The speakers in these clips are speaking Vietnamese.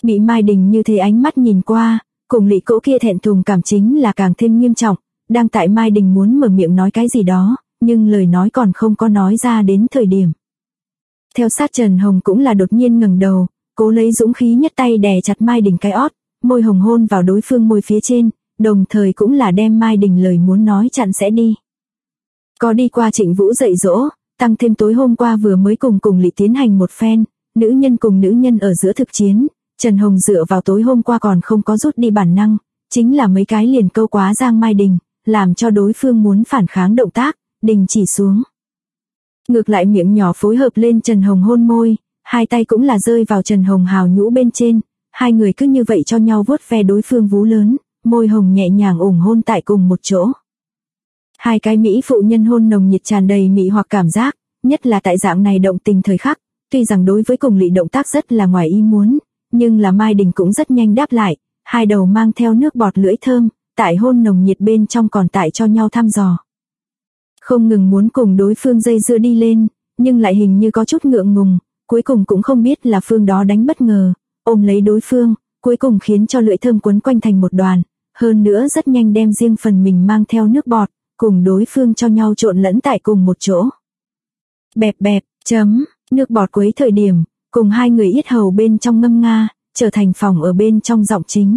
Bị Mai Đình như thế ánh mắt nhìn qua, cùng lị cỗ kia thẹn thùng cảm chính là càng thêm nghiêm trọng, đang tại Mai Đình muốn mở miệng nói cái gì đó, nhưng lời nói còn không có nói ra đến thời điểm. Theo sát Trần Hồng cũng là đột nhiên ngẩng đầu, cố lấy dũng khí nhất tay đè chặt Mai Đình cái ót, môi hồng hôn vào đối phương môi phía trên, đồng thời cũng là đem Mai Đình lời muốn nói chặn sẽ đi. Có đi qua Trịnh Vũ dạy dỗ, tăng thêm tối hôm qua vừa mới cùng lị tiến hành một phen, nữ nhân cùng nữ nhân ở giữa thực chiến, Trần Hồng dựa vào tối hôm qua còn không có rút đi bản năng, chính là mấy cái liền câu quá giang Mai Đình, làm cho đối phương muốn phản kháng động tác, đình chỉ xuống. Ngược lại miệng nhỏ phối hợp lên Trần Hồng hôn môi, hai tay cũng là rơi vào Trần Hồng hào nhũ bên trên, hai người cứ như vậy cho nhau vuốt ve đối phương vú lớn, môi hồng nhẹ nhàng ủng hôn tại cùng một chỗ. Hai cái mỹ phụ nhân hôn nồng nhiệt tràn đầy mị hoặc cảm giác, nhất là tại dạng này động tình thời khắc, tuy rằng đối với cùng lị động tác rất là ngoài ý muốn, nhưng là Mai Đình cũng rất nhanh đáp lại, hai đầu mang theo nước bọt lưỡi thơm, tại hôn nồng nhiệt bên trong còn tại cho nhau thăm dò. Không ngừng muốn cùng đối phương dây dưa đi lên, nhưng lại hình như có chút ngượng ngùng, cuối cùng cũng không biết là phương đó đánh bất ngờ, ôm lấy đối phương, cuối cùng khiến cho lưỡi thơm quấn quanh thành một đoàn, hơn nữa rất nhanh đem riêng phần mình mang theo nước bọt, cùng đối phương cho nhau trộn lẫn tại cùng một chỗ. Bẹp bẹp, nước bọt quấy thời điểm, cùng hai người yết hầu bên trong ngâm nga, trở thành phòng ở bên trong giọng chính.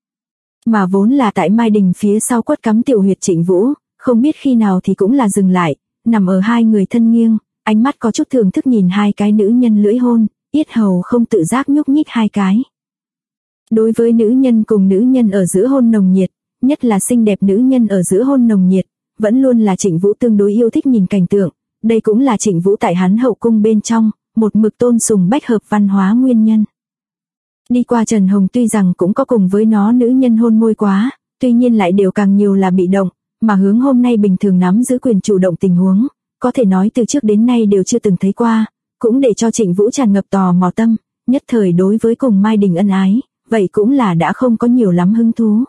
Mà vốn là tại Mai Đình phía sau quất cắm tiểu huyệt Trịnh Vũ, không biết khi nào thì cũng là dừng lại, nằm ở hai người thân nghiêng, ánh mắt có chút thưởng thức nhìn hai cái nữ nhân lưỡi hôn, yết hầu không tự giác nhúc nhích hai cái. Đối với nữ nhân cùng nữ nhân ở giữa hôn nồng nhiệt, nhất là xinh đẹp nữ nhân ở giữa hôn nồng nhiệt, vẫn luôn là Trịnh Vũ tương đối yêu thích nhìn cảnh tượng, đây cũng là Trịnh Vũ tại hắn hậu cung bên trong, một mực tôn sùng bách hợp văn hóa nguyên nhân. Đi qua Trần Hồng tuy rằng cũng có cùng với nó nữ nhân hôn môi quá, tuy nhiên lại đều càng nhiều là bị động, mà hướng hôm nay bình thường nắm giữ quyền chủ động tình huống, có thể nói từ trước đến nay đều chưa từng thấy qua, cũng để cho Trịnh Vũ tràn ngập tò mò tâm, nhất thời đối với cùng Mai Đình ân ái, vậy cũng là đã không có nhiều lắm hứng thú.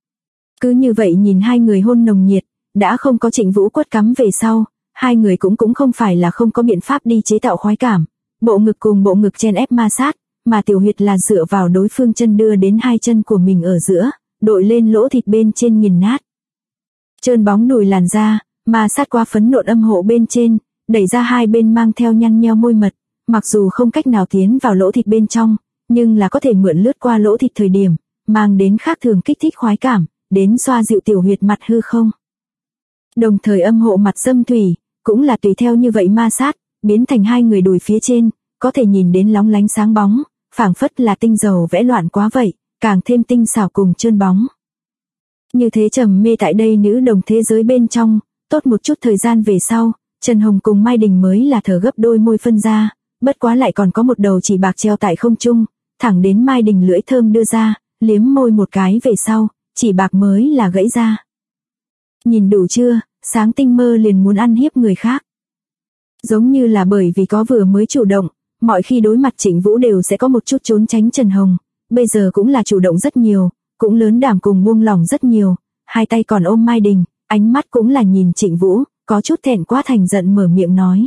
Cứ như vậy nhìn hai người hôn nồng nhiệt, đã không có Trịnh Vũ quất cắm về sau, hai người cũng không phải là không có biện pháp đi chế tạo khoái cảm, bộ ngực cùng bộ ngực chen ép ma sát, mà tiểu huyệt là dựa vào đối phương chân đưa đến hai chân của mình ở giữa, đội lên lỗ thịt bên trên nghiền nát. Trơn bóng đùi làn da, ma sát qua phấn nộn âm hộ bên trên, đẩy ra hai bên mang theo nhăn nheo môi mật, mặc dù không cách nào tiến vào lỗ thịt bên trong, nhưng là có thể mượn lướt qua lỗ thịt thời điểm, mang đến khác thường kích thích khoái cảm, đến xoa dịu tiểu huyệt mặt hư không. Đồng thời âm hộ mặt xâm thủy, cũng là tùy theo như vậy ma sát, biến thành hai người đùi phía trên, có thể nhìn đến lóng lánh sáng bóng, phảng phất là tinh dầu vẽ loạn quá vậy, càng thêm tinh xảo cùng trơn bóng. Như thế trầm mê tại đây nữ đồng thế giới bên trong, tốt một chút thời gian về sau, Trần Hồng cùng Mai Đình mới là thở gấp đôi môi phân ra, bất quá lại còn có một đầu chỉ bạc treo tại không trung, thẳng đến Mai Đình lưỡi thơm đưa ra, liếm môi một cái về sau, chỉ bạc mới là gãy ra. Nhìn đủ chưa, sáng tinh mơ liền muốn ăn hiếp người khác. Giống như là bởi vì có vừa mới chủ động, mọi khi đối mặt Trịnh Vũ đều sẽ có một chút trốn tránh Trần Hồng, bây giờ cũng là chủ động rất nhiều, cũng lớn đảm cùng buông lỏng rất nhiều, hai tay còn ôm Mai Đình, ánh mắt cũng là nhìn Trịnh Vũ, có chút thẹn quá thành giận mở miệng nói.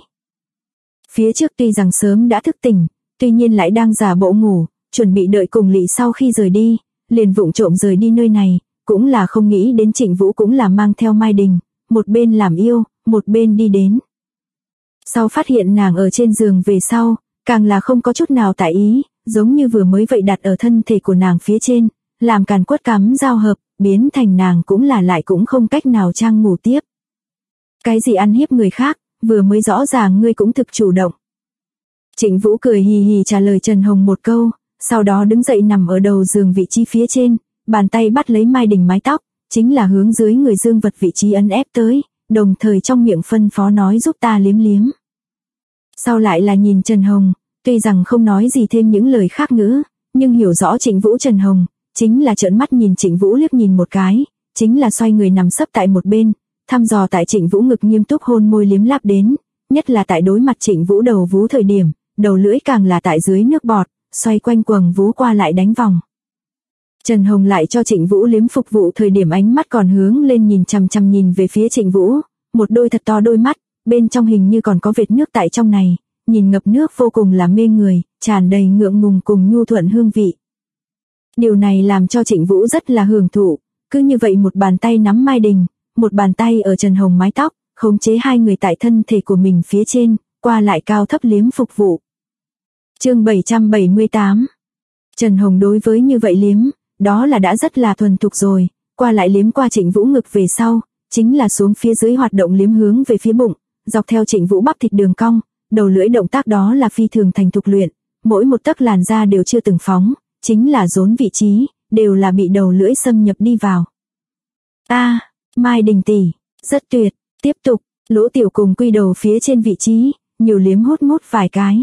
Phía trước tuy rằng sớm đã thức tỉnh, tuy nhiên lại đang giả bộ ngủ, chuẩn bị đợi cùng lị sau khi rời đi, liền vụng trộm rời đi nơi này, cũng là không nghĩ đến Trịnh Vũ cũng là mang theo Mai Đình, một bên làm yêu, một bên đi đến. Sau phát hiện nàng ở trên giường về sau, càng là không có chút nào tại ý, giống như vừa mới vậy đặt ở thân thể của nàng phía trên, làm càn quất cắm giao hợp, biến thành nàng cũng là lại cũng không cách nào trang ngủ tiếp. Cái gì ăn hiếp người khác, vừa mới rõ ràng ngươi cũng thực chủ động. Trịnh Vũ cười hì hì trả lời Trần Hồng một câu, sau đó đứng dậy nằm ở đầu giường vị trí phía trên, bàn tay bắt lấy Mai Đình mái tóc, chính là hướng dưới người dương vật vị trí ấn ép tới, đồng thời trong miệng phân phó nói giúp ta liếm liếm. Sau lại là nhìn Trần Hồng, tuy rằng không nói gì thêm những lời khác ngữ, nhưng hiểu rõ Trịnh Vũ Trần Hồng, chính là trợn mắt nhìn Trịnh Vũ liếc nhìn một cái, chính là xoay người nằm sấp tại một bên, thăm dò tại Trịnh Vũ ngực nghiêm túc hôn môi liếm láp đến, nhất là tại đối mặt Trịnh Vũ đầu vú thời điểm, đầu lưỡi càng là tại dưới nước bọt, xoay quanh quầng vú qua lại đánh vòng. Trần Hồng lại cho Trịnh Vũ liếm phục vụ thời điểm ánh mắt còn hướng lên nhìn chằm chằm nhìn về phía Trịnh Vũ, một đôi thật to đôi mắt, bên trong hình như còn có vệt nước tại trong này, nhìn ngập nước vô cùng là mê người, tràn đầy ngượng ngùng cùng nhu thuận hương vị. Điều này làm cho Trịnh Vũ rất là hưởng thụ, cứ như vậy một bàn tay nắm Mai Đình, một bàn tay ở Trần Hồng mái tóc, khống chế hai người tại thân thể của mình phía trên, qua lại cao thấp liếm phục vụ. Chương 778. Trần Hồng đối với như vậy liếm, đó là đã rất là thuần thục rồi, qua lại liếm qua Trịnh Vũ ngực về sau, chính là xuống phía dưới hoạt động liếm hướng về phía bụng, dọc theo Trịnh Vũ bắp thịt đường cong, đầu lưỡi động tác đó là phi thường thành thục luyện, mỗi một tấc làn da đều chưa từng phóng, chính là rốn vị trí, đều là bị đầu lưỡi xâm nhập đi vào. Mai Đình tỷ, rất tuyệt, tiếp tục, lỗ tiểu cùng quy đầu phía trên vị trí, nhiều liếm hút vài cái.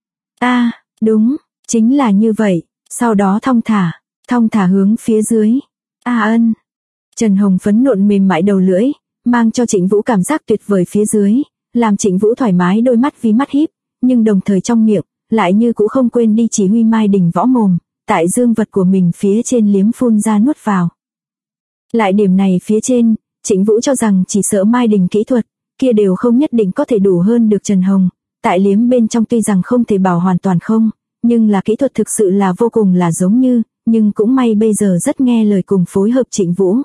Đúng, chính là như vậy, sau đó thong thả hướng phía dưới. Ân. Trần Hồng phấn nộn mềm mại đầu lưỡi, mang cho Trịnh Vũ cảm giác tuyệt vời phía dưới, làm Trịnh Vũ thoải mái đôi mắt vì mắt híp, nhưng đồng thời trong miệng, lại như cũng không quên đi chỉ huy Mai Đình võ mồm, tại dương vật của mình phía trên liếm phun ra nuốt vào. Lại điểm này phía trên, Trịnh Vũ cho rằng chỉ sợ Mai Đình kỹ thuật, kia đều không nhất định có thể đủ hơn được Trần Hồng, tại liếm bên trong tuy rằng không thể bảo hoàn toàn không, nhưng là kỹ thuật thực sự là vô cùng là giống như, nhưng cũng may bây giờ rất nghe lời cùng phối hợp Trịnh Vũ.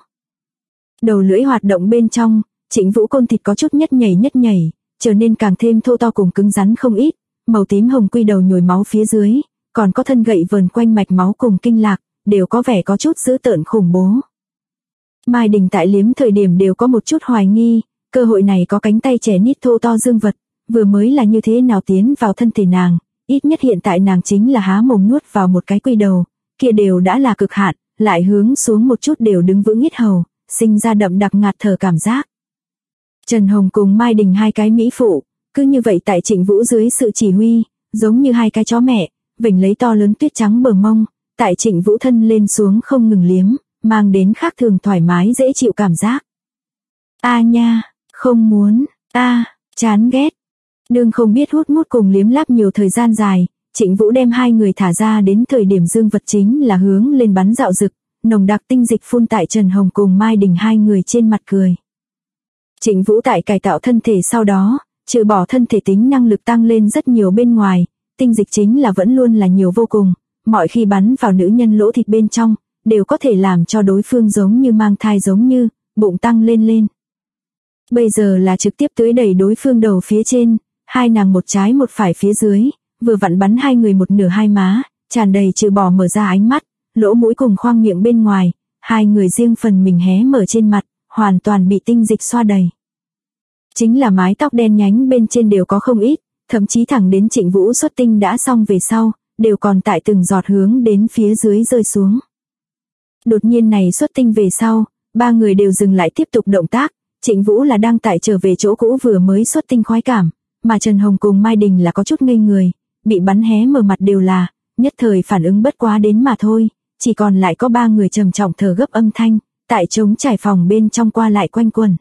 Đầu lưỡi hoạt động bên trong, Trịnh Vũ côn thịt có chút nhất nhảy, trở nên càng thêm thô to cùng cứng rắn không ít, màu tím hồng quy đầu nhồi máu phía dưới, còn có thân gậy vờn quanh mạch máu cùng kinh lạc, đều có vẻ có chút dữ tợn khủng bố. Mai Đình tại liếm thời điểm đều có một chút hoài nghi, cơ hội này có cánh tay trẻ nít thô to dương vật, vừa mới là như thế nào tiến vào thân thể nàng, ít nhất hiện tại nàng chính là há mồm nuốt vào một cái quy đầu, kia đều đã là cực hạn, lại hướng xuống một chút đều đứng vững yết hầu, sinh ra đậm đặc ngạt thở cảm giác. Trần Hồng cùng Mai Đình hai cái mỹ phụ, cứ như vậy tại Trịnh Vũ dưới sự chỉ huy, giống như hai cái chó mẹ, vểnh lấy to lớn tuyết trắng bờ mông, tại Trịnh Vũ thân lên xuống không ngừng liếm, mang đến khác thường thoải mái dễ chịu cảm giác. Nha, không muốn, chán ghét. Đương không biết hút cùng liếm láp nhiều thời gian dài, Trịnh Vũ đem hai người thả ra đến thời điểm dương vật chính là hướng lên bắn dạo rực, nồng đặc tinh dịch phun tại Trần Hồng cùng Mai Đình hai người trên mặt cười. Trịnh Vũ tại cải tạo thân thể sau đó, trừ bỏ thân thể tính năng lực tăng lên rất nhiều bên ngoài, tinh dịch chính là vẫn luôn là nhiều vô cùng, mọi khi bắn vào nữ nhân lỗ thịt bên trong, đều có thể làm cho đối phương giống như mang thai giống như, bụng tăng lên. Bây giờ là trực tiếp tưới đầy đối phương đầu phía trên, hai nàng một trái một phải phía dưới, vừa vặn bắn hai người một nửa hai má, tràn đầy trừ bỏ mở ra ánh mắt, lỗ mũi cùng khoang miệng bên ngoài, hai người riêng phần mình hé mở trên mặt, hoàn toàn bị tinh dịch xoa đầy. Chính là mái tóc đen nhánh bên trên đều có không ít, thậm chí thẳng đến Trịnh Vũ xuất tinh đã xong về sau, đều còn tại từng giọt hướng đến phía dưới rơi xuống. Đột nhiên này xuất tinh về sau, ba người đều dừng lại tiếp tục động tác, Trịnh Vũ là đang tại trở về chỗ cũ vừa mới xuất tinh khoái cảm, mà Trần Hồng cùng Mai Đình là có chút ngây người, bị bắn hé mở mặt đều là, nhất thời phản ứng bất quá đến mà thôi, chỉ còn lại có ba người trầm trọng thở gấp âm thanh, tại trống trải phòng bên trong qua lại quanh quẩn.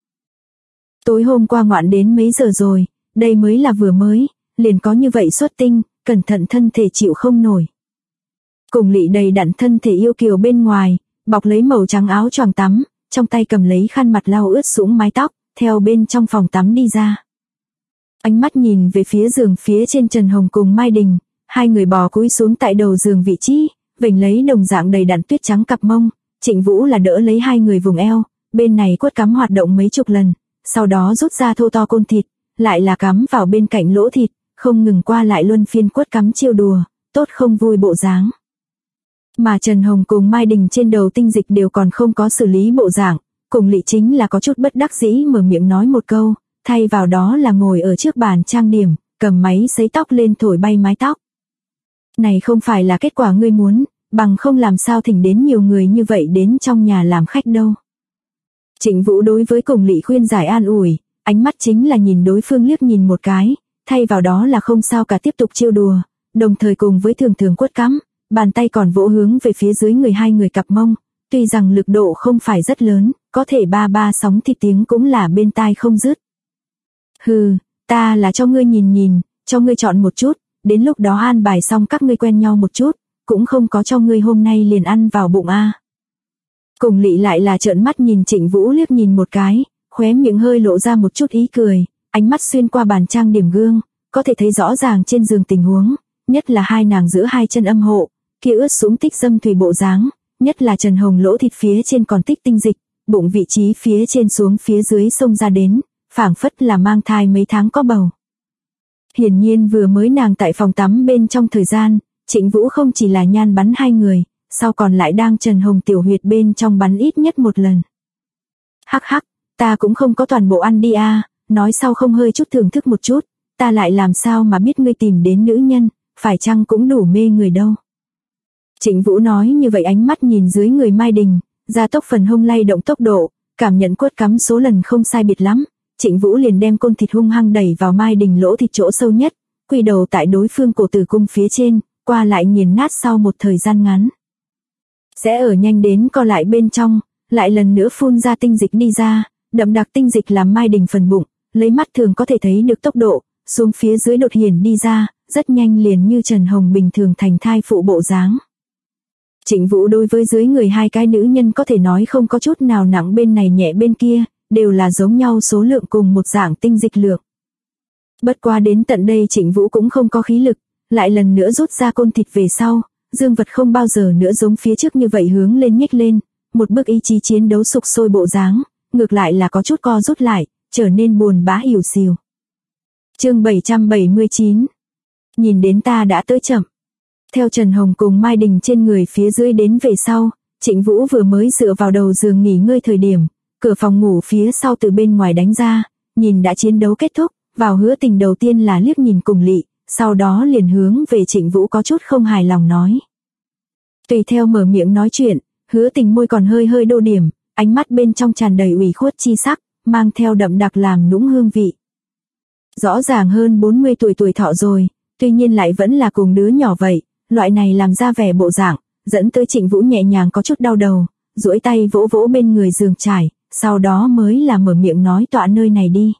Tối hôm qua ngoạn đến mấy giờ rồi, đây mới là vừa mới, liền có như vậy xuất tinh, cẩn thận thân thể chịu không nổi. Cùng Lị đầy đặn thân thể yêu kiều bên ngoài, bọc lấy màu trắng áo choàng tắm, trong tay cầm lấy khăn mặt lau ướt sũng mái tóc, theo bên trong phòng tắm đi ra. Ánh mắt nhìn về phía giường phía trên Trần Hồng cùng Mai Đình, hai người bò cúi xuống tại đầu giường vị trí, vểnh lấy đồng dạng đầy đặn tuyết trắng cặp mông, Trịnh Vũ là đỡ lấy hai người vùng eo, bên này quất cắm hoạt động mấy chục lần, sau đó rút ra thô to côn thịt, lại là cắm vào bên cạnh lỗ thịt, không ngừng qua lại luân phiên quất cắm chiêu đùa, tốt không vui bộ dáng. Mà Trần Hồng cùng Mai Đình trên đầu tinh dịch đều còn không có xử lý bộ dạng, cùng Lị chính là có chút bất đắc dĩ mở miệng nói một câu, thay vào đó là ngồi ở trước bàn trang điểm, cầm máy sấy tóc lên thổi bay mái tóc. Này không phải là kết quả ngươi muốn, bằng không làm sao thỉnh đến nhiều người như vậy đến trong nhà làm khách đâu. Trịnh Vũ đối với cùng Lị khuyên giải an ủi, ánh mắt chính là nhìn đối phương liếc nhìn một cái, thay vào đó là không sao cả tiếp tục trêu đùa, đồng thời cùng với thường quất cắm, bàn tay còn vỗ hướng về phía dưới người hai người cặp mông, tuy rằng lực độ không phải rất lớn, có thể ba sóng thì tiếng cũng là bên tai không dứt. Hừ, ta là cho ngươi nhìn, cho ngươi chọn một chút, đến lúc đó an bài xong các ngươi quen nhau một chút, cũng không có cho ngươi hôm nay liền ăn vào bụng a. Cùng Lị lại là trợn mắt nhìn Trịnh Vũ liếc nhìn một cái, khóe miệng hơi lộ ra một chút ý cười, ánh mắt xuyên qua bàn trang điểm gương, có thể thấy rõ ràng trên giường tình huống, nhất là hai nàng giữa hai chân âm hộ, kia ướt sũng tích dâm thủy bộ dáng, nhất là Trần Hồng lỗ thịt phía trên còn tích tinh dịch, bụng vị trí phía trên xuống phía dưới xông ra đến, phảng phất là mang thai mấy tháng có bầu. Hiển nhiên vừa mới nàng tại phòng tắm bên trong thời gian, Trịnh Vũ không chỉ là nhan bắn 2 người, sau còn lại đang Trần Hồng tiểu huyệt bên trong bắn ít nhất 1 lần. Hắc hắc, ta cũng không có toàn bộ ăn đi a, nói sau không hơi chút thưởng thức một chút, ta lại làm sao mà biết ngươi tìm đến nữ nhân, phải chăng cũng đủ mê người đâu. Trịnh Vũ nói như vậy ánh mắt nhìn dưới người Mai Đình, gia tốc phần hông lay động tốc độ, cảm nhận quất cắm số lần không sai biệt lắm, Trịnh Vũ liền đem côn thịt hung hăng đẩy vào Mai Đình lỗ thịt chỗ sâu nhất, quỳ đầu tại đối phương cổ tử cung phía trên, qua lại nghiền nát sau một thời gian ngắn. Sẽ ở nhanh đến co lại bên trong, lại lần nữa phun ra tinh dịch đi ra, đậm đặc tinh dịch làm Mai Đình phần bụng, lấy mắt thường có thể thấy được tốc độ, xuống phía dưới đột hiển đi ra, rất nhanh liền như Trần Hồng bình thường thành thai phụ bộ dáng. Trịnh Vũ đối với dưới người 2 cái nữ nhân có thể nói không có chút nào nặng bên này nhẹ bên kia, đều là giống nhau số lượng cùng một dạng tinh dịch lượng. Bất quá đến tận đây Trịnh Vũ cũng không có khí lực, lại lần nữa rút ra côn thịt về sau, dương vật không bao giờ nữa giống phía trước như vậy hướng lên nhích lên, một bức ý chí chiến đấu sục sôi bộ dáng, ngược lại là có chút co rút lại, trở nên buồn bã ỉu xìu. Chương 779. Nhìn đến ta đã tới chậm. Theo Trần Hồng cùng Mai Đình trên người phía dưới đến về sau, Trịnh Vũ vừa mới dựa vào đầu giường nghỉ ngơi thời điểm, cửa phòng ngủ phía sau từ bên ngoài đánh ra, nhìn đã chiến đấu kết thúc, vào Hứa Tình đầu tiên là liếc nhìn cùng lị, sau đó liền hướng về Trịnh Vũ có chút không hài lòng nói. Tùy theo mở miệng nói chuyện, Hứa Tình môi còn hơi hơi đô điểm, ánh mắt bên trong tràn đầy ủy khuất chi sắc, mang theo đậm đặc làm nũng hương vị. Rõ ràng hơn 40 tuổi thọ rồi, tuy nhiên lại vẫn là cùng đứa nhỏ vậy, loại này làm ra vẻ bộ dạng, dẫn tới Trịnh Vũ nhẹ nhàng có chút đau đầu, duỗi tay vỗ vỗ bên người giường trải, sau đó mới là mở miệng nói tọa nơi này đi.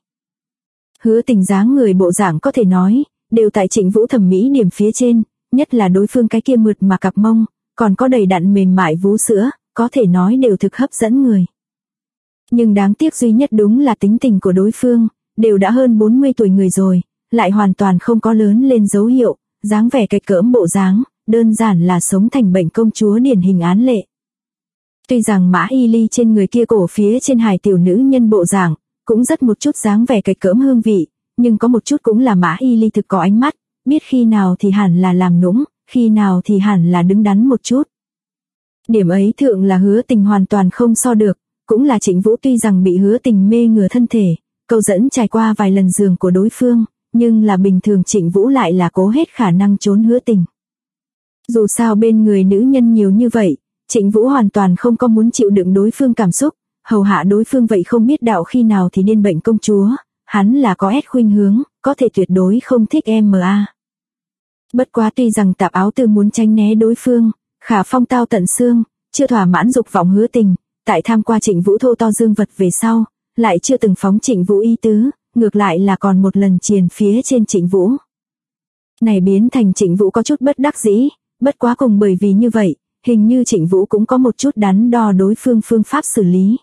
Hứa Tình dáng người bộ dạng có thể nói, đều tại Trịnh Vũ thẩm mỹ điểm phía trên, nhất là đối phương cái kia mượt mà cặp mông, còn có đầy đặn mềm mại vú sữa, có thể nói đều thực hấp dẫn người. Nhưng đáng tiếc duy nhất đúng là tính tình của đối phương, đều đã hơn 40 tuổi người rồi, lại hoàn toàn không có lớn lên dấu hiệu, dáng vẻ kịch cỡm bộ dáng, đơn giản là sống thành bệnh công chúa điển hình án lệ. Tuy rằng Mã Y Ly trên người kia cổ phía trên hài tiểu nữ nhân bộ dạng, cũng rất một chút dáng vẻ kịch cỡm hương vị, nhưng có một chút cũng là Mã Y Ly thực có ánh mắt, biết khi nào thì hẳn là làm nũng, khi nào thì hẳn là đứng đắn một chút. Điểm ấy thượng là Hứa Tình hoàn toàn không so được, cũng là Trịnh Vũ tuy rằng bị Hứa Tình mê ngừa thân thể, câu dẫn trải qua vài lần giường của đối phương, nhưng là bình thường Trịnh Vũ lại là cố hết khả năng trốn Hứa Tình. Dù sao bên người nữ nhân nhiều như vậy, Trịnh Vũ hoàn toàn không có muốn chịu đựng đối phương cảm xúc, hầu hạ đối phương vậy không biết đạo khi nào thì điên bệnh công chúa, hắn là có S khuynh hướng, có thể tuyệt đối không thích MA. Bất quá tuy rằng Tạp Áo Tư muốn tránh né đối phương, khả phong tao tận xương, chưa thỏa mãn dục vọng Hứa Tình, tại tham qua Trịnh Vũ thô to dương vật về sau, lại chưa từng phóng Trịnh Vũ ý tứ, ngược lại là còn một lần triền phía trên Trịnh Vũ. Này biến thành Trịnh Vũ có chút bất đắc dĩ, bất quá cùng bởi vì như vậy, hình như Trịnh Vũ cũng có một chút đắn đo đối phương phương pháp xử lý.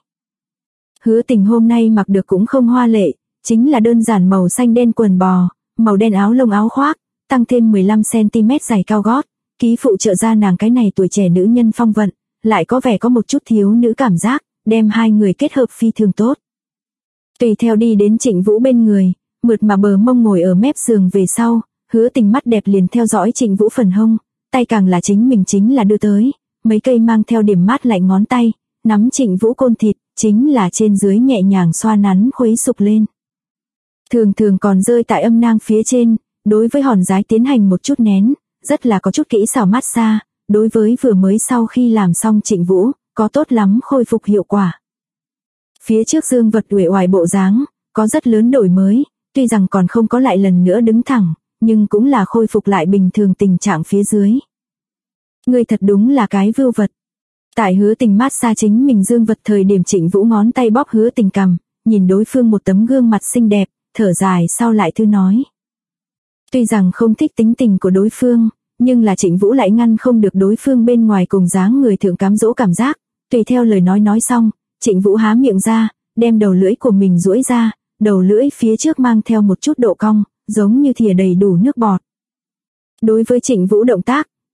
Hứa Tình hôm nay mặc được cũng không hoa lệ, chính là đơn giản màu xanh đen quần bò, màu đen áo lông áo khoác, tăng thêm 15cm dày cao gót, ký phụ trợ ra nàng cái này tuổi trẻ nữ nhân phong vận, lại có vẻ có một chút thiếu nữ cảm giác, đem hai người kết hợp phi thường tốt. Tùy theo đi đến Trịnh Vũ bên người, mượt mà bờ mông ngồi ở mép giường về sau, Hứa Tình mắt đẹp liền theo dõi Trịnh Vũ phần hông, tay càng là chính là đưa tới, mấy cây mang theo điểm mát lạnh ngón tay, nắm Trịnh Vũ côn thịt, chính là trên dưới nhẹ nhàng xoa nắn khuấy sục lên. Thường thường còn rơi tại âm nang phía trên, đối với hòn giái tiến hành một chút nén, rất là có chút kỹ xảo massage, đối với vừa mới sau khi làm xong Trịnh Vũ, có tốt lắm khôi phục hiệu quả. Phía trước dương vật uể oải bộ dáng, có rất lớn đổi mới, tuy rằng còn không có lại lần nữa đứng thẳng, nhưng cũng là khôi phục lại bình thường tình trạng phía dưới. Người thật đúng là cái vưu vật. Tại Hứa Tình massage chính mình dương vật thời điểm Trịnh Vũ ngón tay bóp Hứa Tình cằm, nhìn đối phương một tấm gương mặt xinh đẹp, thở dài sau lại thư nói. Tuy rằng không thích tính tình của đối phương, nhưng là Trịnh Vũ lại ngăn không được đối phương bên ngoài cùng dáng người thượng cám dỗ cảm giác, tùy theo lời nói xong, Trịnh Vũ há miệng ra, đem đầu lưỡi của mình duỗi ra, đầu lưỡi phía trước mang theo một chút độ cong, giống như thìa đầy đủ nước bọt. Đối với Trịnh Vũ động tác,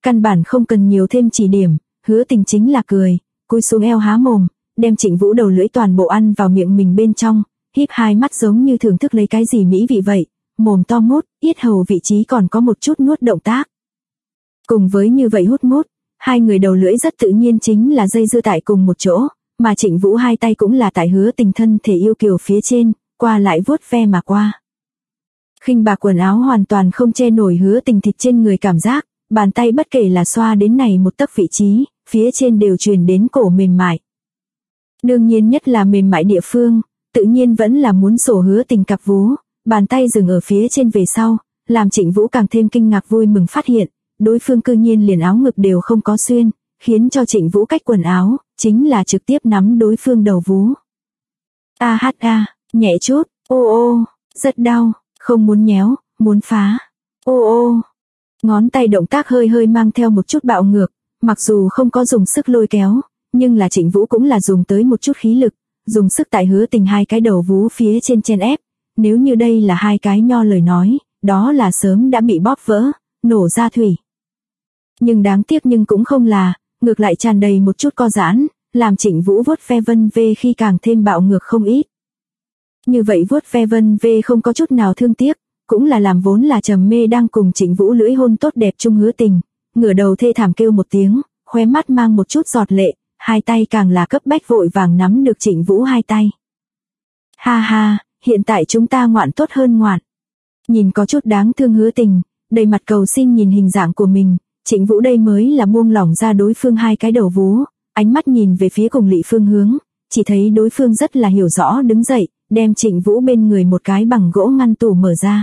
Căn bản không cần nhiều thêm chỉ điểm, Hứa Tình chính là cười, cúi xuống eo há mồm, đem Trịnh Vũ đầu lưỡi toàn bộ ăn vào miệng mình bên trong, híp hai mắt giống như thưởng thức lấy cái gì mỹ vị vậy, mồm to mút, yết hầu vị trí còn có một chút nuốt động tác. Cùng với như vậy hút mút, hai người đầu lưỡi rất tự nhiên chính là dây dưa tại cùng một chỗ, mà Trịnh Vũ hai tay cũng là tại Hứa Tình thân thể yêu kiều phía trên, qua lại vuốt ve mà qua. Khinh bạc quần áo hoàn toàn không che nổi Hứa Tình thịt trên người cảm giác, bàn tay bất kể là xoa đến này một tấc vị trí, phía trên đều truyền đến cổ mềm mại. Đương nhiên nhất là mềm mại địa phương, tự nhiên vẫn là muốn sổ Hứa Tình cặp vú, bàn tay dừng ở phía trên về sau, làm Trịnh Vũ càng thêm kinh ngạc vui mừng phát hiện, đối phương cư nhiên liền áo ngực đều không có xuyên, khiến cho Trịnh Vũ cách quần áo, chính là trực tiếp nắm đối phương đầu vú. Nhẹ chút, ô, rất đau, không muốn nhéo, muốn phá, ô. Ngón tay động tác hơi hơi mang theo một chút bạo ngược, mặc dù không có dùng sức lôi kéo, nhưng là Trịnh Vũ cũng là dùng tới một chút khí lực, dùng sức tại Hứa Tình hai cái đầu vú phía trên chen ép, nếu như đây là hai cái nho lời nói, đó là sớm đã bị bóp vỡ, nổ ra thủy. Nhưng đáng tiếc nhưng cũng không là, ngược lại tràn đầy một chút co giãn, làm Trịnh Vũ vuốt ve vân vê khi càng thêm bạo ngược không ít. Như vậy vuốt ve vân vê không có chút nào thương tiếc, cũng là làm vốn là trầm mê đang cùng Trịnh Vũ lưỡi hôn tốt đẹp chung Hứa Tình, ngửa đầu thê thảm kêu một tiếng, khóe mắt mang một chút giọt lệ, hai tay càng là cấp bách vội vàng nắm được Trịnh Vũ hai tay. Ha, hiện tại chúng ta ngoạn tốt hơn ngoạn. Nhìn có chút đáng thương Hứa Tình, đầy mặt cầu xin nhìn hình dạng của mình, Trịnh Vũ đây mới là buông lỏng ra đối phương hai cái đầu vú, ánh mắt nhìn về phía cùng lỵ phương hướng, chỉ thấy đối phương rất là hiểu rõ đứng dậy, đem Trịnh Vũ bên người một cái bằng gỗ ngăn tủ mở ra.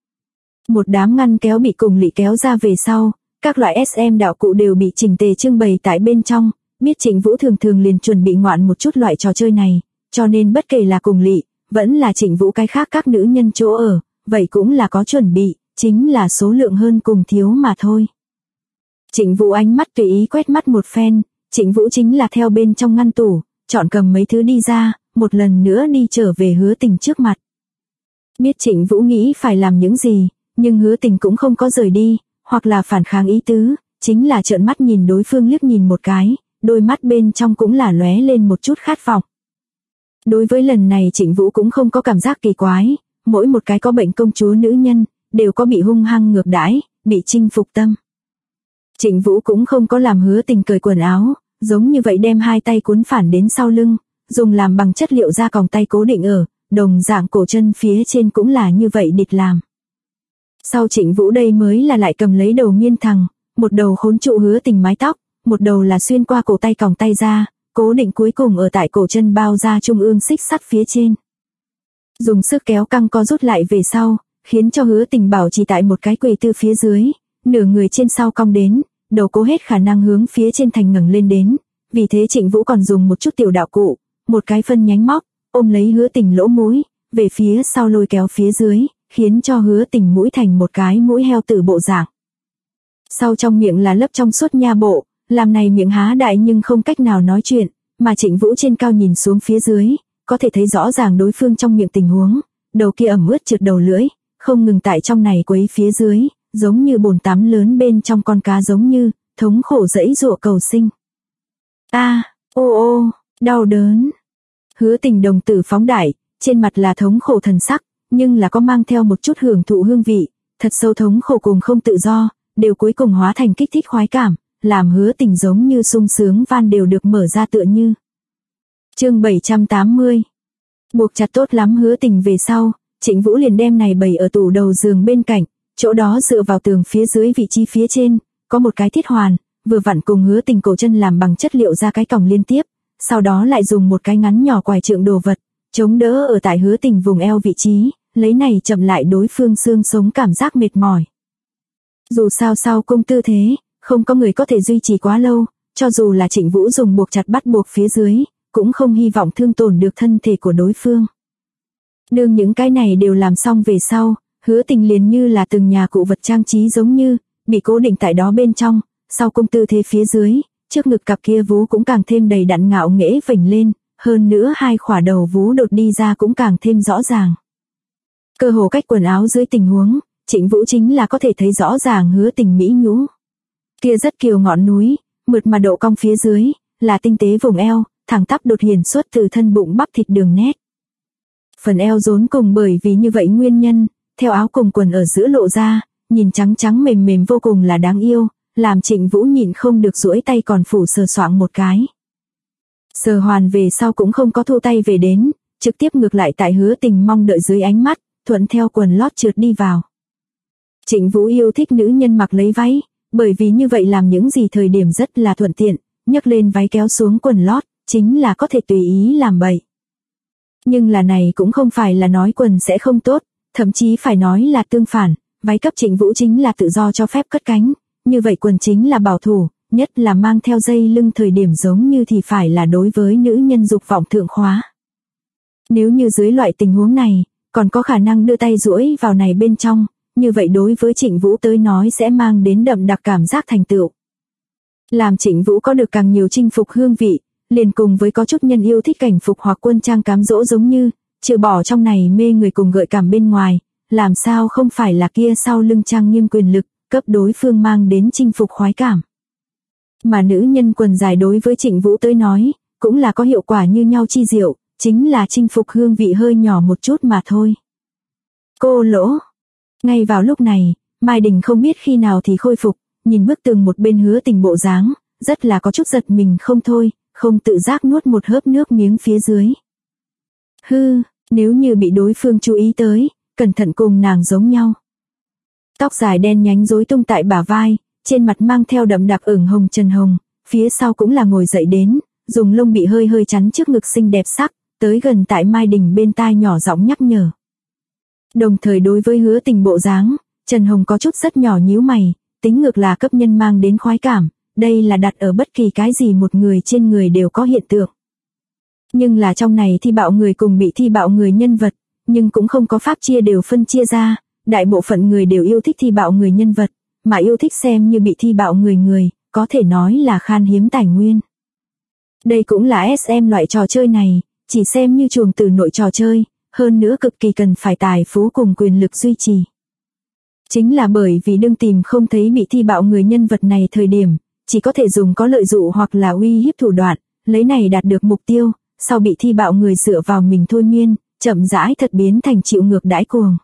Một đám ngăn kéo bị cùng lỵ kéo ra về sau, các loại SM đạo cụ đều bị chỉnh tề trưng bày tại bên trong, biết Trịnh Vũ thường thường liền chuẩn bị ngoạn một chút loại trò chơi này, cho nên bất kể là cùng lỵ, vẫn là Trịnh Vũ cái khác các nữ nhân chỗ ở, vậy cũng là có chuẩn bị, chính là số lượng hơn cùng thiếu mà thôi. Trịnh Vũ ánh mắt tùy ý quét mắt một phen, Trịnh Vũ chính là theo bên trong ngăn tủ, chọn cầm mấy thứ đi ra, một lần nữa đi trở về Hứa Tình trước mặt. Biết Trịnh Vũ nghĩ phải làm những gì, nhưng Hứa Tình cũng không có rời đi, hoặc là phản kháng ý tứ, chính là trợn mắt nhìn đối phương liếc nhìn một cái, đôi mắt bên trong cũng là lóe lên một chút khát vọng. Đối với lần này Trịnh Vũ cũng không có cảm giác kỳ quái, mỗi một cái có bệnh công chúa nữ nhân, đều có bị hung hăng ngược đãi, bị chinh phục tâm. Trịnh Vũ cũng không có làm Hứa Tình cởi quần áo, giống như vậy đem hai tay cuốn phản đến sau lưng, dùng làm bằng chất liệu da còng tay cố định ở, đồng dạng cổ chân phía trên cũng là như vậy địch làm. Sau Trịnh Vũ đây mới là lại cầm lấy đầu miên thằng, một đầu khốn trụ Hứa Tình mái tóc, một đầu là xuyên qua cổ tay còng tay ra, cố định cuối cùng ở tại cổ chân bao da trung ương xích sắt phía trên. Dùng sức kéo căng co rút lại về sau, khiến cho Hứa Tình bảo trì tại một cái quỳ tư phía dưới, nửa người trên sau cong đến, đầu cố hết khả năng hướng phía trên thành ngẩng lên đến, vì thế Trịnh Vũ còn dùng một chút tiểu đạo cụ, một cái phân nhánh móc, ôm lấy Hứa Tình lỗ mũi, về phía sau lôi kéo phía dưới, khiến cho Hứa Tình mũi thành một cái mũi heo tử bộ dạng. Sau trong miệng là lớp trong suốt nha bộ, làm này miệng há đại nhưng không cách nào nói chuyện, mà Trịnh Vũ trên cao nhìn xuống phía dưới, có thể thấy rõ ràng đối phương trong miệng tình huống, đầu kia ẩm ướt trượt đầu lưỡi, không ngừng tại trong này quấy phía dưới, giống như bồn tắm lớn bên trong con cá giống như, thống khổ dãy dụa cầu sinh. Ô, đau đớn. Hứa Tình đồng tử phóng đại, trên mặt là thống khổ thần sắc, nhưng là có mang theo một chút hưởng thụ hương vị, thật sâu thống khổ cùng không tự do, đều cuối cùng hóa thành kích thích khoái cảm, làm Hứa Tình giống như sung sướng van đều được mở ra tựa như. Chương 780. Buộc chặt tốt lắm Hứa Tình về sau, Trịnh Vũ liền đem này bày ở tủ đầu giường bên cạnh, chỗ đó dựa vào tường phía dưới vị trí phía trên, có một cái thiết hoàn, vừa vặn cùng Hứa Tình cổ chân làm bằng chất liệu ra cái còng liên tiếp, sau đó lại dùng một cái ngắn nhỏ quải trượng đồ vật, chống đỡ ở tại Hứa Tình vùng eo vị trí, lấy này chậm lại đối phương xương sống cảm giác mệt mỏi. Dù sao sau cung tư thế, không có người có thể duy trì quá lâu, cho dù là Trịnh Vũ dùng buộc chặt bắt buộc phía dưới, cũng không hy vọng thương tổn được thân thể của đối phương. Đương những cái này đều làm xong về sau, Hứa Tình liền như là từng nhà cụ vật trang trí giống như, bị cố định tại đó bên trong, sau cung tư thế phía dưới, trước ngực cặp kia vú cũng càng thêm đầy đặn ngạo nghễ vểnh lên, hơn nữa hai khỏa đầu vú đột đi ra cũng càng thêm rõ ràng. Cơ hồ cách quần áo dưới tình huống, Trịnh Vũ chính là có thể thấy rõ ràng Hứa Tình mỹ nhũ. Kia rất kiều ngọn núi, mượt mà độ cong phía dưới, là tinh tế vùng eo, thẳng tắp đột hiển xuất từ thân bụng bắp thịt đường nét. Phần eo rốn cùng bởi vì như vậy nguyên nhân, theo áo cùng quần ở giữa lộ ra, nhìn trắng trắng mềm mềm vô cùng là đáng yêu, làm Trịnh Vũ nhịn không được duỗi tay còn phủ sờ soạng một cái. Sờ hoàn về sau cũng không có thu tay về đến, trực tiếp ngược lại tại Hứa Tình mong đợi dưới ánh mắt, thuận theo quần lót trượt đi vào. Trịnh Vũ yêu thích nữ nhân mặc lấy váy, bởi vì như vậy làm những gì thời điểm rất là thuận tiện, nhấc lên váy kéo xuống quần lót, chính là có thể tùy ý làm bậy. Nhưng là này cũng không phải là nói quần sẽ không tốt, thậm chí phải nói là tương phản, váy cấp Trịnh Vũ chính là tự do cho phép cất cánh, như vậy quần chính là bảo thủ, nhất là mang theo dây lưng thời điểm giống như thì phải là đối với nữ nhân dục vọng thượng khóa. Nếu như dưới loại tình huống này, còn có khả năng đưa tay duỗi vào này bên trong, như vậy đối với Trịnh Vũ tới nói sẽ mang đến đậm đặc cảm giác thành tựu. Làm Trịnh Vũ có được càng nhiều chinh phục hương vị, liền cùng với có chút nhân yêu thích cảnh phục hoặc quân trang cám dỗ giống như, trừ bỏ trong này mê người cùng gợi cảm bên ngoài, làm sao không phải là kia sau lưng trang nghiêm quyền lực, cấp đối phương mang đến chinh phục khoái cảm. Mà nữ nhân quần dài đối với Trịnh Vũ tới nói, cũng là có hiệu quả như nhau chi diệu, chính là chinh phục hương vị hơi nhỏ một chút mà thôi. Cô lỗ. Ngay vào lúc này, Mai Đình không biết khi nào thì khôi phục, nhìn bức tường một bên Hứa Tình bộ dáng, rất là có chút giật mình không thôi, không tự giác nuốt một hớp nước miếng phía dưới. Nếu như bị đối phương chú ý tới, cẩn thận cùng nàng giống nhau. Tóc dài đen nhánh rối tung tại bả vai, trên mặt mang theo đậm đặc ửng hồng trần hồng, phía sau cũng là ngồi dậy đến, dùng lông bị hơi hơi chắn trước ngực xinh đẹp sắc, tới gần tại Mai Đình bên tai nhỏ giọng nhắc nhở. Đồng thời đối với Hứa Tình bộ dáng, Trần Hồng có chút rất nhỏ nhíu mày, tính ngược là cấp nhân mang đến khoái cảm, đây là đặt ở bất kỳ cái gì một người trên người đều có hiện tượng. Nhưng là trong này thi bạo người cùng bị thi bạo người nhân vật, nhưng cũng không có pháp chia đều phân chia ra, đại bộ phận người đều yêu thích thi bạo người nhân vật, mà yêu thích xem như bị thi bạo người, có thể nói là khan hiếm tài nguyên. Đây cũng là SM loại trò chơi này, chỉ xem như chuồng tử nội trò chơi, hơn nữa cực kỳ cần phải tài phú cùng quyền lực duy trì. Chính là bởi vì đương tìm không thấy bị thi bạo người nhân vật này thời điểm, chỉ có thể dùng có lợi dụ hoặc là uy hiếp thủ đoạn, lấy này đạt được mục tiêu, sau bị thi bạo người dựa vào mình thôi miên, chậm rãi thật biến thành chịu ngược đãi cuồng.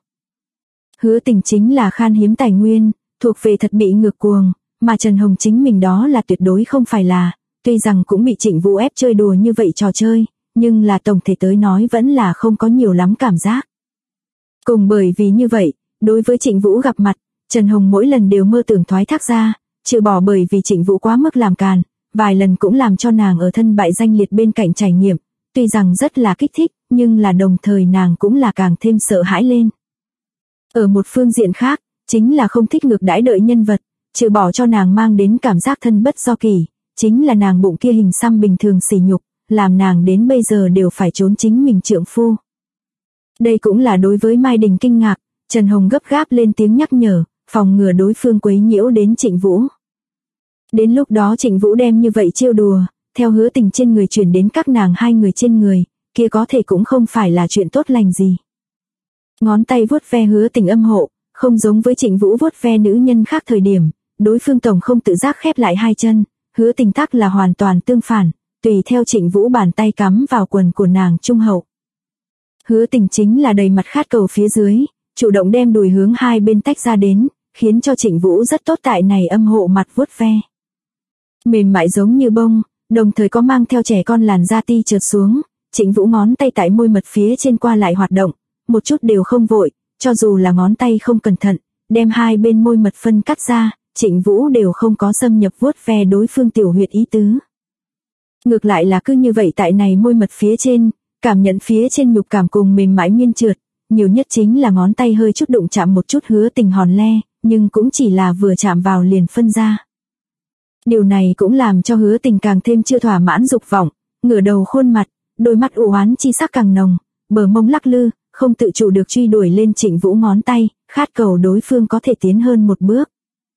Hứa Tình chính là khan hiếm tài nguyên, thuộc về thật bị ngược cuồng, mà Trần Hồng chính mình đó là tuyệt đối không phải là, tuy rằng cũng bị Trịnh Vũ ép chơi đùa như vậy trò chơi, nhưng là tổng thể tới nói vẫn là không có nhiều lắm cảm giác. Cùng bởi vì như vậy, đối với Trịnh Vũ gặp mặt, Trần Hồng mỗi lần đều mơ tưởng thoái thác ra, trừ bỏ bởi vì Trịnh Vũ quá mức làm càn, vài lần cũng làm cho nàng ở thân bại danh liệt bên cạnh trải nghiệm, tuy rằng rất là kích thích, nhưng là đồng thời nàng cũng là càng thêm sợ hãi lên. Ở một phương diện khác, chính là không thích ngược đãi đợi nhân vật, trừ bỏ cho nàng mang đến cảm giác thân bất do kỳ, chính là nàng bụng kia hình xăm bình thường sỉ nhục, làm nàng đến bây giờ đều phải trốn chính mình trượng phu. Đây cũng là đối với Mai Đình kinh ngạc, Trần Hồng gấp gáp lên tiếng nhắc nhở, phòng ngừa đối phương quấy nhiễu đến Trịnh Vũ. Đến lúc đó Trịnh Vũ đem như vậy trêu đùa, theo Hứa Tình trên người chuyển đến các nàng hai người trên người, kia có thể cũng không phải là chuyện tốt lành gì. Ngón tay vuốt ve Hứa Tình âm hộ, không giống với Trịnh Vũ vuốt ve nữ nhân khác thời điểm, đối phương tổng không tự giác khép lại hai chân, Hứa Tình tác là hoàn toàn tương phản, tùy theo Trịnh Vũ bàn tay cắm vào quần của nàng trung hậu. Hứa Tình chính là đầy mặt khát cầu phía dưới, chủ động đem đùi hướng hai bên tách ra đến, khiến cho Trịnh Vũ rất tốt tại này âm hộ mặt vuốt ve. Mềm mại giống như bông, đồng thời có mang theo trẻ con làn da ti trượt xuống, Trịnh Vũ ngón tay tại môi mật phía trên qua lại hoạt động, một chút đều không vội, cho dù là ngón tay không cẩn thận, đem hai bên môi mật phân cắt ra, Trịnh Vũ đều không có xâm nhập vuốt ve đối phương tiểu huyệt ý tứ. Ngược lại là cứ như vậy tại này môi mật phía trên, cảm nhận phía trên nhục cảm cùng mềm mại miên trượt, nhiều nhất chính là ngón tay hơi chút đụng chạm một chút Hứa Tình hòn le, nhưng cũng chỉ là vừa chạm vào liền phân ra. Điều này cũng làm cho Hứa Tình càng thêm chưa thỏa mãn dục vọng, ngửa đầu khuôn mặt, đôi mắt u oán chi sắc càng nồng, bờ mông lắc lư, không tự chủ được truy đuổi lên Trịnh Vũ ngón tay, khát cầu đối phương có thể tiến hơn một bước.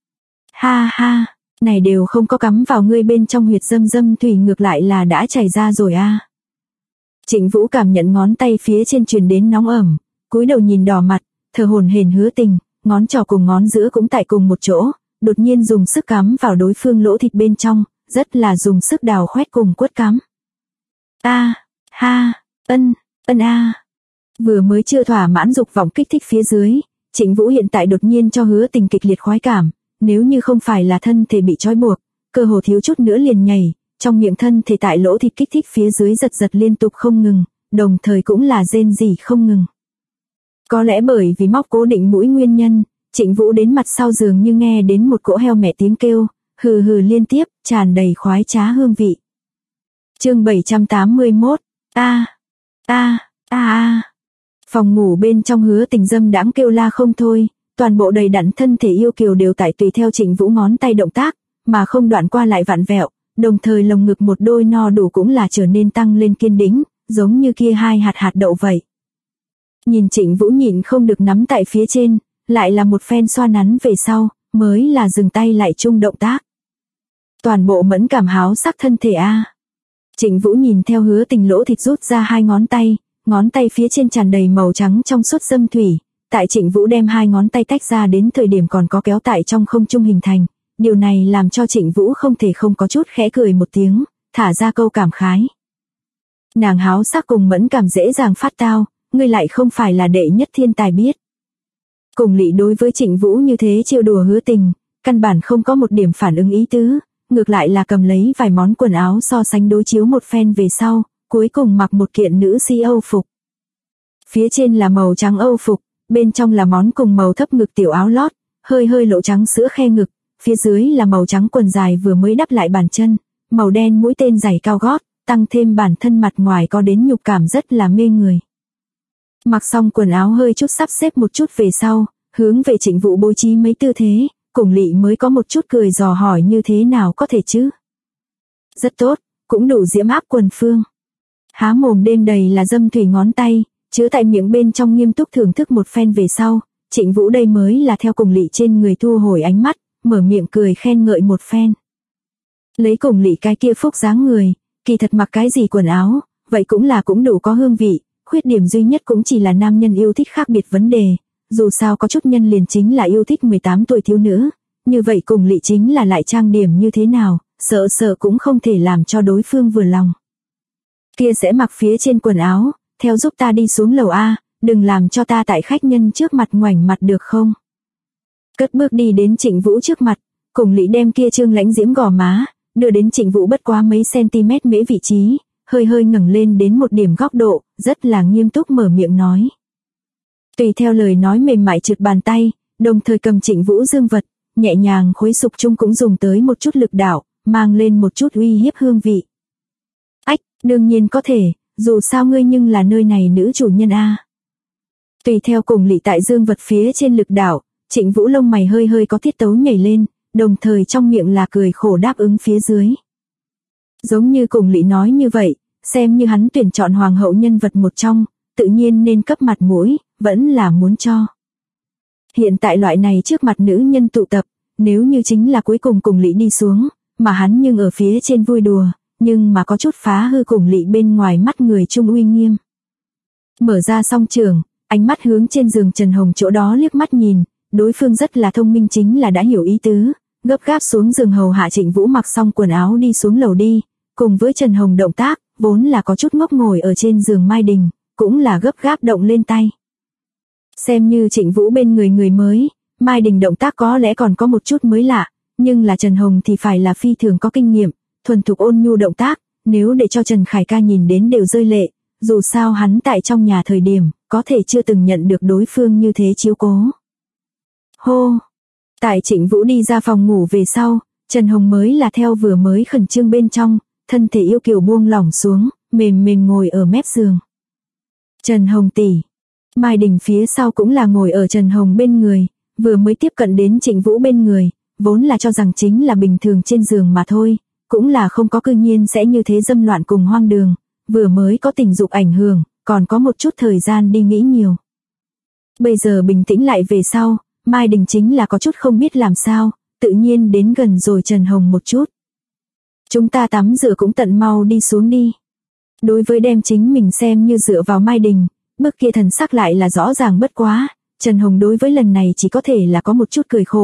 Ha ha, này đều không có cắm vào ngươi bên trong huyệt dâm dâm thủy ngược lại là đã chảy ra rồi a. Trịnh Vũ cảm nhận ngón tay phía trên truyền đến nóng ẩm, cúi đầu nhìn đỏ mặt, thở hổn hển Hứa Tình, ngón trỏ cùng ngón giữa cũng tại cùng một chỗ, đột nhiên dùng sức cắm vào đối phương lỗ thịt bên trong, rất là dùng sức đào khoét cùng quất cắm. A, ha, ân a. Vừa mới chưa thỏa mãn dục vọng kích thích phía dưới, Trịnh Vũ hiện tại đột nhiên cho Hứa Tình kịch liệt khoái cảm, nếu như không phải là thân thể bị trói buộc, cơ hồ thiếu chút nữa liền nhảy, trong miệng thân thể tại lỗ thịt kích thích phía dưới giật giật liên tục không ngừng, đồng thời cũng là rên rỉ không ngừng. Có lẽ bởi vì móc cố định mũi nguyên nhân, Trịnh Vũ đến mặt sau giường như nghe đến một cỗ heo mẹ tiếng kêu, hừ hừ liên tiếp, tràn đầy khoái trá hương vị. Chương 781. Phòng ngủ bên trong Hứa Tình dâm đãng kêu la không thôi, toàn bộ đầy đặn thân thể yêu kiều đều tại tùy theo Trịnh Vũ ngón tay động tác, mà không đoạn qua lại vặn vẹo, đồng thời lồng ngực một đôi no đủ cũng là trở nên tăng lên kiên đĩnh, giống như kia hai hạt đậu vậy. Nhìn Trịnh Vũ nhịn không được nắm tại phía trên, lại là một phen xoa nắn về sau, mới là dừng tay lại chung động tác. Toàn bộ mẫn cảm háo sắc thân thể a. Trịnh Vũ nhìn theo Hứa Tình lỗ thịt rút ra hai ngón tay phía trên tràn đầy màu trắng trong suốt dâm thủy, tại Trịnh Vũ đem hai ngón tay tách ra đến thời điểm còn có kéo tại trong không trung hình thành, điều này làm cho Trịnh Vũ không thể không có chút khẽ cười một tiếng, thả ra câu cảm khái. Nàng háo sắc cùng mẫn cảm dễ dàng phát tao, ngươi lại không phải là đệ nhất thiên tài biết. Cùng Lị đối với Trịnh Vũ như thế trêu đùa Hứa Tình, căn bản không có một điểm phản ứng ý tứ, ngược lại là cầm lấy vài món quần áo so sánh đối chiếu một phen về sau, cuối cùng mặc một kiện nữ si Âu phục. Phía trên là màu trắng Âu phục, bên trong là món cùng màu thấp ngực tiểu áo lót, hơi lộ trắng sữa khe ngực, phía dưới là màu trắng quần dài vừa mới đắp lại bàn chân, màu đen mũi tên giày cao gót, tăng thêm bản thân mặt ngoài có đến nhục cảm rất là mê người. Mặc xong quần áo hơi chút sắp xếp một chút về sau, hướng về Trịnh Vũ bố trí mấy tư thế, Cùng Lị mới có một chút cười dò hỏi như thế nào có thể chứ. Rất tốt, cũng đủ diễm áp quần phương. Há mồm đêm đầy là dâm thủy ngón tay, chứa tại miệng bên trong nghiêm túc thưởng thức một phen về sau, Trịnh Vũ đây mới là theo Cùng Lị trên người thu hồi ánh mắt, mở miệng cười khen ngợi một phen. Lấy Cùng Lị cái kia phúc dáng người, kỳ thật mặc cái gì quần áo, vậy cũng đủ có hương vị, khuyết điểm duy nhất cũng chỉ là nam nhân yêu thích khác biệt vấn đề, dù sao có chút nhân liền chính là yêu thích 18 tuổi thiếu nữ, như vậy Cùng Lị chính là lại trang điểm như thế nào, sợ cũng không thể làm cho đối phương vừa lòng. Kia sẽ mặc phía trên quần áo, theo giúp ta đi xuống lầu A, đừng làm cho ta tại khách nhân trước mặt ngoảnh mặt được không? Cất bước đi đến Trịnh Vũ trước mặt, Cùng Lị đem kia trương lãnh diễm gò má, đưa đến Trịnh Vũ bất quá mấy cm mễ vị trí, hơi ngẩng lên đến một điểm góc độ, rất là nghiêm túc mở miệng nói. Tùy theo lời nói mềm mại trượt bàn tay, đồng thời cầm Trịnh Vũ dương vật, nhẹ nhàng khuấy sục chung cũng dùng tới một chút lực đạo, mang lên một chút uy hiếp hương vị. Ách, đương nhiên có thể, dù sao ngươi nhưng là nơi này nữ chủ nhân a. Tùy theo Cùng Lị tại dương vật phía trên lực đạo, Trịnh Vũ lông mày hơi có tiết tấu nhảy lên, đồng thời trong miệng là cười khổ đáp ứng phía dưới. Giống như Cùng Lị nói như vậy, xem như hắn tuyển chọn hoàng hậu nhân vật một trong, tự nhiên nên cấp mặt mũi, vẫn là muốn cho. Hiện tại loại này trước mặt nữ nhân tụ tập, nếu như chính là cuối cùng Cùng Lị đi xuống, mà hắn nhưng ở phía trên vui đùa, nhưng mà có chút phá hư Cùng Lị bên ngoài mắt người chung uy nghiêm. Mở ra song trường, ánh mắt hướng trên giường Trần Hồng chỗ đó liếc mắt nhìn, đối phương rất là thông minh chính là đã hiểu ý tứ, gấp gáp xuống giường hầu hạ Trịnh Vũ mặc xong quần áo đi xuống lầu đi, cùng với Trần Hồng động tác, vốn là có chút ngốc ngồi ở trên giường Mai Đình, cũng là gấp gáp động lên tay. Xem như Trịnh Vũ bên người mới, Mai Đình động tác có lẽ còn có một chút mới lạ, nhưng là Trần Hồng thì phải là phi thường có kinh nghiệm, thuần thục ôn nhu động tác, nếu để cho Trần Khải ca nhìn đến đều rơi lệ, dù sao hắn tại trong nhà thời điểm, có thể chưa từng nhận được đối phương như thế chiếu cố. Hô! Tại Trịnh Vũ đi ra phòng ngủ về sau, Trần Hồng mới là theo vừa mới khẩn trương bên trong, thân thể yêu kiều buông lỏng xuống, mềm ngồi ở mép giường. Trần Hồng tỷ. Mai Đình phía sau cũng là ngồi ở Trần Hồng bên người, vừa mới tiếp cận đến Trịnh Vũ bên người, vốn là cho rằng chính là bình thường trên giường mà thôi, cũng là không có cư nhiên sẽ như thế dâm loạn cùng hoang đường, vừa mới có tình dục ảnh hưởng, còn có một chút thời gian đi nghĩ nhiều. Bây giờ bình tĩnh lại về sau, Mai Đình chính là có chút không biết làm sao, tự nhiên đến gần rồi Trần Hồng một chút. Chúng ta tắm rửa cũng tận mau đi xuống đi. Đối với đem chính mình xem như dựa vào Mai Đình, bức kia thần sắc lại là rõ ràng bất quá, Trần Hồng đối với lần này chỉ có thể là có một chút cười khổ,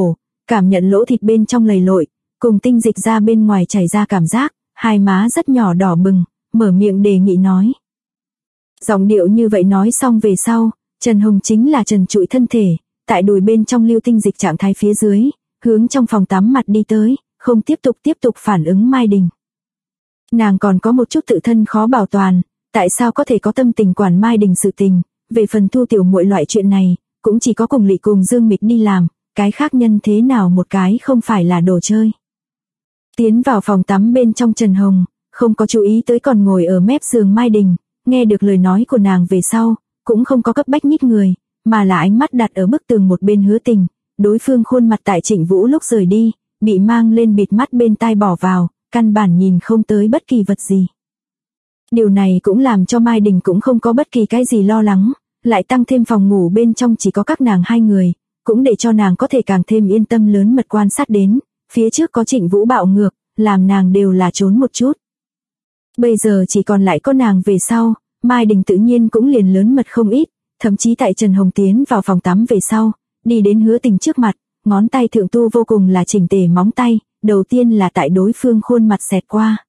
cảm nhận lỗ thịt bên trong lầy lội, cùng tinh dịch ra bên ngoài chảy ra cảm giác, hai má rất nhỏ đỏ bừng, mở miệng đề nghị nói. Giọng điệu như vậy nói xong về sau, Trần Hồng chính là trần trụi thân thể, tại đùi bên trong lưu tinh dịch trạng thái phía dưới, hướng trong phòng tắm mặt đi tới, không tiếp tục phản ứng Mai Đình. Nàng còn có một chút tự thân khó bảo toàn, tại sao có thể có tâm tình quản Mai Đình sự tình, về phần Thu tiểu muội loại chuyện này, cũng chỉ có cùng Lị cùng Dương Mịch đi làm, cái khác nhân thế nào một cái không phải là đồ chơi. Tiến vào phòng tắm bên trong Trần Hồng, không có chú ý tới còn ngồi ở mép giường Mai Đình, nghe được lời nói của nàng về sau, cũng không có cấp bách nhích người, mà là ánh mắt đặt ở bức tường một bên Hứa Tình, đối phương khuôn mặt tại Trịnh Vũ lúc rời đi, bị mang lên bịt mắt bên tai bỏ vào, căn bản nhìn không tới bất kỳ vật gì. Điều này cũng làm cho Mai Đình cũng không có bất kỳ cái gì lo lắng, lại tăng thêm phòng ngủ bên trong chỉ có các nàng hai người, cũng để cho nàng có thể càng thêm yên tâm lớn mật quan sát đến, phía trước có Trịnh Vũ bạo ngược, làm nàng đều là trốn một chút. Bây giờ chỉ còn lại có nàng về sau, Mai Đình tự nhiên cũng liền lớn mật không ít, thậm chí tại Trần Hồng tiến vào phòng tắm về sau, đi đến Hứa Tình trước mặt, ngón tay thượng tu vô cùng là chỉnh tề móng tay, đầu tiên là tại đối phương khuôn mặt xẹt qua.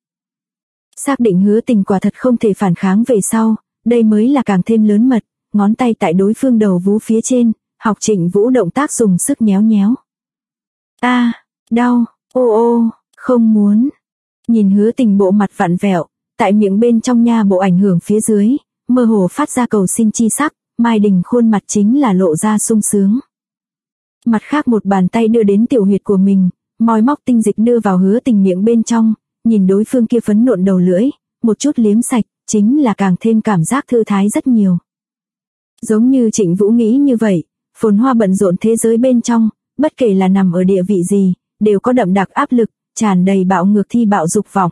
Xác định Hứa Tình quả thật không thể phản kháng về sau, đây mới là càng thêm lớn mật, ngón tay tại đối phương đầu vú phía trên, học Trịnh Vũ động tác dùng sức nhéo nhéo. A, đau, ô, không muốn. Nhìn Hứa Tình bộ mặt vặn vẹo, tại miệng bên trong nha bộ ảnh hưởng phía dưới, mơ hồ phát ra cầu xin chi sắc, Mai Đình khuôn mặt chính là lộ ra sung sướng. Mặt khác một bàn tay đưa đến tiểu huyệt của mình, moi móc tinh dịch đưa vào Hứa Tình miệng bên trong, nhìn đối phương kia phấn nộn đầu lưỡi, một chút liếm sạch, chính là càng thêm cảm giác thư thái rất nhiều. Giống như Trịnh Vũ nghĩ như vậy, phồn hoa bận rộn thế giới bên trong, bất kể là nằm ở địa vị gì, đều có đậm đặc áp lực, tràn đầy bạo ngược thi bạo dục vọng.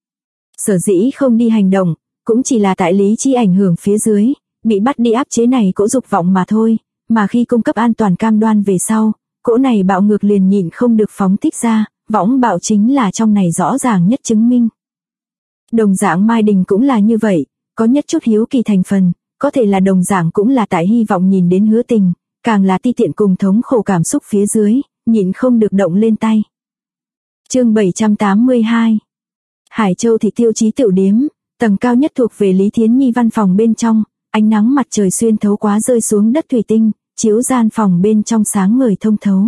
Sở dĩ không đi hành động, cũng chỉ là tại lý trí ảnh hưởng phía dưới, bị bắt đi áp chế này cỗ dục vọng mà thôi, mà khi cung cấp an toàn cam đoan về sau, cỗ này bạo ngược liền nhịn không được phóng thích ra, võng bạo chính là trong này rõ ràng nhất chứng minh. Đồng dạng Mai Đình cũng là như vậy, có nhất chút hiếu kỳ thành phần, có thể là đồng dạng cũng là tại hy vọng nhìn đến Hứa Tình, càng là ti tiện cùng thống khổ cảm xúc phía dưới, nhịn không được động lên tay. Chương 782. Hải Châu Thị Tiêu Chí tiểu điếm, tầng cao nhất thuộc về Lý Thiến Nhi văn phòng bên trong, ánh nắng mặt trời xuyên thấu quá rơi xuống đất thủy tinh, chiếu gian phòng bên trong sáng ngời thông thấu.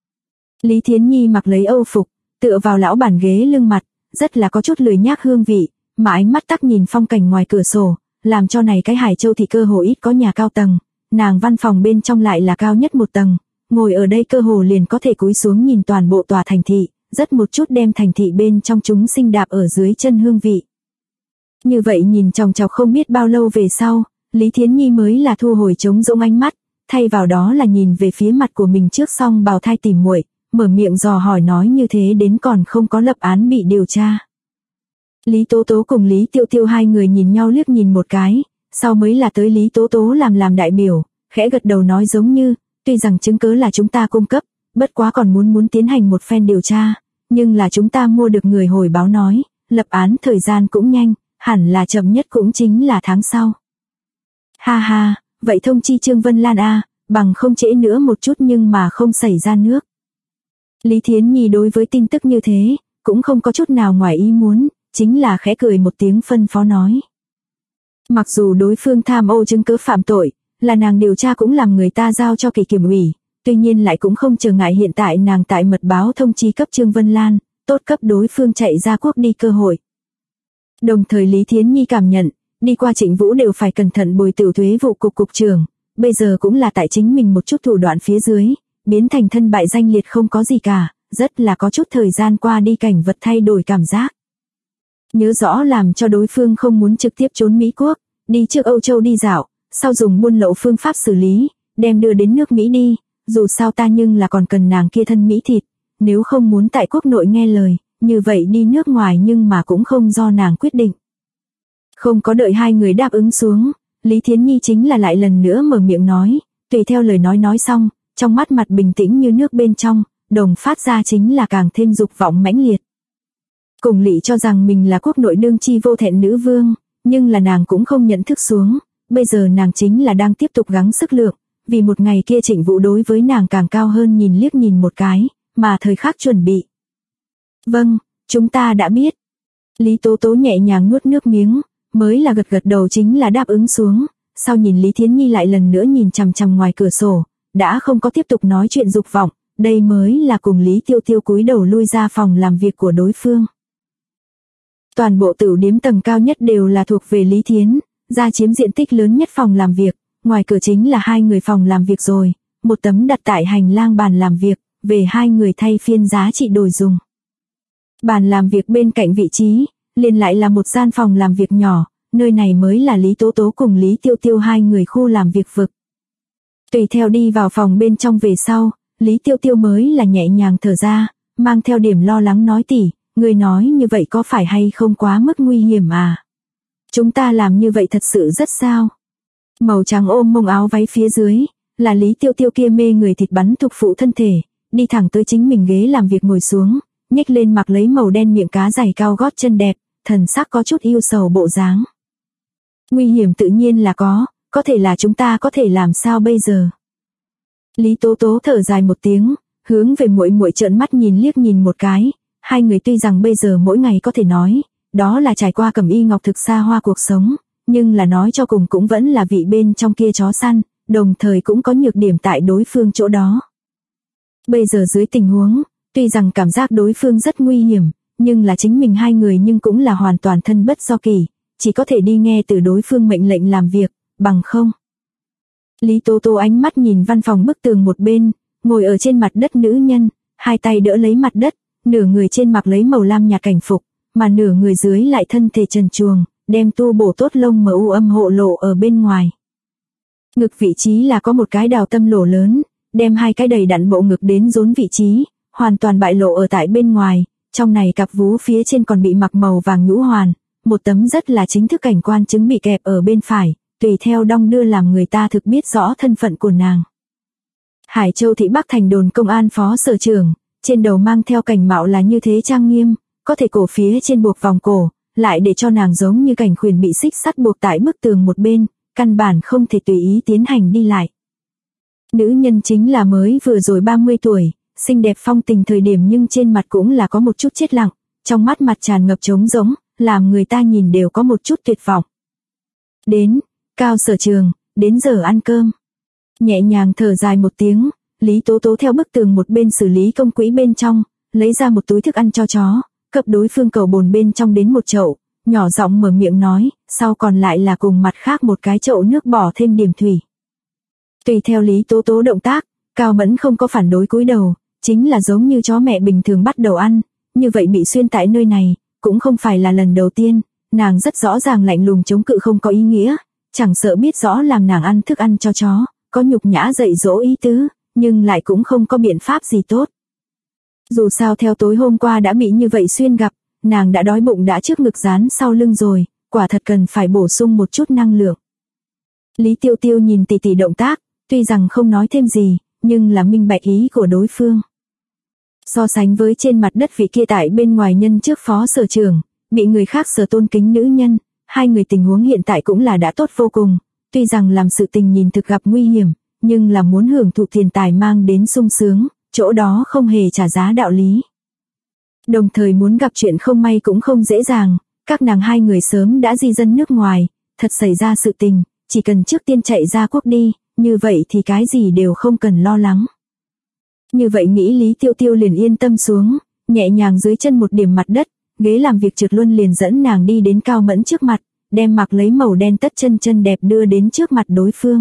Lý Thiến Nhi mặc lấy âu phục, tựa vào lão bản ghế lưng mặt, rất là có chút lười nhác hương vị, mà ánh mắt tắc nhìn phong cảnh ngoài cửa sổ, làm cho này cái Hải Châu Thị cơ hồ ít có nhà cao tầng, nàng văn phòng bên trong lại là cao nhất một tầng, ngồi ở đây cơ hồ liền có thể cúi xuống nhìn toàn bộ tòa thành thị, rất một chút đem thành thị bên trong chúng sinh đạp ở dưới chân hương vị. Như vậy nhìn chòng chọc không biết bao lâu về sau, Lý Thiến Nhi mới là thu hồi trống rỗng ánh mắt, thay vào đó là nhìn về phía mặt của mình trước song bào thai tỉ muội, mở miệng dò hỏi nói như thế đến còn không có lập án bị điều tra. Lý Tố Tố cùng Lý Tiêu Tiêu hai người nhìn nhau liếc nhìn một cái, sau mới là tới Lý Tố Tố làm đại biểu, khẽ gật đầu nói giống như, tuy rằng chứng cứ là chúng ta cung cấp, bất quá còn muốn tiến hành một phen điều tra, nhưng là chúng ta mua được người hồi báo nói, lập án thời gian cũng nhanh, hẳn là chậm nhất cũng chính là tháng sau. Ha ha, vậy thông chi Trương Vân Lan a, bằng không trễ nữa một chút nhưng mà không xảy ra nước. Lý Thiến Nhi đối với tin tức như thế, cũng không có chút nào ngoài ý muốn, chính là khẽ cười một tiếng phân phó nói. Mặc dù đối phương tham ô chứng cứ phạm tội, là nàng điều tra cũng làm người ta giao cho kỳ kiểm ủy, tuy nhiên lại cũng không trở ngại hiện tại nàng tại mật báo thông chi cấp Trương Vân Lan, tốt cấp đối phương chạy ra quốc đi cơ hội. Đồng thời Lý Thiến Nhi cảm nhận, đi qua Trịnh Vũ đều phải cẩn thận bồi tiểu thuế vụ cục trưởng, bây giờ cũng là tại chính mình một chút thủ đoạn phía dưới, biến thành thân bại danh liệt không có gì cả, rất là có chút thời gian qua đi cảnh vật thay đổi cảm giác. Nhớ rõ làm cho đối phương không muốn trực tiếp trốn Mỹ Quốc, đi trước Âu Châu đi dạo, sau dùng buôn lậu phương pháp xử lý, đem đưa đến nước Mỹ đi, dù sao ta nhưng là còn cần nàng kia thân Mỹ thịt, nếu không muốn tại quốc nội nghe lời, như vậy đi nước ngoài nhưng mà cũng không do nàng quyết định. Không có đợi hai người đáp ứng xuống, Lý Thiến Nhi chính là lại lần nữa mở miệng nói, tùy theo lời nói xong, trong mắt mặt bình tĩnh như nước bên trong, đồng phát ra chính là càng thêm dục vọng mãnh liệt. Cùng Lị cho rằng mình là quốc nội đương chi vô thẹn nữ vương, nhưng là nàng cũng không nhận thức xuống, bây giờ nàng chính là đang tiếp tục gắng sức lượng, vì một ngày kia Trịnh Vũ đối với nàng càng cao hơn nhìn liếc nhìn một cái, mà thời khắc chuẩn bị. Vâng, chúng ta đã biết. Lý Tố Tố nhẹ nhàng nuốt nước miếng, mới là gật gật đầu chính là đáp ứng xuống, sau nhìn Lý Thiến Nhi lại lần nữa nhìn chằm chằm ngoài cửa sổ, đã không có tiếp tục nói chuyện dục vọng, đây mới là cùng Lý Tiêu Tiêu cúi đầu lui ra phòng làm việc của đối phương. Toàn bộ tửu điếm tầng cao nhất đều là thuộc về Lý Thiến, ra chiếm diện tích lớn nhất phòng làm việc, ngoài cửa chính là 2 người phòng làm việc rồi, một tấm đặt tại hành lang bàn làm việc, về 2 người thay phiên giá trị đổi dùng. Bàn làm việc bên cạnh vị trí, liền lại là một gian phòng làm việc nhỏ, nơi này mới là Lý Tố Tố cùng Lý Tiêu Tiêu 2 người khu làm việc vực. Tùy theo đi vào phòng bên trong về sau, Lý Tiêu Tiêu mới là nhẹ nhàng thở ra, mang theo điểm lo lắng nói tỷ, người nói như vậy có phải hay không quá mức nguy hiểm à? Chúng ta làm như vậy thật sự rất sao? Màu trắng ôm mông áo váy phía dưới, là Lý Tiêu Tiêu kia mê người thịt bắn thục phụ thân thể, đi thẳng tới chính mình ghế làm việc ngồi xuống, nhếch lên mặc lấy màu đen miệng cá giày cao gót chân đẹp, thần sắc có chút yêu sầu bộ dáng. Nguy hiểm tự nhiên là có thể là chúng ta có thể làm sao bây giờ? Lý Tố Tố thở dài một tiếng, hướng về muội muội trợn mắt nhìn liếc nhìn một cái, 2 người tuy rằng bây giờ mỗi ngày có thể nói, đó là trải qua cẩm y ngọc thực xa hoa cuộc sống, nhưng là nói cho cùng cũng vẫn là vị bên trong kia chó săn, đồng thời cũng có nhược điểm tại đối phương chỗ đó. Bây giờ dưới tình huống, tuy rằng cảm giác đối phương rất nguy hiểm, nhưng là chính mình 2 người nhưng cũng là hoàn toàn thân bất do kỳ, chỉ có thể đi nghe từ đối phương mệnh lệnh làm việc, bằng không. Lý Tố Tố ánh mắt nhìn văn phòng bức tường một bên, ngồi ở trên mặt đất nữ nhân, 2 tay đỡ lấy mặt đất, nửa người trên mặc lấy màu lam nhạt cảnh phục, mà nửa người dưới lại thân thể trần truồng, đem tu bổ tốt lông mờ u âm hộ lộ ở bên ngoài. Ngực vị trí là có một cái đào tâm lỗ lớn, đem 2 cái đầy đặn bộ ngực đến rốn vị trí, hoàn toàn bại lộ ở tại bên ngoài, trong này cặp vú phía trên còn bị mặc màu vàng nhũ hoàn, một tấm rất là chính thức cảnh quan chứng bị kẹp ở bên phải, tùy theo đong đưa làm người ta thực biết rõ thân phận của nàng. Hải Châu thị Bắc thành đồn công an phó sở trưởng, trên đầu mang theo cảnh mạo là như thế trang nghiêm, có thể cổ phía trên buộc vòng cổ, lại để cho nàng giống như cảnh khuyển bị xích sắt buộc tại bức tường một bên, căn bản không thể tùy ý tiến hành đi lại. Nữ nhân chính là mới vừa rồi 30 tuổi, xinh đẹp phong tình thời điểm nhưng trên mặt cũng là có một chút chết lặng, trong mắt mặt tràn ngập trống rỗng, làm người ta nhìn đều có một chút tuyệt vọng. Đến, Cao sở trường, đến giờ ăn cơm. Nhẹ nhàng thở dài một tiếng, Lý Tố Tố theo bức tường một bên xử lý công quỹ bên trong, lấy ra một túi thức ăn cho chó, cấp đối phương cầu bồn bên trong đến một chậu, nhỏ giọng mở miệng nói, sau còn lại là cùng mặt khác một cái chậu nước bỏ thêm điểm thủy. Tùy theo Lý Tố Tố động tác, Cao Mẫn không có phản đối cúi đầu, chính là giống như chó mẹ bình thường bắt đầu ăn, như vậy bị xuyên tại nơi này, cũng không phải là lần đầu tiên, nàng rất rõ ràng lạnh lùng chống cự không có ý nghĩa, chẳng sợ biết rõ làm nàng ăn thức ăn cho chó, có nhục nhã dạy dỗ ý tứ, nhưng lại cũng không có biện pháp gì tốt. Dù sao theo tối hôm qua đã bị như vậy xuyên gặp, nàng đã đói bụng đã trước ngực dán sau lưng rồi, quả thật cần phải bổ sung một chút năng lượng. Lý Tiêu Tiêu nhìn tỷ tỷ động tác, tuy rằng không nói thêm gì, nhưng là minh bạch ý của đối phương. So sánh với trên mặt đất vị kia tại bên ngoài nhân trước phó sở trưởng, bị người khác sở tôn kính nữ nhân, 2 người tình huống hiện tại cũng là đã tốt vô cùng, tuy rằng làm sự tình nhìn thực gặp nguy hiểm, nhưng là muốn hưởng thụ tiền tài mang đến sung sướng, chỗ đó không hề trả giá đạo lý. Đồng thời muốn gặp chuyện không may cũng không dễ dàng, các nàng 2 người sớm đã di dân nước ngoài, thật xảy ra sự tình, chỉ cần trước tiên chạy ra quốc đi, như vậy thì cái gì đều không cần lo lắng. Như vậy nghĩ Lý Tiêu Tiêu liền yên tâm xuống, nhẹ nhàng dưới chân một điểm mặt đất, ghế làm việc trượt luôn liền dẫn nàng đi đến Cao Mẫn trước mặt, đem mặc lấy màu đen tất chân đẹp đưa đến trước mặt đối phương.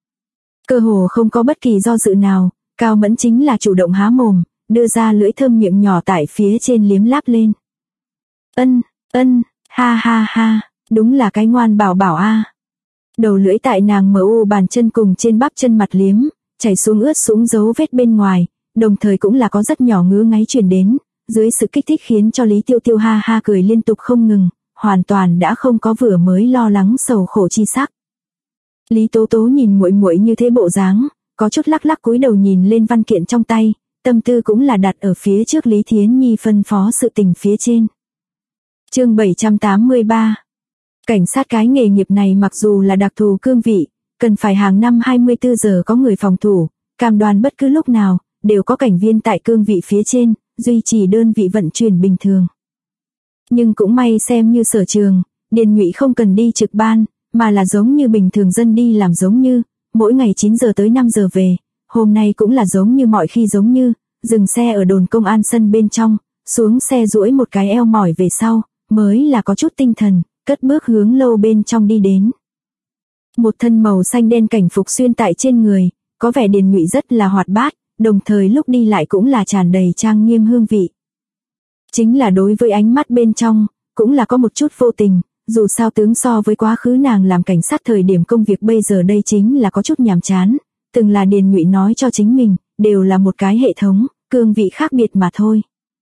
Cơ hồ không có bất kỳ do dự nào, Cao Mẫn chính là chủ động há mồm, đưa ra lưỡi thơm miệng nhỏ tại phía trên liếm láp lên. Ha ha ha, đúng là cái ngoan bảo bảo a. Đầu lưỡi tại nàng mở u bàn chân cùng trên bắp chân mặt liếm, chảy xuống ướt sũng dấu vết bên ngoài, đồng thời cũng là có rất nhỏ ngứa ngáy truyền đến, dưới sự kích thích khiến cho Lý Tiêu Tiêu ha ha cười liên tục không ngừng, hoàn toàn đã không có vừa mới lo lắng sầu khổ chi sắc. Lý Tố Tố nhìn muội muội như thế bộ dáng, có chút lắc lắc cúi đầu nhìn lên văn kiện trong tay, tâm tư cũng là đặt ở phía trước Lý Thiến Nhi phân phó sự tình phía trên. Chương 783. Cảnh sát cái nghề nghiệp này mặc dù là đặc thù cương vị, cần phải hàng năm 24 giờ có người phòng thủ, cam đoan bất cứ lúc nào, đều có cảnh viên tại cương vị phía trên, duy trì đơn vị vận chuyển bình thường. Nhưng cũng may xem như sở trường, Điền Nhụy không cần đi trực ban, mà là giống như bình thường dân đi làm, giống như mỗi ngày 9 giờ tới 5 giờ về, hôm nay cũng là giống như mọi khi, giống như dừng xe ở đồn công an sân bên trong, xuống xe duỗi một cái eo mỏi về sau, mới là có chút tinh thần, cất bước hướng lâu bên trong đi đến. Một thân màu xanh đen cảnh phục xuyên tại trên người, có vẻ Điền Nhụy rất là hoạt bát, đồng thời lúc đi lại cũng là tràn đầy trang nghiêm hương vị. Chính là đối với ánh mắt bên trong, cũng là có một chút vô tình, dù sao tướng so với quá khứ nàng làm cảnh sát thời điểm công việc bây giờ đây chính là có chút nhàm chán, từng là Điền Nhụy nói cho chính mình, đều là một cái hệ thống, cương vị khác biệt mà thôi.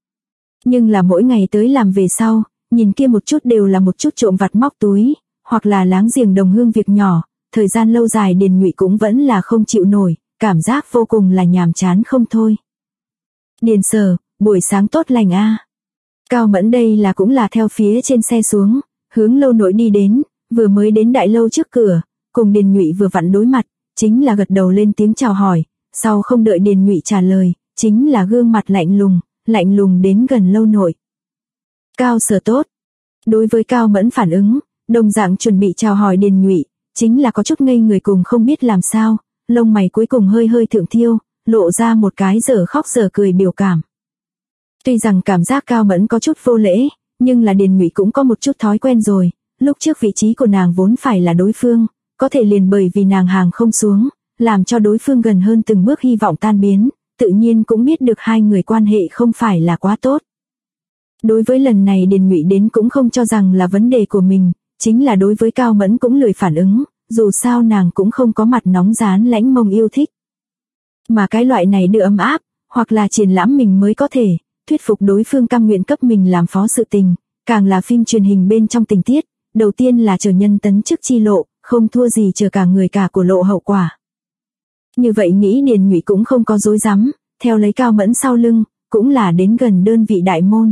Nhưng là mỗi ngày tới làm về sau, nhìn kia một chút đều là một chút trộm vặt móc túi, hoặc là láng giềng đồng hương việc nhỏ, thời gian lâu dài Điền Nhụy cũng vẫn là không chịu nổi, cảm giác vô cùng là nhàm chán không thôi. Điền Sở, buổi sáng tốt lành a. Cao Mẫn đây là cũng là theo phía trên xe xuống, hướng lâu nội đi đến, vừa mới đến đại lâu trước cửa, cùng Điền Nhụy vừa vặn đối mặt, chính là gật đầu lên tiếng chào hỏi, sau không đợi Điền Nhụy trả lời, chính là gương mặt lạnh lùng đến gần lâu nội. Cao Sở tốt. Đối với Cao Mẫn phản ứng, đồng dạng chuẩn bị chào hỏi Điền Nhụy, chính là có chút ngây người cùng không biết làm sao, lông mày cuối cùng hơi hơi thượng thiêu, lộ ra một cái dở khóc dở cười biểu cảm. Tuy rằng cảm giác Cao Mẫn có chút vô lễ, nhưng là Điền Nhụy cũng có một chút thói quen rồi, lúc trước vị trí của nàng vốn phải là đối phương, có thể liền bởi vì nàng hàng không xuống, làm cho đối phương gần hơn từng bước hy vọng tan biến, tự nhiên cũng biết được hai người quan hệ không phải là quá tốt. Đối với lần này Điền Nhụy đến cũng không cho rằng là vấn đề của mình, chính là đối với Cao Mẫn cũng lười phản ứng, dù sao nàng cũng không có mặt nóng rán lãnh mông yêu thích. Mà cái loại này đưa ấm áp, hoặc là triển lãm mình mới có thể thuyết phục đối phương cam nguyện cấp mình làm phó sự tình, càng là phim truyền hình bên trong tình tiết, đầu tiên là chờ nhân tấn chức chi lộ, không thua gì chờ cả người cả của lộ hậu quả. Như vậy nghĩ Điền Nhụy cũng không có dối rắm, theo lấy Cao Mẫn sau lưng, cũng là đến gần đơn vị đại môn.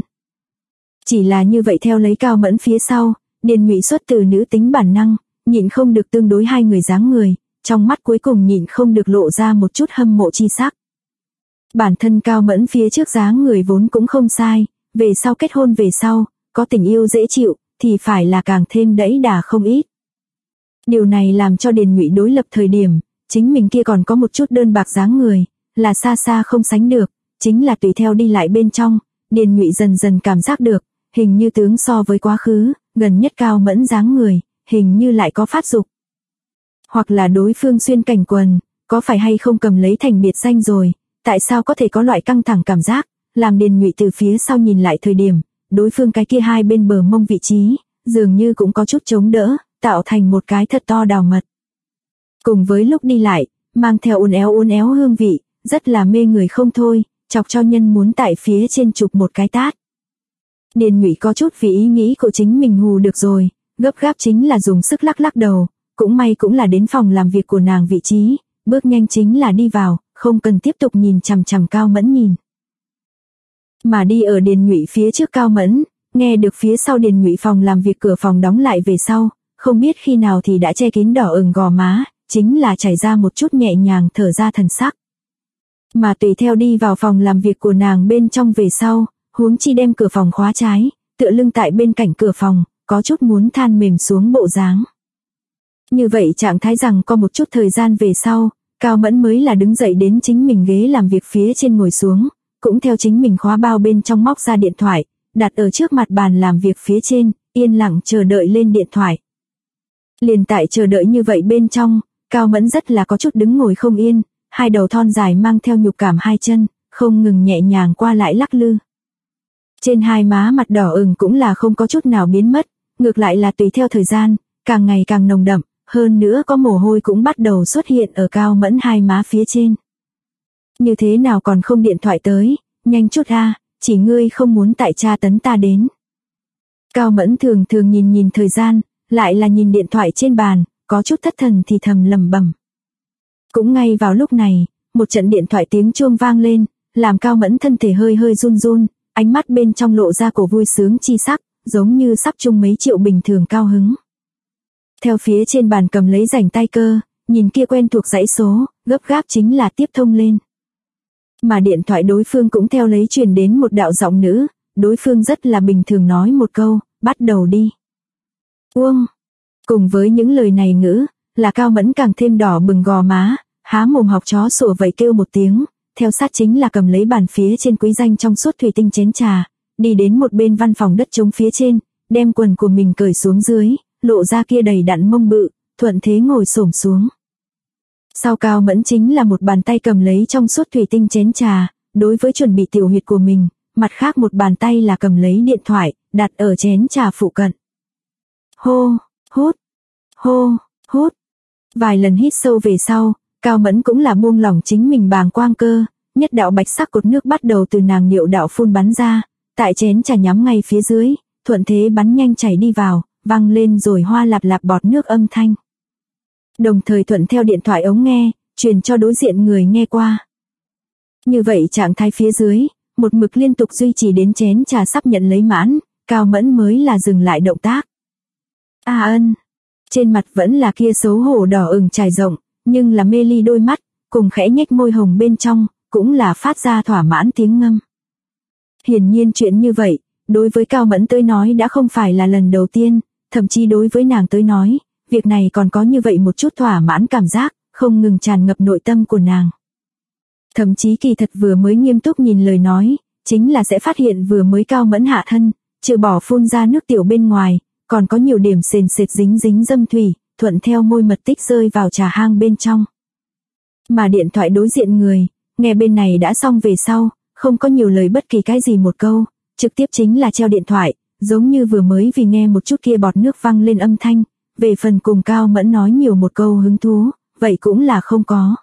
Chỉ là như vậy theo lấy Cao Mẫn phía sau, Điền Nhụy xuất từ nữ tính bản năng, nhịn không được tương đối hai người dáng người, trong mắt cuối cùng nhịn không được lộ ra một chút hâm mộ chi sắc. Bản thân Cao Mẫn phía trước dáng người vốn cũng không sai, về sau kết hôn về sau, có tình yêu dễ chịu, thì phải là càng thêm đẫy đà không ít. Điều này làm cho Điền Nhụy đối lập thời điểm, chính mình kia còn có một chút đơn bạc dáng người, là xa xa không sánh được, chính là tùy theo đi lại bên trong, Điền Nhụy dần dần cảm giác được, hình như tướng so với quá khứ, gần nhất Cao Mẫn dáng người, hình như lại có phát dục. Hoặc là đối phương xuyên cảnh quần, có phải hay không cầm lấy thành biệt danh rồi, tại sao có thể có loại căng thẳng cảm giác, làm Điền Nhụy từ phía sau nhìn lại thời điểm, đối phương cái kia hai bên bờ mông vị trí, dường như cũng có chút chống đỡ, tạo thành một cái thật to đào mật. Cùng với lúc đi lại, mang theo uốn éo hương vị, rất là mê người không thôi, chọc cho nhân muốn tại phía trên chụp một cái tát. Điền Nhụy có chút vì ý nghĩ của chính mình hù được rồi, gấp gáp chính là dùng sức lắc lắc đầu, cũng may cũng là đến phòng làm việc của nàng vị trí, bước nhanh chính là đi vào, không cần tiếp tục nhìn chằm chằm Cao Mẫn nhìn. Mà đi ở Điền Nhụy phía trước Cao Mẫn, nghe được phía sau Điền Nhụy phòng làm việc cửa phòng đóng lại về sau, không biết khi nào thì đã che kín đỏ ửng gò má, chính là chảy ra một chút nhẹ nhàng thở ra thần sắc. Mà tùy theo đi vào phòng làm việc của nàng bên trong về sau, huống chi đem cửa phòng khóa trái, tựa lưng tại bên cạnh cửa phòng, có chút muốn than mềm xuống bộ dáng. Như vậy trạng thái rằng có một chút thời gian về sau, Cao Mẫn mới là đứng dậy đến chính mình ghế làm việc phía trên ngồi xuống, cũng theo chính mình khóa bao bên trong móc ra điện thoại, đặt ở trước mặt bàn làm việc phía trên, yên lặng chờ đợi lên điện thoại. Liền tại chờ đợi như vậy bên trong, Cao Mẫn rất là có chút đứng ngồi không yên, hai đầu thon dài mang theo nhục cảm hai chân, không ngừng nhẹ nhàng qua lại lắc lư. Trên hai má mặt đỏ ửng cũng là không có chút nào biến mất, ngược lại là tùy theo thời gian, càng ngày càng nồng đậm, hơn nữa có mồ hôi cũng bắt đầu xuất hiện ở Cao Mẫn hai má phía trên. Như thế nào còn không điện thoại tới, nhanh chút a, chỉ ngươi không muốn tại tra tấn ta đến. Cao Mẫn thường thường nhìn thời gian, lại là nhìn điện thoại trên bàn, có chút thất thần thì thầm lẩm bẩm. Cũng ngay vào lúc này, một trận điện thoại tiếng chuông vang lên, làm Cao Mẫn thân thể hơi hơi run run, ánh mắt bên trong lộ ra cổ vui sướng chi sắc, giống như sắp chung mấy triệu bình thường cao hứng. Theo phía trên bàn cầm lấy rảnh tay cơ, nhìn kia quen thuộc dãy số, gấp gáp chính là tiếp thông lên. Mà điện thoại đối phương cũng theo lấy truyền đến một đạo giọng nữ, đối phương rất là bình thường nói một câu, bắt đầu đi. Uông. Cùng với những lời này ngữ, là Cao Mẫn càng thêm đỏ bừng gò má, há mồm học chó sủa vậy kêu một tiếng, theo sát chính là cầm lấy bàn phía trên quý danh trong suốt thủy tinh chén trà, đi đến một bên văn phòng đất trống phía trên, đem quần của mình cởi xuống dưới, lộ ra kia đầy đặn mông bự, thuận thế ngồi xổm xuống. Sau Cao Mẫn chính là một bàn tay cầm lấy trong suốt thủy tinh chén trà, đối với chuẩn bị tiểu huyệt của mình, mặt khác một bàn tay là cầm lấy điện thoại, đặt ở chén trà phụ cận. Hô, hút, hô, hút. Vài lần hít sâu về sau, Cao Mẫn cũng là buông lỏng chính mình bàng quang cơ, nhất đạo bạch sắc cột nước bắt đầu từ nàng niệu đạo phun bắn ra, tại chén trà nhắm ngay phía dưới, thuận thế bắn nhanh chảy đi vào, vang lên rồi hoa lạp lạp bọt nước âm thanh. Đồng thời thuận theo điện thoại ống nghe, truyền cho đối diện người nghe qua. Như vậy trạng thái phía dưới, một mực liên tục duy trì đến chén trà sắp nhận lấy mãn, Cao Mẫn mới là dừng lại động tác. Ân. Trên mặt vẫn là kia xấu hổ đỏ ửng trải rộng, nhưng là mê ly đôi mắt, cùng khẽ nhếch môi hồng bên trong, cũng là phát ra thỏa mãn tiếng ngâm. Hiển nhiên chuyện như vậy, đối với Cao Mẫn tới nói đã không phải là lần đầu tiên, thậm chí đối với nàng tới nói, việc này còn có như vậy một chút thỏa mãn cảm giác, không ngừng tràn ngập nội tâm của nàng. Thậm chí kỳ thật vừa mới nghiêm túc nhìn lời nói, chính là sẽ phát hiện vừa mới Cao Mẫn hạ thân, trừ bỏ phun ra nước tiểu bên ngoài, còn có nhiều điểm sền sệt dính dính dâm thủy, thuận theo môi mật tích rơi vào trà hang bên trong. Mà điện thoại đối diện người, nghe bên này đã xong về sau, không có nhiều lời bất kỳ cái gì một câu, trực tiếp chính là treo điện thoại, giống như vừa mới vì nghe một chút kia bọt nước văng lên âm thanh, về phần cùng Cao Mẫn nói nhiều một câu hứng thú, vậy cũng là không có.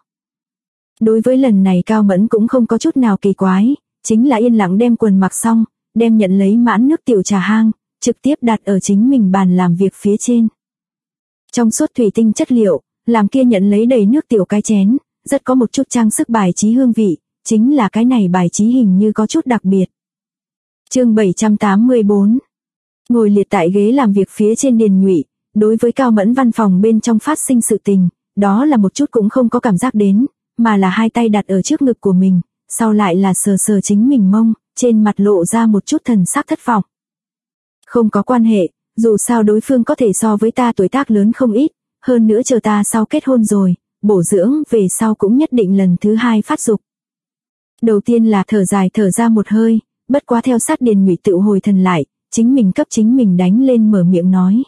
Đối với lần này Cao Mẫn cũng không có chút nào kỳ quái, chính là yên lặng đem quần mặc xong, đem nhận lấy mãn nước tiểu trà hang, trực tiếp đặt ở chính mình bàn làm việc phía trên. Trong suốt thủy tinh chất liệu, làm kia nhận lấy đầy nước tiểu cái chén, rất có một chút trang sức bài trí hương vị, chính là cái này bài trí hình như có chút đặc biệt. Chương 784. Ngồi liệt tại ghế làm việc phía trên Điền Nhụy, đối với Cao Mẫn văn phòng bên trong phát sinh sự tình, đó là một chút cũng không có cảm giác đến, mà là hai tay đặt ở trước ngực của mình, sau lại là sờ sờ chính mình mông, trên mặt lộ ra một chút thần sắc thất vọng. Không có quan hệ, dù sao đối phương có thể so với ta tuổi tác lớn không ít, hơn nữa chờ ta sau kết hôn rồi, bổ dưỡng về sau cũng nhất định lần thứ hai phát dục. Đầu tiên là thở dài thở ra một hơi, bất quá theo sát Điền Nhụy tự hồi thần lại, chính mình cấp chính mình đánh lên mở miệng nói.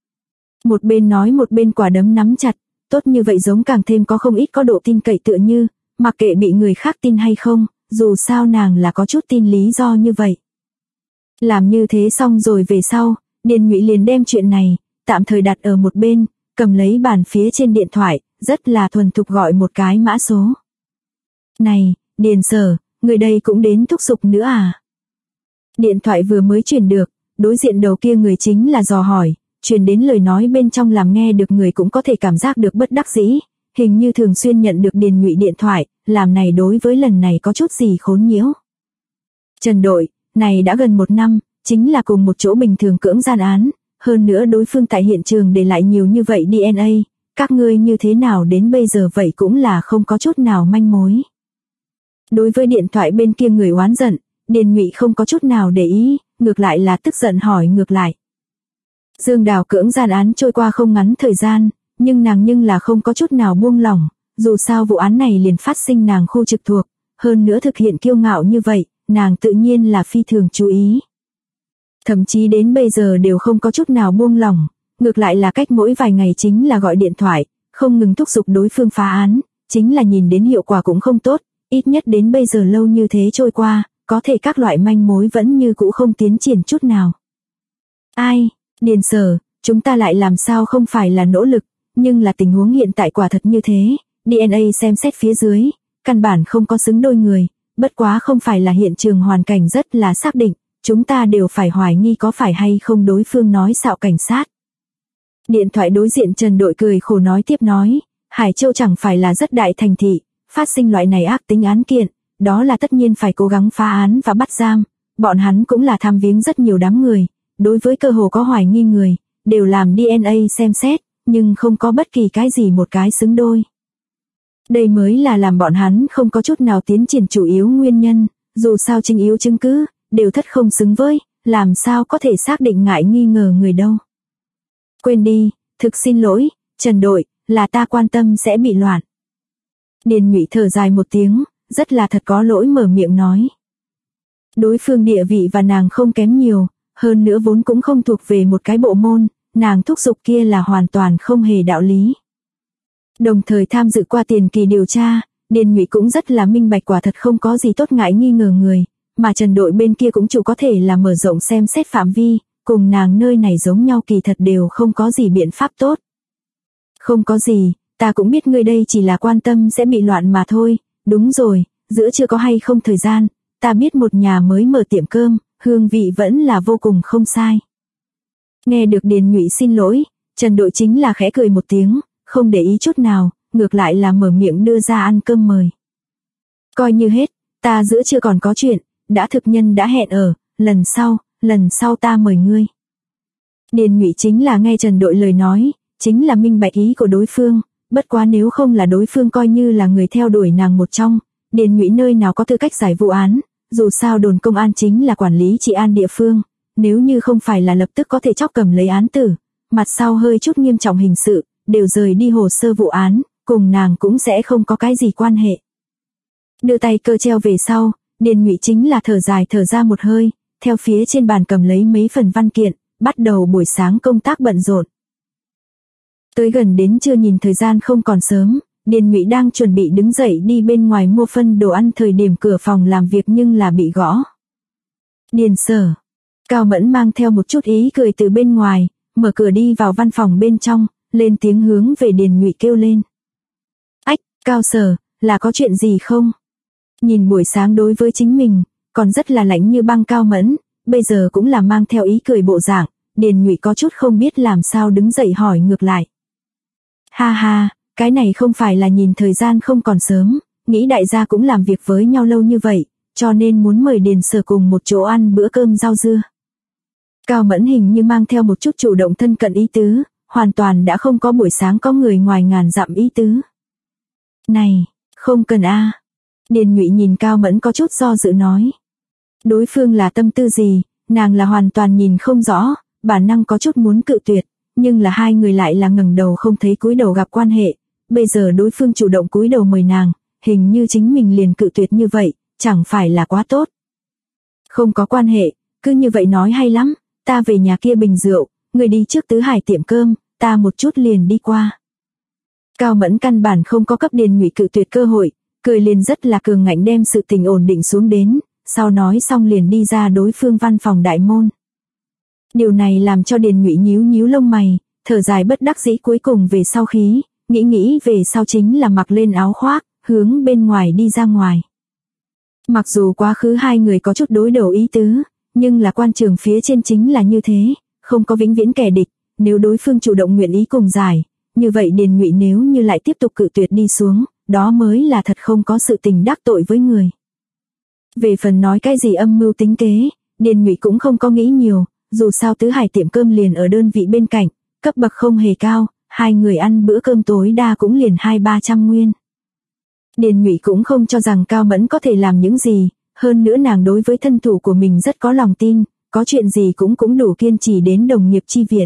Một bên nói một bên quả đấm nắm chặt, tốt như vậy giống càng thêm có không ít có độ tin cậy tựa như, mặc kệ bị người khác tin hay không, dù sao nàng là có chút tin lý do như vậy. Làm như thế xong rồi về sau, Điền Nhụy liền đem chuyện này, tạm thời đặt ở một bên, cầm lấy bàn phía trên điện thoại, rất là thuần thục gọi một cái mã số. Này, Điền Sở, người đây cũng đến thúc giục nữa à? Điện thoại vừa mới truyền được, đối diện đầu kia người chính là dò hỏi, truyền đến lời nói bên trong làm nghe được người cũng có thể cảm giác được bất đắc dĩ, hình như thường xuyên nhận được Điền Nhụy điện thoại, làm này đối với lần này có chút gì khốn nhiễu. Trần đội, này đã gần 1 năm, chính là cùng một chỗ bình thường cưỡng gian án, hơn nữa đối phương tại hiện trường để lại nhiều như vậy DNA, các ngươi như thế nào đến bây giờ vậy cũng là không có chút nào manh mối. Đối với điện thoại bên kia người oán giận, Điền Nhụy không có chút nào để ý, ngược lại là tức giận hỏi ngược lại. Dương Đào cưỡng gian án trôi qua không ngắn thời gian, nhưng nàng nhưng là không có chút nào buông lỏng, dù sao vụ án này liền phát sinh nàng khu trực thuộc, hơn nữa thực hiện kiêu ngạo như vậy, nàng tự nhiên là phi thường chú ý. Thậm chí đến bây giờ đều không có chút nào buông lỏng, ngược lại là cách mỗi vài ngày chính là gọi điện thoại, không ngừng thúc giục đối phương phá án, chính là nhìn đến hiệu quả cũng không tốt, ít nhất đến bây giờ lâu như thế trôi qua, có thể các loại manh mối vẫn như cũ không tiến triển chút nào. Ai, Điền Sở, chúng ta lại làm sao không phải là nỗ lực, nhưng là tình huống hiện tại quả thật như thế, DNA xem xét phía dưới, căn bản không có xứng đôi người, bất quá không phải là hiện trường hoàn cảnh rất là xác định, chúng ta đều phải hoài nghi có phải hay không đối phương nói xạo cảnh sát. Điện thoại đối diện Trần đội cười khổ nói tiếp nói, Hải Châu chẳng phải là rất đại thành thị, phát sinh loại này ác tính án kiện, đó là tất nhiên phải cố gắng phá án và bắt giam, bọn hắn cũng là tham viếng rất nhiều đám người, đối với cơ hồ có hoài nghi người, đều làm DNA xem xét, nhưng không có bất kỳ cái gì một cái xứng đôi. Đây mới là làm bọn hắn không có chút nào tiến triển chủ yếu nguyên nhân, dù sao chính yếu chứng cứ, đều thất không xứng với, làm sao có thể xác định ngại nghi ngờ người đâu. Quên đi, thực xin lỗi, Trần đội, là ta quan tâm sẽ bị loạn. Điền Nhụy thở dài một tiếng, rất là thật có lỗi mở miệng nói. Đối phương địa vị và nàng không kém nhiều, hơn nữa vốn cũng không thuộc về một cái bộ môn, nàng thúc giục kia là hoàn toàn không hề đạo lý. Đồng thời tham dự qua tiền kỳ điều tra, Điền Nhụy cũng rất là minh bạch quả thật không có gì tốt ngại nghi ngờ người, mà Trần đội bên kia cũng chủ có thể là mở rộng xem xét phạm vi, cùng nàng nơi này giống nhau kỳ thật đều không có gì biện pháp tốt. Không có gì, ta cũng biết ngươi đây chỉ là quan tâm sẽ bị loạn mà thôi, đúng rồi, giữa chưa có hay không thời gian, ta biết một nhà mới mở tiệm cơm, hương vị vẫn là vô cùng không sai. Nghe được Điền Nhụy xin lỗi, Trần đội chính là khẽ cười một tiếng, không để ý chút nào, ngược lại là mở miệng đưa ra ăn cơm mời. Coi như hết, ta giữa chưa còn có chuyện, đã thực nhân đã hẹn ở, lần sau ta mời ngươi. Điền Nhụy chính là nghe Trần đội lời nói, chính là minh bạch ý của đối phương, bất quá nếu không là đối phương coi như là người theo đuổi nàng một trong, Điền Nhụy nơi nào có tư cách giải vụ án, dù sao đồn công an chính là quản lý trị an địa phương, nếu như không phải là lập tức có thể chóc cầm lấy án tử, mặt sau hơi chút nghiêm trọng hình sự, đều rời đi hồ sơ vụ án, cùng nàng cũng sẽ không có cái gì quan hệ. Đưa tay cơ treo về sau, Điền Nhụy chính là thở dài thở ra một hơi, theo phía trên bàn cầm lấy mấy phần văn kiện, bắt đầu buổi sáng công tác bận rộn. Tới gần đến trưa nhìn thời gian không còn sớm, Điền Nhụy đang chuẩn bị đứng dậy đi bên ngoài mua phân đồ ăn thời điểm cửa phòng làm việc nhưng là bị gõ. Điền Sở. Cao Mẫn mang theo một chút ý cười từ bên ngoài, mở cửa đi vào văn phòng bên trong, lên tiếng hướng về Điền Nhụy kêu lên. Ách, Cao Sở, là có chuyện gì không? Nhìn buổi sáng đối với chính mình, còn rất là lạnh như băng Cao Mẫn, bây giờ cũng là mang theo ý cười bộ dạng, Điền Nhụy có chút không biết làm sao đứng dậy hỏi ngược lại. Ha ha, cái này không phải là nhìn thời gian không còn sớm, nghĩ đại gia cũng làm việc với nhau lâu như vậy, cho nên muốn mời Điền Sở cùng một chỗ ăn bữa cơm rau dưa. Cao Mẫn hình như mang theo một chút chủ động thân cận ý tứ, hoàn toàn đã không có buổi sáng có người ngoài ngàn dặm ý tứ. Này, không cần a. Điền Nhụy nhìn Cao Mẫn có chút do dự nói. Đối phương là tâm tư gì, nàng là hoàn toàn nhìn không rõ, bản năng có chút muốn cự tuyệt, nhưng là hai người lại là ngẩng đầu không thấy cúi đầu gặp quan hệ, bây giờ đối phương chủ động cúi đầu mời nàng, hình như chính mình liền cự tuyệt như vậy, chẳng phải là quá tốt. Không có quan hệ, cứ như vậy nói hay lắm, ta về nhà kia bình rượu, người đi trước Tứ Hải tiệm cơm, ta một chút liền đi qua. Cao Mẫn căn bản không có cấp Điền Nhụy cự tuyệt cơ hội, cười liền rất là cường ngạnh đem sự tình ổn định xuống đến, sau nói xong liền đi ra đối phương văn phòng đại môn. Điều này làm cho Điền Nhụy nhíu nhíu lông mày, thở dài bất đắc dĩ cuối cùng về sau khí, nghĩ về sau chính là mặc lên áo khoác, hướng bên ngoài đi ra ngoài. Mặc dù quá khứ hai người có chút đối đầu ý tứ, nhưng là quan trường phía trên chính là như thế, không có vĩnh viễn kẻ địch, nếu đối phương chủ động nguyện ý cùng giải, như vậy Điền Nhụy nếu như lại tiếp tục cự tuyệt đi xuống, đó mới là thật không có sự tình đắc tội với người. Về phần nói cái gì âm mưu tính kế, Điền Nhụy cũng không có nghĩ nhiều, dù sao Tứ Hải tiệm cơm liền ở đơn vị bên cạnh, cấp bậc không hề cao, hai người ăn bữa cơm tối đa cũng liền 200-300 nguyên. Điền Nhụy cũng không cho rằng Cao Mẫn có thể làm những gì, hơn nữa nàng đối với thân thủ của mình rất có lòng tin, có chuyện gì cũng đủ kiên trì đến đồng nghiệp chi viện.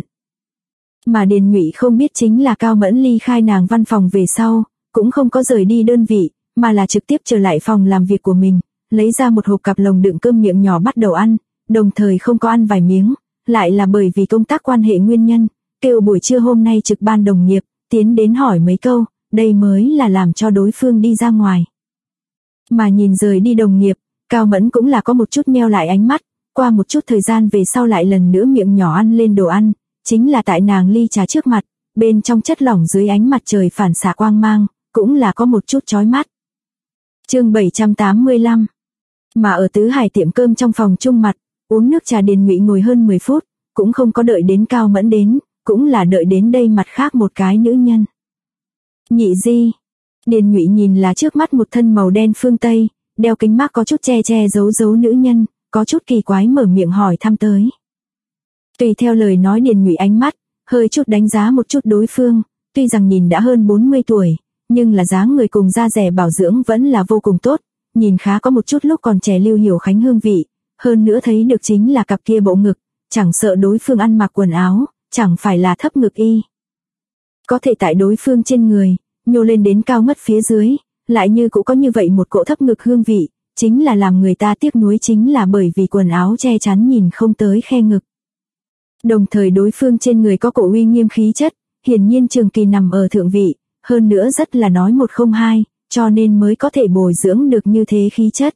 Mà Điền Nhụy không biết chính là Cao Mẫn ly khai nàng văn phòng về sau, cũng không có rời đi đơn vị, mà là trực tiếp trở lại phòng làm việc của mình, lấy ra một hộp cặp lồng đựng cơm miệng nhỏ bắt đầu ăn, đồng thời không có ăn vài miếng, lại là bởi vì công tác quan hệ nguyên nhân, kêu buổi trưa hôm nay trực ban đồng nghiệp, tiến đến hỏi mấy câu, đây mới là làm cho đối phương đi ra ngoài. Mà nhìn rời đi đồng nghiệp, Cao Mẫn cũng là có một chút meo lại ánh mắt, qua một chút thời gian về sau lại lần nữa miệng nhỏ ăn lên đồ ăn, chính là tại nàng ly trà trước mặt, bên trong chất lỏng dưới ánh mặt trời phản xạ quang mang, cũng là có một chút chói mắt. Chương 785. Mà ở Tứ Hải tiệm cơm trong phòng chung mặt, uống nước trà Điền Nhụy ngồi hơn 10 phút, cũng không có đợi đến Cao Mẫn đến, cũng là đợi đến đây mặt khác một cái nữ nhân. Nhị Di. Điền Nhụy nhìn là trước mắt một thân màu đen phương Tây, đeo kính mác có chút che giấu nữ nhân, có chút kỳ quái mở miệng hỏi thăm tới. Tùy theo lời nói Điền Nhụy ánh mắt, hơi chút đánh giá một chút đối phương, tuy rằng nhìn đã hơn 40 tuổi, nhưng là dáng người cùng da dẻ bảo dưỡng vẫn là vô cùng tốt, nhìn khá có một chút lúc còn trẻ Lưu Hiểu Khánh hương vị, hơn nữa thấy được chính là cặp kia bộ ngực, chẳng sợ đối phương ăn mặc quần áo, chẳng phải là thấp ngực y. Có thể tại đối phương trên người, nhô lên đến cao ngất phía dưới, lại như cũng có như vậy một cỗ thấp ngực hương vị, chính là làm người ta tiếc nuối chính là bởi vì quần áo che chắn nhìn không tới khe ngực. Đồng thời đối phương trên người có cổ uy nghiêm khí chất, hiển nhiên trường kỳ nằm ở thượng vị, hơn nữa rất là nói một không hai, cho nên mới có thể bồi dưỡng được như thế khí chất.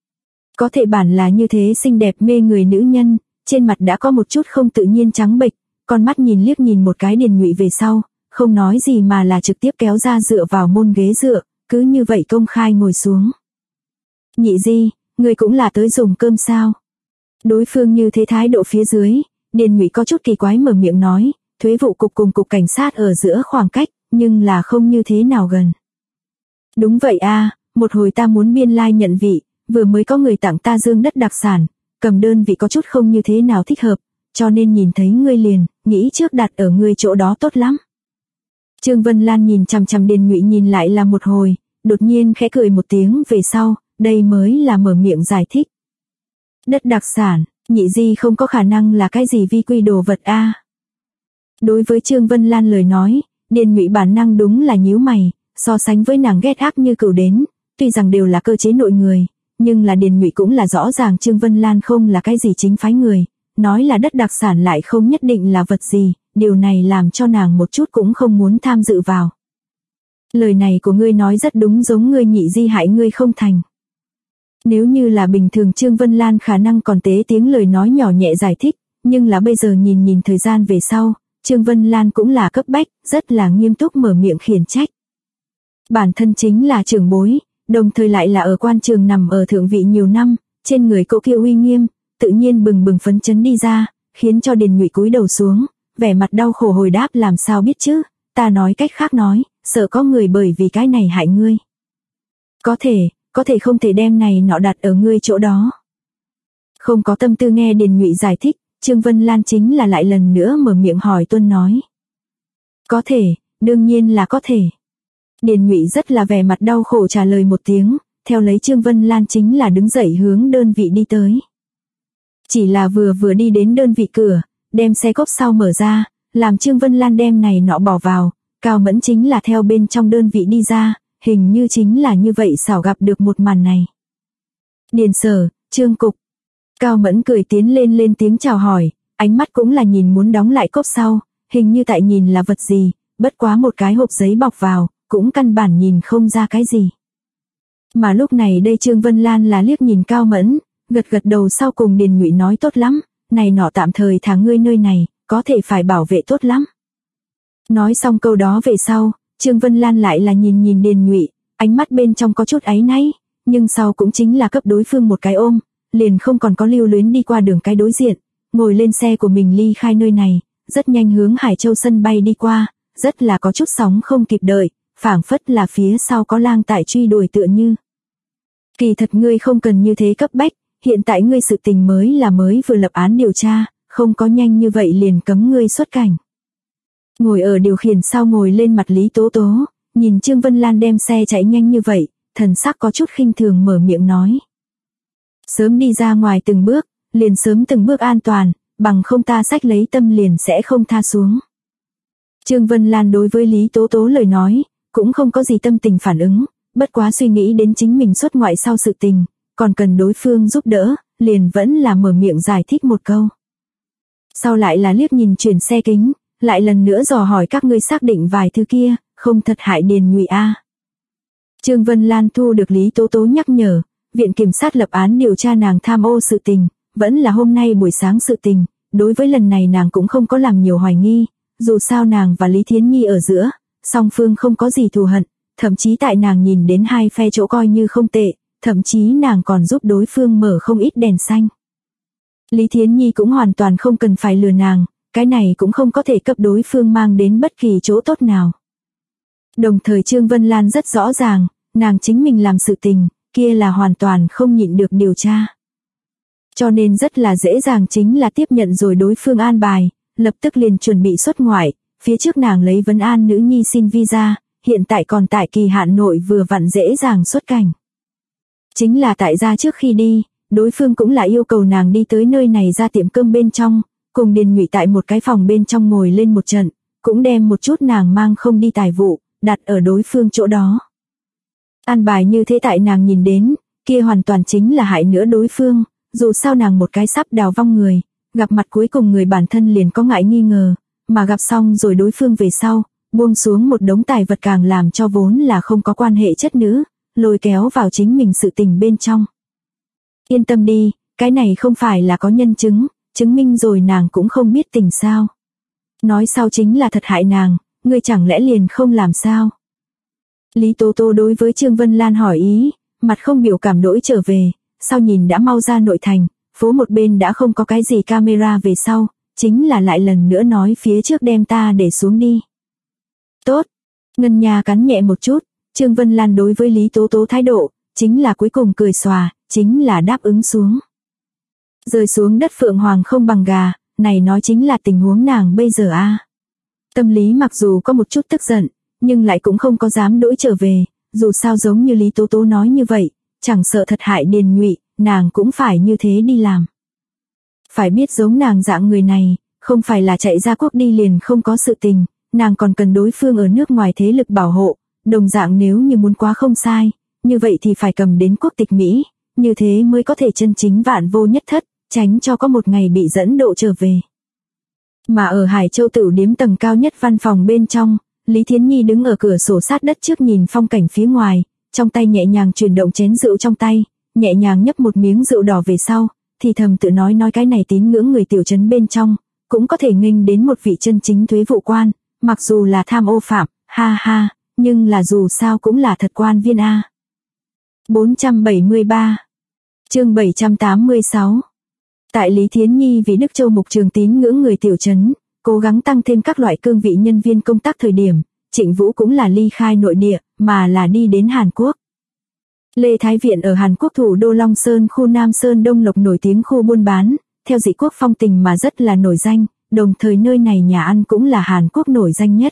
Có thể bản là như thế xinh đẹp mê người nữ nhân, trên mặt đã có một chút không tự nhiên trắng bệch, con mắt nhìn liếc nhìn một cái Điền Nhụy về sau, không nói gì mà là trực tiếp kéo ra dựa vào môn ghế dựa, cứ như vậy công khai ngồi xuống. Nhị Di, người cũng là tới dùng cơm sao? Đối phương như thế thái độ phía dưới, Điền Nhụy có chút kỳ quái mở miệng nói, thuế vụ cục cùng cục cảnh sát ở giữa khoảng cách, nhưng là không như thế nào gần. Đúng vậy a, một hồi ta muốn biên lai nhận vị, vừa mới có người tặng ta dương đất đặc sản, cầm đơn vị có chút không như thế nào thích hợp, cho nên nhìn thấy ngươi liền, nghĩ trước đặt ở ngươi chỗ đó tốt lắm. Trương Vân Lan nhìn chằm chằm Điền Nhụy nhìn lại là một hồi, đột nhiên khẽ cười một tiếng về sau, đây mới là mở miệng giải thích. Đất đặc sản, Nhị Di không có khả năng là cái gì vi quy đồ vật a. Đối với Trương Vân Lan lời nói, Điền Nhụy bản năng đúng là nhíu mày, so sánh với nàng ghét ác như cừu đến, tuy rằng đều là cơ chế nội người, nhưng là Điền Nhụy cũng là rõ ràng Trương Vân Lan không là cái gì chính phái người, nói là đất đặc sản lại không nhất định là vật gì, điều này làm cho nàng một chút cũng không muốn tham dự vào. Lời này của ngươi nói rất đúng, giống ngươi Nhị Di hại ngươi không thành. Nếu như là bình thường Trương Vân Lan khả năng còn tế tiếng lời nói nhỏ nhẹ giải thích, nhưng là bây giờ nhìn thời gian về sau, Trương Vân Lan cũng là cấp bách, rất là nghiêm túc mở miệng khiển trách. Bản thân chính là trưởng bối, đồng thời lại là ở quan trường nằm ở thượng vị nhiều năm, trên người cậu kia uy nghiêm, tự nhiên bừng bừng phấn chấn đi ra, khiến cho Điền Nhụy cúi đầu xuống, vẻ mặt đau khổ hồi đáp làm sao biết chứ, ta nói cách khác nói, sợ có người bởi vì cái này hại ngươi. Có thể không thể đem này nọ đặt ở ngươi chỗ đó. Không có tâm tư nghe Điền Nhụy giải thích, Trương Vân Lan chính là lại lần nữa mở miệng hỏi tuân nói. Có thể, đương nhiên là có thể. Điền Nhụy rất là vẻ mặt đau khổ trả lời một tiếng, theo lấy Trương Vân Lan chính là đứng dậy hướng đơn vị đi tới. Chỉ là vừa đi đến đơn vị cửa, đem xe cốp sau mở ra, làm Trương Vân Lan đem này nọ bỏ vào, Cao Mẫn chính là theo bên trong đơn vị đi ra, hình như chính là như vậy xảo gặp được một màn này. Điền Sở, Trương Cục. Cao Mẫn cười tiến lên tiếng chào hỏi, ánh mắt cũng là nhìn muốn đóng lại cốp sau, hình như tại nhìn là vật gì, bất quá một cái hộp giấy bọc vào, cũng căn bản nhìn không ra cái gì. Mà lúc này đây Trương Vân Lan là liếc nhìn Cao Mẫn, gật đầu sau cùng Điền Nhụy nói tốt lắm, này nọ tạm thời thả ngươi nơi này, có thể phải bảo vệ tốt lắm. Nói xong câu đó về sau, Trương Vân Lan lại là nhìn Điền Nhụy, ánh mắt bên trong có chút áy náy, nhưng sau cũng chính là cấp đối phương một cái ôm, liền không còn có lưu luyến đi qua đường cái đối diện, ngồi lên xe của mình ly khai nơi này, rất nhanh hướng Hải Châu sân bay đi qua, rất là có chút sóng không kịp đợi, phảng phất là phía sau có lang tại truy đuổi tựa như. Kỳ thật ngươi không cần như thế cấp bách, hiện tại ngươi sự tình mới vừa lập án điều tra, không có nhanh như vậy liền cấm ngươi xuất cảnh. Ngồi ở điều khiển sau ngồi lên mặt Lý Tố Tố, nhìn Trương Vân Lan đem xe chạy nhanh như vậy, thần sắc có chút khinh thường mở miệng nói. Sớm đi ra ngoài từng bước, liền sớm từng bước an toàn, bằng không ta xách lấy tâm liền sẽ không tha xuống. Trương Vân Lan đối với Lý Tố Tố lời nói, cũng không có gì tâm tình phản ứng, bất quá suy nghĩ đến chính mình xuất ngoại sau sự tình, còn cần đối phương giúp đỡ, liền vẫn là mở miệng giải thích một câu. Sau lại là liếc nhìn chuyển xe kính, lại lần nữa dò hỏi các ngươi xác định vài thứ kia, không thật hại Điền Nhụy a. Trương Vân Lan thu được Lý Tố Tố nhắc nhở, viện kiểm sát lập án điều tra nàng tham ô sự tình, vẫn là hôm nay buổi sáng sự tình, đối với lần này nàng cũng không có làm nhiều hoài nghi, dù sao nàng và Lý Thiến Nhi ở giữa, song phương không có gì thù hận, thậm chí tại nàng nhìn đến hai phe chỗ coi như không tệ, thậm chí nàng còn giúp đối phương mở không ít đèn xanh. Lý Thiến Nhi cũng hoàn toàn không cần phải lừa nàng, cái này cũng không có thể cấp đối phương mang đến bất kỳ chỗ tốt nào. Đồng thời Trương Vân Lan rất rõ ràng, nàng chính mình làm sự tình, kia là hoàn toàn không nhịn được điều tra. Cho nên rất là dễ dàng chính là tiếp nhận rồi đối phương an bài, lập tức liền chuẩn bị xuất ngoại, phía trước nàng lấy vấn an nữ nhi xin visa, hiện tại còn tại kỳ hạn nội vừa vặn dễ dàng xuất cảnh. Chính là tại ra trước khi đi, đối phương cũng là yêu cầu nàng đi tới nơi này ra tiệm cơm bên trong, cùng Điền Nhụy tại một cái phòng bên trong ngồi lên một trận, cũng đem một chút nàng mang không đi tài vụ, đặt ở đối phương chỗ đó. An bài như thế tại nàng nhìn đến, kia hoàn toàn chính là hại nữa đối phương, dù sao nàng một cái sắp đào vong người, gặp mặt cuối cùng người bản thân liền có ngại nghi ngờ, mà gặp xong rồi đối phương về sau, buông xuống một đống tài vật càng làm cho vốn là không có quan hệ chất nữ, lôi kéo vào chính mình sự tình bên trong. Yên tâm đi, cái này không phải là có nhân chứng, chứng minh rồi nàng cũng không biết tình sao. Nói sau chính là thật hại nàng, ngươi chẳng lẽ liền không làm sao. Lý Tố Tố đối với Trương Vân Lan hỏi ý, mặt không biểu cảm đổi trở về, sau nhìn đã mau ra nội thành, phố một bên đã không có cái gì camera về sau, chính là lại lần nữa nói phía trước đem ta để xuống đi. Tốt, Ngân Nha cắn nhẹ một chút, Trương Vân Lan đối với Lý Tố Tố thái độ, chính là cuối cùng cười xòa, chính là đáp ứng xuống. Rơi xuống đất phượng hoàng không bằng gà, này nói chính là tình huống nàng bây giờ a. Tâm lý mặc dù có một chút tức giận, nhưng lại cũng không có dám đổi trở về, dù sao giống như Lý Tố Tố nói như vậy, chẳng sợ thật hại Điền Nhụy, nàng cũng phải như thế đi làm. Phải biết giống nàng dạng người này, không phải là chạy ra quốc đi liền không có sự tình, nàng còn cần đối phương ở nước ngoài thế lực bảo hộ, đồng dạng nếu như muốn quá không sai, như vậy thì phải cầm đến quốc tịch Mỹ, như thế mới có thể chân chính vạn vô nhất thất, tránh cho có một ngày bị dẫn độ trở về. Mà ở Hải Châu Tửu Điếm tầng cao nhất văn phòng bên trong, Lý Thiến Nhi đứng ở cửa sổ sát đất trước nhìn phong cảnh phía ngoài, trong tay nhẹ nhàng chuyển động chén rượu trong tay, nhẹ nhàng nhấp một miếng rượu đỏ về sau, thì thầm tự nói cái này tín ngưỡng người tiểu trấn bên trong, cũng có thể nghênh đến một vị chân chính thuế vụ quan, mặc dù là tham ô phạm, ha ha, nhưng là dù sao cũng là thật quan viên a. 473 chương 786 Tại Lý Thiến Nhi vì Đức Châu Mục Trường tín ngưỡng người tiểu trấn, cố gắng tăng thêm các loại cương vị nhân viên công tác thời điểm, Trịnh Vũ cũng là ly khai nội địa, mà là đi đến Hàn Quốc. Lê Thái Viện ở Hàn Quốc thủ đô Long Sơn khu Nam Sơn Đông Lộc nổi tiếng khu buôn bán, theo dị quốc phong tình mà rất là nổi danh, đồng thời nơi này nhà ăn cũng là Hàn Quốc nổi danh nhất.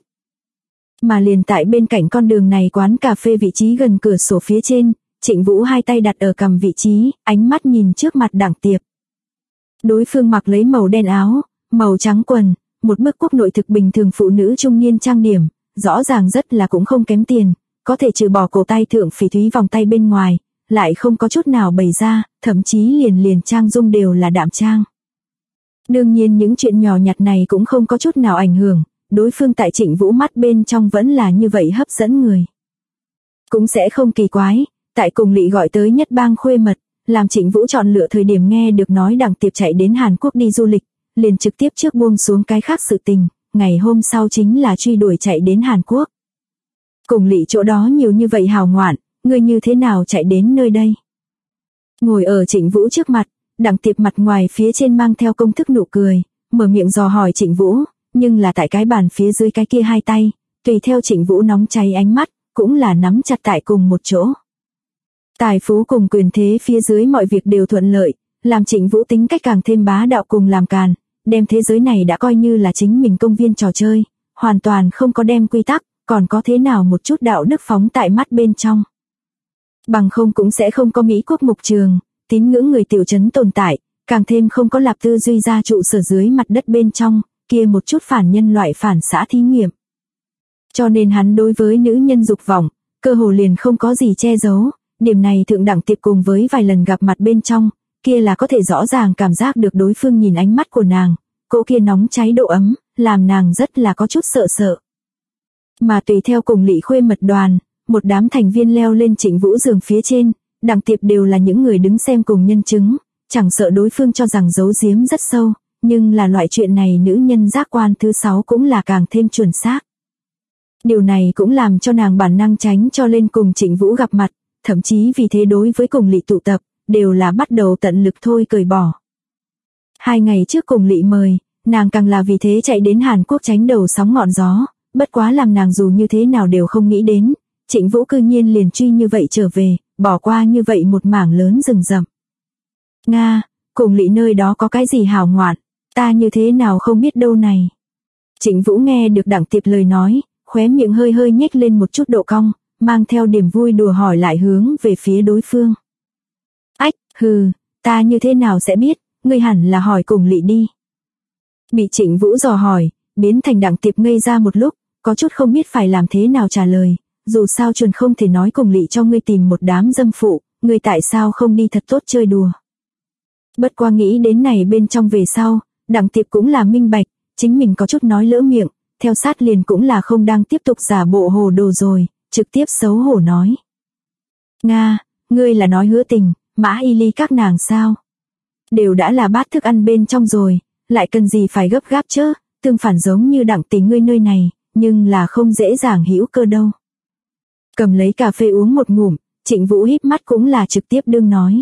Mà liền tại bên cạnh con đường này quán cà phê vị trí gần cửa sổ phía trên, Trịnh Vũ hai tay đặt ở cằm vị trí, ánh mắt nhìn trước mặt đảng tiệp. Đối phương mặc lấy màu đen áo, màu trắng quần, một bức quốc nội thực bình thường phụ nữ trung niên trang điểm, rõ ràng rất là cũng không kém tiền, có thể trừ bỏ cổ tay thượng phỉ thúy vòng tay bên ngoài, lại không có chút nào bày ra, thậm chí liền trang dung đều là đạm trang. Đương nhiên những chuyện nhỏ nhặt này cũng không có chút nào ảnh hưởng, đối phương tại Trịnh Vũ mắt bên trong vẫn là như vậy hấp dẫn người. Cũng sẽ không kỳ quái, tại cùng Lị gọi tới nhất bang khuê mật, làm Trịnh Vũ chọn lựa thời điểm nghe được nói đặng tiệp chạy đến Hàn Quốc đi du lịch, liền trực tiếp trước buông xuống cái khác sự tình, ngày hôm sau chính là truy đuổi chạy đến Hàn Quốc. Cùng Lị chỗ đó nhiều như vậy hào ngoạn, ngươi như thế nào chạy đến nơi đây? Ngồi ở Trịnh Vũ trước mặt, đặng tiệp mặt ngoài phía trên mang theo công thức nụ cười, mở miệng dò hỏi Trịnh Vũ, nhưng là tại cái bàn phía dưới cái kia hai tay, tùy theo Trịnh Vũ nóng cháy ánh mắt, cũng là nắm chặt tại cùng một chỗ. Tài phú cùng quyền thế phía dưới mọi việc đều thuận lợi, làm Trịnh Vũ tính cách càng thêm bá đạo cùng làm càn, đem thế giới này đã coi như là chính mình công viên trò chơi, hoàn toàn không có đem quy tắc, còn có thế nào một chút đạo đức phóng tại mắt bên trong. Bằng không cũng sẽ không có Mỹ Quốc Mục Trường, tín ngưỡng người tiểu trấn tồn tại, càng thêm không có Lạp Tư Duy gia trụ sở dưới mặt đất bên trong, kia một chút phản nhân loại phản xã thí nghiệm. Cho nên hắn đối với nữ nhân dục vọng, cơ hồ liền không có gì che giấu, điểm này thượng đẳng tiệp cùng với vài lần gặp mặt bên trong, kia là có thể rõ ràng cảm giác được đối phương nhìn ánh mắt của nàng, cỗ kia nóng cháy độ ấm, làm nàng rất là có chút sợ sợ. Mà tùy theo cùng Lị khuê mật đoàn, một đám thành viên leo lên Trịnh Vũ giường phía trên, đẳng tiệp đều là những người đứng xem cùng nhân chứng, chẳng sợ đối phương cho rằng giấu giếm rất sâu, nhưng là loại chuyện này nữ nhân giác quan thứ 6 cũng là càng thêm chuẩn xác. Điều này cũng làm cho nàng bản năng tránh cho lên cùng Trịnh Vũ gặp mặt, thậm chí vì thế đối với cùng Lị tụ tập, đều là bắt đầu tận lực thôi cởi bỏ. 2 ngày trước cùng Lị mời, nàng càng là vì thế chạy đến Hàn Quốc tránh đầu sóng ngọn gió, bất quá làm nàng dù như thế nào đều không nghĩ đến, Trịnh Vũ cư nhiên liền truy như vậy trở về, bỏ qua như vậy một mảng lớn rừng rậm. Nga, cùng Lị nơi đó có cái gì hào ngoạn, ta như thế nào không biết đâu này. Trịnh Vũ nghe được đặng tiệp lời nói, khóe miệng hơi hơi nhếch lên một chút độ cong, mang theo điểm vui đùa hỏi lại hướng về phía đối phương. Ách, hừ, ta như thế nào sẽ biết, ngươi hẳn là hỏi Cùng Lị đi. Bị Trịnh Vũ dò hỏi, biến thành Đặng Tiệp ngây ra một lúc, có chút không biết phải làm thế nào trả lời, dù sao chuẩn không thể nói Cùng Lị cho ngươi tìm một đám dâm phụ, ngươi tại sao không đi thật tốt chơi đùa. Bất qua nghĩ đến này bên trong về sau, Đặng Tiệp cũng là minh bạch, chính mình có chút nói lỡ miệng, theo sát liền cũng là không đang tiếp tục giả bộ hồ đồ rồi, trực tiếp xấu hổ nói. Nga, ngươi là nói Hứa Tình, Mã Y Ly các nàng sao? Đều đã là bát thức ăn bên trong rồi, lại cần gì phải gấp gáp chứ, tương phản giống như Đặng Tỷ ngươi nơi này, nhưng là không dễ dàng hữu cơ đâu. Cầm lấy cà phê uống một ngụm, Trịnh Vũ híp mắt cũng là trực tiếp đương nói.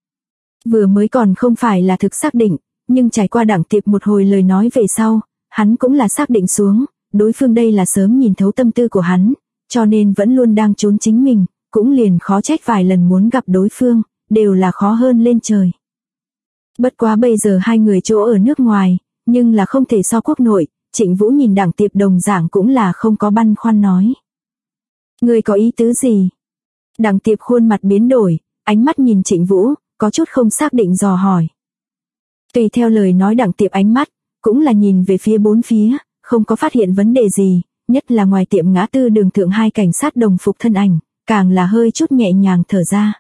Vừa mới còn không phải là thực xác định, nhưng trải qua Đặng Tiệp một hồi lời nói về sau, hắn cũng là xác định xuống, đối phương đây là sớm nhìn thấu tâm tư của hắn, cho nên vẫn luôn đang trốn chính mình, cũng liền khó trách vài lần muốn gặp đối phương, đều là khó hơn lên trời. Bất quá bây giờ hai người chỗ ở nước ngoài, nhưng là không thể so quốc nội, Trịnh Vũ nhìn Đặng Tiệp đồng dạng cũng là không có băn khoăn nói. Ngươi có ý tứ gì? Đặng Tiệp khuôn mặt biến đổi, ánh mắt nhìn Trịnh Vũ, có chút không xác định dò hỏi. Tùy theo lời nói Đặng Tiệp ánh mắt, cũng là nhìn về phía bốn phía, không có phát hiện vấn đề gì, nhất là ngoài tiệm ngã tư đường thượng hai cảnh sát đồng phục thân ảnh, càng là hơi chút nhẹ nhàng thở ra.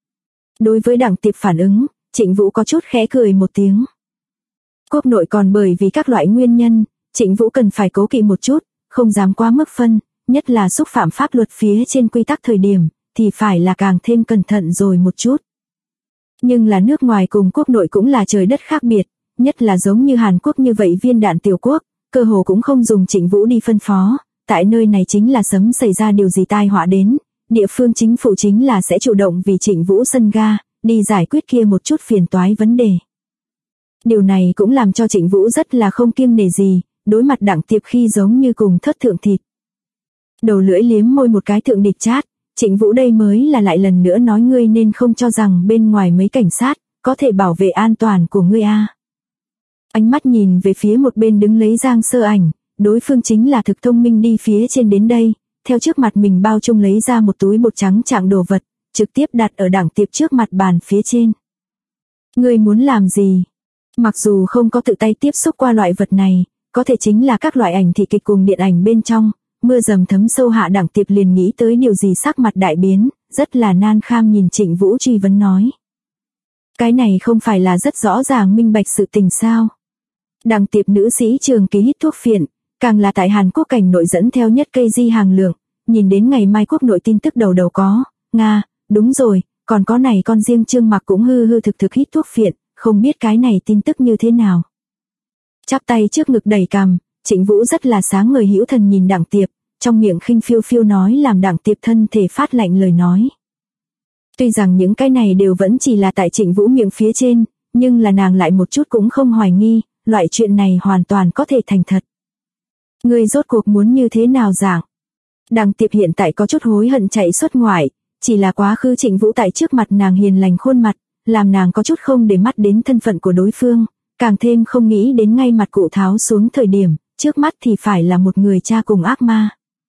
Đối với Đặng Tiệp phản ứng, Trịnh Vũ có chút khẽ cười một tiếng. Quốc nội còn bởi vì các loại nguyên nhân, Trịnh Vũ cần phải cố kỵ một chút, không dám quá mức phân, nhất là xúc phạm pháp luật phía trên quy tắc thời điểm, thì phải là càng thêm cẩn thận rồi một chút. Nhưng là nước ngoài cùng quốc nội cũng là trời đất khác biệt, nhất là giống như Hàn Quốc như vậy viên đạn tiểu quốc, cơ hồ cũng không dùng Trịnh Vũ đi phân phó, tại nơi này chính là sấm xảy ra điều gì tai họa đến, địa phương chính phủ chính là sẽ chủ động vì Trịnh Vũ sân ga, đi giải quyết kia một chút phiền toái vấn đề. Điều này cũng làm cho Trịnh Vũ rất là không kiêng nể gì, đối mặt Đặng Tiệp khi giống như cùng thất thượng thịt. Đầu lưỡi liếm môi một cái thượng địch chát, Trịnh Vũ đây mới là lại lần nữa nói ngươi nên không cho rằng bên ngoài mấy cảnh sát, có thể bảo vệ an toàn của ngươi a. Ánh mắt nhìn về phía một bên đứng lấy Giang Sơ Ảnh, đối phương chính là thực thông minh đi phía trên đến đây, theo trước mặt mình bao chung lấy ra một túi bột trắng trạng đồ vật, trực tiếp đặt ở Đặng Tiệp trước mặt bàn phía trên. Ngươi muốn làm gì? Mặc dù không có tự tay tiếp xúc qua loại vật này, có thể chính là các loại ảnh thị kịch cùng điện ảnh bên trong, mưa dầm thấm sâu hạ Đặng Tiệp liền nghĩ tới điều gì sắc mặt đại biến, rất là nan kham nhìn Trịnh Vũ truy vấn nói. Cái này không phải là rất rõ ràng minh bạch sự tình sao? Đặng Tiệp nữ sĩ trường ký hít thuốc phiện, càng là tại Hàn Quốc cảnh nội dẫn theo nhất cây di hàng lượng, nhìn đến ngày mai quốc nội tin tức đầu đầu có, Nga, đúng rồi, còn có này con riêng Trương Mặc cũng hư thực hít thuốc phiện, không biết cái này tin tức như thế nào. Chắp tay trước ngực đẩy cằm, Trịnh Vũ rất là sáng ngời hữu thần nhìn Đặng Tiệp, trong miệng khinh phiêu phiêu nói làm Đặng Tiệp thân thể phát lạnh lời nói. Tuy rằng những cái này đều vẫn chỉ là tại Trịnh Vũ miệng phía trên, nhưng là nàng lại một chút cũng không hoài nghi, loại chuyện này hoàn toàn có thể thành thật. Ngươi rốt cuộc muốn như thế nào dạng? Đặng Tiệp hiện tại có chút hối hận chạy xuất ngoại, chỉ là quá khứ Trịnh Vũ tại trước mặt nàng hiền lành khuôn mặt, làm nàng có chút không để mắt đến thân phận của đối phương, càng thêm không nghĩ đến ngay mặt cụ tháo xuống thời điểm, trước mắt thì phải là một người cha cùng ác ma.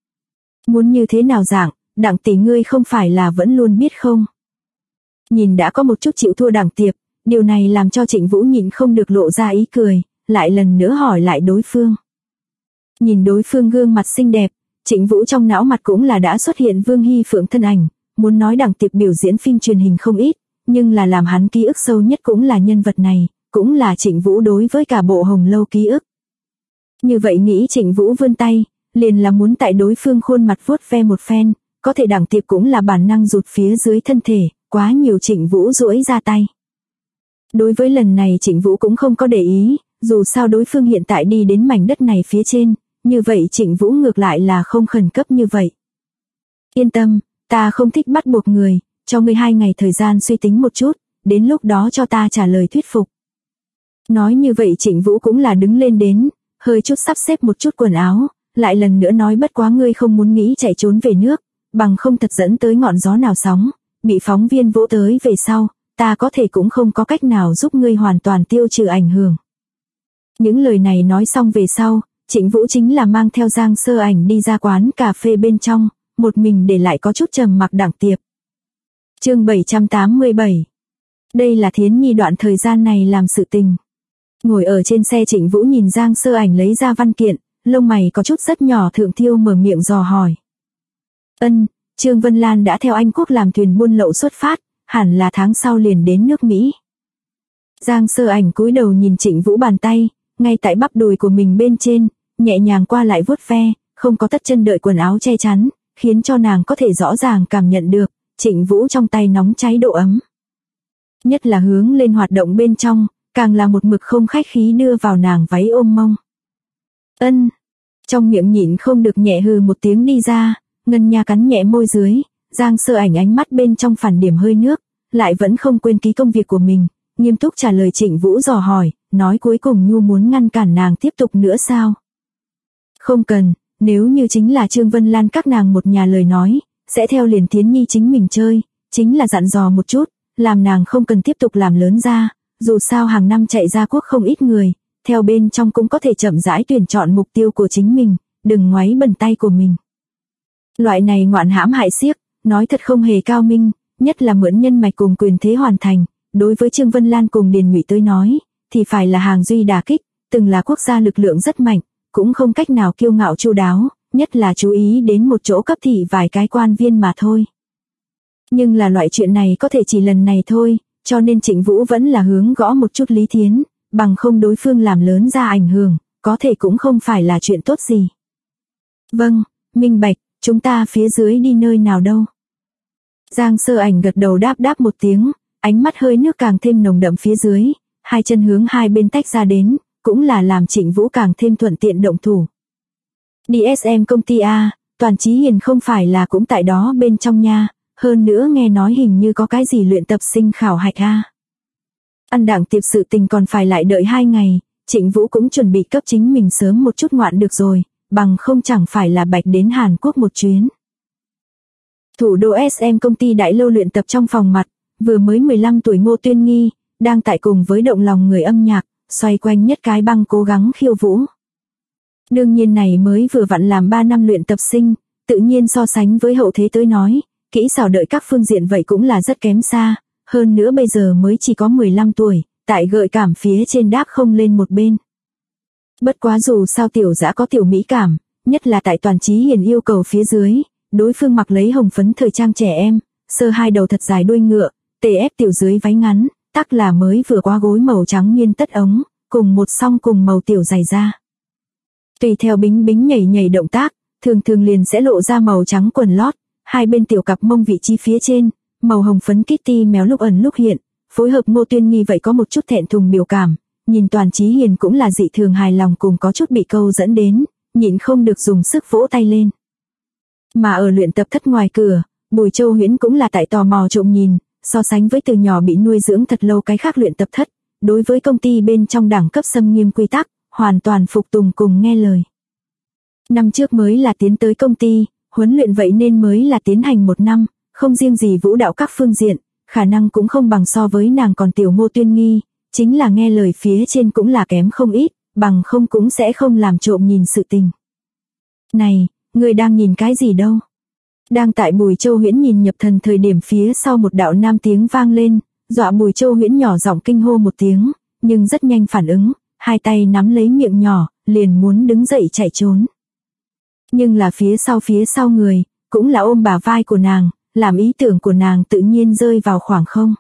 Muốn như thế nào dạng, Đặng tỷ ngươi không phải là vẫn luôn biết không? Nhìn đã có một chút chịu thua Đặng Tiệp, điều này làm cho Trịnh Vũ nhịn không được lộ ra ý cười, lại lần nữa hỏi lại đối phương. Nhìn đối phương gương mặt xinh đẹp, Trịnh Vũ trong não mặt cũng là đã xuất hiện Vương Hy Phượng thân ảnh, muốn nói Đặng Tiệp biểu diễn phim truyền hình không ít, nhưng là làm hắn ký ức sâu nhất cũng là nhân vật này, cũng là Trịnh Vũ đối với cả bộ Hồng Lâu ký ức. Như vậy nghĩ Trịnh Vũ vươn tay, liền là muốn tại đối phương khuôn mặt vuốt ve một phen, có thể Đặng Tiệp cũng là bản năng rụt phía dưới thân thể, quá nhiều Trịnh Vũ duỗi ra tay. Đối với lần này Trịnh Vũ cũng không có để ý, dù sao đối phương hiện tại đi đến mảnh đất này phía trên, như vậy Trịnh Vũ ngược lại là không khẩn cấp như vậy. Yên tâm, ta không thích bắt buộc người, cho ngươi 2 ngày thời gian suy tính một chút, đến lúc đó cho ta trả lời thuyết phục. Nói như vậy Trịnh Vũ cũng là đứng lên đến, hơi chút sắp xếp một chút quần áo, lại lần nữa nói bất quá ngươi không muốn nghĩ chạy trốn về nước, bằng không thật dẫn tới ngọn gió nào sóng, bị phóng viên vỗ tới về sau, ta có thể cũng không có cách nào giúp ngươi hoàn toàn tiêu trừ ảnh hưởng. Những lời này nói xong về sau, Trịnh Vũ chính là mang theo Giang Sơ Ảnh đi ra quán cà phê bên trong, một mình để lại có chút trầm mặc Đặng Tiệp. Chương 787. Đây là Thiến Nhi đoạn thời gian này làm sự tình. Ngồi ở trên xe Trịnh Vũ nhìn Giang Sơ Ảnh lấy ra văn kiện, lông mày có chút rất nhỏ Thượng Thiêu mở miệng dò hỏi. Trương Vân Lan đã theo Anh Quốc làm thuyền buôn lậu xuất phát, hẳn là tháng sau liền đến nước Mỹ. Giang Sơ Ảnh cúi đầu nhìn Trịnh Vũ bàn tay, ngay tại bắp đùi của mình bên trên, nhẹ nhàng qua lại vuốt ve, không có tất chân đợi quần áo che chắn, khiến cho nàng có thể rõ ràng cảm nhận được, Trịnh Vũ trong tay nóng cháy độ ấm. Nhất là hướng lên hoạt động bên trong, càng là một mực không khách khí đưa vào nàng váy ôm mông. Trong miệng nhịn không được nhẹ hừ một tiếng đi ra, Ngân Nha cắn nhẹ môi dưới, Giang Sơ Ảnh ánh mắt bên trong phản điểm hơi nước, lại vẫn không quên ký công việc của mình, nghiêm túc trả lời Trịnh Vũ dò hỏi, nói cuối cùng Nhu muốn ngăn cản nàng tiếp tục nữa sao? Không cần, nếu như chính là Trương Vân Lan các nàng một nhà lời nói, sẽ theo liền Thiến Nhi chính mình chơi, chính là dặn dò một chút, làm nàng không cần tiếp tục làm lớn ra, dù sao hàng năm chạy ra quốc không ít người, theo bên trong cũng có thể chậm rãi tuyển chọn mục tiêu của chính mình, đừng ngoáy bẩn tay của mình. Loại này ngoạn hãm hại xiếc, nói thật không hề cao minh, nhất là mượn nhân mạch cùng quyền thế hoàn thành, đối với Trương Vân Lan cùng Điền Nhụy tới nói, thì phải là hàng duy đả kích, từng là quốc gia lực lượng rất mạnh, cũng không cách nào kiêu ngạo chu đáo, nhất là chú ý đến một chỗ cấp thị vài cái quan viên mà thôi. Nhưng là loại chuyện này có thể chỉ lần này thôi, cho nên Trịnh Vũ vẫn là hướng gõ một chút Lý Thiến, bằng không đối phương làm lớn ra ảnh hưởng, có thể cũng không phải là chuyện tốt gì. Vâng, minh bạch, chúng ta phía dưới đi nơi nào đâu? Giang Sơ Ảnh gật đầu đáp một tiếng, ánh mắt hơi nước càng thêm nồng đậm phía dưới, hai chân hướng hai bên tách ra đến, cũng là làm Trịnh Vũ càng thêm thuận tiện động thủ. DSM công ty A, Toàn Chí Hiền không phải là cũng tại đó bên trong nha, hơn nữa nghe nói hình như có cái gì luyện tập sinh khảo hạch A. Ăn Đặng Tiệp sự tình còn phải lại đợi 2 ngày, Trịnh Vũ cũng chuẩn bị cấp chính mình sớm một chút ngoạn được rồi, bằng không chẳng phải là bạch đến Hàn Quốc một chuyến. Thủ đô SM công ty đại lâu luyện tập trong phòng mặt, vừa mới 15 tuổi Ngô Tuyên Nghi, đang tại cùng với động lòng người âm nhạc, xoay quanh nhất cái băng cố gắng khiêu vũ. Đương nhiên này mới vừa vặn làm 3 năm luyện tập sinh, tự nhiên so sánh với hậu thế tới nói, kỹ xảo đợi các phương diện vậy cũng là rất kém xa, hơn nữa bây giờ mới chỉ có 15 tuổi, tại gợi cảm phía trên đáp không lên một bên. Bất quá dù sao tiểu dã có tiểu mỹ cảm, nhất là tại Toàn Chí Hiền yêu cầu phía dưới, đối phương mặc lấy hồng phấn thời trang trẻ em, sơ hai đầu thật dài đuôi ngựa, tề ép tiểu dưới váy ngắn, tắc là mới vừa qua gối màu trắng miên tất ống, cùng một song cùng màu tiểu dày da. Tùy theo bính bính nhảy nhảy động tác, thường thường liền sẽ lộ ra màu trắng quần lót, hai bên tiểu cặp mông vị trí phía trên, màu hồng phấn Kitty méo lúc ẩn lúc hiện, phối hợp Ngô Tuyên Nghi vậy có một chút thẹn thùng biểu cảm, nhìn Toàn Chí Hiền cũng là dị thường hài lòng cùng có chút bị câu dẫn đến, nhịn không được dùng sức vỗ tay lên. Mà ở luyện tập thất ngoài cửa, Bùi Châu Huyễn cũng là tại tò mò trộm nhìn, so sánh với từ nhỏ bị nuôi dưỡng thật lâu cái khác luyện tập thất, đối với công ty bên trong đẳng cấp xâm nghiêm quy tắc, hoàn toàn phục tùng cùng nghe lời. Năm trước mới là tiến tới công ty, huấn luyện vậy nên mới là tiến hành 1 năm, không riêng gì vũ đạo các phương diện, khả năng cũng không bằng so với nàng còn tiểu Ngô Tuyên Nghi, chính là nghe lời phía trên cũng là kém không ít, bằng không cũng sẽ không làm trộm nhìn sự tình. Này, người đang nhìn cái gì đâu? Đang tại Bùi Châu Huyễn nhìn nhập thần thời điểm phía sau một đạo nam tiếng vang lên, dọa Bùi Châu Huyễn nhỏ giọng kinh hô một tiếng, nhưng rất nhanh phản ứng, hai tay nắm lấy miệng nhỏ, liền muốn đứng dậy chạy trốn. Nhưng là phía sau người, cũng là ôm bả vai của nàng, làm ý tưởng của nàng tự nhiên rơi vào khoảng không.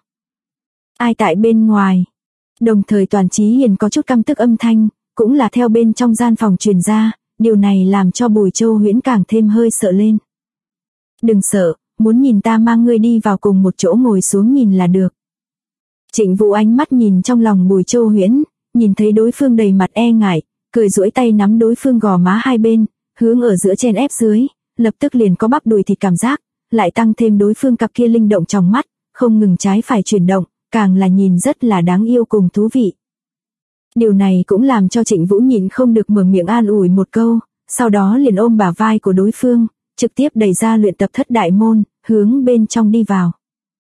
Ai tại bên ngoài? Đồng thời Toàn Chí Hiền có chút căm tức âm thanh, cũng là theo bên trong gian phòng truyền ra, điều này làm cho Bùi Châu Huyễn càng thêm hơi sợ lên. Đừng sợ, muốn nhìn ta mang ngươi đi vào cùng một chỗ ngồi xuống nhìn là được. Trịnh Vũ ánh mắt nhìn trong lòng Bùi Châu Huyễn, nhìn thấy đối phương đầy mặt e ngại, cười duỗi tay nắm đối phương gò má hai bên, hướng ở giữa chen ép dưới, lập tức liền có bắp đùi thịt cảm giác, lại tăng thêm đối phương cặp kia linh động trong mắt, không ngừng trái phải chuyển động, càng là nhìn rất là đáng yêu cùng thú vị. Điều này cũng làm cho Trịnh Vũ nhịn không được mở miệng an ủi một câu, sau đó liền ôm bả vai của đối phương, trực tiếp đẩy ra luyện tập thất đại môn, hướng bên trong đi vào.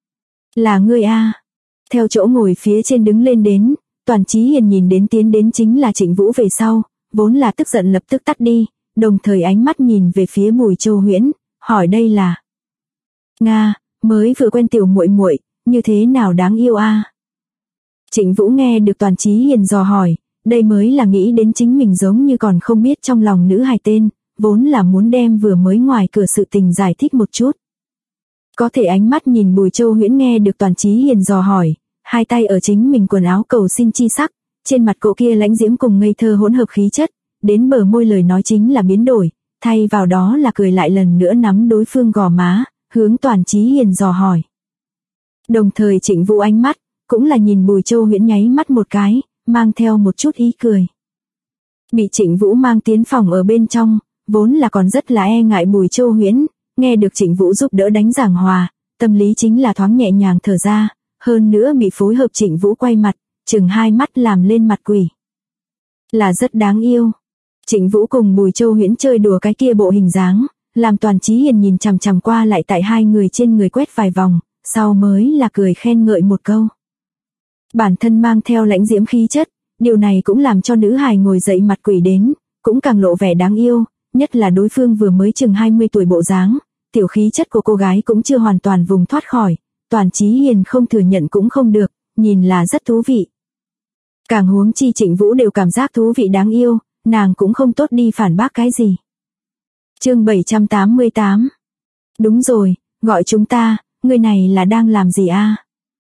Là ngươi a? Theo chỗ ngồi phía trên đứng lên đến, Toàn Chí Hiền nhìn đến tiến đến chính là Trịnh Vũ về sau, vốn là tức giận lập tức tắt đi, đồng thời ánh mắt nhìn về phía Bùi Châu Huyễn, hỏi đây là Nga, mới vừa quen tiểu muội muội, như thế nào đáng yêu a? Trịnh Vũ nghe được Toàn Chí Hiền dò hỏi, đây mới là nghĩ đến chính mình giống như còn không biết trong lòng nữ hài tên, vốn là muốn đem vừa mới ngoài cửa sự tình giải thích một chút. Có thể ánh mắt nhìn Bùi Châu Huyễn nghe được Toàn Chí Hiền dò hỏi, hai tay ở chính mình quần áo cầu xin chi sắc, trên mặt cậu kia lãnh diễm cùng ngây thơ hỗn hợp khí chất, đến bờ môi lời nói chính là biến đổi, thay vào đó là cười lại lần nữa nắm đối phương gò má, hướng Toàn Chí Hiền dò hỏi. Đồng thời Trịnh Vũ ánh mắt, cũng là nhìn Bùi Châu Huyễn nháy mắt một cái, mang theo một chút ý cười. Bị Trịnh Vũ mang tiến phòng ở bên trong, vốn là còn rất là e ngại Bùi Châu Huyễn, nghe được Trịnh Vũ giúp đỡ đánh giảng hòa, tâm lý chính là thoáng nhẹ nhàng thở ra, hơn nữa bị phối hợp Trịnh Vũ quay mặt, chừng hai mắt làm lên mặt quỷ. Là rất đáng yêu. Trịnh Vũ cùng Bùi Châu Huyễn chơi đùa cái kia bộ hình dáng, làm Toàn Chí Hiền nhìn chằm chằm qua lại tại hai người trên người quét vài vòng, sau mới là cười khen ngợi một câu. Bản thân mang theo lãnh diễm khí chất, điều này cũng làm cho nữ hài ngồi dậy mặt quỷ đến, cũng càng lộ vẻ đáng yêu, nhất là đối phương vừa mới chừng 20 tuổi bộ dáng, tiểu khí chất của cô gái cũng chưa hoàn toàn vùng thoát khỏi, Toàn Chí Hiền không thừa nhận cũng không được, nhìn là rất thú vị. Càng huống chi Trịnh Vũ đều cảm giác thú vị đáng yêu, nàng cũng không tốt đi phản bác cái gì. Chương 788. Đúng rồi, gọi chúng ta, người này là đang làm gì a?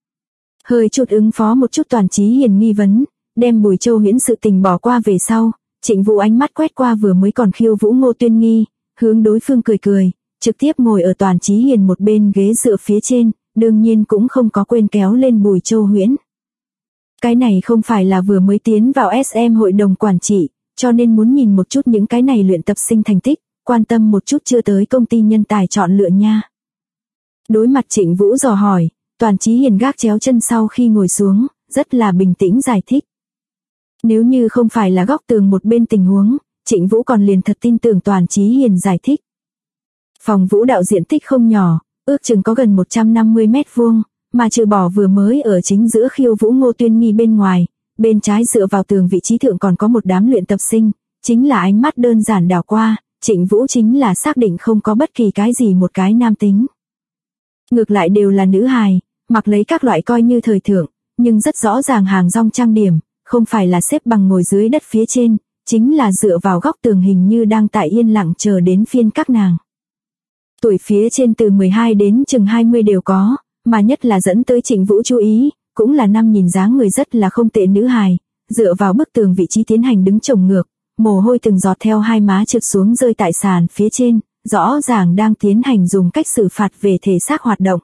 Hơi chút ứng phó một chút Toàn Chí Hiền nghi vấn, đem Bùi Châu Huyễn sự tình bỏ qua về sau, Trịnh Vũ ánh mắt quét qua vừa mới còn khiêu vũ Ngô Tuyên Nghi, hướng đối phương cười cười, trực tiếp ngồi ở Toàn Chí Hiền một bên ghế dựa phía trên, đương nhiên cũng không có quên kéo lên Bùi Châu Huyễn. Cái này không phải là vừa mới tiến vào SM hội đồng quản trị, cho nên muốn nhìn một chút những cái này luyện tập sinh thành tích, quan tâm một chút chưa tới công ty nhân tài chọn lựa nha. Đối mặt Trịnh Vũ dò hỏi, Toàn Chí Hiền gác chéo chân sau khi ngồi xuống, rất là bình tĩnh giải thích. Nếu như không phải là góc tường một bên tình huống, Trịnh Vũ còn liền thật tin tưởng Toàn Chí Hiền giải thích. Phòng vũ đạo diện tích không nhỏ, ước chừng có gần 150 mét vuông, mà trừ bỏ vừa mới ở chính giữa khiêu vũ Ngô Tuyên Nghi bên ngoài, bên trái dựa vào tường vị trí thượng còn có một đám luyện tập sinh, chính là ánh mắt đơn giản đảo qua, Trịnh Vũ chính là xác định không có bất kỳ cái gì một cái nam tính. Ngược lại đều là nữ hài, mặc lấy các loại coi như thời thượng, nhưng rất rõ ràng hàng rong trang điểm, không phải là xếp bằng ngồi dưới đất phía trên, chính là dựa vào góc tường hình như đang tại yên lặng chờ đến phiên các nàng. Tuổi phía trên từ 12 đến chừng 20 đều có, mà nhất là dẫn tới Trịnh Vũ chú ý, cũng là năm nhìn dáng người rất là không tệ nữ hài, dựa vào bức tường vị trí tiến hành đứng chồng ngược, mồ hôi từng giọt theo hai má trượt xuống rơi tại sàn phía trên, rõ ràng đang tiến hành dùng cách xử phạt về thể xác hoạt động.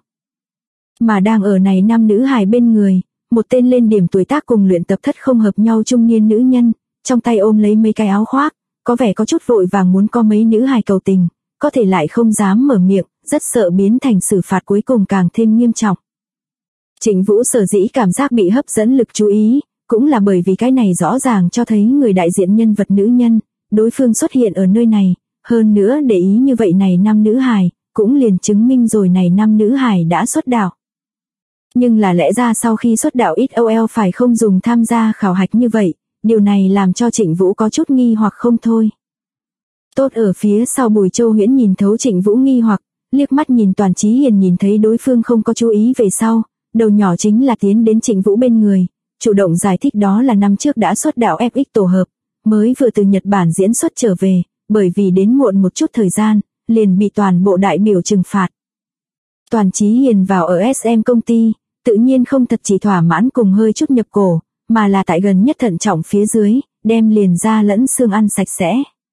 Mà đang ở này năm nữ hài bên người, một tên lên điểm tuổi tác cùng luyện tập thất không hợp nhau trung niên nữ nhân, trong tay ôm lấy mấy cái áo khoác, có vẻ có chút vội vàng muốn có mấy nữ hài cầu tình, có thể lại không dám mở miệng, rất sợ biến thành xử phạt cuối cùng càng thêm nghiêm trọng. Trịnh Vũ sở dĩ cảm giác bị hấp dẫn lực chú ý, cũng là bởi vì cái này rõ ràng cho thấy người đại diện nhân vật nữ nhân, đối phương xuất hiện ở nơi này, hơn nữa để ý như vậy này năm nữ hài, cũng liền chứng minh rồi này năm nữ hài đã xuất đạo. Nhưng là lẽ ra sau khi xuất đạo XOL phải không dùng tham gia khảo hạch như vậy, điều này làm cho Trịnh Vũ có chút nghi hoặc không thôi. Tốt ở phía sau Bùi Châu Huyễn nhìn thấu Trịnh Vũ nghi hoặc, liếc mắt nhìn Toàn Chí Hiền nhìn thấy đối phương không có chú ý về sau, đầu nhỏ chính là tiến đến Trịnh Vũ bên người, chủ động giải thích đó là năm trước đã xuất đạo FX tổ hợp, mới vừa từ Nhật Bản diễn xuất trở về, bởi vì đến muộn một chút thời gian, liền bị toàn bộ đại biểu trừng phạt. Toàn Chí Hiền vào ở SM công ty, tự nhiên không thật chỉ thỏa mãn cùng hơi chút nhập cổ, mà là tại gần nhất thận trọng phía dưới, đem liền da lẫn xương ăn sạch sẽ.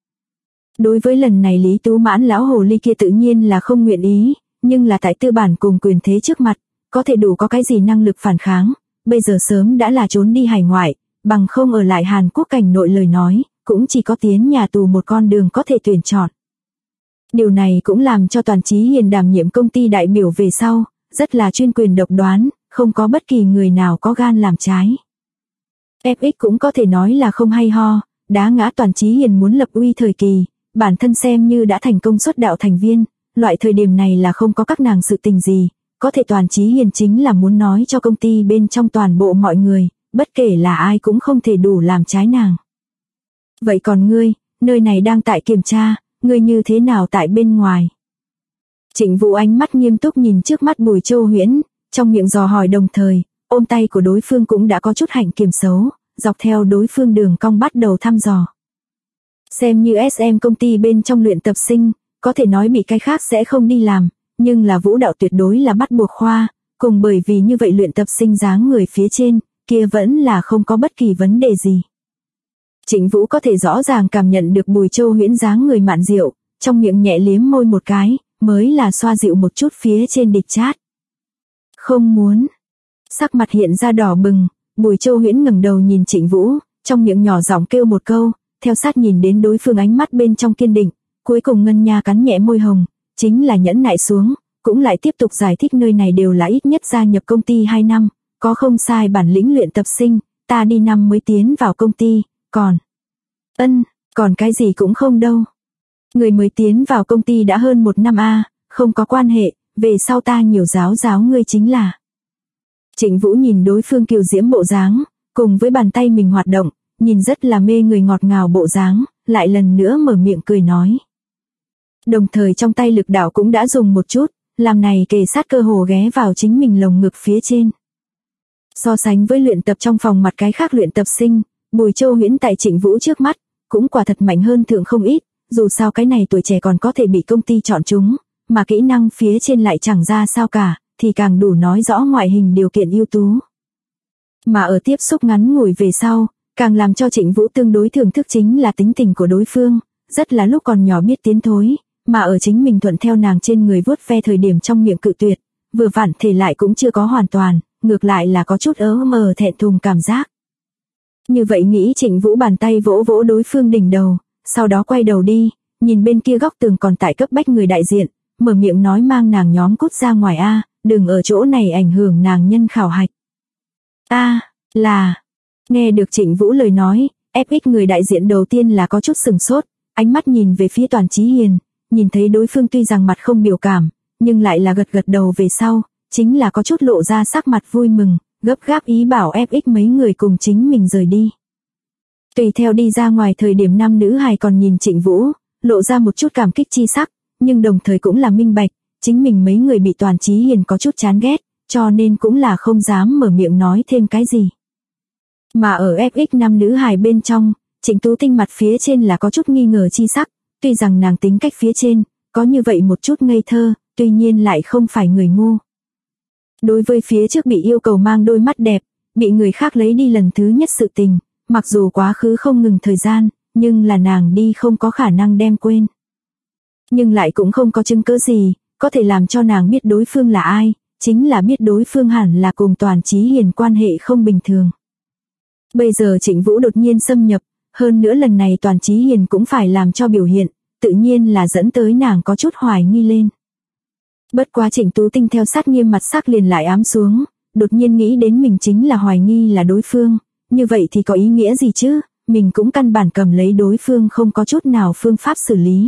Đối với lần này Lý Tú Mãn lão hồ ly kia tự nhiên là không nguyện ý, nhưng là tại tư bản cùng quyền thế trước mặt, có thể đủ có cái gì năng lực phản kháng, bây giờ sớm đã là trốn đi hải ngoại, bằng không ở lại Hàn Quốc cảnh nội lời nói, cũng chỉ có tiến nhà tù một con đường có thể tuyển chọn. Điều này cũng làm cho Toàn Chí Hiền đảm nhiệm công ty đại biểu về sau, rất là chuyên quyền độc đoán, không có bất kỳ người nào có gan làm trái. FX cũng có thể nói là không hay ho, đá ngã Toàn Chí Hiền muốn lập uy thời kỳ, bản thân xem như đã thành công xuất đạo thành viên, loại thời điểm này là không có các nàng sự tình gì, có thể Toàn Chí Hiền chính là muốn nói cho công ty bên trong toàn bộ mọi người, bất kể là ai cũng không thể đủ làm trái nàng. Vậy còn ngươi, nơi này đang tại kiểm tra, ngươi như thế nào tại bên ngoài? Trịnh Vũ ánh mắt nghiêm túc nhìn trước mắt Bùi Châu Huyễn, trong miệng dò hỏi đồng thời, ôm tay của đối phương cũng đã có chút hạnh kiểm xấu, dọc theo đối phương đường cong bắt đầu thăm dò. Xem như SM công ty bên trong luyện tập sinh, có thể nói bị cái khác sẽ không đi làm, nhưng là vũ đạo tuyệt đối là bắt buộc khoa, cùng bởi vì như vậy luyện tập sinh dáng người phía trên, kia vẫn là không có bất kỳ vấn đề gì. Trịnh Vũ có thể rõ ràng cảm nhận được Bùi Châu Huyễn dáng người mạn diệu, trong miệng nhẹ liếm môi một cái, mới là xoa dịu một chút phía trên địch chát. Không muốn. Sắc mặt hiện ra đỏ bừng, Bùi Châu Huyễn ngẩng đầu nhìn Trịnh Vũ, trong miệng nhỏ giọng kêu một câu, theo sát nhìn đến đối phương ánh mắt bên trong kiên định, cuối cùng ngân nha cắn nhẹ môi hồng, chính là nhẫn nại xuống, cũng lại tiếp tục giải thích nơi này đều là ít nhất gia nhập công ty 2 năm, có không sai bản lĩnh luyện tập sinh, ta đi năm mới tiến vào công ty, còn còn cái gì cũng không đâu. Người mới tiến vào công ty đã hơn 1 năm không có quan hệ, về sau ta nhiều giáo ngươi chính là. Trịnh Vũ nhìn đối phương kiều diễm bộ dáng, cùng với bàn tay mình hoạt động, nhìn rất là mê người ngọt ngào bộ dáng, lại lần nữa mở miệng cười nói. Đồng thời trong tay lực đạo cũng đã dùng một chút, làm này kề sát cơ hồ ghé vào chính mình lồng ngực phía trên. So sánh với luyện tập trong phòng mặt cái khác luyện tập sinh, Bùi Châu Huyễn tại Trịnh Vũ trước mắt, cũng quả thật mạnh hơn thượng không ít, dù sao cái này tuổi trẻ còn có thể bị công ty chọn chúng, mà kỹ năng phía trên lại chẳng ra sao cả, thì càng đủ nói rõ ngoại hình điều kiện ưu tú. Mà ở tiếp xúc ngắn ngủi về sau, càng làm cho Trịnh Vũ tương đối thưởng thức chính là tính tình của đối phương, rất là lúc còn nhỏ biết tiến thối, mà ở chính mình thuận theo nàng trên người vuốt ve thời điểm trong miệng cự tuyệt, vừa vặn thể lại cũng chưa có hoàn toàn, ngược lại là có chút mờ thẹn thùng cảm giác. Như vậy nghĩ Trịnh Vũ bàn tay vỗ vỗ đối phương đỉnh đầu, sau đó quay đầu đi, nhìn bên kia góc tường còn tại cấp bách người đại diện, mở miệng nói mang nàng nhóm cút ra ngoài đừng ở chỗ này ảnh hưởng nàng nhân khảo hạch. Nghe được Trịnh Vũ lời nói, FX người đại diện đầu tiên là có chút sừng sốt, ánh mắt nhìn về phía Toàn Chí Hiền, nhìn thấy đối phương tuy rằng mặt không biểu cảm, nhưng lại là gật đầu về sau, chính là có chút lộ ra sắc mặt vui mừng, gấp gáp ý bảo FX mấy người cùng chính mình rời đi. Tùy theo đi ra ngoài thời điểm nam nữ hài còn nhìn Trịnh Vũ, lộ ra một chút cảm kích chi sắc, nhưng đồng thời cũng là minh bạch, chính mình mấy người bị Toàn Chí Hiền có chút chán ghét, cho nên cũng là không dám mở miệng nói thêm cái gì. Mà ở FX nam nữ hài bên trong, Trịnh Tú Tinh mặt phía trên là có chút nghi ngờ chi sắc, tuy rằng nàng tính cách phía trên, có như vậy một chút ngây thơ, tuy nhiên lại không phải người ngu. Đối với phía trước bị yêu cầu mang đôi mắt đẹp, bị người khác lấy đi lần thứ nhất sự tình, mặc dù quá khứ không ngừng thời gian, nhưng là nàng đi không có khả năng đem quên. Nhưng lại cũng không có chứng cứ gì, có thể làm cho nàng biết đối phương là ai, chính là biết đối phương hẳn là cùng Toàn Chí Hiền quan hệ không bình thường. Bây giờ Trịnh Vũ đột nhiên xâm nhập, hơn nữa lần này Toàn Chí Hiền cũng phải làm cho biểu hiện, tự nhiên là dẫn tới nàng có chút hoài nghi lên. Bất quá Trịnh Tú Tinh theo sát nghiêm mặt sắc liền lại ám xuống, đột nhiên nghĩ đến mình chính là hoài nghi là đối phương, như vậy thì có ý nghĩa gì chứ, mình cũng căn bản cầm lấy đối phương không có chút nào phương pháp xử lý.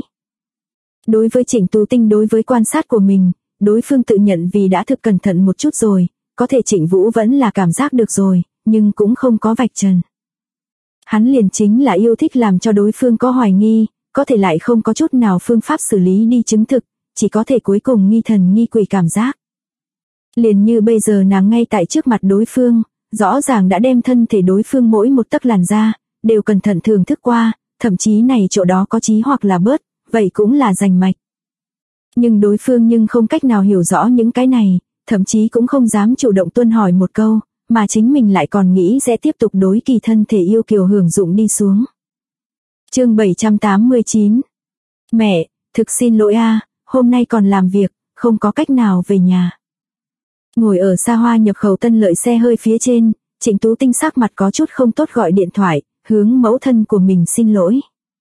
Đối với Trịnh Tú Tinh đối với quan sát của mình, đối phương tự nhận vì đã thực cẩn thận một chút rồi, có thể Trịnh Vũ vẫn là cảm giác được rồi, nhưng cũng không có vạch trần. Hắn liền chính là yêu thích làm cho đối phương có hoài nghi, có thể lại không có chút nào phương pháp xử lý đi chứng thực, chỉ có thể cuối cùng nghi thần nghi quỷ cảm giác. Liền như bây giờ nàng ngay tại trước mặt đối phương, rõ ràng đã đem thân thể đối phương mỗi một tấc làn da, đều cẩn thận thưởng thức qua, thậm chí này chỗ đó có chí hoặc là bớt, vậy cũng là rành mạch. Nhưng đối phương nhưng không cách nào hiểu rõ những cái này, thậm chí cũng không dám chủ động tuân hỏi một câu, mà chính mình lại còn nghĩ sẽ tiếp tục đối kỳ thân thể yêu kiều hưởng dụng đi xuống. Chương 789. Mẹ, thực xin lỗi hôm nay còn làm việc, không có cách nào về nhà. Ngồi ở xa hoa nhập khẩu Tân Lợi xe hơi phía trên, Trịnh Tú Tinh sắc mặt có chút không tốt gọi điện thoại, hướng mẫu thân của mình xin lỗi.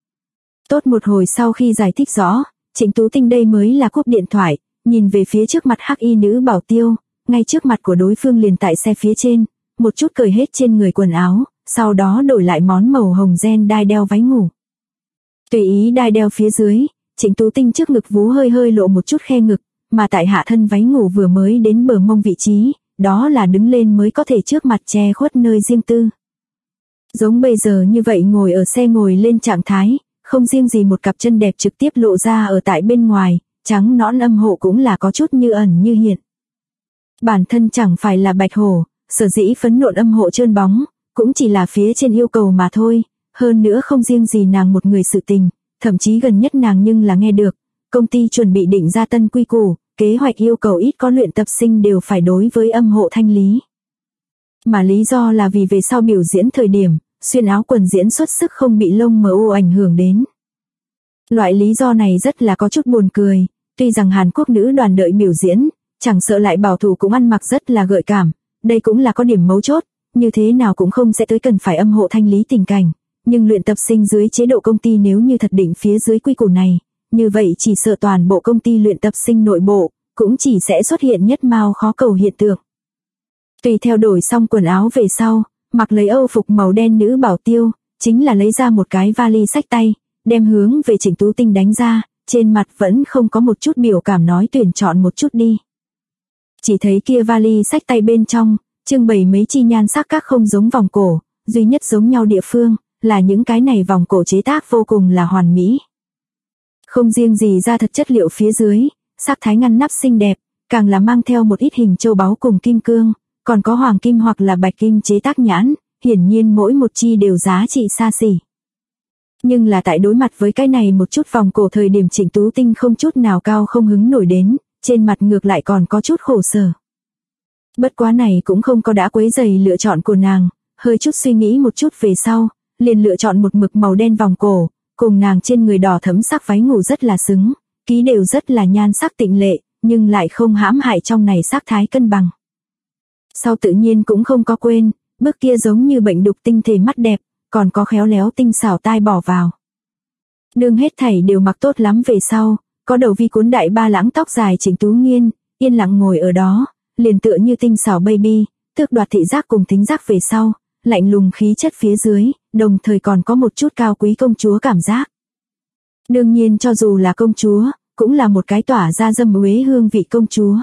Tốt một hồi sau khi giải thích rõ, Trịnh Tú Tinh đây mới là cúp điện thoại, nhìn về phía trước mặt hắc y nữ bảo tiêu, ngay trước mặt của đối phương liền tại xe phía trên, một chút cởi hết trên người quần áo, sau đó đổi lại món màu hồng ren đai đeo váy ngủ. Tùy ý đai đeo phía dưới, Trịnh Tú Tinh trước ngực vú hơi hơi lộ một chút khe ngực, mà tại hạ thân váy ngủ vừa mới đến bờ mông vị trí, đó là đứng lên mới có thể trước mặt che khuất nơi riêng tư. Giống bây giờ như vậy ngồi ở xe ngồi lên trạng thái, không riêng gì một cặp chân đẹp trực tiếp lộ ra ở tại bên ngoài, trắng nõn âm hộ cũng là có chút như ẩn như hiện. Bản thân chẳng phải là bạch hổ, sở dĩ phấn nộn âm hộ trơn bóng, cũng chỉ là phía trên yêu cầu mà thôi, hơn nữa không riêng gì nàng một người sự tình, thậm chí gần nhất nàng nhưng là nghe được, công ty chuẩn bị định ra tân quy củ, kế hoạch yêu cầu ít có luyện tập sinh đều phải đối với âm hộ thanh lý. Mà lý do là vì về sau biểu diễn thời điểm, xuyên áo quần diễn xuất sức không bị lông mờ ô ảnh hưởng đến. Loại lý do này rất là có chút buồn cười, tuy rằng Hàn Quốc nữ đoàn đợi biểu diễn, chẳng sợ lại bảo thủ cũng ăn mặc rất là gợi cảm, đây cũng là có điểm mấu chốt, như thế nào cũng không sẽ tới cần phải âm hộ thanh lý tình cảnh, nhưng luyện tập sinh dưới chế độ công ty nếu như thật định phía dưới quy củ này, như vậy chỉ sợ toàn bộ công ty luyện tập sinh nội bộ, cũng chỉ sẽ xuất hiện nhất mao khó cầu hiện tượng. Tùy theo đổi xong quần áo về sau, mặc lấy âu phục màu đen nữ bảo tiêu, chính là lấy ra một cái vali xách tay, đem hướng về Trịnh Tú Tinh đánh ra, trên mặt vẫn không có một chút biểu cảm nói tuyển chọn một chút đi. Chỉ thấy kia vali xách tay bên trong, trưng bày mấy chi nhan sắc các không giống vòng cổ, duy nhất giống nhau địa phương, là những cái này vòng cổ chế tác vô cùng là hoàn mỹ. Không riêng gì ra thật chất liệu phía dưới, sắc thái ngăn nắp xinh đẹp, càng là mang theo một ít hình châu báu cùng kim cương, còn có hoàng kim hoặc là bạch kim chế tác nhãn, hiển nhiên mỗi một chi đều giá trị xa xỉ. Nhưng là tại đối mặt với cái này một chút vòng cổ thời điểm Trịnh Tú Tinh không chút nào cao không hứng nổi đến, trên mặt ngược lại còn có chút khổ sở. Bất quá này cũng không có đã quấy rầy lựa chọn của nàng, hơi chút suy nghĩ một chút về sau, liền lựa chọn một mực màu đen vòng cổ, cùng nàng trên người đỏ thẫm sắc váy ngủ rất là xứng, ký đều rất là nhan sắc tịnh lệ, nhưng lại không hãm hại trong này sắc thái cân bằng. Sau tự nhiên cũng không có quên, bước kia giống như bệnh đục tinh thể mắt đẹp, còn có khéo léo tinh xảo tai bỏ vào. Đương hết thảy đều mặc tốt lắm về sau, có đầu vi cuốn đại ba lãng tóc dài Trịnh Tú Nghiên, yên lặng ngồi ở đó, liền tựa như tinh xảo baby, tước đoạt thị giác cùng thính giác về sau, lạnh lùng khí chất phía dưới, đồng thời còn có một chút cao quý công chúa cảm giác. Đương nhiên cho dù là công chúa, cũng là một cái tỏa ra dâm uế hương vị công chúa.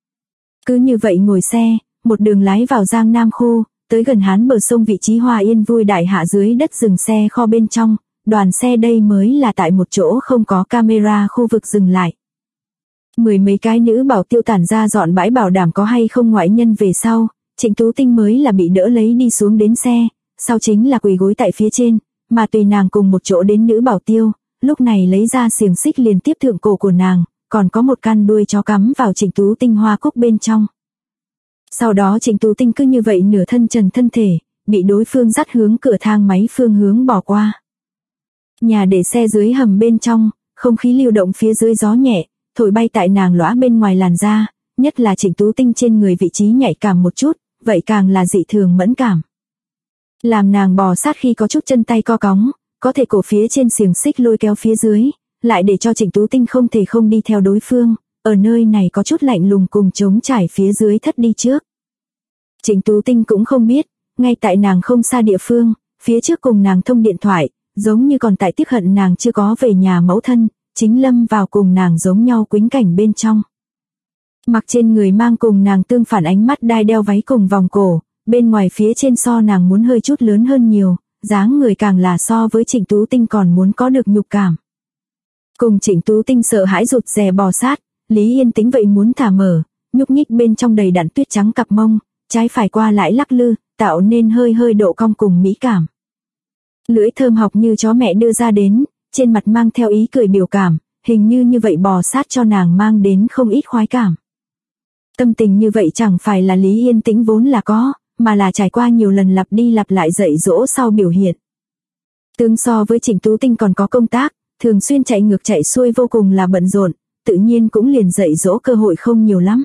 Cứ như vậy ngồi xe, một đường lái vào Giang Nam khu, tới gần Hán bờ sông vị trí Hoa Yên Vui đại hạ dưới đất dừng xe kho bên trong, đoàn xe đây mới là tại một chỗ không có camera khu vực dừng lại. Mười mấy cái nữ bảo tiêu tản ra dọn bãi bảo đảm có hay không ngoại nhân về sau, Trịnh Tú Tinh mới là bị đỡ lấy đi xuống đến xe, sau chính là quỳ gối tại phía trên, mà tùy nàng cùng một chỗ đến nữ bảo tiêu, lúc này lấy ra xiềng xích liền tiếp thượng cổ của nàng, còn có một căn đuôi chó cắm vào Trịnh Tú Tinh hoa cúc bên trong. Sau đó Trịnh Tú Tinh cứ như vậy nửa thân trần thân thể, bị đối phương dắt hướng cửa thang máy phương hướng bỏ qua. Nhà để xe dưới hầm bên trong, không khí lưu động phía dưới gió nhẹ, thổi bay tại nàng lõa bên ngoài làn da, nhất là Trịnh Tú Tinh trên người vị trí nhạy cảm một chút, vậy càng là dị thường mẫn cảm. Làm nàng bò sát khi có chút chân tay co cóng, có thể cổ phía trên xiềng xích lôi kéo phía dưới, lại để cho Trịnh Tú Tinh không thể không đi theo đối phương, ở nơi này có chút lạnh lùng cùng trống trải phía dưới thất đi trước. Trịnh Tú Tinh cũng không biết, ngay tại nàng không xa địa phương, phía trước cùng nàng thông điện thoại, giống như còn tại tiếc hận nàng chưa có về nhà mẫu thân, chính lâm vào cùng nàng giống nhau quĩnh cảnh bên trong. Mặc trên người mang cùng nàng tương phản ánh mắt đai đeo váy cùng vòng cổ, bên ngoài phía trên so nàng muốn hơi chút lớn hơn nhiều, dáng người càng là so với Trịnh Tú Tinh còn muốn có được nhục cảm. Cùng Trịnh Tú Tinh sợ hãi rụt rè bò sát, Lý Yên Tĩnh vậy muốn thả mở, nhúc nhích bên trong đầy đặn tuyết trắng cặp mông, trái phải qua lại lắc lư, tạo nên hơi hơi độ cong cùng mỹ cảm. Lưỡi thơm học như chó mẹ đưa ra đến, trên mặt mang theo ý cười biểu cảm, hình như vậy bò sát cho nàng mang đến không ít khoái cảm. Tâm tình như vậy chẳng phải là Lý Yên Tĩnh vốn là có, mà là trải qua nhiều lần lặp đi lặp lại dạy dỗ sau biểu hiện. Tương so với Trịnh Tú Tinh còn có công tác, thường xuyên chạy ngược chạy xuôi vô cùng là bận rộn, tự nhiên cũng liền dạy dỗ cơ hội không nhiều lắm.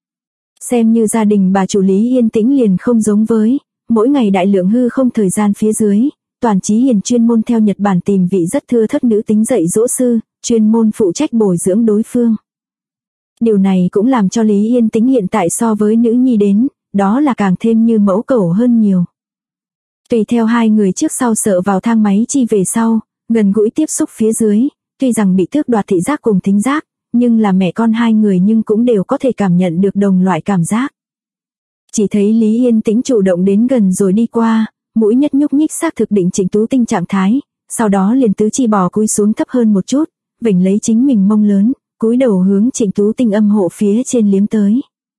Xem như gia đình bà chủ Lý Yên Tĩnh liền không giống với, mỗi ngày đại lượng hư không thời gian phía dưới, Toàn Chí Hiền chuyên môn theo Nhật Bản tìm vị rất thưa thất nữ tính dạy dỗ sư, chuyên môn phụ trách bồi dưỡng đối phương. Điều này cũng làm cho Lý Yên Tĩnh hiện tại so với nữ nhi đến, đó là càng thêm như mẫu cẩu hơn nhiều. Tùy theo hai người trước sau sợ vào thang máy chi về sau, gần gũi tiếp xúc phía dưới, tuy rằng bị tước đoạt thị giác cùng thính giác, nhưng là mẹ con hai người nhưng cũng đều có thể cảm nhận được đồng loại cảm giác. Chỉ thấy Lý Yên Tĩnh chủ động đến gần rồi đi qua, mũi nhất nhúc nhích xác thực định Trịnh Tú Tinh trạng thái, sau đó liền tứ chi bò cúi xuống thấp hơn một chút, vểnh lấy chính mình mông lớn, cúi đầu hướng Trịnh Tú Tinh âm hộ phía trên liếm tới.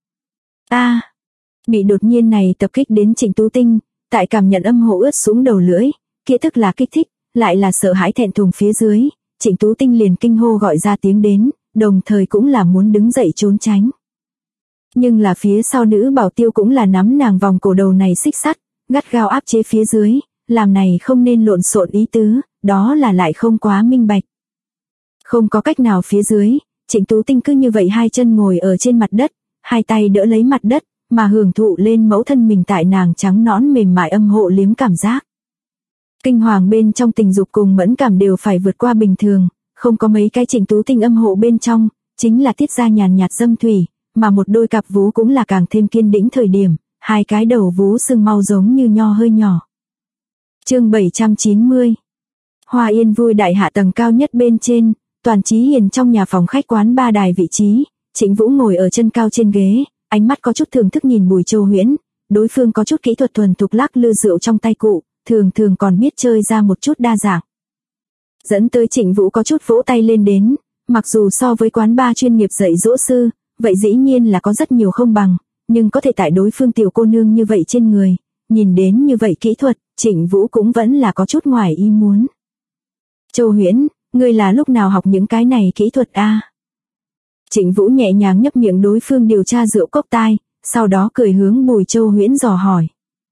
Bị đột nhiên này tập kích đến Trịnh Tú Tinh, tại cảm nhận âm hộ ướt xuống đầu lưỡi, kia tức là kích thích, lại là sợ hãi thẹn thùng phía dưới, Trịnh Tú Tinh liền kinh hô gọi ra tiếng đến, đồng thời cũng là muốn đứng dậy trốn tránh. Nhưng là phía sau nữ bảo tiêu cũng là nắm nàng vòng cổ đầu này xích sắt, gắt gao áp chế phía dưới, làm này không nên lộn xộn ý tứ, đó là lại không quá minh bạch. Không có cách nào phía dưới, Trịnh Tú Tinh cứ như vậy hai chân ngồi ở trên mặt đất, hai tay đỡ lấy mặt đất, mà hưởng thụ lên mẫu thân mình tại nàng trắng nõn mềm mại âm hộ liếm cảm giác. Kinh hoàng bên trong tình dục cùng mẫn cảm đều phải vượt qua bình thường, không có mấy cái Trịnh Tú Tinh âm hộ bên trong, chính là tiết ra nhàn nhạt dâm thủy, mà một đôi cặp vú cũng là càng thêm kiên đĩnh thời điểm, hai cái đầu vú sưng mau giống như nho hơi nhỏ. Chương 790. Hoa Yên vui đại hạ tầng cao nhất bên trên, Toàn Chí Hiền trong nhà phòng khách quán ba đài vị trí, Trịnh Vũ ngồi ở chân cao trên ghế, ánh mắt có chút thưởng thức nhìn Bùi Châu Huyễn, đối phương có chút kỹ thuật thuần thục lắc lư rượu trong tay cụ, thường thường còn biết chơi ra một chút đa dạng. Dẫn tới Trịnh Vũ có chút vỗ tay lên đến, mặc dù so với quán ba chuyên nghiệp dạy dỗ sư, vậy dĩ nhiên là có rất nhiều không bằng, nhưng có thể tại đối phương tiểu cô nương như vậy trên người, nhìn đến như vậy kỹ thuật, Trịnh Vũ cũng vẫn là có chút ngoài ý muốn. Châu Huyễn, ngươi là lúc nào học những cái này kỹ thuật a? Trịnh Vũ nhẹ nhàng nhấp miệng đối phương điều tra rượu cốc tai, sau đó cười hướng Bùi Châu Huyễn dò hỏi.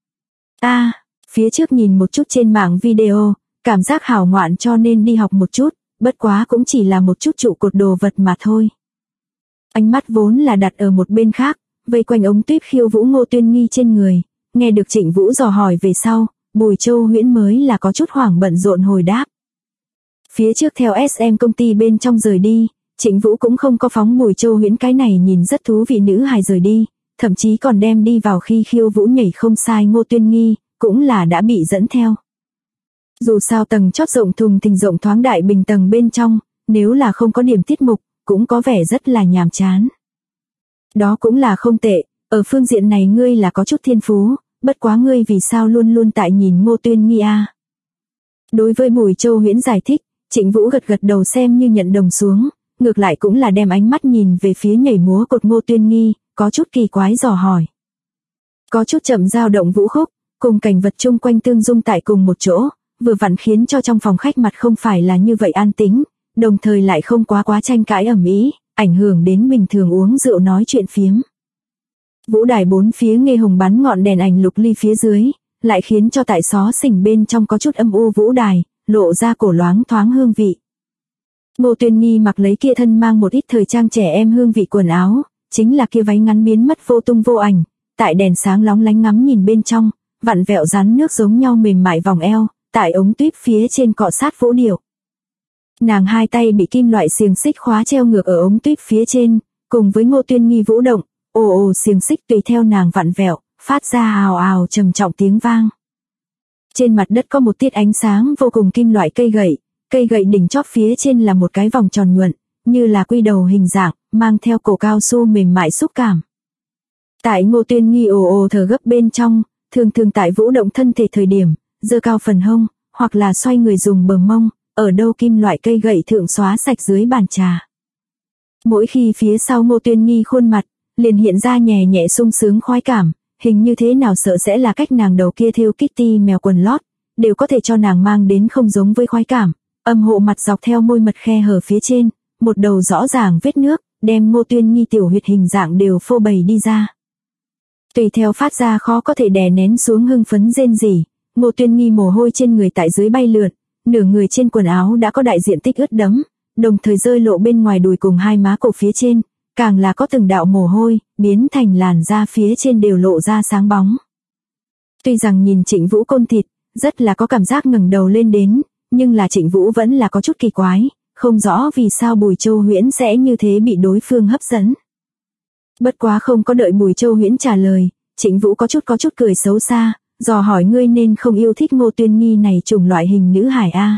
Phía trước nhìn một chút trên mạng video, cảm giác hảo ngoạn cho nên đi học một chút, bất quá cũng chỉ là một chút trụ cột đồ vật mà thôi. Ánh mắt vốn là đặt ở một bên khác, vây quanh ống tuyếp khiêu vũ Ngô Tuyên Nghi trên người, nghe được Trịnh Vũ dò hỏi về sau, Bùi Châu Huyễn mới là có chút hoảng bận rộn hồi đáp. Phía trước theo SM công ty bên trong rời đi, Trịnh Vũ cũng không có phóng Bùi Châu Huyễn cái này nhìn rất thú vị nữ hài rời đi, thậm chí còn đem đi vào khi khiêu vũ nhảy không sai Ngô Tuyên Nghi, cũng là đã bị dẫn theo. Dù sao tầng chót rộng thùng thình rộng thoáng đại bình tầng bên trong, nếu là không có điểm tiết mục, cũng có vẻ rất là nhàm chán. Đó cũng là không tệ, ở phương diện này ngươi là có chút thiên phú, bất quá ngươi vì sao luôn luôn tại nhìn Ngô Tuyên Nghi a? Đối với Bùi Châu Huyễn giải thích, Trịnh Vũ gật gật đầu xem như nhận đồng xuống, ngược lại cũng là đem ánh mắt nhìn về phía nhảy múa cột Ngô Tuyên Nghi, có chút kỳ quái dò hỏi. Có chút chậm dao động vũ khúc, cùng cảnh vật chung quanh tương dung tại cùng một chỗ, vừa vặn khiến cho trong phòng khách mặt không phải là như vậy an tĩnh, đồng thời lại không quá tranh cãi ầm ĩ, ảnh hưởng đến bình thường uống rượu nói chuyện phiếm. Vũ đài bốn phía nghe hồng bắn ngọn đèn ảnh lục ly phía dưới, lại khiến cho tại xó xỉnh bên trong có chút âm u vũ đài, lộ ra cổ loáng thoáng hương vị. Ngô Tuyên Nghi mặc lấy kia thân mang một ít thời trang trẻ em hương vị quần áo, chính là kia váy ngắn biến mất vô tung vô ảnh, tại đèn sáng lóng lánh ngắm nhìn bên trong, vặn vẹo rắn nước giống nhau mềm mại vòng eo, tại ống tuyếp phía trên cọ sát vũ điệu. Nàng hai tay bị kim loại xiềng xích khóa treo ngược ở ống tuyếp phía trên, cùng với Ngô Tuyên Nghi vũ động, ồ ồ xiềng xích tùy theo nàng vặn vẹo, phát ra ào ào trầm trọng tiếng vang. Trên mặt đất có một tiết ánh sáng vô cùng kim loại cây gậy đỉnh chóp phía trên là một cái vòng tròn nhuận, như là quy đầu hình dạng, mang theo cổ cao su mềm mại xúc cảm. Tại Ngô Tuyên Nghi ồ ồ thở gấp bên trong, thường tại vũ động thân thể thời điểm, giơ cao phần hông, hoặc là xoay người dùng bờ mông, ở đâu kim loại cây gậy thượng xóa sạch dưới bàn trà. Mỗi khi phía sau Ngô Tuyên Nghi khuôn mặt, liền hiện ra nhẹ nhẹ sung sướng khoái cảm, hình như thế nào sợ sẽ là cách nàng đầu kia thêu Kitty mèo quần lót, đều có thể cho nàng mang đến không giống với khoái cảm. Âm hộ mặt dọc theo môi mật khe hở phía trên, một đầu rõ ràng vết nước, đem Ngô Tuyên Nghi tiểu huyệt hình dạng đều phô bày đi ra. Tùy theo phát ra khó có thể đè nén xuống hưng phấn rên rỉ, Ngô Tuyên Nghi mồ hôi trên người tại dưới bay lượn, nửa người trên quần áo đã có đại diện tích ướt đẫm, đồng thời rơi lộ bên ngoài đùi cùng hai má cổ phía trên, càng là có từng đạo mồ hôi, biến thành làn da phía trên đều lộ ra sáng bóng. Tuy rằng nhìn Trịnh Vũ côn thịt, rất là có cảm giác ngẩng đầu lên đến, nhưng là Trịnh Vũ vẫn là có chút kỳ quái, không rõ vì sao Bùi Châu Huyễn sẽ như thế bị đối phương hấp dẫn. Bất quá không có đợi Bùi Châu Huyễn trả lời, Trịnh Vũ có chút cười xấu xa, dò hỏi ngươi nên không yêu thích Ngô Tuyên Nghi này chủng loại hình nữ hải a?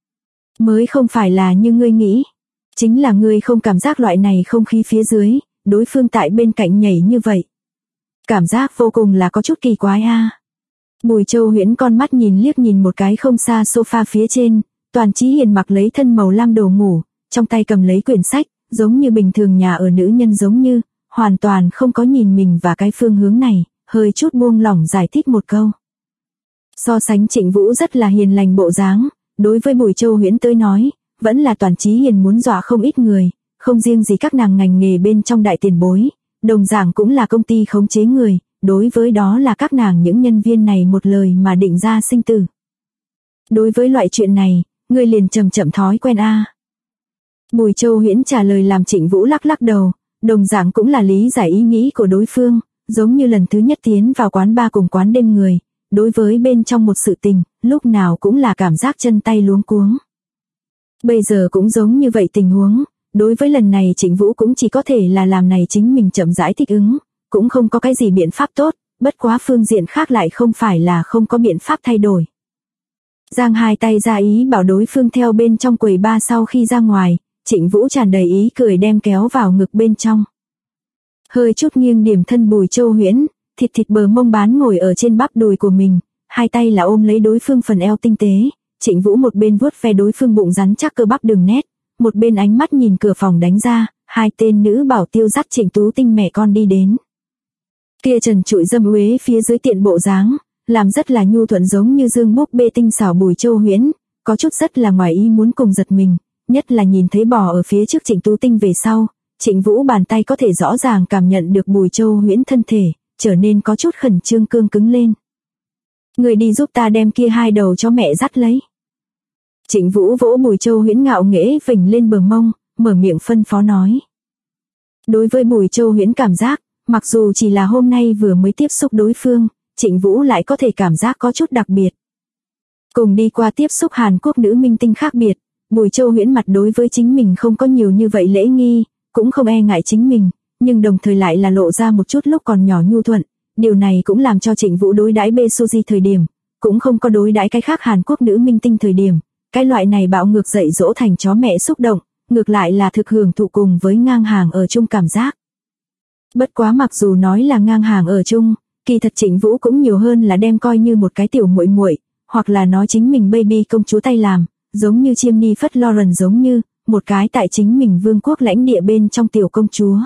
Mới không phải là như ngươi nghĩ, chính là ngươi không cảm giác loại này không khí phía dưới, đối phương tại bên cạnh nhảy như vậy. Cảm giác vô cùng là có chút kỳ quái a. Bùi Châu Huyễn con mắt nhìn liếc nhìn một cái không xa sofa phía trên, Toàn Chí Hiền mặc lấy thân màu lam đồ ngủ, trong tay cầm lấy quyển sách, giống như bình thường nhà ở nữ nhân giống như, hoàn toàn không có nhìn mình và cái phương hướng này, hơi chút buông lỏng giải thích một câu. So sánh Trịnh Vũ rất là hiền lành bộ dáng, đối với Bùi Châu Huyễn tới nói, vẫn là Toàn Chí Hiền muốn dọa không ít người, không riêng gì các nàng ngành nghề bên trong đại tiền bối, đồng dạng cũng là công ty khống chế người, đối với đó là các nàng những nhân viên này một lời mà định ra sinh tử. Đối với loại chuyện này, người liền chậm chậm thói quen a. Bùi Châu Huyễn trả lời làm Trịnh Vũ lắc lắc đầu, đồng dạng cũng là lý giải ý nghĩ của đối phương, giống như lần thứ nhất tiến vào quán bar cùng quán đêm người, đối với bên trong một sự tình, lúc nào cũng là cảm giác chân tay luống cuống. Bây giờ cũng giống như vậy tình huống, đối với lần này Trịnh Vũ cũng chỉ có thể là làm này chính mình chậm rãi thích ứng, cũng không có cái gì biện pháp tốt, bất quá phương diện khác lại không phải là không có biện pháp thay đổi. Giang hai tay ra ý bảo đối phương theo bên trong quầy bar sau khi ra ngoài, Trịnh Vũ tràn đầy ý cười đem kéo vào ngực bên trong. Hơi chút nghiêng điểm thân Bùi Châu Huyễn, thịt bờ mông bán ngồi ở trên bắp đùi của mình, hai tay là ôm lấy đối phương phần eo tinh tế, Trịnh Vũ một bên vuốt ve đối phương bụng rắn chắc cơ bắp đường nét, một bên ánh mắt nhìn cửa phòng đánh ra, hai tên nữ bảo tiêu dắt Trịnh Tú Tinh mẹ con đi đến. Kia trần trụi dâm uế phía dưới tiện bộ dáng, làm rất là nhu thuận giống như dương búp bê tinh xảo Bùi Châu Huyễn, có chút rất là ngoài ý muốn cùng giật mình, nhất là nhìn thấy bò ở phía trước Trịnh Tú Tinh về sau, Trịnh Vũ bàn tay có thể rõ ràng cảm nhận được Bùi Châu Huyễn thân thể, trở nên có chút khẩn trương cương cứng lên. Người đi giúp ta đem kia hai đầu cho mẹ dắt lấy. Trịnh Vũ vỗ Bùi Châu Huyễn ngạo nghễ vểnh lên bờ mông, mở miệng phân phó nói. Đối với Bùi Châu Huyễn cảm giác, mặc dù chỉ là hôm nay vừa mới tiếp xúc đối phương, Trịnh Vũ lại có thể cảm giác có chút đặc biệt. Cùng đi qua tiếp xúc Hàn Quốc nữ minh tinh khác biệt, Bùi Châu Huyễn mặt đối với chính mình không có nhiều như vậy lễ nghi, cũng không e ngại chính mình, nhưng đồng thời lại là lộ ra một chút lúc còn nhỏ nhu thuận, điều này cũng làm cho Trịnh Vũ đối đãi Bae Suzy thời điểm, cũng không có đối đãi cái khác Hàn Quốc nữ minh tinh thời điểm, cái loại này bạo ngược dạy dỗ thành chó mẹ xúc động, ngược lại là thực hưởng thụ cùng với ngang hàng ở chung cảm giác. Bất quá mặc dù nói là ngang hàng ở chung, kỳ thật Trịnh Vũ cũng nhiều hơn là đem coi như một cái tiểu muội muội, hoặc là nói chính mình baby công chúa tay làm, giống như chiêm ni phất Lauren giống như, một cái tại chính mình vương quốc lãnh địa bên trong tiểu công chúa.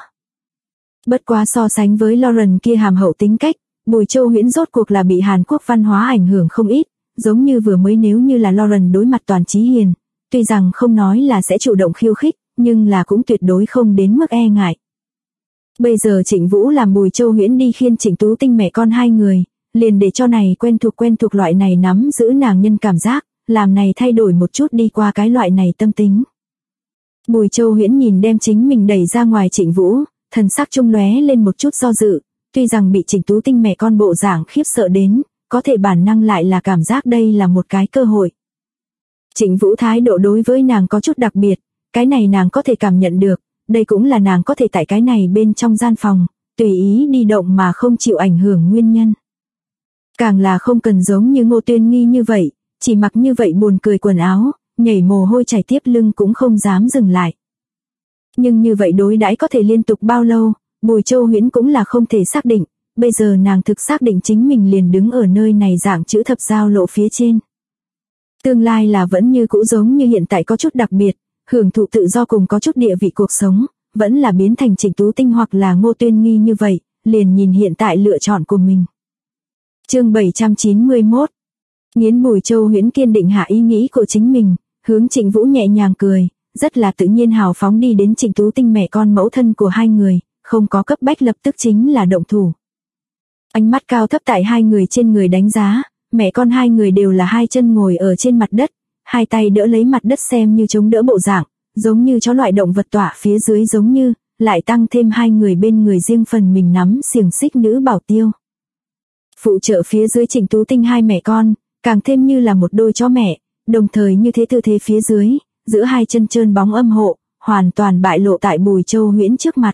Bất quá so sánh với Lauren kia hàm hậu tính cách, Bùi Châu Huyễn rốt cuộc là bị Hàn Quốc văn hóa ảnh hưởng không ít, giống như vừa mới nếu như là Lauren đối mặt Toàn Chí Hiền, tuy rằng không nói là sẽ chủ động khiêu khích, nhưng là cũng tuyệt đối không đến mức e ngại. Bây giờ Trịnh Vũ làm Bùi Châu Huyễn đi khiêng Trịnh Tú Tinh mẹ con hai người, liền để cho này quen thuộc loại này nắm giữ nàng nhân cảm giác, làm này thay đổi một chút đi qua cái loại này tâm tính. Bùi Châu Huyễn nhìn đem chính mình đẩy ra ngoài Trịnh Vũ, thần sắc trung lóe lên một chút do dự, tuy rằng bị Trịnh Tú Tinh mẹ con bộ dạng khiếp sợ đến, có thể bản năng lại là cảm giác đây là một cái cơ hội. Trịnh Vũ thái độ đối với nàng có chút đặc biệt, cái này nàng có thể cảm nhận được, đây cũng là nàng có thể tại cái này bên trong gian phòng, tùy ý đi động mà không chịu ảnh hưởng nguyên nhân. Càng là không cần giống như Ngô Tuyên Nghi như vậy, chỉ mặc như vậy buồn cười quần áo, nhảy mồ hôi chảy tiếp lưng cũng không dám dừng lại. Nhưng như vậy đối đãi có thể liên tục bao lâu, Bùi Châu Huyễn cũng là không thể xác định, bây giờ nàng thực xác định chính mình liền đứng ở nơi này dạng chữ thập giao lộ phía trên. Tương lai là vẫn như cũ giống như hiện tại có chút đặc biệt, hưởng thụ tự do cùng có chút địa vị cuộc sống, vẫn là biến thành Trịnh Tú Tinh hoặc là Ngô Tuyên Nghi như vậy, liền nhìn hiện tại lựa chọn của mình. Chương 791. Nghiến Bùi Châu Huyễn kiên định hạ ý nghĩ của chính mình, hướng Trịnh Vũ nhẹ nhàng cười, rất là tự nhiên hào phóng đi đến Trịnh Tú Tinh mẹ con mẫu thân của hai người, không có cấp bách lập tức chính là động thủ. Ánh mắt cao thấp tại hai người trên người đánh giá, mẹ con hai người đều là hai chân ngồi ở trên mặt đất, hai tay đỡ lấy mặt đất xem như chống đỡ bộ dạng, giống như chó loại động vật tỏa phía dưới giống như, lại tăng thêm hai người bên người riêng phần mình nắm xiềng xích nữ bảo tiêu. Phụ trợ phía dưới Trịnh Tú Tinh hai mẹ con, càng thêm như là một đôi chó mẹ, đồng thời như thế tư thế phía dưới, giữa hai chân trơn bóng âm hộ, hoàn toàn bại lộ tại Bùi Châu Huyễn trước mặt.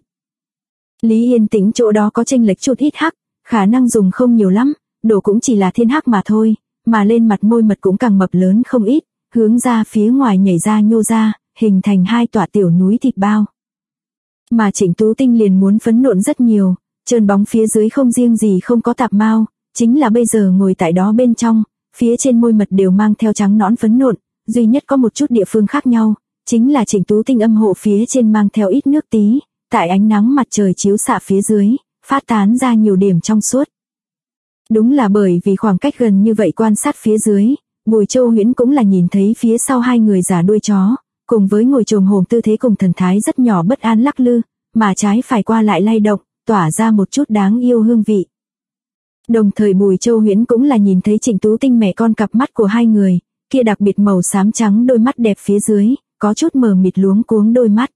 Lý Yên Tĩnh chỗ đó có chênh lệch chút ít hắc, khả năng dùng không nhiều lắm, đổ cũng chỉ là thiên hắc mà thôi, mà lên mặt môi mật cũng càng mập lớn không ít, hướng ra phía ngoài nhảy ra nhô ra, hình thành hai tòa tiểu núi thịt bao. Mà Trịnh Tú Tinh liền muốn phấn nộn rất nhiều, trơn bóng phía dưới không riêng gì không có tạp mao, chính là bây giờ ngồi tại đó bên trong, phía trên môi mật đều mang theo trắng nõn phấn nộn, duy nhất có một chút địa phương khác nhau, chính là Trịnh Tú Tinh âm hộ phía trên mang theo ít nước tí, tại ánh nắng mặt trời chiếu xạ phía dưới, phát tán ra nhiều điểm trong suốt. Đúng là bởi vì khoảng cách gần như vậy quan sát phía dưới, Bùi Châu Huyễn cũng là nhìn thấy phía sau hai người giả đuôi chó, cùng với ngồi chồm hổm tư thế cùng thần thái rất nhỏ bất an lắc lư, mà trái phải qua lại lay động, tỏa ra một chút đáng yêu hương vị. Đồng thời Bùi Châu Huyễn cũng là nhìn thấy Trịnh Tú Tinh mẹ con cặp mắt của hai người, kia đặc biệt màu xám trắng đôi mắt đẹp phía dưới, có chút mờ mịt luống cuống đôi mắt.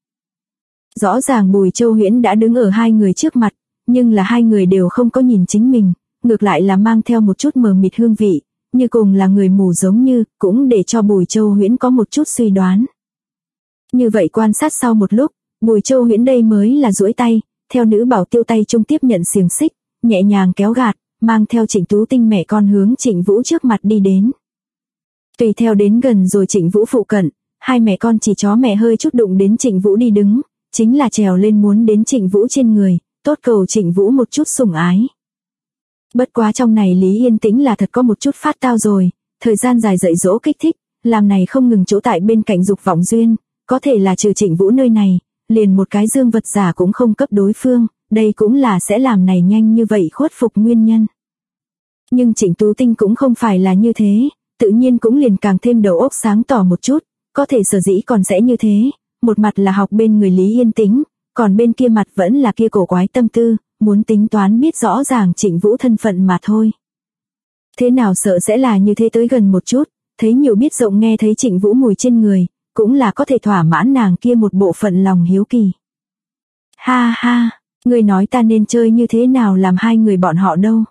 Rõ ràng Bùi Châu Huyễn đã đứng ở hai người trước mặt, nhưng là hai người đều không có nhìn chính mình, ngược lại là mang theo một chút mờ mịt hương vị, như cùng là người mù giống như, cũng để cho Bùi Châu Huyễn có một chút suy đoán. Như vậy quan sát sau một lúc, Bùi Châu Huyễn đây mới là duỗi tay, theo nữ bảo tiêu tay trung tiếp nhận xiềng xích, nhẹ nhàng kéo gạt, mang theo Trịnh Tú Tinh mẹ con hướng Trịnh Vũ trước mặt đi đến. Tùy theo đến gần rồi Trịnh Vũ phụ cận, hai mẹ con chỉ chó mẹ hơi chút đụng đến Trịnh Vũ đi đứng, chính là trèo lên muốn đến Trịnh Vũ trên người, tốt cầu Trịnh Vũ một chút sủng ái. Bất quá trong này Lý Yên Tĩnh là thật có một chút phát tao rồi, thời gian dài dạy dỗ kích thích, làm này không ngừng chỗ tại bên cạnh dục vọng duyên, có thể là trừ Trịnh Vũ nơi này, liền một cái dương vật giả cũng không cấp đối phương, đây cũng là sẽ làm này nhanh như vậy khuất phục nguyên nhân. Nhưng Trịnh Tú Tinh cũng không phải là như thế, tự nhiên cũng liền càng thêm đầu óc sáng tỏ một chút, có thể sở dĩ còn sẽ như thế, một mặt là học bên người Lý Yên Tĩnh, còn bên kia mặt vẫn là kia cổ quái tâm tư, muốn tính toán biết rõ ràng Trịnh Vũ thân phận mà thôi. Thế nào sợ sẽ là như thế tới gần một chút, thấy nhiều biết rộng nghe thấy Trịnh Vũ mùi trên người, cũng là có thể thỏa mãn nàng kia một bộ phận lòng hiếu kỳ. Ha ha, người nói ta nên chơi như thế nào làm hai người bọn họ đâu.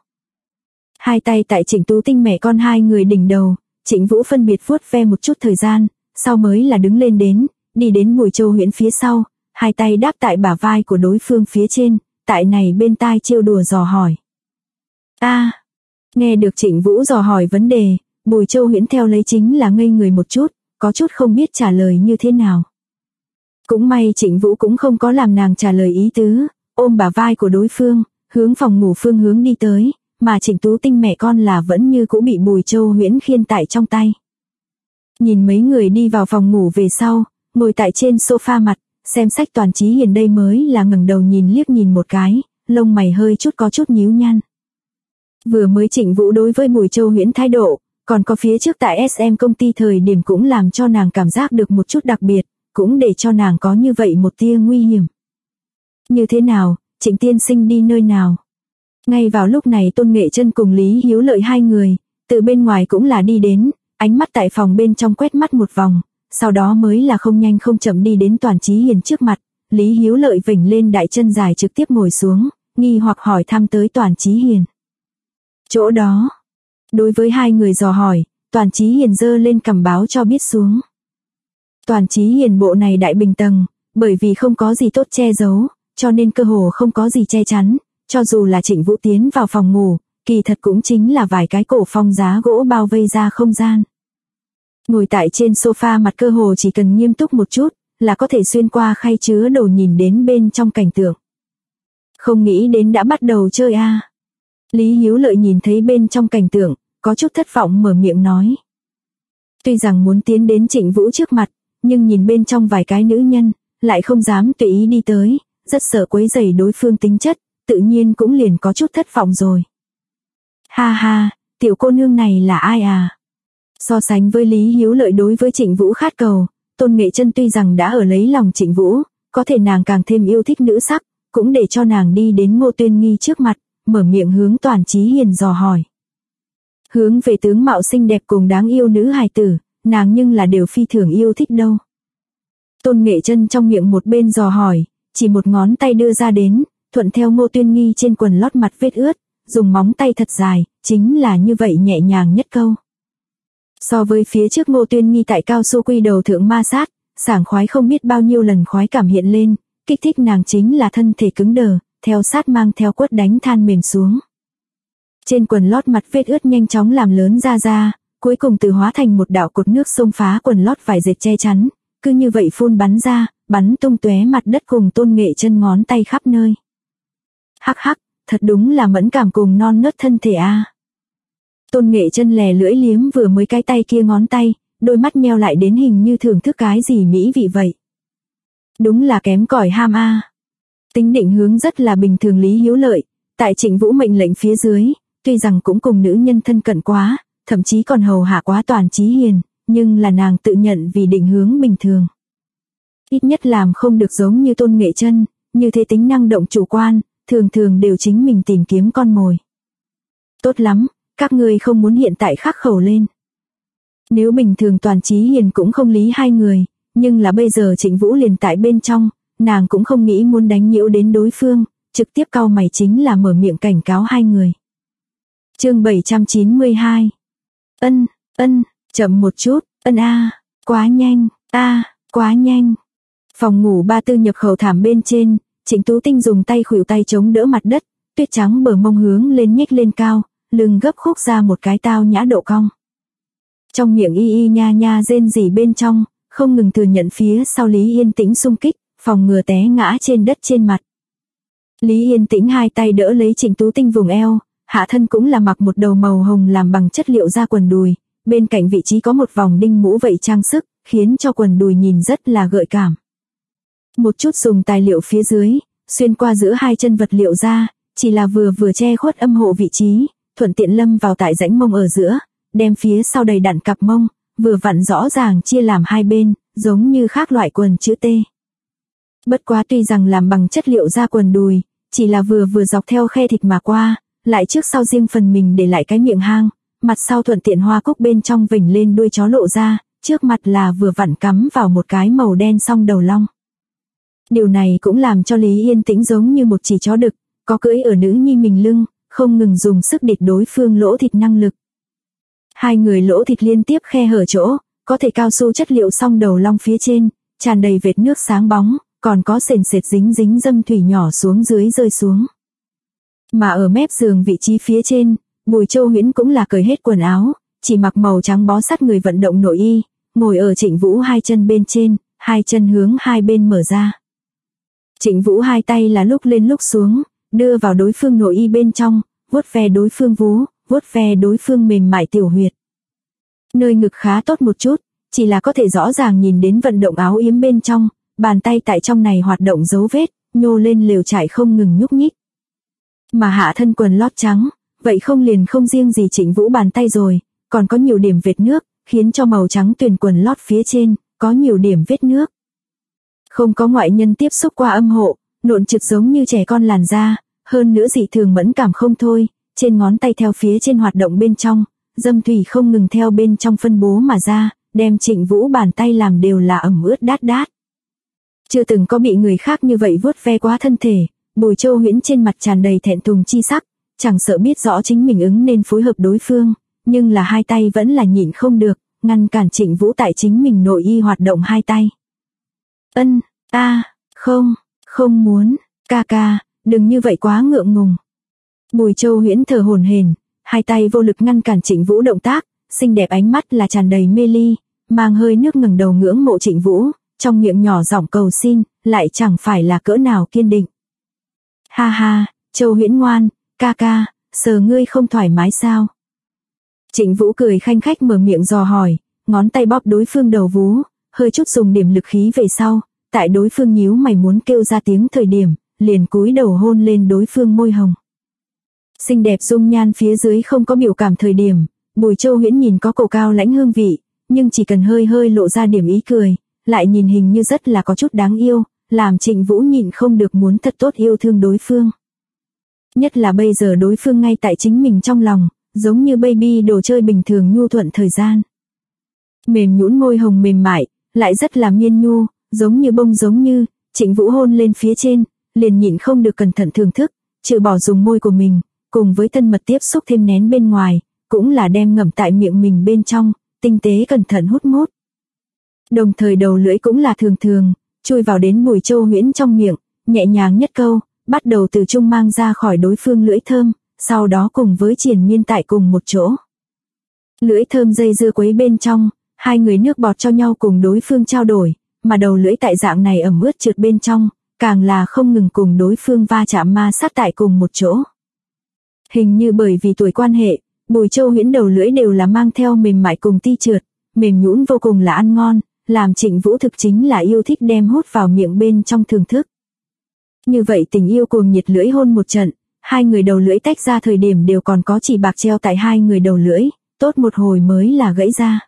Hai tay tại Trịnh Tú Tinh mẹ con hai người đỉnh đầu, Trịnh Vũ phân biệt vuốt ve một chút thời gian, sau mới là đứng lên đến, đi đến Bùi Châu Huyễn phía sau, hai tay đáp tại bả vai của đối phương phía trên, tại này bên tai trêu đùa dò hỏi. Nghe được Trịnh Vũ dò hỏi vấn đề, Bùi Châu Huyễn theo lấy chính là ngây người một chút, có chút không biết trả lời như thế nào. Cũng may Trịnh Vũ cũng không có làm nàng trả lời ý tứ, ôm bả vai của đối phương, hướng phòng ngủ phương hướng đi tới, mà Trịnh Tú Tinh mẹ con là vẫn như cũ bị Bùi Châu Huyễn khiên tại trong tay. Nhìn mấy người đi vào phòng ngủ về sau, ngồi tại trên sofa mặt, xem sách Toàn Chí Hiền đây mới là ngẩng đầu nhìn liếc nhìn một cái, lông mày hơi chút có chút nhíu nhăn. Vừa mới Trịnh Vũ đối với Bùi Châu Huyễn thái độ, còn có phía trước tại SM công ty thời điểm cũng làm cho nàng cảm giác được một chút đặc biệt, cũng để cho nàng có như vậy một tia nguy hiểm. Như thế nào, Trịnh tiên sinh đi nơi nào? Ngay vào lúc này Tôn Nghệ Chân cùng Lý Hiếu Lợi hai người, từ bên ngoài cũng là đi đến, ánh mắt tại phòng bên trong quét mắt một vòng, sau đó mới là không nhanh không chậm đi đến Toàn Chí Hiền trước mặt, Lý Hiếu Lợi vểnh lên đại chân dài trực tiếp ngồi xuống, nghi hoặc hỏi thăm tới Toàn Chí Hiền. Chỗ đó, đối với hai người dò hỏi, Toàn Chí Hiền giơ lên cằm báo cho biết xuống. Toàn Chí Hiền bộ này đại bình tầng, bởi vì không có gì tốt che giấu, cho nên cơ hồ không có gì che chắn, cho dù là Trịnh Vũ tiến vào phòng ngủ, kỳ thật cũng chính là vài cái cổ phong giá gỗ bao vây ra không gian. Ngồi tại trên sofa mặt cơ hồ chỉ cần nghiêm túc một chút, là có thể xuyên qua khay chứa đồ nhìn đến bên trong cảnh tượng. Không nghĩ đến đã bắt đầu chơi a. Lý Hiếu Lợi nhìn thấy bên trong cảnh tượng, có chút thất vọng mở miệng nói. Tuy rằng muốn tiến đến Trịnh Vũ trước mặt, nhưng nhìn bên trong vài cái nữ nhân, lại không dám tùy ý đi tới, rất sợ quấy rầy đối phương tính chất, tự nhiên cũng liền có chút thất vọng rồi. Ha ha, tiểu cô nương này là ai à? So sánh với Lý Hiếu Lợi đối với Trịnh Vũ khát cầu, Tôn Nghệ Chân tuy rằng đã ở lấy lòng Trịnh Vũ, có thể nàng càng thêm yêu thích nữ sắc, cũng để cho nàng đi đến Ngô Tuyên Nghi trước mặt, mở miệng hướng Toàn Chí Hiền dò hỏi. Hướng về tướng mạo xinh đẹp cùng đáng yêu nữ hài tử, nàng nhưng là đều phi thường yêu thích đâu. Tôn Nghệ Chân trong miệng một bên dò hỏi, chỉ một ngón tay đưa ra đến, thuận theo Ngô Tuyên Nghi trên quần lót mặt vết ướt, dùng móng tay thật dài, chính là như vậy nhẹ nhàng nhất câu. So với phía trước Ngô Tuyên Nghi tại cao su quy đầu thượng ma sát, sảng khoái không biết bao nhiêu lần khoái cảm hiện lên, kích thích nàng chính là thân thể cứng đờ, theo sát mang theo quất đánh than mềm xuống. Trên quần lót mặt vết ướt nhanh chóng làm lớn ra, cuối cùng từ hóa thành một đạo cột nước xông phá quần lót vải dệt che chắn, cứ như vậy phun bắn ra, bắn tung tóe mặt đất cùng Tôn Nghệ Chân ngón tay khắp nơi. Hắc hắc, thật đúng là mẫn cảm cùng non nớt thân thể a. Tôn Nghệ Chân lè lưỡi liếm vừa mới cái tay kia ngón tay, đôi mắt nheo lại đến hình như thưởng thức cái gì mỹ vị vậy. Đúng là kém cỏi ham a. Tính định hướng rất là bình thường Lý Hiếu Lợi, tại Trịnh Vũ mệnh lệnh phía dưới, tuy rằng cũng cùng nữ nhân thân cận quá, thậm chí còn hầu hạ quá Toàn Chí Hiền, nhưng là nàng tự nhận vì định hướng bình thường. Ít nhất làm không được giống như Tôn Nghệ Chân, như thế tính năng động chủ quan, thường thường đều chính mình tìm kiếm con mồi. Tốt lắm, các ngươi không muốn hiện tại khắc khẩu lên. Nếu bình thường Toàn Chí Hiền cũng không lý hai người, nhưng là bây giờ Trịnh Vũ liền tại bên trong, nàng cũng không nghĩ muốn đánh nhiễu đến đối phương, trực tiếp cau mày chính là mở miệng cảnh cáo hai người. Chương 792. Chậm một chút, quá nhanh, quá nhanh. Phòng ngủ ba tư nhập khẩu thảm bên trên, Trịnh Tú Tinh dùng tay khuỷu tay chống đỡ mặt đất, tuyết trắng bờ mông hướng lên nhếch lên cao, lưng gấp khúc ra một cái tao nhã độ cong. Trong miệng y nha nha rên rỉ bên trong, không ngừng thừa nhận phía sau Lý Yên Tĩnh xung kích, phòng ngừa té ngã trên đất trên mặt. Lý Yên Tĩnh hai tay đỡ lấy Trịnh Tú Tinh vùng eo, hạ thân cũng là mặc một đầu màu hồng làm bằng chất liệu da quần đùi, bên cạnh vị trí có một vòng đinh mũ vậy trang sức, khiến cho quần đùi nhìn rất là gợi cảm. Một chút dùng tài liệu phía dưới, xuyên qua giữa hai chân vật liệu da, chỉ là vừa che khuất âm hộ vị trí, thuận tiện lâm vào tại rãnh mông ở giữa, đem phía sau đầy đặn cặp mông, vừa vặn rõ ràng chia làm hai bên, giống như khác loại quần chữ T. Bất quá tuy rằng làm bằng chất liệu da quần đùi, chỉ là vừa dọc theo khe thịt mà qua, lại trước sau riêng phần mình để lại cái miệng hang, mặt sau thuận tiện hoa cúc bên trong vểnh lên đuôi chó lộ ra, trước mặt là vừa vặn cắm vào một cái màu đen song đầu long. Điều này cũng làm cho Lý Yên Tĩnh giống như một chỉ chó đực, có cưỡi ở nữ nhi mình lưng, không ngừng dùng sức địch đối phương lỗ thịt năng lực. Hai người lỗ thịt liên tiếp khe hở chỗ, có thể cao su chất liệu song đầu long phía trên, tràn đầy vệt nước sáng bóng, còn có sền sệt dính dâm thủy nhỏ xuống dưới rơi xuống. Mà ở mép giường vị trí phía trên, Bùi Châu Huyễn cũng là cởi hết quần áo, chỉ mặc màu trắng bó sát người vận động nội y, ngồi ở Trịnh Vũ hai chân bên trên, hai chân hướng hai bên mở ra. Trịnh Vũ hai tay là lúc lên lúc xuống, đưa vào đối phương nội y bên trong, vuốt ve đối phương vú, vuốt ve đối phương mềm mại tiểu huyệt. Nơi ngực khá tốt một chút, chỉ là có thể rõ ràng nhìn đến vận động áo yếm bên trong, bàn tay tại trong này hoạt động dấu vết, nhô lên lều trải không ngừng nhúc nhích. Mà hạ thân quần lót trắng, vậy không liền không riêng gì Trịnh Vũ bàn tay rồi, còn có nhiều điểm vệt nước, khiến cho màu trắng tuyền quần lót phía trên, có nhiều điểm vết nước. Không có ngoại nhân tiếp xúc qua âm hộ, nộn trực giống như trẻ con làn da, hơn nữa dị thường mẫn cảm không thôi, trên ngón tay theo phía trên hoạt động bên trong, dâm thủy không ngừng theo bên trong phân bố mà ra, đem Trịnh Vũ bàn tay làm đều là ẩm ướt đát đát. Chưa từng có bị người khác như vậy vuốt ve quá thân thể, Bùi Châu Huyễn trên mặt tràn đầy thẹn thùng chi sắc, chẳng sợ biết rõ chính mình ứng nên phối hợp đối phương, nhưng là hai tay vẫn là nhịn không được, ngăn cản Trịnh Vũ tại chính mình nội y hoạt động hai tay. Không muốn, ca, đừng như vậy quá ngượng ngùng. Bùi Châu Huyễn thở hổn hển, hai tay vô lực ngăn cản Trịnh Vũ động tác, xinh đẹp ánh mắt là tràn đầy mê ly, mang hơi nước ngẩng đầu ngưỡng mộ Trịnh Vũ, trong miệng nhỏ giọng cầu xin, lại chẳng phải là cỡ nào kiên định. Ha, Châu Huyễn ngoan, ca, sờ ngươi không thoải mái sao? Trịnh Vũ cười khanh khách mở miệng dò hỏi, ngón tay bóp đối phương đầu vú, hơi chút dùng điểm lực khí về sau, tại đối phương nhíu mày muốn kêu ra tiếng thời điểm, liền cúi đầu hôn lên đối phương môi hồng. Xinh đẹp dung nhan phía dưới không có biểu cảm thời điểm, Bùi Châu Huyễn nhìn có cổ cao lãnh hương vị, nhưng chỉ cần hơi lộ ra điểm ý cười, lại nhìn hình như rất là có chút đáng yêu, làm Trịnh Vũ nhịn không được muốn thật tốt yêu thương đối phương. Nhất là bây giờ đối phương ngay tại chính mình trong lòng, giống như baby đồ chơi bình thường nhu thuận thời gian. Mềm nhũn môi hồng mềm mại, lại rất là miên nhu, giống như bông giống như, Trịnh Vũ hôn lên phía trên, liền nhịn không được cẩn thận thưởng thức, trừ bỏ dùng môi của mình, cùng với thân mật tiếp xúc thêm nén bên ngoài, cũng là đem ngậm tại miệng mình bên trong, tinh tế cẩn thận hút mút. Đồng thời đầu lưỡi cũng là thường, chui vào đến Bùi Châu Huyễn trong miệng, nhẹ nhàng nhất câu, bắt đầu từ trung mang ra khỏi đối phương lưỡi thơm, sau đó cùng với triền miên tại cùng một chỗ. Lưỡi thơm dây dưa quấy bên trong, hai người nước bọt cho nhau cùng đối phương trao đổi, mà đầu lưỡi tại dạng này ẩm ướt trượt bên trong, càng là không ngừng cùng đối phương va chạm ma sát tại cùng một chỗ. Hình như bởi vì tuổi quan hệ, Bùi Châu Huyễn đầu lưỡi đều là mang theo mềm mại cùng ti trượt, mềm nhũn vô cùng là ăn ngon, làm Trịnh Vũ thực chính là yêu thích đem hút vào miệng bên trong thưởng thức. Như vậy tình yêu cuồng nhiệt lưỡi hôn một trận, hai người đầu lưỡi tách ra thời điểm đều còn có chỉ bạc treo tại hai người đầu lưỡi, tốt một hồi mới là gãy ra.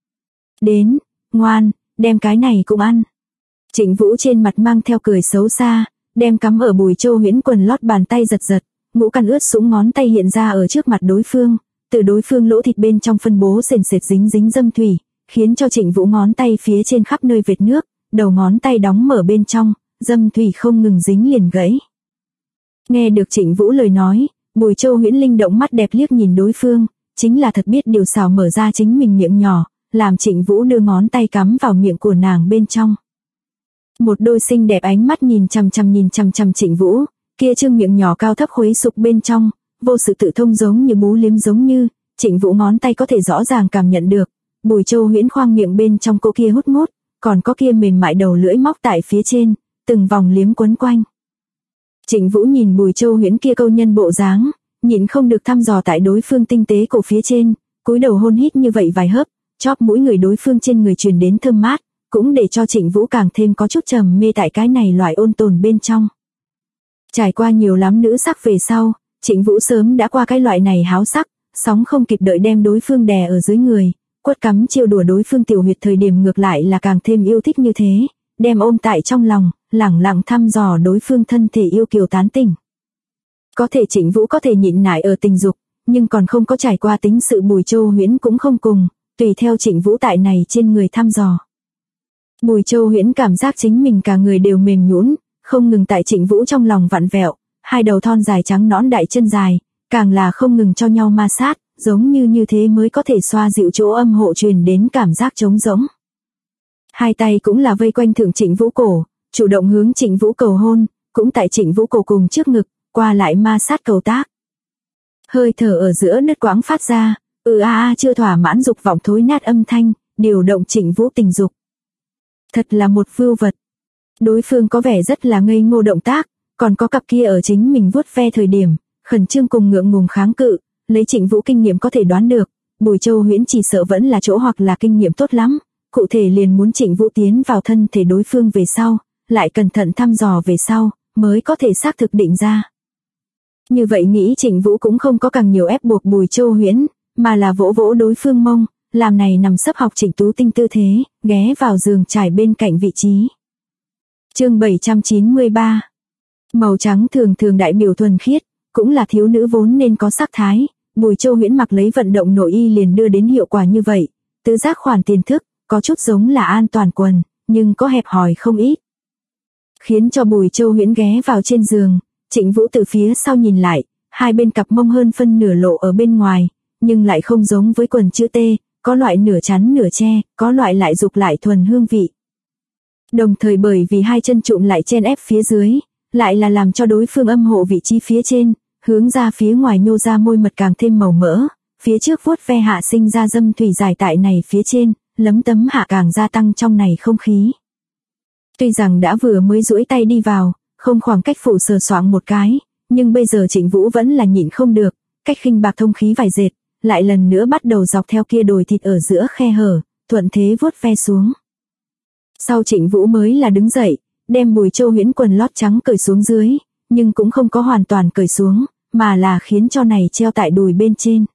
Đến, ngoan, đem cái này cũng ăn. Trịnh Vũ trên mặt mang theo cười xấu xa, đem cắm ở Bùi Châu Huyễn quần lót bàn tay giật giật, ngũ căn ướt sũng ngón tay hiện ra ở trước mặt đối phương, từ đối phương lỗ thịt bên trong phân bố sền sệt dính dính dâm thủy, khiến cho Trịnh Vũ ngón tay phía trên khắp nơi vệt nước, đầu ngón tay đóng mở bên trong, dâm thủy không ngừng dính liền gãy. Nghe được Trịnh Vũ lời nói, Bùi Châu Huyễn linh động mắt đẹp liếc nhìn đối phương, chính là thật biết điều xảo mở ra chính mình miệng nhỏ, làm Trịnh Vũ đưa ngón tay cắm vào miệng của nàng bên trong. Một đôi xinh đẹp ánh mắt nhìn chằm chằm Trịnh Vũ, kia trương miệng nhỏ cao thấp khuấy sục bên trong, vô sự tự thông giống như bú liếm giống như, Trịnh Vũ ngón tay có thể rõ ràng cảm nhận được, Bùi Châu Huyễn khoang miệng bên trong cô kia hút mút, còn có kia mềm mại đầu lưỡi móc tại phía trên, từng vòng liếm quấn quanh. Trịnh Vũ nhìn Bùi Châu Huyễn kia câu nhân bộ dáng, nhịn không được thăm dò tại đối phương tinh tế cổ phía trên, cúi đầu hôn hít như vậy vài hớp, chóp mũi người đối phương trên người truyền đến thơm mát, cũng để cho Trịnh Vũ càng thêm có chút trầm mê tại cái này loại ôn tồn bên trong. Trải qua nhiều lắm nữ sắc về sau, Trịnh Vũ sớm đã qua cái loại này háo sắc, sóng không kịp đợi đem đối phương đè ở dưới người, quất cắm chiêu đùa đối phương tiểu huyệt thời điểm ngược lại là càng thêm yêu thích như thế, đem ôm tại trong lòng, lẳng lặng thăm dò đối phương thân thể yêu kiều tán tỉnh. Có thể Trịnh Vũ có thể nhịn nại ở tình dục, nhưng còn không có trải qua tính sự Bùi Châu Huyễn cũng không cùng, tùy theo Trịnh Vũ tại này trên người thăm dò. Bùi Châu Huyễn cảm giác chính mình cả người đều mềm nhũn, không ngừng tại Trịnh Vũ trong lòng vặn vẹo, hai đầu thon dài trắng nõn đại chân dài, càng là không ngừng cho nhau ma sát, giống như thế mới có thể xoa dịu chỗ âm hộ truyền đến cảm giác trống rỗng. Hai tay cũng là vây quanh thượng Trịnh Vũ cổ, chủ động hướng Trịnh Vũ cầu hôn, cũng tại Trịnh Vũ cổ cùng trước ngực, qua lại ma sát cầu tác. Hơi thở ở giữa nứt quãng phát ra, chưa thỏa mãn dục vọng thối nát âm thanh, điều động Trịnh Vũ tình dục. Thật là một vưu vật. Đối phương có vẻ rất là ngây ngô động tác, còn có cặp kia ở chính mình vuốt ve thời điểm, khẩn trương cùng ngượng ngùng kháng cự, lấy Trịnh Vũ kinh nghiệm có thể đoán được, Bùi Châu Huyễn chỉ sợ vẫn là chỗ hoặc là kinh nghiệm tốt lắm, cụ thể liền muốn Trịnh Vũ tiến vào thân thể đối phương về sau, lại cẩn thận thăm dò về sau, mới có thể xác thực định ra. Như vậy nghĩ Trịnh Vũ cũng không có càng nhiều ép buộc Bùi Châu Huyễn, mà là vỗ vỗ đối phương mông, làm này nằm sấp học Trịnh Tú Tinh tư thế, ghé vào giường trải bên cạnh vị trí. Chương 793. Màu trắng thường thường đại biểu thuần khiết, cũng là thiếu nữ vốn nên có sắc thái, Bùi Châu Huyễn mặc lấy vận động nội y liền đưa đến hiệu quả như vậy, tứ giác khoản tiền thức, có chút giống là an toàn quần, nhưng có hẹp hòi không ít. Khiến cho Bùi Châu Huyễn ghé vào trên giường, Trịnh Vũ từ phía sau nhìn lại, hai bên cặp mông hơn phân nửa lộ ở bên ngoài, nhưng lại không giống với quần chữ T, có loại nửa chắn nửa che, có loại lại dục lại thuần hương vị. Đồng thời bởi vì hai chân trụm lại chen ép phía dưới, lại là làm cho đối phương âm hộ vị trí phía trên, hướng ra phía ngoài nhô ra môi mật càng thêm màu mỡ, phía trước vuốt ve hạ sinh ra dâm thủy dài tại này phía trên, lấm tấm hạ càng gia tăng trong này không khí. Tuy rằng đã vừa mới duỗi tay đi vào, không khoảng cách phụ sờ soạng một cái, nhưng bây giờ Trịnh Vũ vẫn là nhịn không được, cách khinh bạc thông khí vài dệt, lại lần nữa bắt đầu dọc theo kia đồi thịt ở giữa khe hở, thuận thế vuốt ve xuống. Sau Trịnh Vũ mới là đứng dậy, đem Bùi Châu Huyễn quần lót trắng cởi xuống dưới, nhưng cũng không có hoàn toàn cởi xuống, mà là khiến cho này treo tại đùi bên trên.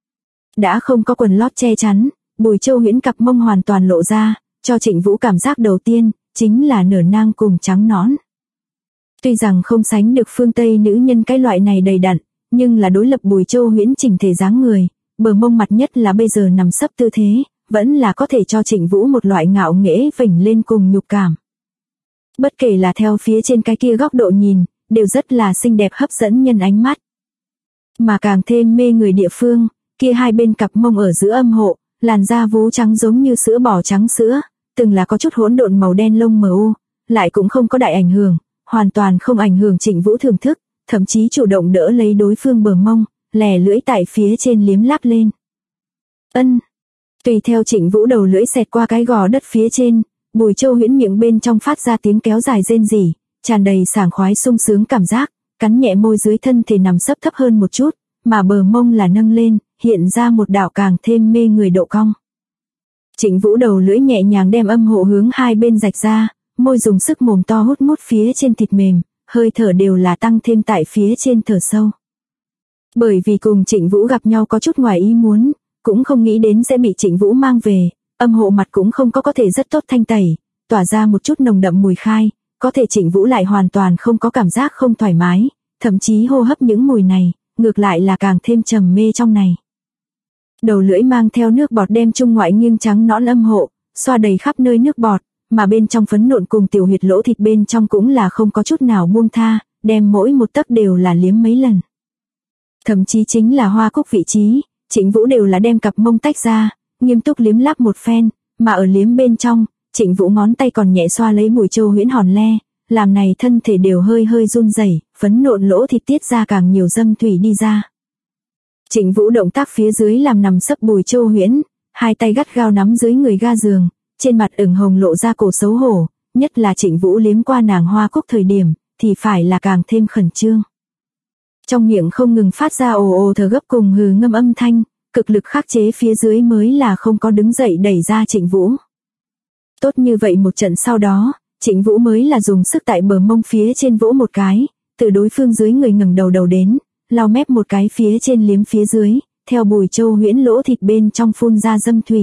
Đã không có quần lót che chắn, Bùi Châu Huyễn cặp mông hoàn toàn lộ ra, cho Trịnh Vũ cảm giác đầu tiên, chính là nở nang cùng trắng nõn. Tuy rằng không sánh được phương Tây nữ nhân cái loại này đầy đặn, nhưng là đối lập Bùi Châu Huyễn chỉnh thể dáng người, bờ mông mặt nhất là bây giờ nằm sấp tư thế, vẫn là có thể cho Trịnh Vũ một loại ngạo nghễ vểnh lên cùng nhục cảm. Bất kể là theo phía trên cái kia góc độ nhìn, đều rất là xinh đẹp hấp dẫn nhân ánh mắt. Mà càng thêm mê người địa phương, kia hai bên cặp mông ở giữa âm hộ, làn da vú trắng giống như sữa bò trắng sữa, từng là có chút hỗn độn màu đen lông mờ u, lại cũng không có đại ảnh hưởng, hoàn toàn không ảnh hưởng Trịnh Vũ thưởng thức, thậm chí chủ động đỡ lấy đối phương bờ mông, lè lưỡi tại phía trên liếm láp lên. Tùy theo Trịnh Vũ đầu lưỡi xẹt qua cái gò đất phía trên, Bùi Châu Huyễn miệng bên trong phát ra tiếng kéo dài rên rỉ, tràn đầy sảng khoái sung sướng cảm giác, cắn nhẹ môi dưới thân thể nằm sấp thấp hơn một chút, mà bờ mông là nâng lên, hiện ra một đạo càng thêm mê người độ cong. Trịnh Vũ đầu lưỡi nhẹ nhàng đem âm hộ hướng hai bên rạch ra, môi dùng sức mồm to hút mút phía trên thịt mềm, hơi thở đều là tăng thêm tại phía trên thở sâu. Bởi vì cùng Trịnh Vũ gặp nhau có chút ngoài ý muốn, cũng không nghĩ đến sẽ bị Trịnh Vũ mang về, âm hộ mặt cũng không có thể rất tốt thanh tẩy, tỏa ra một chút nồng đậm mùi khai, có thể Trịnh Vũ lại hoàn toàn không có cảm giác không thoải mái, thậm chí hô hấp những mùi này, ngược lại là càng thêm trầm mê trong này. Đầu lưỡi mang theo nước bọt đem trung ngoại nghiêng trắng nõn âm hộ, xoa đầy khắp nơi nước bọt, mà bên trong phấn nộn cùng tiểu huyệt lỗ thịt bên trong cũng là không có chút nào buông tha, đem mỗi một tấc đều là liếm mấy lần. Thậm chí chính là hoa cúc vị trí, Trịnh Vũ đều là đem cặp mông tách ra, nghiêm túc liếm láp một phen, mà ở liếm bên trong, Trịnh Vũ ngón tay còn nhẹ xoa lấy bùi châu huyễn hòn le, làm này thân thể đều hơi hơi run rẩy, phấn nộn lỗ thịt tiết ra càng nhiều dâm thủy đi ra. Trịnh Vũ động tác phía dưới làm nằm sấp bùi châu huyễn, hai tay gắt gao nắm dưới người ga giường, trên mặt ửng hồng lộ ra cổ xấu hổ, nhất là Trịnh Vũ liếm qua nàng hoa cúc thời điểm, thì phải là càng thêm khẩn trương. Trong miệng không ngừng phát ra ồ ồ thở gấp cùng hừ ngâm âm thanh, cực lực khắc chế phía dưới mới là không có đứng dậy đẩy ra Trịnh Vũ. Tốt như vậy một trận sau đó, Trịnh Vũ mới là dùng sức tại bờ mông phía trên vỗ một cái, từ đối phương dưới người ngẩng đầu đến, lau mép một cái phía trên liếm phía dưới, theo bùi châu huyễn lỗ thịt bên trong phun ra dâm thủy.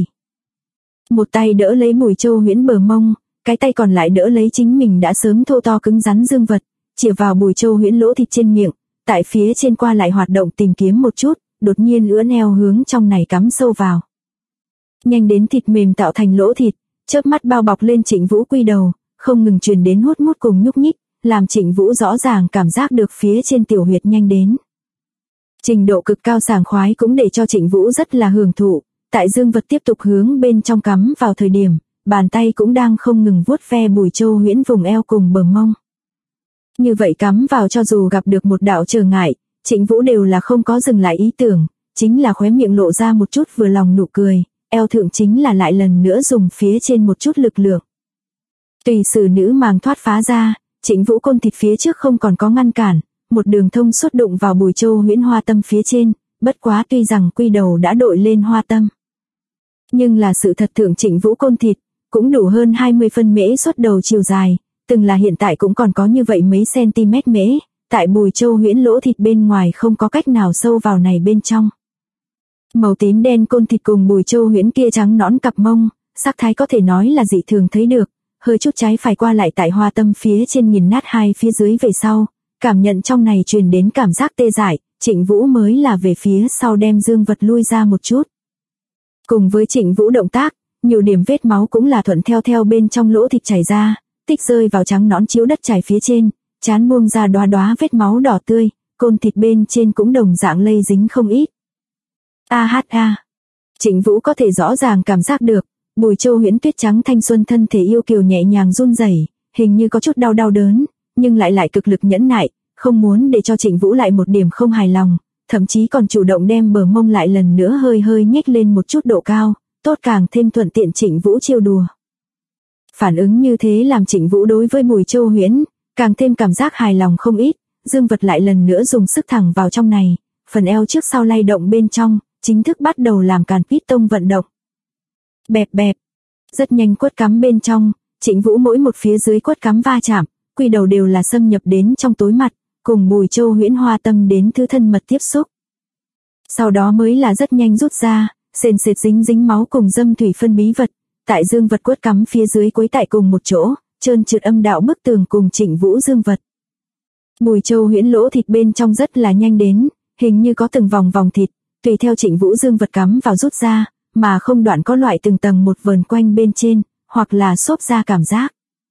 Một tay đỡ lấy bùi châu huyễn bờ mông, cái tay còn lại đỡ lấy chính mình đã sớm thô to cứng rắn dương vật, chĩa vào bùi châu huyễn lỗ thịt trên miệng, tại phía trên qua lại hoạt động tìm kiếm một chút, đột nhiên ưỡn eo hướng trong này cắm sâu vào. Nhanh đến thịt mềm tạo thành lỗ thịt, chớp mắt bao bọc lên Trịnh Vũ quy đầu, không ngừng truyền đến hút mút cùng nhúc nhích, làm Trịnh Vũ rõ ràng cảm giác được phía trên tiểu huyệt nhanh đến. Trình độ cực cao sảng khoái cũng để cho Trịnh Vũ rất là hưởng thụ, tại dương vật tiếp tục hướng bên trong cắm vào thời điểm, bàn tay cũng đang không ngừng vuốt ve bùi châu huyễn vùng eo cùng bờ mông. Như vậy cắm vào cho dù gặp được một đạo trở ngại, Trịnh Vũ đều là không có dừng lại ý tưởng, chính là khóe miệng lộ ra một chút vừa lòng nụ cười, eo thượng chính là lại lần nữa dùng phía trên một chút lực lượng. Tùy sử nữ màng thoát phá ra, Trịnh Vũ côn thịt phía trước không còn có ngăn cản, một đường thông suốt đụng vào bùi châu huyễn hoa tâm phía trên, bất quá tuy rằng quy đầu đã đội lên hoa tâm. Nhưng là sự thật thượng Trịnh Vũ côn thịt, cũng đủ hơn 20 phân mễ suốt đầu chiều dài, từng là hiện tại cũng còn có như vậy mấy cm mễ, tại bùi châu huyễn lỗ thịt bên ngoài không có cách nào sâu vào này bên trong. Màu tím đen côn thịt cùng bùi châu huyễn kia trắng nõn cặp mông, sắc thái có thể nói là dị thường thấy được, hơi chút trái phải qua lại tại hoa tâm phía trên nghiền nát hai phía dưới về sau, cảm nhận trong này truyền đến cảm giác tê dại, Trịnh Vũ mới là về phía sau đem dương vật lui ra một chút. Cùng với Trịnh Vũ động tác, nhiều điểm vết máu cũng là thuận theo bên trong lỗ thịt chảy ra, tích rơi vào trắng nõn chiếu đất trải phía trên, trán buông ra đóa đóa vết máu đỏ tươi, côn thịt bên trên cũng đồng dạng lây dính không ít. Trịnh Vũ có thể rõ ràng cảm giác được, bùi châu huyễn tuyết trắng thanh xuân thân thể yêu kiều nhẹ nhàng run rẩy, hình như có chút đau đớn, nhưng lại cực lực nhẫn nại, không muốn để cho Trịnh Vũ lại một điểm không hài lòng, thậm chí còn chủ động đem bờ mông lại lần nữa hơi nhếch lên một chút độ cao, tốt càng thêm thuận tiện Trịnh Vũ trêu đùa. Phản ứng như thế làm Trịnh Vũ đối với bùi châu huyễn, càng thêm cảm giác hài lòng không ít, dương vật lại lần nữa dùng sức thẳng vào trong này, phần eo trước sau lay động bên trong, chính thức bắt đầu làm càn piston vận động. Bẹp, rất nhanh quất cắm bên trong, Trịnh Vũ mỗi một phía dưới quất cắm va chạm, quy đầu đều là xâm nhập đến trong tối mặt, cùng bùi châu huyễn hoa tâm đến thứ thân mật tiếp xúc. Sau đó mới là rất nhanh rút ra, sền sệt dính máu cùng dâm thủy phân bí vật, tại dương vật quất cắm phía dưới quấy tại cùng một chỗ, trơn trượt âm đạo bức tường cùng Trịnh Vũ dương vật. Bùi châu huyễn lỗ thịt bên trong rất là nhanh đến, hình như có từng vòng thịt, tùy theo Trịnh Vũ dương vật cắm vào rút ra, mà không đoạn có loại từng tầng một vờn quanh bên trên, hoặc là xốp ra cảm giác.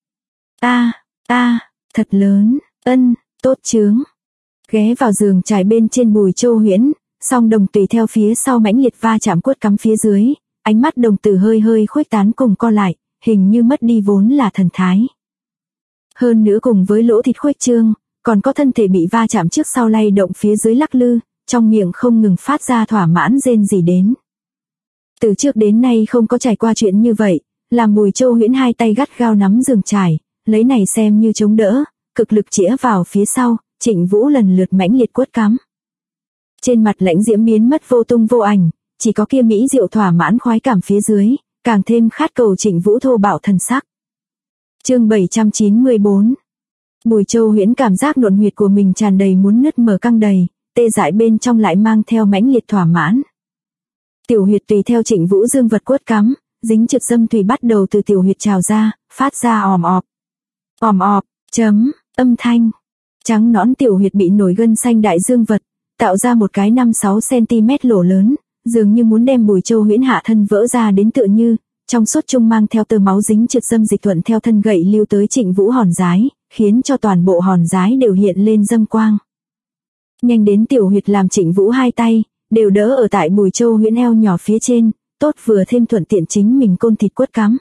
Thật lớn, tốt chướng. Ghé vào giường trải bên trên bùi châu huyễn, song đồng tùy theo phía sau mãnh liệt va chạm quất cắm phía dưới, ánh mắt đồng tử hơi khuếch tán cùng co lại, hình như mất đi vốn là thần thái. Hơn nữa cùng với lỗ thịt khuếch trương, còn có thân thể bị va chạm trước sau lay động phía dưới lắc lư, trong miệng không ngừng phát ra thỏa mãn rên rỉ đến. Từ trước đến nay không có trải qua chuyện như vậy, làm bùi châu huyễn hai tay gắt gao nắm giường trải, lấy này xem như chống đỡ, cực lực chĩa vào phía sau, Trịnh Vũ lần lượt mãnh liệt quất cắm. Trên mặt lãnh diễm biến mất vô tung vô ảnh, chỉ có kia mỹ diệu thỏa mãn khoái cảm phía dưới, càng thêm khát cầu Trịnh Vũ thô bạo thần sắc. Chương 794. Bùi Châu Huyễn cảm giác nội huyệt của mình tràn đầy muốn nứt mở căng đầy, tê dại bên trong lại mang theo mãnh liệt thỏa mãn. Tiểu huyệt tùy theo Trịnh Vũ dương vật quất cắm, dính trực dâm thủy bắt đầu từ tiểu huyệt trào ra, phát ra òm ọp, âm thanh. Trắng nõn tiểu huyệt bị nổi gân xanh đại dương vật, tạo ra một cái 5-6 cm lỗ lớn, dường như muốn đem Bùi Châu Huyễn hạ thân vỡ ra đến tựa như, trong suốt trung mang theo tơ máu dính trực dâm dịch thuận theo thân gậy lưu tới Trịnh Vũ hòn giái, khiến cho toàn bộ hòn giái đều hiện lên dâm quang. Nhanh đến tiểu huyệt làm Trịnh Vũ hai tay đều đỡ ở tại Bùi Châu Huyễn eo nhỏ phía trên, tốt vừa thêm thuận tiện chính mình côn thịt quất cắm.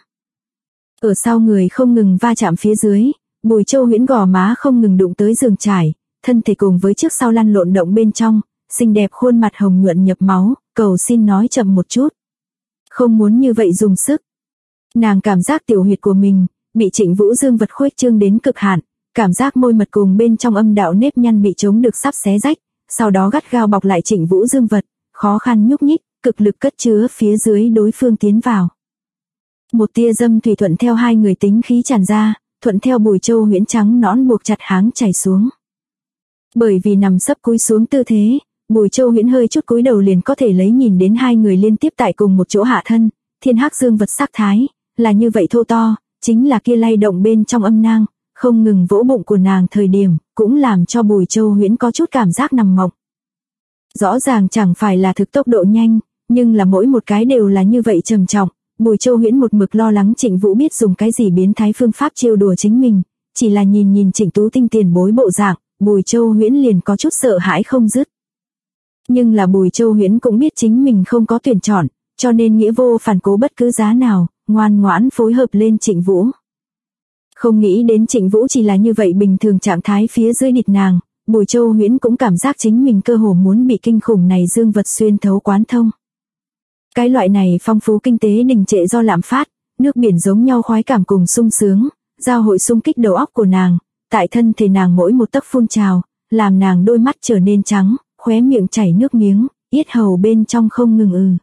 Ở sau người không ngừng va chạm phía dưới, Bùi Châu Huyễn gò má không ngừng đụng tới giường trải, thân thể cùng với trước sau lăn lộn động bên trong, xinh đẹp khuôn mặt hồng nhuận nhập máu, cầu xin nói chậm một chút. Không muốn như vậy dùng sức. Nàng cảm giác tiểu huyệt của mình bị Trịnh Vũ dương vật khuếch trương đến cực hạn, cảm giác môi mật cùng bên trong âm đạo nếp nhăn bị chống được sắp xé rách, sau đó gắt gao bọc lại Trịnh Vũ dương vật, khó khăn nhúc nhích, cực lực cất chứa phía dưới đối phương tiến vào. Một tia dâm thủy thuận theo hai người tính khí tràn ra, thuận theo Bùi Châu Huyễn trắng nõn buộc chặt háng chảy xuống. Bởi vì nằm sấp cúi xuống tư thế, Bùi Châu Huyễn hơi chút cúi đầu liền có thể lấy nhìn đến hai người liên tiếp tại cùng một chỗ hạ thân, thiên hắc dương vật sắc thái, là như vậy thô to, chính là kia lay động bên trong âm nang, không ngừng vỗ bụng của nàng thời điểm, cũng làm cho Bùi Châu Huyễn có chút cảm giác nằm mộng. Rõ ràng chẳng phải là thực tốc độ nhanh, nhưng là mỗi một cái đều là như vậy trầm trọng. Bùi Châu Huyễn một mực lo lắng Trịnh Vũ biết dùng cái gì biến thái phương pháp trêu đùa chính mình, chỉ là nhìn Trịnh Tú Tinh tiền bối bộ dạng, Bùi Châu Huyễn liền có chút sợ hãi không dứt. Nhưng là Bùi Châu Huyễn cũng biết chính mình không có tuyển chọn, cho nên nghĩa vô phản cố bất cứ giá nào, ngoan ngoãn phối hợp lên Trịnh Vũ. Không nghĩ đến Trịnh Vũ chỉ là như vậy bình thường trạng thái phía dưới địch nàng, Bùi Châu Huyễn cũng cảm giác chính mình cơ hồ muốn bị kinh khủng này dương vật xuyên thấu quán thông. Cái loại này phong phú kinh tế đình trệ do lạm phát, nước biển giống nhau khoái cảm cùng sung sướng, giao hội xung kích đầu óc của nàng, tại thân thể nàng mỗi một tấc phun trào, làm nàng đôi mắt trở nên trắng, khóe miệng chảy nước miếng, yết hầu bên trong không ngừng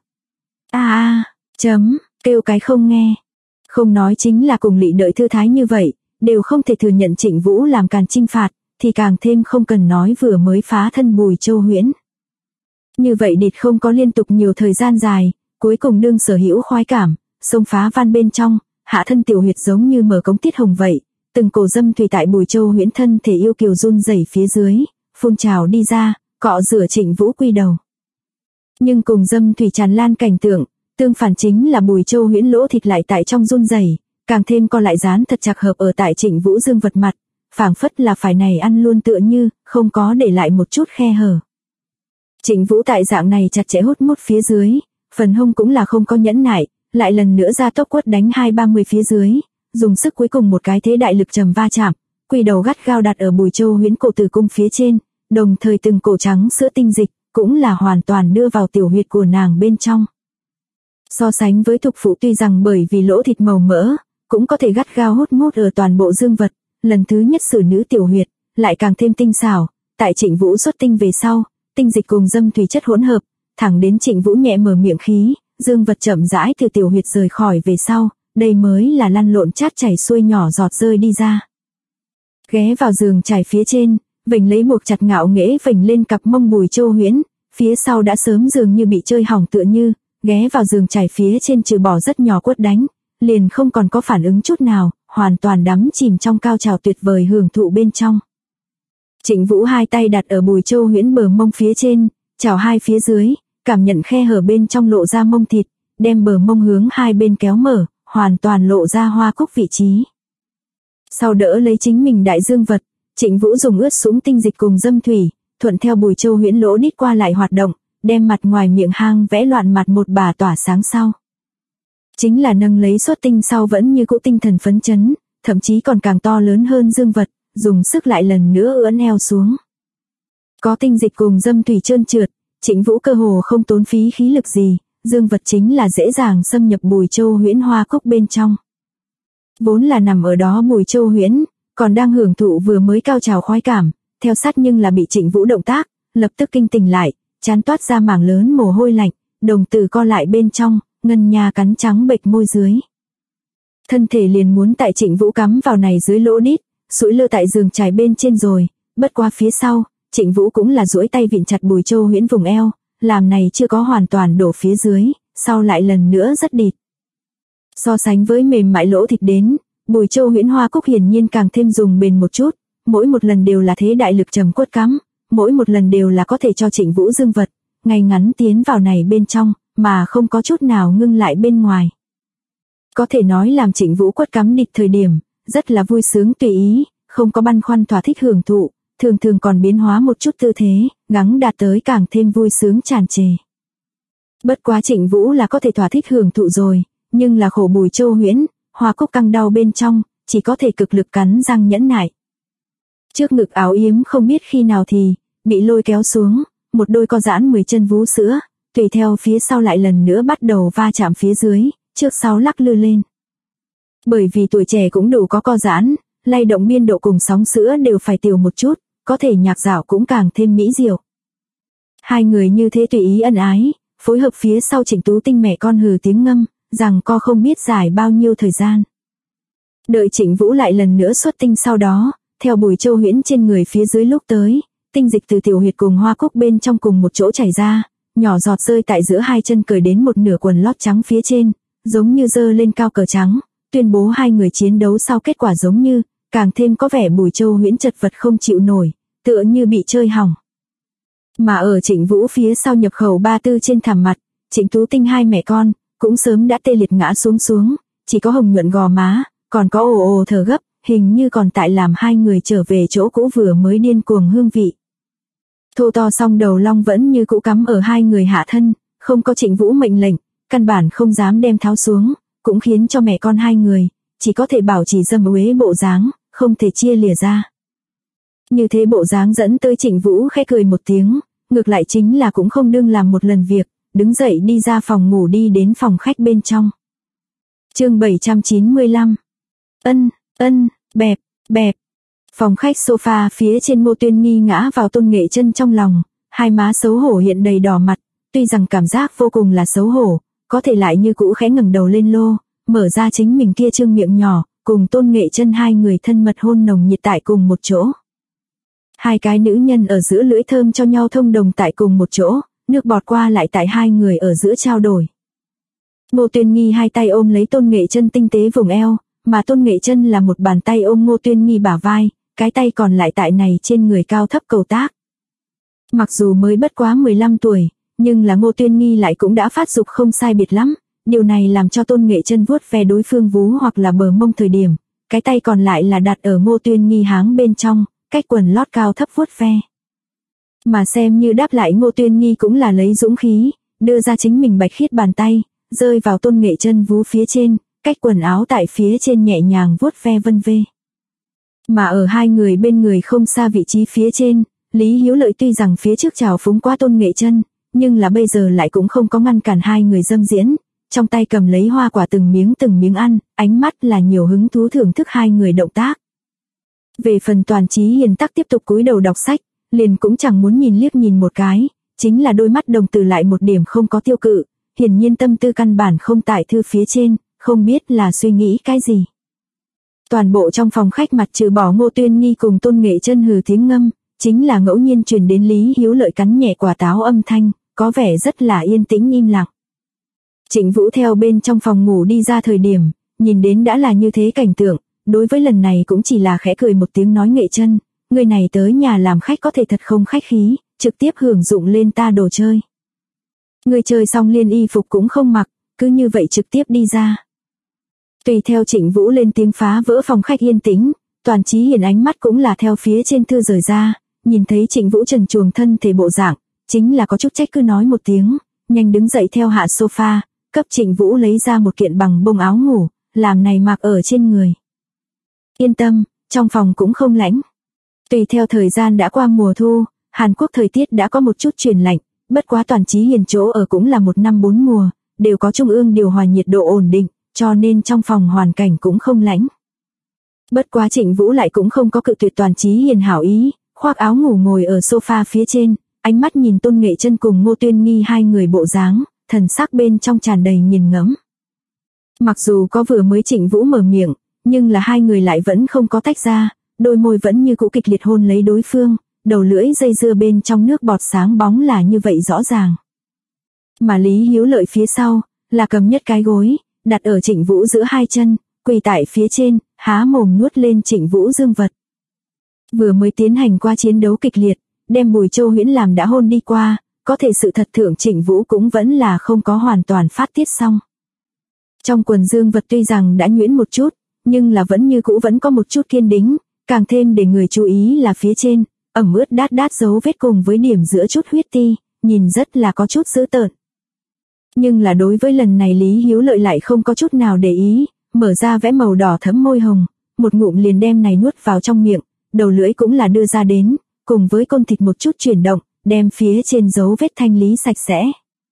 kêu cái không nghe. Không nói chính là cùng Lị đợi thư thái như vậy, đều không thể thừa nhận Trịnh Vũ làm càn chinh phạt, thì càng thêm không cần nói vừa mới phá thân Bùi Châu Huyễn. Như vậy địch không có liên tục nhiều thời gian dài, cuối cùng đương sở hữu khoái cảm, xông phá van bên trong, hạ thân tiểu huyệt giống như mở cống tiết hồng vậy, từng cổ dâm thủy tại Bùi Châu Huyễn thân thể yêu kiều run rẩy phía dưới, phun trào đi ra, cọ rửa Trịnh Vũ quy đầu. Nhưng cùng dâm thủy tràn lan cảnh tượng, tương phản chính là Bùi Châu Huyễn lỗ thịt lại tại trong run rẩy, càng thêm co lại dán thật chặt hợp ở tại Trịnh Vũ dương vật mặt, phảng phất là phải này ăn luôn tựa như, không có để lại một chút khe hở. Trịnh Vũ tại dạng này chặt chẽ hút mút phía dưới, phần hông cũng là không có nhẫn nại, lại lần nữa ra tốc quất đánh 2-30 phía dưới, dùng sức cuối cùng một cái thế đại lực trầm va chạm, quy đầu gắt gao đặt ở Bùi Châu Huyễn cổ tử cung phía trên, đồng thời từng cổ trắng sữa tinh dịch, cũng là hoàn toàn đưa vào tiểu huyệt của nàng bên trong. So sánh với thục phụ tuy rằng bởi vì lỗ thịt màu mỡ, cũng có thể gắt gao hút mút ở toàn bộ dương vật, lần thứ nhất xử nữ tiểu huyệt, lại càng thêm tinh xảo, tại Trịnh Vũ xuất tinh về sau, tinh dịch cùng dâm thủy chất hỗn hợp, thẳng đến Trịnh Vũ nhẹ mở miệng khí, dương vật chậm rãi từ tiểu huyệt rời khỏi về sau, đây mới là lăn lộn chát chảy xuôi nhỏ giọt rơi đi ra. Ghé vào giường trải phía trên, vểnh lấy buộc chặt ngạo nghễ vểnh lên cặp mông Bùi Châu Huyễn, phía sau đã sớm dường như bị chơi hỏng tựa như, ghé vào giường trải phía trên trừ bỏ rất nhỏ quất đánh, liền không còn có phản ứng chút nào, hoàn toàn đắm chìm trong cao trào tuyệt vời hưởng thụ bên trong. Trịnh Vũ hai tay đặt ở Bùi Châu Huyễn bờ mông phía trên, chảo hai phía dưới, cảm nhận khe hở bên trong lộ ra mông thịt, đem bờ mông hướng hai bên kéo mở, hoàn toàn lộ ra hoa cúc vị trí. Sau đỡ lấy chính mình đại dương vật, Trịnh Vũ dùng ướt sũng tinh dịch cùng dâm thủy, thuận theo Bùi Châu Huyễn lỗ đít qua lại hoạt động, đem mặt ngoài miệng hang vẽ loạn mặt một bà tỏa sáng sau. Chính là nâng lấy xuất tinh sau vẫn như cũ tinh thần phấn chấn, thậm chí còn càng to lớn hơn dương vật, dùng sức lại lần nữa ưỡn eo xuống. Có tinh dịch cùng dâm thủy trơn trượt, Trịnh Vũ cơ hồ không tốn phí khí lực gì, dương vật chính là dễ dàng xâm nhập Bùi Châu Huyễn hoa cúc bên trong. Vốn là nằm ở đó Bùi Châu Huyễn, còn đang hưởng thụ vừa mới cao trào khoái cảm, theo sát nhưng là bị Trịnh Vũ động tác, lập tức kinh tỉnh lại, trán toát ra mảng lớn mồ hôi lạnh, đồng tử co lại bên trong, ngân nha cắn trắng bệch môi dưới. Thân thể liền muốn tại Trịnh Vũ cắm vào này dưới lỗ đít, sủi lơ tại giường trải bên trên rồi, bất qua phía sau, Trịnh Vũ cũng là duỗi tay vịn chặt Bùi Châu Huyễn vùng eo, làm này chưa có hoàn toàn đổ phía dưới, sau lại lần nữa rất địt. So sánh với mềm mại lỗ thịt đến, Bùi Châu Huyễn hoa cúc hiển nhiên càng thêm dùng bền một chút, mỗi một lần đều là thế đại lực trầm quất cắm, mỗi một lần đều là có thể cho Trịnh Vũ dương vật, ngay ngắn tiến vào này bên trong, mà không có chút nào ngưng lại bên ngoài. Có thể nói làm Trịnh Vũ quất cắm địt thời điểm, rất là vui sướng tùy ý, không có băn khoăn thỏa thích hưởng thụ, thường thường còn biến hóa một chút tư thế, gắng đạt tới càng thêm vui sướng tràn trề. Bất quá Trịnh Vũ là có thể thỏa thích hưởng thụ rồi, nhưng là khổ Bùi Châu Huyễn, hoa cúc căng đau bên trong, chỉ có thể cực lực cắn răng nhẫn nại. Trước ngực áo yếm không biết khi nào thì bị lôi kéo xuống, một đôi co giãn 10 chân vú sữa, tùy theo phía sau lại lần nữa bắt đầu va chạm phía dưới, trước sau lắc lư lên. Bởi vì tuổi trẻ cũng đủ có co giãn, lay động biên độ cùng sóng sữa đều phải tiểu một chút, có thể nhạc dạo cũng càng thêm mỹ diệu. Hai người như thế tùy ý ân ái, phối hợp phía sau Trịnh Tú Tinh mẹ con hừ tiếng ngâm, rằng co không biết dài bao nhiêu thời gian. Đợi Trịnh Vũ lại lần nữa xuất tinh sau đó, theo Bùi Châu Huyễn trên người phía dưới lúc tới, tinh dịch từ tiểu huyệt cùng hoa cúc bên trong cùng một chỗ chảy ra, nhỏ giọt rơi tại giữa hai chân cởi đến một nửa quần lót trắng phía trên, giống như dơ lên cao cờ trắng, tuyên bố hai người chiến đấu sau kết quả giống như, càng thêm có vẻ Bùi Châu Huyễn chật vật không chịu nổi, tựa như bị chơi hỏng. Mà ở Trịnh Vũ phía sau nhập khẩu 34 trên thảm mặt, Trịnh Tú Tinh hai mẹ con, cũng sớm đã tê liệt ngã xuống, chỉ có hồng nhuận gò má, còn có ồ ồ thở gấp, hình như còn tại làm hai người trở về chỗ cũ vừa mới điên cuồng hương vị. Thô to song đầu long vẫn như cũ cắm ở hai người hạ thân, không có Trịnh Vũ mệnh lệnh, căn bản không dám đem tháo xuống, cũng khiến cho mẹ con hai người, chỉ có thể bảo trì dâm uế bộ dáng, không thể chia lìa ra. Như thế bộ dáng dẫn tới Trịnh Vũ khẽ cười một tiếng, ngược lại chính là cũng không đương làm một lần việc, đứng dậy đi ra phòng ngủ đi đến phòng khách bên trong. Chương 795. Bẹp. Phòng khách sofa phía trên Ngô Tuyên Nghi ngã vào Tôn Nghệ Chân trong lòng, hai má xấu hổ hiện đầy đỏ mặt, tuy rằng cảm giác vô cùng là xấu hổ, có thể lại như cũ khẽ ngẩng đầu lên lô, mở ra chính mình kia trương miệng nhỏ, cùng Tôn Nghệ Chân hai người thân mật hôn nồng nhiệt tại cùng một chỗ. Hai cái nữ nhân ở giữa lưỡi thơm cho nhau thông đồng tại cùng một chỗ, nước bọt qua lại tại hai người ở giữa trao đổi. Ngô Tuyên Nghi hai tay ôm lấy Tôn Nghệ Chân tinh tế vùng eo, mà Tôn Nghệ Chân là một bàn tay ôm Ngô Tuyên Nghi bả vai, cái tay còn lại tại này trên người cao thấp cầu tác. Mặc dù mới bất quá 15 tuổi, nhưng là Ngô Tuyên Nghi lại cũng đã phát dục không sai biệt lắm, điều này làm cho Tôn Nghệ Chân vuốt ve đối phương vú hoặc là bờ mông thời điểm, cái tay còn lại là đặt ở Ngô Tuyên Nghi háng bên trong, cách quần lót cao thấp vuốt ve. Mà xem như đáp lại Ngô Tuyên Nghi cũng là lấy dũng khí, đưa ra chính mình bạch khiết bàn tay, rơi vào Tôn Nghệ Chân vú phía trên, cách quần áo tại phía trên nhẹ nhàng vuốt ve vân vê. Mà ở hai người bên người không xa vị trí phía trên, Lý Hiếu Lợi tuy rằng phía trước chào phúng qua Tôn Nghệ Chân, nhưng là bây giờ lại cũng không có ngăn cản hai người dâm diễn, trong tay cầm lấy hoa quả từng miếng ăn, ánh mắt là nhiều hứng thú thưởng thức hai người động tác. Về phần Toàn Chí Hiền tắc tiếp tục cúi đầu đọc sách, liền cũng chẳng muốn nhìn liếc nhìn một cái, chính là đôi mắt đồng tử lại một điểm không có tiêu cự, hiển nhiên tâm tư căn bản không tại thư phía trên, không biết là suy nghĩ cái gì. Toàn bộ trong phòng khách mặt trừ bỏ Ngô Tuyên Nghi cùng Tôn Nghệ Chân hừ tiếng ngâm, chính là ngẫu nhiên truyền đến Lý Hiếu Lợi cắn nhẹ quả táo âm thanh, có vẻ rất là yên tĩnh im lặng. Trịnh Vũ theo bên trong phòng ngủ đi ra thời điểm, nhìn đến đã là như thế cảnh tượng, đối với lần này cũng chỉ là khẽ cười một tiếng nói Nghệ Chân, người này tới nhà làm khách có thể thật không khách khí, trực tiếp hưởng dụng lên ta đồ chơi. Người chơi xong liên y phục cũng không mặc, cứ như vậy trực tiếp đi ra. Tùy theo Trịnh Vũ lên tiếng phá vỡ phòng khách yên tĩnh, Toàn Chí Hiền ánh mắt cũng là theo phía trên thư rời ra, nhìn thấy Trịnh Vũ trần truồng thân thể bộ dạng, chính là có chút trách cứ nói một tiếng, nhanh đứng dậy theo hạ sofa, cấp Trịnh Vũ lấy ra một kiện bằng bông áo ngủ, làm này mặc ở trên người. Yên tâm, trong phòng cũng không lạnh. Tùy theo thời gian đã qua mùa thu, Hàn Quốc thời tiết đã có một chút chuyển lạnh, bất quá Toàn Chí Hiền chỗ ở cũng là một năm 4 mùa, đều có trung ương điều hòa nhiệt độ ổn định, cho nên trong phòng hoàn cảnh cũng không lạnh. Bất quá Trịnh Vũ lại cũng không có cự tuyệt Toàn Chí Hiền hảo ý, khoác áo ngủ ngồi ở sofa phía trên, ánh mắt nhìn Tôn Nghệ Chân cùng Ngô Tuyên Nghi hai người bộ dáng, thần sắc bên trong tràn đầy nghiền ngẫm. Mặc dù có vừa mới Trịnh Vũ mở miệng, nhưng là hai người lại vẫn không có tách ra, đôi môi vẫn như cũ kịch liệt hôn lấy đối phương, đầu lưỡi dây dưa bên trong nước bọt sáng bóng là như vậy rõ ràng. Mà Lý Hiếu Lợi phía sau, là cầm nhất cái gối, đặt ở Trịnh Vũ giữa hai chân, quỳ tại phía trên, há mồm nuốt lên Trịnh Vũ dương vật. Vừa mới tiến hành qua chiến đấu kịch liệt, đem Bùi Châu Huyễn làm đã hôn đi qua, có thể sự thật thượng Trịnh Vũ cũng vẫn là không có hoàn toàn phát tiết xong. Trong quần dương vật tuy rằng đã nhuyễn một chút, nhưng là vẫn như cũ vẫn có một chút kiên đính, càng thêm để người chú ý là phía trên, ẩm ướt đát đát dấu vết cùng với điểm giữa chút huyết ti, nhìn rất là có chút dữ tợn. Nhưng là đối với lần này Lý Hiếu Lợi lại không có chút nào để ý, mở ra vẽ màu đỏ thẫm môi hồng, một ngụm liền đem này nuốt vào trong miệng, đầu lưỡi cũng là đưa ra đến, cùng với côn thịt một chút chuyển động, đem phía trên dấu vết thanh lý sạch sẽ.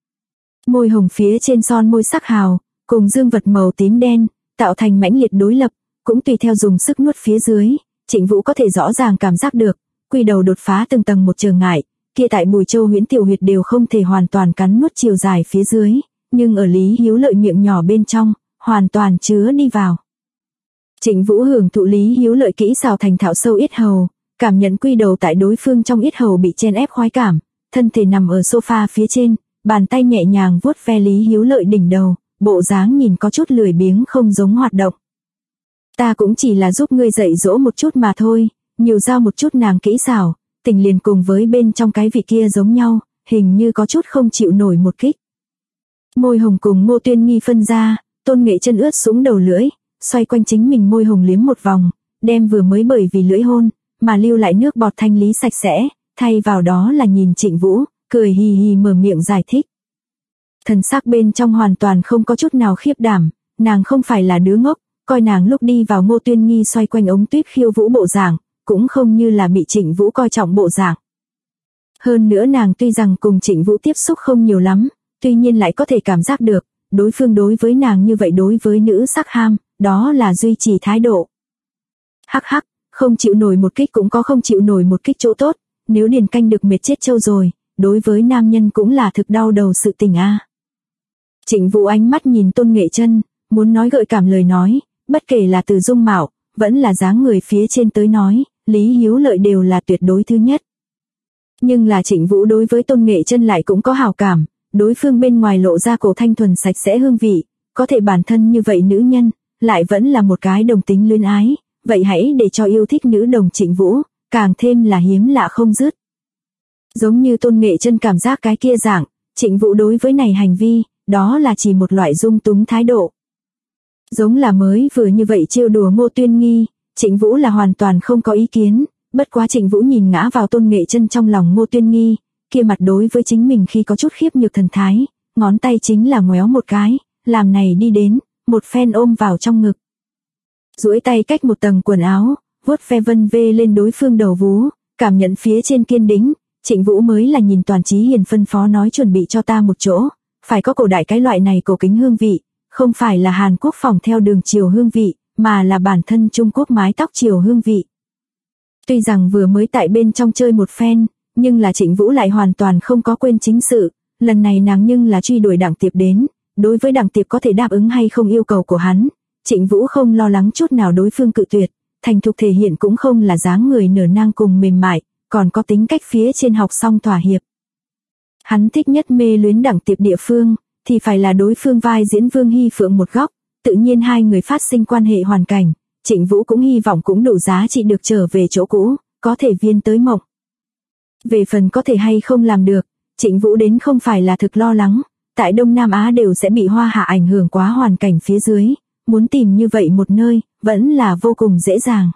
Môi hồng phía trên son môi sắc hào, cùng dương vật màu tím đen, tạo thành mãnh liệt đối lập, cũng tùy theo dùng sức nuốt phía dưới, Trịnh Vũ có thể rõ ràng cảm giác được, quy đầu đột phá từng tầng một chướng ngại, kia tại Bùi Châu Huyễn tiểu huyệt đều không thể hoàn toàn cắn nuốt chiều dài phía dưới, nhưng ở Lý Hiếu Lợi miệng nhỏ bên trong, hoàn toàn chứa đi vào. Trịnh Vũ hưởng thụ Lý Hiếu Lợi kỹ xảo thành thạo sâu yết hầu, cảm nhận quy đầu tại đối phương trong yết hầu bị chen ép khoái cảm, thân thể nằm ở sofa phía trên, bàn tay nhẹ nhàng vuốt ve Lý Hiếu Lợi đỉnh đầu, bộ dáng nhìn có chút lười biếng không giống hoạt động. Ta cũng chỉ là giúp ngươi dạy dỗ một chút mà thôi, nhiều giao một chút nàng kỹ xảo, tình liền cùng với bên trong cái vị kia giống nhau, hình như có chút không chịu nổi một kích. Môi hồng cùng Ngô Tuyên Nghi phân ra, Tôn Nghệ Chân ướt sũng đầu lưỡi, xoay quanh chính mình môi hồng liếm một vòng, đem vừa mới bởi vì lưỡi hôn, mà lưu lại nước bọt thanh lý sạch sẽ, thay vào đó là nhìn Trịnh Vũ, cười hì hì mở miệng giải thích. Thần sắc bên trong hoàn toàn không có chút nào khiếp đảm, nàng không phải là đứa ngốc, coi nàng lúc đi vào Ngô Tuyên Nghi xoay quanh ống tuyết khiêu vũ bộ dạng, cũng không như là bị Trịnh Vũ coi trọng bộ dạng. Hơn nữa nàng tuy rằng cùng Trịnh Vũ tiếp xúc không nhiều lắm, tuy nhiên lại có thể cảm giác được, đối phương đối với nàng như vậy đối với nữ sắc ham, đó là duy trì thái độ. Hắc hắc, không chịu nổi một kích cũng có không chịu nổi một kích chỗ tốt, nếu điền canh được mệt chết trâu rồi, đối với nam nhân cũng là thực đau đầu sự tình a. Trịnh Vũ ánh mắt nhìn Tôn Nghệ Chân, muốn nói gợi cảm lời nói, bất kể là từ dung mạo, vẫn là dáng người phía trên tới nói, Lý Hiếu Lợi đều là tuyệt đối thứ nhất. Nhưng là Trịnh Vũ đối với Tôn Nghệ Chân lại cũng có hảo cảm, đối phương bên ngoài lộ ra cổ thanh thuần sạch sẽ hương vị, có thể bản thân như vậy nữ nhân, lại vẫn là một cái đồng tính luyến ái, vậy hãy để cho yêu thích nữ đồng Trịnh Vũ, càng thêm là hiếm lạ không dứt. Giống như Tôn Nghệ Chân cảm giác cái kia dạng, Trịnh Vũ đối với này hành vi, đó là chỉ một loại dung túng thái độ. Giống là mới vừa như vậy trêu đùa Ngô Tuyên Nghi, Trịnh Vũ là hoàn toàn không có ý kiến, bất quá Trịnh Vũ nhìn ngã vào Tôn Nghệ Chân trong lòng Ngô Tuyên Nghi, kia mặt đối với chính mình khi có chút khiếp nhược thần thái, ngón tay chính là ngoéo một cái, làm này đi đến, một phen ôm vào trong ngực. Duỗi tay cách một tầng quần áo, vuốt ve vân vê lên đối phương đầu vú, cảm nhận phía trên kiên đính, Trịnh Vũ mới là nhìn Toàn Chí Hiền phân phó nói chuẩn bị cho ta một chỗ, phải có cổ đại cái loại này cổ kính hương vị, không phải là Hàn Quốc phòng theo đường chiều hương vị, mà là bản thân Trung Quốc mái tóc chiều hương vị. Tuy rằng vừa mới tại bên trong chơi một phen, nhưng là Trịnh Vũ lại hoàn toàn không có quên chính sự, lần này nàng nhưng là truy đuổi Đặng Tiệp đến, đối với Đặng Tiệp có thể đáp ứng hay không yêu cầu của hắn, Trịnh Vũ không lo lắng chút nào đối phương cự tuyệt, thành thục thể hiện cũng không là dáng người nở nang cùng mềm mại, còn có tính cách phía trên học xong thỏa hiệp. Hắn thích nhất mê luyến Đặng Tiệp địa phương, thì phải là đối phương vai diễn Vương Hy Phượng một góc, tự nhiên hai người phát sinh quan hệ hoàn cảnh, Trịnh Vũ cũng hy vọng cũng đủ giá trị được trở về chỗ cũ, có thể viên tới mộng. Về phần có thể hay không làm được, Trịnh Vũ đến không phải là thực lo lắng, tại Đông Nam Á đều sẽ bị Hoa Hạ ảnh hưởng quá hoàn cảnh phía dưới, muốn tìm như vậy một nơi, vẫn là vô cùng dễ dàng.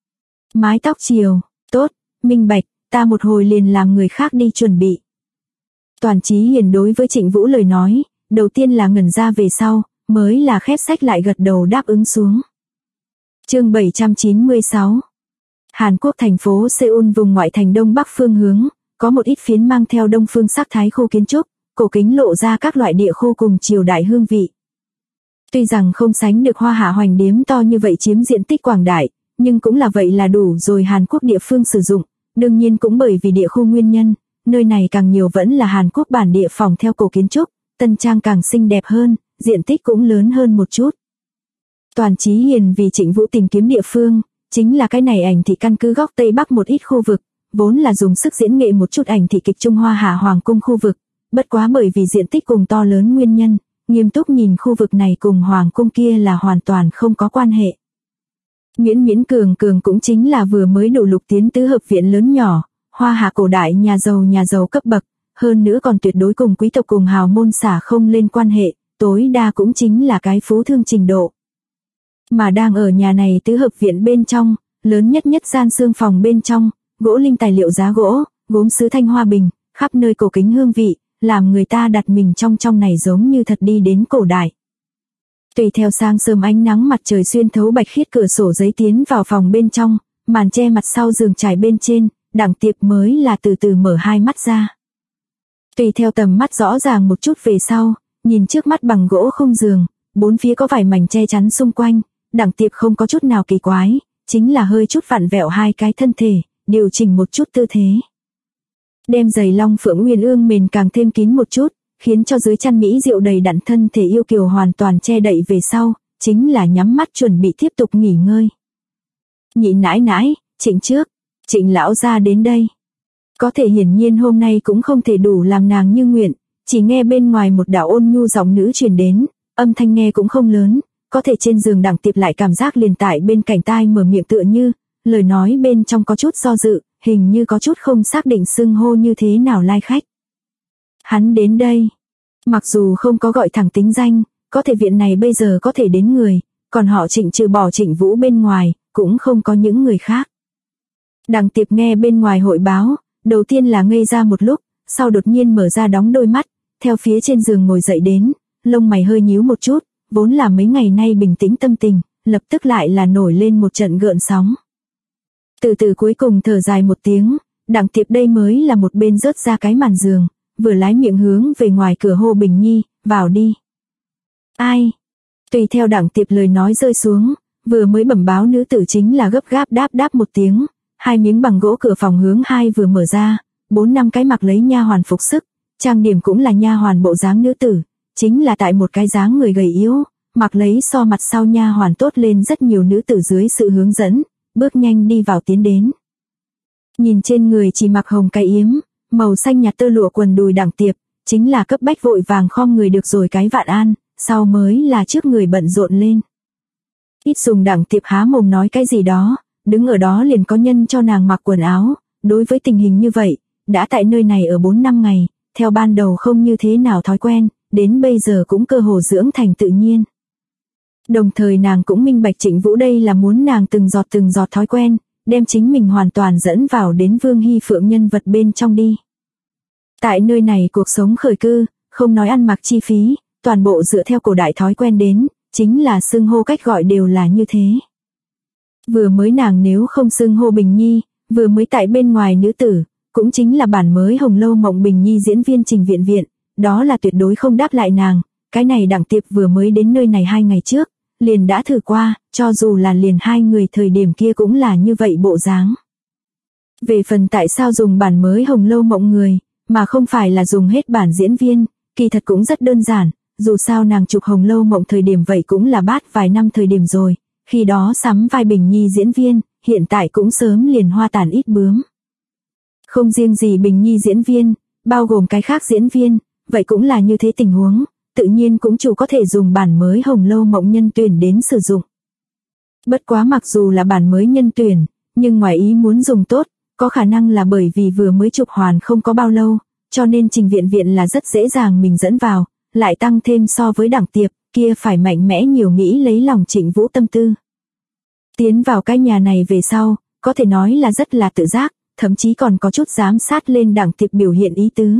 Mái tóc chiều, tốt, minh bạch, ta một hồi liền làm người khác đi chuẩn bị. Toàn Chí Hiền đối với Trịnh Vũ lời nói, đầu tiên là ngẩn ra về sau, mới là khép sách lại gật đầu đáp ứng xuống. Chương 796. Hàn Quốc thành phố Seoul vùng ngoại thành đông bắc phương hướng, có một ít phiến mang theo đông phương sắc thái khu kiến trúc, cổ kính lộ ra các loại địa khu cùng triều đại hương vị. Tuy rằng không sánh được Hoa Hạ Hoành Điếm to như vậy chiếm diện tích quảng đại, nhưng cũng là vậy là đủ rồi Hàn Quốc địa phương sử dụng, đương nhiên cũng bởi vì địa khu nguyên nhân, nơi này càng nhiều vẫn là Hàn Quốc bản địa phòng theo cổ kiến trúc, tân trang càng xinh đẹp hơn, diện tích cũng lớn hơn một chút. Toàn Chí Hiền vì Trịnh Vũ tìm kiếm địa phương, chính là cái này ảnh thị căn cứ góc Tây Bắc một ít khu vực, vốn là dùng sức diễn nghệ một chút ảnh thị kịch Trung Hoa Hạ Hoàng cung khu vực, bất quá bởi vì diện tích cùng to lớn nguyên nhân, nghiêm túc nhìn khu vực này cùng Hoàng cung kia là hoàn toàn không có quan hệ. Miễn miễn cường cường cũng chính là vừa mới đủ lục tiến tứ hợp viện lớn nhỏ, Hoa Hạ cổ đại nhà giàu cấp bậc, hơn nữa còn tuyệt đối cùng quý tộc cùng hào môn xả không lên quan hệ, tối đa cũng chính là cái phú thương trình độ. Mà đang ở nhà này tứ hợp viện bên trong, lớn nhất gian xương phòng bên trong, gỗ lim tài liệu giá gỗ, gốm sứ thanh hoa bình, khắp nơi cổ kính hương vị, làm người ta đặt mình trong này giống như thật đi đến cổ đại. Tùy theo sáng sớm ánh nắng mặt trời xuyên thấu bạch khiết cửa sổ giấy tiến vào phòng bên trong, màn che mặt sau giường trải bên trên, Đặng Tiệp mới là từ từ mở hai mắt ra. Tùy theo tầm mắt rõ ràng một chút về sau, nhìn trước mắt bằng gỗ khung giường, bốn phía có vài mảnh che chắn xung quanh, Đặng Tiệp không có chút nào kỳ quái, chính là hơi chút vặn vẹo hai cái thân thể, điều chỉnh một chút tư thế. Đem giày long phượng uyên ương mền càng thêm kín một chút, khiến cho dưới chăn mỹ diệu đầy đặn thân thể yêu kiều hoàn toàn che đậy về sau, chính là nhắm mắt chuẩn bị tiếp tục nghỉ ngơi. Nhị nãi nãi, Trịnh trước, Trịnh lão gia đến đây. Có thể hiển nhiên hôm nay cũng không thể đủ làm nàng như nguyện, chỉ nghe bên ngoài một đạo ôn nhu giọng nữ truyền đến, âm thanh nghe cũng không lớn, có thể trên giường Đặng Tiệp lại cảm giác liền tại bên cạnh tai mở miệng tựa như, lời nói bên trong có chút do dự, hình như có chút không xác định xưng hô như thế nào lai khách. Hắn đến đây, mặc dù không có gọi thẳng tính danh, có thể viện này bây giờ có thể đến người, còn họ Trịnh trừ bỏ Trịnh Vũ bên ngoài, cũng không có những người khác. Đặng Tiệp nghe bên ngoài hội báo, đầu tiên là ngây ra một lúc, sau đột nhiên mở ra đóng đôi mắt, theo phía trên giường ngồi dậy đến, lông mày hơi nhíu một chút, vốn là mấy ngày nay bình tĩnh tâm tình, lập tức lại là nổi lên một trận gợn sóng. Từ từ cuối cùng thở dài một tiếng, Đặng Tiệp đây mới là một bên rớt ra cái màn giường, vừa lái miệng hướng về ngoài cửa hô Bình Nhi, vào đi. Ai? Tùy theo Đặng Tiệp lời nói rơi xuống, vừa mới bẩm báo nữ tử chính là gấp gáp đáp một tiếng, hai miếng bằng gỗ cửa phòng hướng hai vừa mở ra, 4-5 cái mặc lấy nha hoàn phục sức, trang điểm cũng là nha hoàn bộ dáng nữ tử, chính là tại một cái dáng người gầy yếu, mặc lấy so mặt sau nha hoàn tốt lên rất nhiều nữ tử dưới sự hướng dẫn, bước nhanh đi vào tiến đến. Nhìn trên người chỉ mặc hồng cái yếm, màu xanh nhạt tơ lụa quần đùi Đặng Tiệp, chính là cấp bách vội vàng khom người được rồi cái vạn an, sau mới là trước người bận rộn lên. Ít dùng Đặng Tiệp há mồm nói cái gì đó, đứng ở đó liền có nhân cho nàng mặc quần áo, đối với tình hình như vậy, đã tại nơi này ở 4-5 ngày, theo ban đầu không như thế nào thói quen, đến bây giờ cũng cơ hồ dưỡng thành tự nhiên. Đồng thời nàng cũng minh bạch Trịnh Vũ đây là muốn nàng từng giọt thói quen, đem chính mình hoàn toàn dẫn vào đến Vương Hy Phượng nhân vật bên trong đi. Tại nơi này cuộc sống khởi cư, không nói ăn mặc chi phí, toàn bộ dựa theo cổ đại thói quen đến, chính là xưng hô cách gọi đều là như thế. Vừa mới nàng nếu không xưng hô Bình Nhi, vừa mới tại bên ngoài nữ tử, cũng chính là bản mới Hồng Lâu Mộng Bình Nhi diễn viên Trình Viện, đó là tuyệt đối không đáp lại nàng, cái này Đặng Tiệp vừa mới đến nơi này 2 ngày trước, liền đã thử qua, cho dù là liền 2 người thời điểm kia cũng là như vậy bộ dáng. Về phần tại sao dùng bản mới Hồng Lâu Mộng người, mà không phải là dùng hết bản diễn viên, kỳ thật cũng rất đơn giản, dù sao nàng chụp Hồng Lâu Mộng thời điểm vậy cũng là bát vài năm thời điểm rồi, khi đó sắm vai Bình Nhi diễn viên, hiện tại cũng sớm liền hoa tàn ít bướm. Không riêng gì Bình Nhi diễn viên, bao gồm cái khác diễn viên, vậy cũng là như thế tình huống, tự nhiên cũng chủ có thể dùng bản mới Hồng Lâu Mộng nhân tuyển đến sử dụng. Bất quá mặc dù là bản mới nhân tuyển, nhưng ngoài ý muốn dùng tốt, có khả năng là bởi vì vừa mới chụp hoàn không có bao lâu, cho nên Trình Viện là rất dễ dàng mình dẫn vào, lại tăng thêm so với Đặng Tiệp, kia phải mạnh mẽ nhiều nghĩ lấy lòng Trịnh Vũ tâm tư. Tiến vào cái nhà này về sau, có thể nói là rất là tự giác, thậm chí còn có chút giám sát lên Đặng Tiệp biểu hiện ý tứ.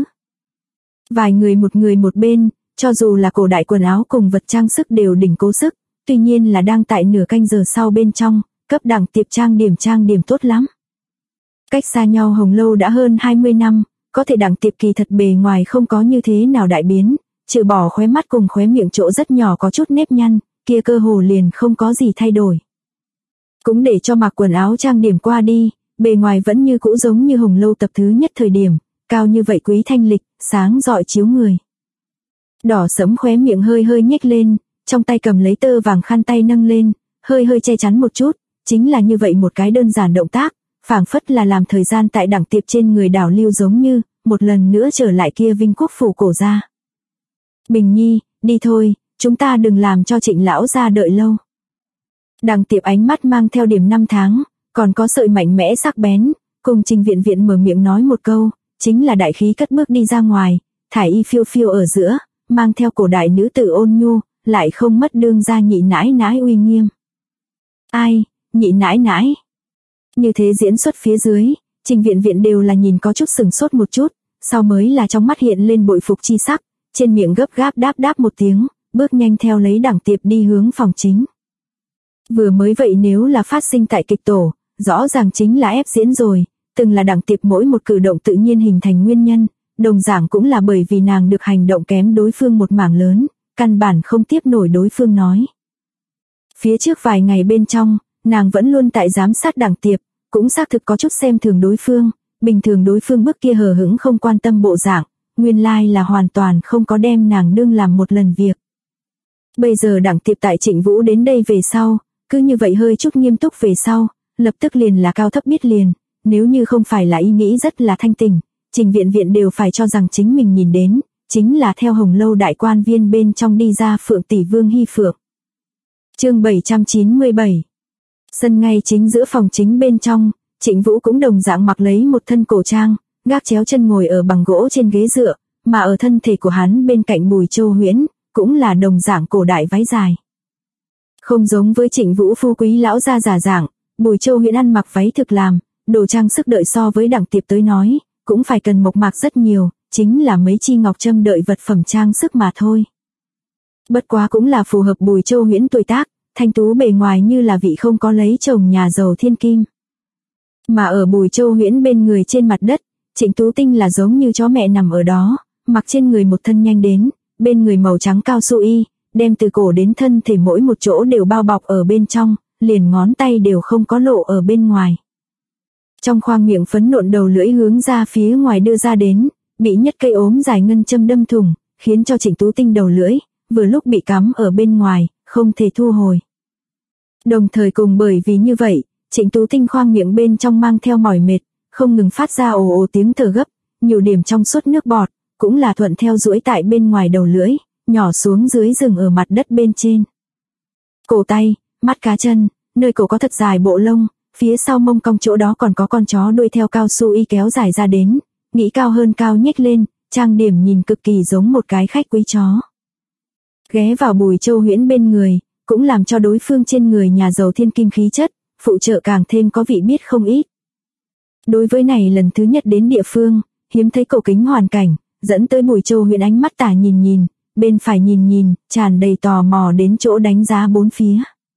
Vài người một bên, cho dù là cổ đại quần áo cùng vật trang sức đều đỉnh cố sức, tuy nhiên là đang tại nửa canh giờ sau bên trong, cấp Đặng Tiệp trang điểm tốt lắm. Cách xa nhau Hồng Lâu đã hơn 20 năm, có thể Đặng Tiệp kỳ thật bề ngoài không có như thế nào đại biến, trừ bỏ khóe mắt cùng khóe miệng chỗ rất nhỏ có chút nếp nhăn, kia cơ hồ liền không có gì thay đổi. Cũng để cho mặc quần áo trang điểm qua đi, bề ngoài vẫn như cũ giống như Hồng Lâu tập thứ nhất thời điểm, cao như vậy quý thanh lịch, sáng rọi chiếu người. Đỏ sẫm khóe miệng hơi hơi nhếch lên, trong tay cầm lấy tơ vàng khăn tay nâng lên, hơi hơi che chắn một chút, chính là như vậy một cái đơn giản động tác, phảng phất là làm thời gian tại Đặng Tiệp trên người đảo lưu giống như, một lần nữa trở lại kia Vinh Quốc phủ cổ ra. Bình Nhi, đi thôi, chúng ta đừng làm cho Trịnh lão gia đợi lâu. Đặng Tiệp ánh mắt mang theo điểm năm tháng, còn có sợi mạnh mẽ sắc bén, cùng Trình Viện Viện mở miệng nói một câu, chính là đại khí cất bước đi ra ngoài, thải y phiêu phiêu ở giữa, mang theo cổ đại nữ tử ôn nhu, lại không mất đương gia nhị nãi nãi uy nghiêm. Ai, nhị nãi nãi. Như thế diễn xuất phía dưới, Trình Viện Viện đều là nhìn có chút sừng sốt một chút, sau mới là trong mắt hiện lên bội phục chi sắc, trên miệng gấp gáp đáp đáp một tiếng, bước nhanh theo lấy Đặng Tiệp đi hướng phòng chính. Vừa mới vậy nếu là phát sinh tại kịch tổ, rõ ràng chính là ép diễn rồi, từng là Đặng Tiệp mỗi một cử động tự nhiên hình thành nguyên nhân, đồng dạng cũng là bởi vì nàng được hành động kém đối phương một mảng lớn, căn bản không tiếp nổi đối phương nói. Phía trước vài ngày bên trong, nàng vẫn luôn tại giám sát Đặng Tiệp, cũng xác thực có chút xem thường đối phương, bình thường đối phương bước kia hờ hững không quan tâm bộ dạng, nguyên lai là hoàn toàn không có đem nàng đương làm một lần việc. Bây giờ Đặng Tiệp tại Trịnh Vũ đến đây về sau, cứ như vậy hơi chút nghiêm túc về sau, lập tức liền là cao thấp biết liền, nếu như không phải là ý nghĩ rất là thanh tỉnh, Trình Viện Viện đều phải cho rằng chính mình nhìn đến, chính là theo Hồng Lâu đại quan viên bên trong đi ra Phượng tỷ Vương Hy Phượng. Chương 797. Sân ngay chính giữa phòng chính bên trong, Trịnh Vũ cũng đồng dạng mặc lấy một thân cổ trang, gác chéo chân ngồi ở bằng gỗ trên ghế dựa, mà ở thân thể của hắn bên cạnh Bùi Châu Huyễn, cũng là đồng dạng cổ đại váy dài. Không giống với Trịnh Vũ phu quý lão gia giả dạng, Bùi Châu Huyễn ăn mặc váy thực làm, đồ trang sức đợi so với Đặng Tiệp tới nói, cũng phải cần mộc mạc rất nhiều, chính là mấy chi ngọc châm đợi vật phẩm trang sức mà thôi. Bất quá cũng là phù hợp Bùi Châu Huyễn tuổi tác, thanh tú bề ngoài như là vị không có lấy chồng nhà giàu thiên kim. Mà ở Bùi Châu Huyễn bên người trên mặt đất, Trịnh Tú Tinh là giống như chó mẹ nằm ở đó, mặc trên người một thân nhanh đến, bên người màu trắng cao su y, đem từ cổ đến thân thể mỗi một chỗ đều bao bọc ở bên trong, liền ngón tay đều không có lộ ở bên ngoài. Trong khoang miệng phấn nộn đầu lưỡi hướng ra phía ngoài đưa ra đến, bị nhất cây ốm dài ngân châm đâm thủng, khiến cho Trịnh Tú Tinh đầu lưỡi, vừa lúc bị cắm ở bên ngoài, không thể thu hồi. Đồng thời cùng bởi vì như vậy, Trịnh Tú Tinh khoang miệng bên trong mang theo mỏi mệt, không ngừng phát ra ồ ồ tiếng thở gấp, nhiều điểm trong suốt nước bọt, cũng là thuận theo duỗi tại bên ngoài đầu lưỡi, nhỏ xuống dưới rừng ở mặt đất bên trên. Cổ tay, mắt cá chân, nơi cổ có thật dài bộ lông, phía sau mông cong chỗ đó còn có con chó đuôi theo cao su y kéo dài ra đến, nghĩ cao hơn cao nhếch lên, trang điểm nhìn cực kỳ giống một cái khách quý chó. Ghé vào Bùi Châu Huyễn bên người, cũng làm cho đối phương trên người nhà giàu thiên kim khí chất, phụ trợ càng thêm có vị biết không ít. Đối với này lần thứ nhất đến địa phương, hiếm thấy cổ kính hoàn cảnh, dẫn tới Bùi Châu Huyễn ánh mắt tả nhìn nhìn, bên phải nhìn nhìn, tràn đầy tò mò đến chỗ đánh giá bốn phía.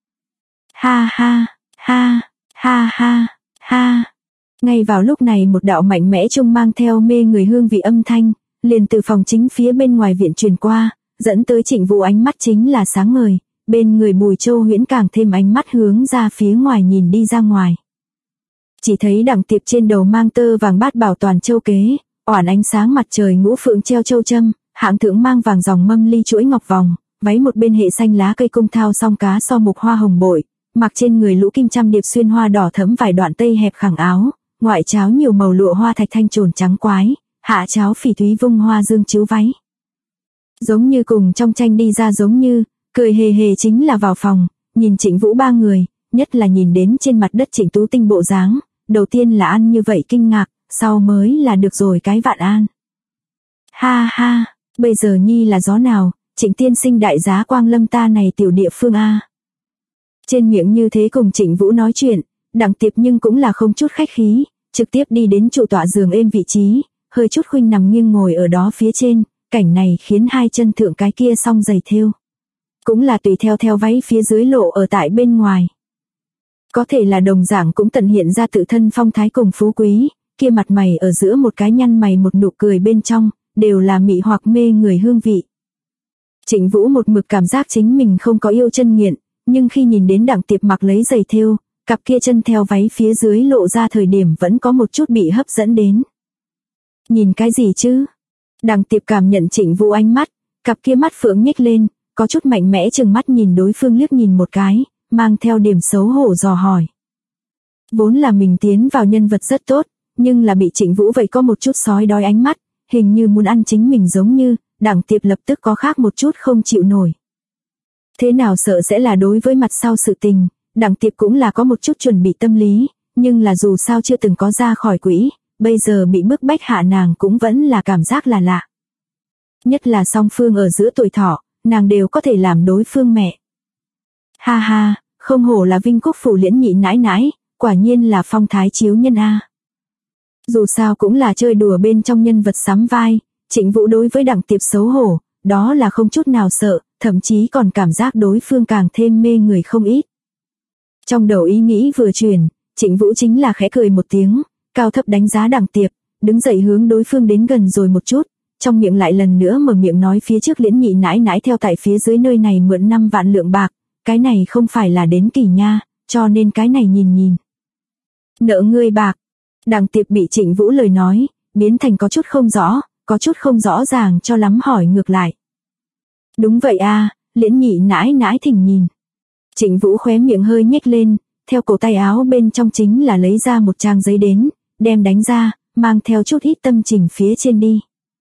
Ha ha, ha, ha ha, ha. Ngay vào lúc này một đạo mạnh mẽ trung mang theo mê người hương vị âm thanh, liền từ phòng chính phía bên ngoài viện truyền qua, dẫn tới Trịnh Vũ ánh mắt chính là sáng ngời, bên người Bùi Châu Huyễn càng thêm ánh mắt hướng ra phía ngoài nhìn đi ra ngoài. Chỉ thấy Đặng Tiệp trên đầu mang tơ vàng bát bảo toàn châu kế, oản ánh sáng mặt trời ngũ phượng treo châu châm, hạng thượng mang vàng dòng mâm ly chuỗi ngọc vòng, váy một bên hệ xanh lá cây cung thao song cá so mục hoa hồng bội, mặc trên người lũ kim trăm điệp xuyên hoa đỏ thẫm vài đoạn tây hẹp khẳng áo, ngoại cháo nhiều màu lụa hoa thạch thanh trồn trắng quái, hạ cháo phỉ thúy vung hoa dương chiếu váy. Giống như cùng trong tranh đi ra giống như, cười hề hề chính là vào phòng, nhìn Trịnh Vũ ba người, nhất là nhìn đến trên mặt đất Trịnh Tú Tinh bộ dáng, đầu tiên là ăn như vậy kinh ngạc, sau mới là được rồi cái vạn an. Ha ha, bây giờ nhi là gió nào, Trịnh tiên sinh đại giá quang lâm ta này tiểu địa phương a. Trên miệng như thế cùng Trịnh Vũ nói chuyện, Đặng Tiệp nhưng cũng là không chút khách khí, trực tiếp đi đến trụ tọa giường êm vị trí, hơi chút khuynh nằm nghiêng ngồi ở đó phía trên, cảnh này khiến hai chân thượng cái kia song giày thêu. Cũng là tùy theo váy phía dưới lộ ở tại bên ngoài. Có thể là đồng dạng cũng tận hiện ra tự thân phong thái cùng phú quý, kia mặt mày ở giữa một cái nhăn mày một nụ cười bên trong, đều là mị hoặc mê người hương vị. Trịnh Vũ một mực cảm giác chính mình không có yêu chân nghiện, nhưng khi nhìn đến Đặng Tiệp mặc lấy giày thêu, cặp kia chân theo váy phía dưới lộ ra thời điểm vẫn có một chút bị hấp dẫn đến. Nhìn cái gì chứ? Đằng Tiệp cảm nhận Trịnh Vũ ánh mắt, cặp kia mắt phượng nhếch lên, có chút mạnh mẽ chừng mắt nhìn đối phương liếc nhìn một cái, mang theo điểm xấu hổ dò hỏi. Vốn là mình tiến vào nhân vật rất tốt, nhưng là bị Trịnh Vũ vậy có một chút sói đói ánh mắt, hình như muốn ăn chính mình giống như, Đằng Tiệp lập tức có khác một chút không chịu nổi. Thế nào sợ sẽ là đối với mặt sau sự tình, Đằng Tiệp cũng là có một chút chuẩn bị tâm lý, nhưng là dù sao chưa từng có ra khỏi quỹ, bây giờ bị bức bách hạ nàng cũng vẫn là cảm giác là lạ. Nhất là song phương ở giữa tuổi thọ, nàng đều có thể làm đối phương mẹ. Ha ha, không hổ là Vinh Quốc phủ Liễn nhị nãi nãi, quả nhiên là phong thái chiếu nhân a. Dù sao cũng là chơi đùa bên trong nhân vật sắm vai, Trịnh Vũ đối với Đằng Tiệp xấu hổ, đó là không chút nào sợ, thậm chí còn cảm giác đối phương càng thêm mê người không ít. Trong đầu ý nghĩ vừa chuyển, Trịnh Vũ chính là khẽ cười một tiếng, cao thấp đánh giá Đằng Tiệp, đứng dậy hướng đối phương đến gần rồi một chút, trong miệng lại lần nữa mở miệng nói phía trước Liễn nhị nãi nãi theo tại phía dưới nơi này mượn 5 vạn lượng bạc, cái này không phải là đến kỳ nha, cho nên cái này nhìn. Nợ ngươi bạc. Đằng Tiệp bị Trịnh Vũ lời nói, biến thành có chút không rõ ràng cho lắm hỏi ngược lại. Đúng vậy a, Liễn nhị nãi nãi thỉnh nhìn. Trịnh Vũ khóe miệng hơi nhếch lên, theo cổ tay áo bên trong chính là lấy ra một trang giấy đến, đem đánh ra, mang theo chút ít tâm tình phía trên đi.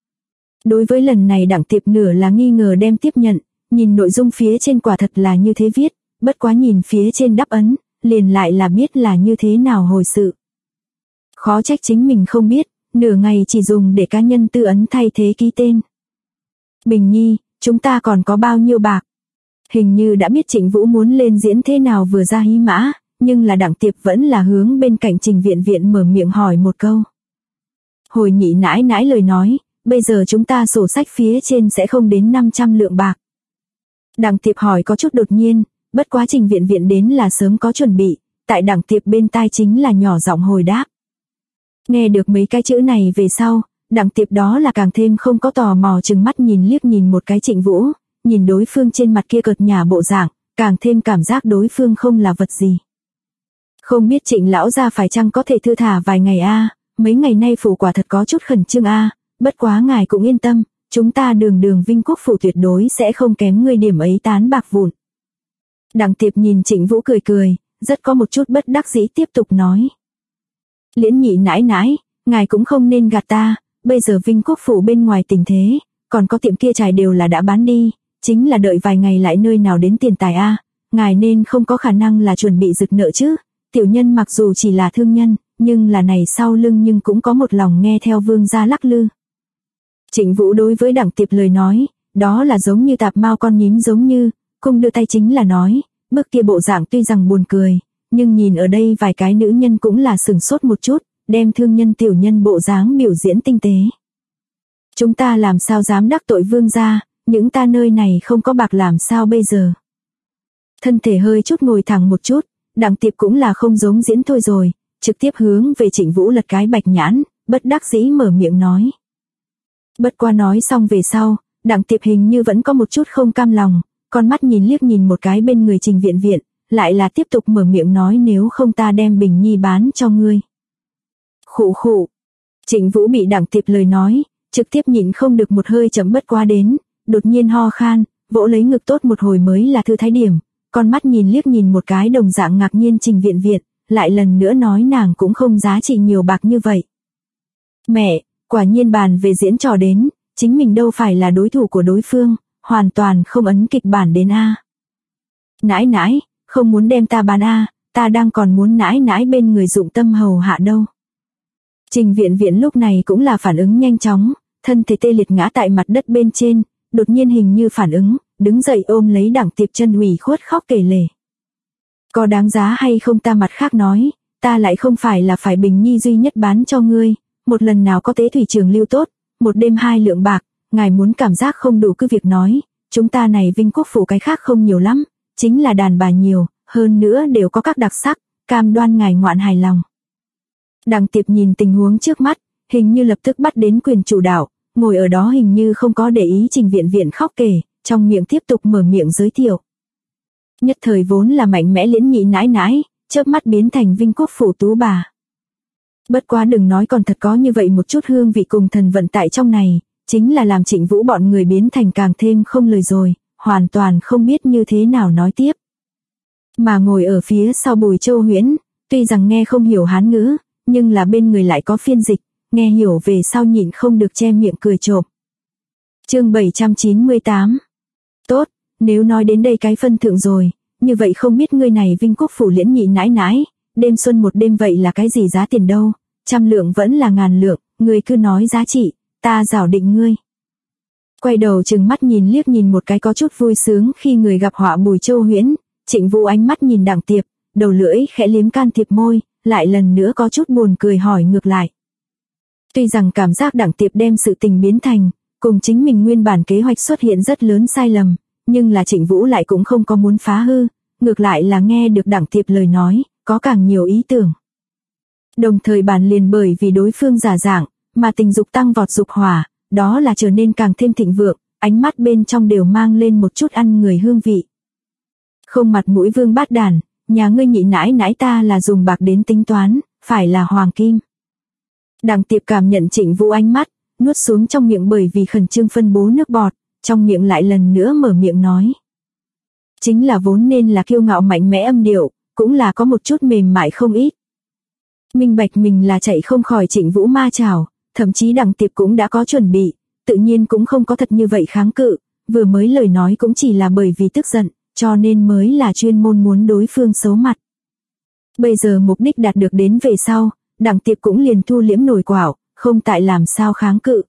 Đối với lần này Đằng Tiệp nửa là nghi ngờ đem tiếp nhận, nhìn nội dung phía trên quả thật là như thế viết, bất quá nhìn phía trên đáp ấn, liền lại là biết là như thế nào hồi sự. Khó trách chính mình không biết, nửa ngày chỉ dùng để cá nhân tư ấn thay thế ký tên. Bình Nhi, chúng ta còn có bao nhiêu bạc? Hình như đã biết Trịnh Vũ muốn lên diễn thế nào vừa ra hí mã, nhưng là Đằng Tiệp vẫn là hướng bên cạnh Trình Viện Viện mở miệng hỏi một câu. Hồi nhị nãi nãi lời nói, bây giờ chúng ta sổ sách phía trên sẽ không đến 500 lượng bạc. Đằng Tiệp hỏi có chút đột nhiên, bất quá Trình Viện Viện đến là sớm có chuẩn bị, tại Đằng Tiệp bên tai chính là nhỏ giọng hồi đáp. Nghe được mấy cái chữ này về sau, Đằng Tiệp đó là càng thêm không có tò mò chừng mắt nhìn liếc nhìn một cái Trịnh Vũ, nhìn đối phương trên mặt kia cợt nhả bộ dạng, càng thêm cảm giác đối phương không là vật gì. Không biết Trịnh lão gia phải chăng có thể thư thả vài ngày a, mấy ngày nay phủ quả thật có chút khẩn trương a, bất quá ngài cũng yên tâm, chúng ta đường Vinh Quốc phủ tuyệt đối sẽ không kém ngươi điểm ấy tán bạc vụn. Đằng Tiệp nhìn Trịnh Vũ cười, rất có một chút bất đắc dĩ tiếp tục nói. Liễn nhị nãi nãi, ngài cũng không nên gạt ta, bây giờ Vinh Quốc phủ bên ngoài tình thế, còn có tiệm kia trải đều là đã bán đi, chính là đợi vài ngày lại nơi nào đến tiền tài a, ngài nên không có khả năng là chuẩn bị rực nợ chứ, tiểu nhân mặc dù chỉ là thương nhân, nhưng là này sau lưng nhưng cũng có một lòng nghe theo vương gia lắc lư. Trịnh Vũ đối với Đằng Tiệp lời nói, đó là giống như tạp mao con nhím giống như, cung đưa tay chính là nói, bước kia bộ dạng tuy rằng buồn cười, nhưng nhìn ở đây vài cái nữ nhân cũng là sửng sốt một chút, đem thương nhân tiểu nhân bộ dáng biểu diễn tinh tế. Chúng ta làm sao dám đắc tội vương gia, những ta nơi này không có bạc làm sao bây giờ. Thân thể hơi chút ngồi thẳng một chút, Đằng Tiệp cũng là không giống diễn thôi rồi, trực tiếp hướng về Trịnh Vũ lật cái bạch nhãn, bất đắc dĩ mở miệng nói. Bất qua nói xong về sau, Đằng Tiệp hình như vẫn có một chút không cam lòng, con mắt nhìn liếc nhìn một cái bên người Trình Viện Viện, lại là tiếp tục mở miệng nói nếu không ta đem Bình Nhi bán cho ngươi. Khụ khụ. Trịnh Vũ bị Đằng Tiệp lời nói, trực tiếp nhịn không được một hơi chấm bất quá đến, đột nhiên ho khan, vỗ lấy ngực tốt một hồi mới là thư thái điểm, con mắt nhìn liếc nhìn một cái đồng dạng ngạc nhiên Trình Viện Viện, lại lần nữa nói nàng cũng không giá trị nhiều bạc như vậy. Mẹ, quả nhiên bàn về diễn trò đến, chính mình đâu phải là đối thủ của đối phương, hoàn toàn không ấn kịch bản đến a. Nãi nãi, không muốn đem ta bán a, ta đang còn muốn nãi nãi bên người dụng tâm hầu hạ đâu. Trình Viện Viện lúc này cũng là phản ứng nhanh chóng, thân thể tê liệt ngã tại mặt đất bên trên, đột nhiên hình như phản ứng, đứng dậy ôm lấy Đằng Tiệp chân ủy khuất khóc kể lể. Có đáng giá hay không ta mặt khác nói, ta lại không phải là phải Bình Nhi duy nhất bán cho ngươi, một lần nào có tế thủy trường lưu tốt, một đêm 2 lượng bạc, ngài muốn cảm giác không đủ cứ việc nói, chúng ta này Vinh Quốc phủ cái khác không nhiều lắm, chính là đàn bà nhiều, hơn nữa đều có các đặc sắc, cam đoan ngài ngoạn hài lòng. Đằng Tiệp nhìn tình huống trước mắt, hình như lập tức bắt đến quyền chủ đạo, ngồi ở đó hình như không có để ý Trình Viện Viện khóc kể, trong miệng tiếp tục mở miệng giới thiệu. Nhất thời vốn là mạnh mẽ Liễn nhị nãi nãi, chớp mắt biến thành Vinh Quốc phủ tú bà. Bất quá đừng nói, còn thật có như vậy một chút hương vị cùng thần vận tại trong này, chính là làm Trịnh Vũ bọn người biến thành càng thêm không lời rồi, hoàn toàn không biết như thế nào nói tiếp. Mà ngồi ở phía sau Bùi Châu Huyễn, tuy rằng nghe không hiểu Hán ngữ, nhưng là bên người lại có phiên dịch, nghe hiểu về sau nhịn không được che miệng cười trộm. Chương 798. Tốt, nếu nói đến đây cái phân thượng rồi, như vậy không biết ngươi này Vinh Quốc phủ Liễn nhị nãi nãi, đêm xuân một đêm vậy là cái gì giá tiền đâu, 100 lượng vẫn là 1000 lượng, ngươi cứ nói giá trị, ta giảo định ngươi. Quay đầu trừng mắt nhìn liếc nhìn một cái có chút vui sướng khi người gặp họa Bùi Châu Huyễn, Trịnh Vũ ánh mắt nhìn Đặng Tiệp, đầu lưỡi khẽ liếm can thiệp môi, lại lần nữa có chút buồn cười hỏi ngược lại. Tuy rằng cảm giác Đặng Tiệp đem sự tình biến thành, cùng chính mình nguyên bản kế hoạch xuất hiện rất lớn sai lầm, nhưng là Trịnh Vũ lại cũng không có muốn phá hư, ngược lại là nghe được Đặng Tiệp lời nói, có càng nhiều ý tưởng. Đồng thời bản liền bởi vì đối phương giả dạng, mà tình dục tăng vọt dục hỏa, đó là trở nên càng thêm thịnh vượng, ánh mắt bên trong đều mang lên một chút ăn người hương vị. Không mặt mũi vương bát đàn, nhà ngươi nhị nãi nãi ta là dùng bạc đến tính toán, phải là hoàng kim. Đặng Tiệp cảm nhận Trịnh Vũ ánh mắt, nuốt xuống trong miệng bởi vì khẩn trương phân bố nước bọt, trong miệng lại lần nữa mở miệng nói. Chính là vốn nên là kiêu ngạo mạnh mẽ âm điệu, cũng là có một chút mềm mại không ít. Minh bạch mình là chạy không khỏi Trịnh Vũ ma chảo, thậm chí Đặng Tiệp cũng đã có chuẩn bị, tự nhiên cũng không có thật như vậy kháng cự, vừa mới lời nói cũng chỉ là bởi vì tức giận, cho nên mới là chuyên môn muốn đối phương xấu mặt. Bây giờ mục đích đạt được đến về sau, Đặng Tiệp cũng liền thu liễm nổi quảo, không tại làm sao kháng cự.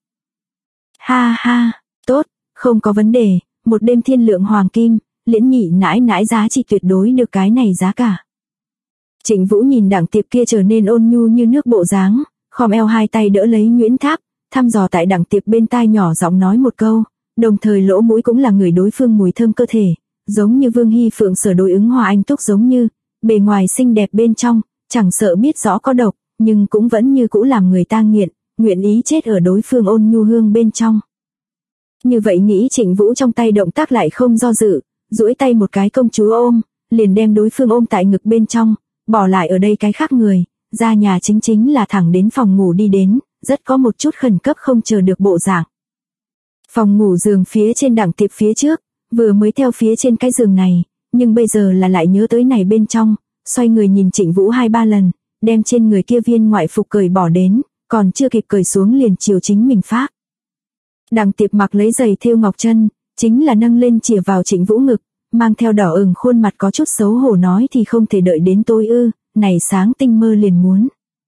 Ha ha, tốt, không có vấn đề, một đêm thiên lượng hoàng kim, Liễn nhị nãi nãi giá trị tuyệt đối được cái này giá cả. Trịnh Vũ nhìn Đặng Tiệp kia trở nên ôn nhu như nước bộ dáng, khom eo hai tay đỡ lấy nhuyễn tháp, thăm dò tại Đặng Tiệp bên tai nhỏ giọng nói một câu, đồng thời lỗ mũi cũng là người đối phương mùi thơm cơ thể, giống như Vương Hy Phượng sở đối ứng Hoa Anh Túc giống như, bề ngoài xinh đẹp bên trong, chẳng sợ biết rõ có độc, nhưng cũng vẫn như cũ làm người ta nghiện, nguyện ý chết ở đối phương ôn nhu hương bên trong. Như vậy nghĩ Trịnh Vũ trong tay động tác lại không do dự, duỗi tay một cái công chúa ôm, liền đem đối phương ôm tại ngực bên trong, bỏ lại ở đây cái khác người, ra nhà chính là thẳng đến phòng ngủ đi đến, rất có một chút khẩn cấp không chờ được bộ dạng. Phòng ngủ giường phía trên Đặng Tiệp phía trước, vừa mới theo phía trên cái giường này, nhưng bây giờ là lại nhớ tới này bên trong, xoay người nhìn Trịnh Vũ 2-3 lần, đem trên người kia viên ngoại phục cởi bỏ đến, còn chưa kịp cởi xuống liền chiều chính mình phát. Đặng Tiệp mặc lấy giày thêu ngọc chân, chính là nâng lên chìa vào Trịnh Vũ ngực, mang theo đỏ ửng khuôn mặt có chút xấu hổ nói thì không thể đợi đến tôi ư, này sáng tinh mơ liền muốn.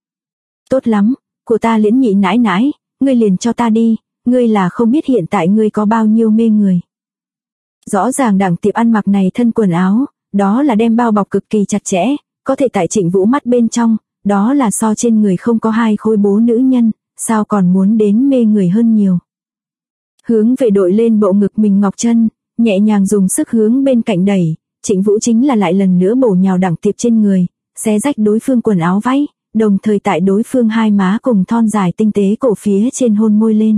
Tốt lắm, của ta Liễn nhị nãi nãi, ngươi liền cho ta đi, ngươi là không biết hiện tại ngươi có bao nhiêu mê người. Rõ ràng Đặng Tiệp ăn mặc này thân quần áo, đó là đem bao bọc cực kỳ chặt chẽ, có thể tại Trịnh Vũ mắt bên trong, đó là so trên người không có 2 khối bố nữ nhân, sao còn muốn đến mê người hơn nhiều. Hướng về đội lên bộ ngực mình ngọc chân, nhẹ nhàng dùng sức hướng bên cạnh đẩy, Trịnh Vũ chính là lại lần nữa bổ nhào Đặng Tiệp trên người, xé rách đối phương quần áo váy, đồng thời tại đối phương hai má cùng thon dài tinh tế cổ phía trên hôn môi lên.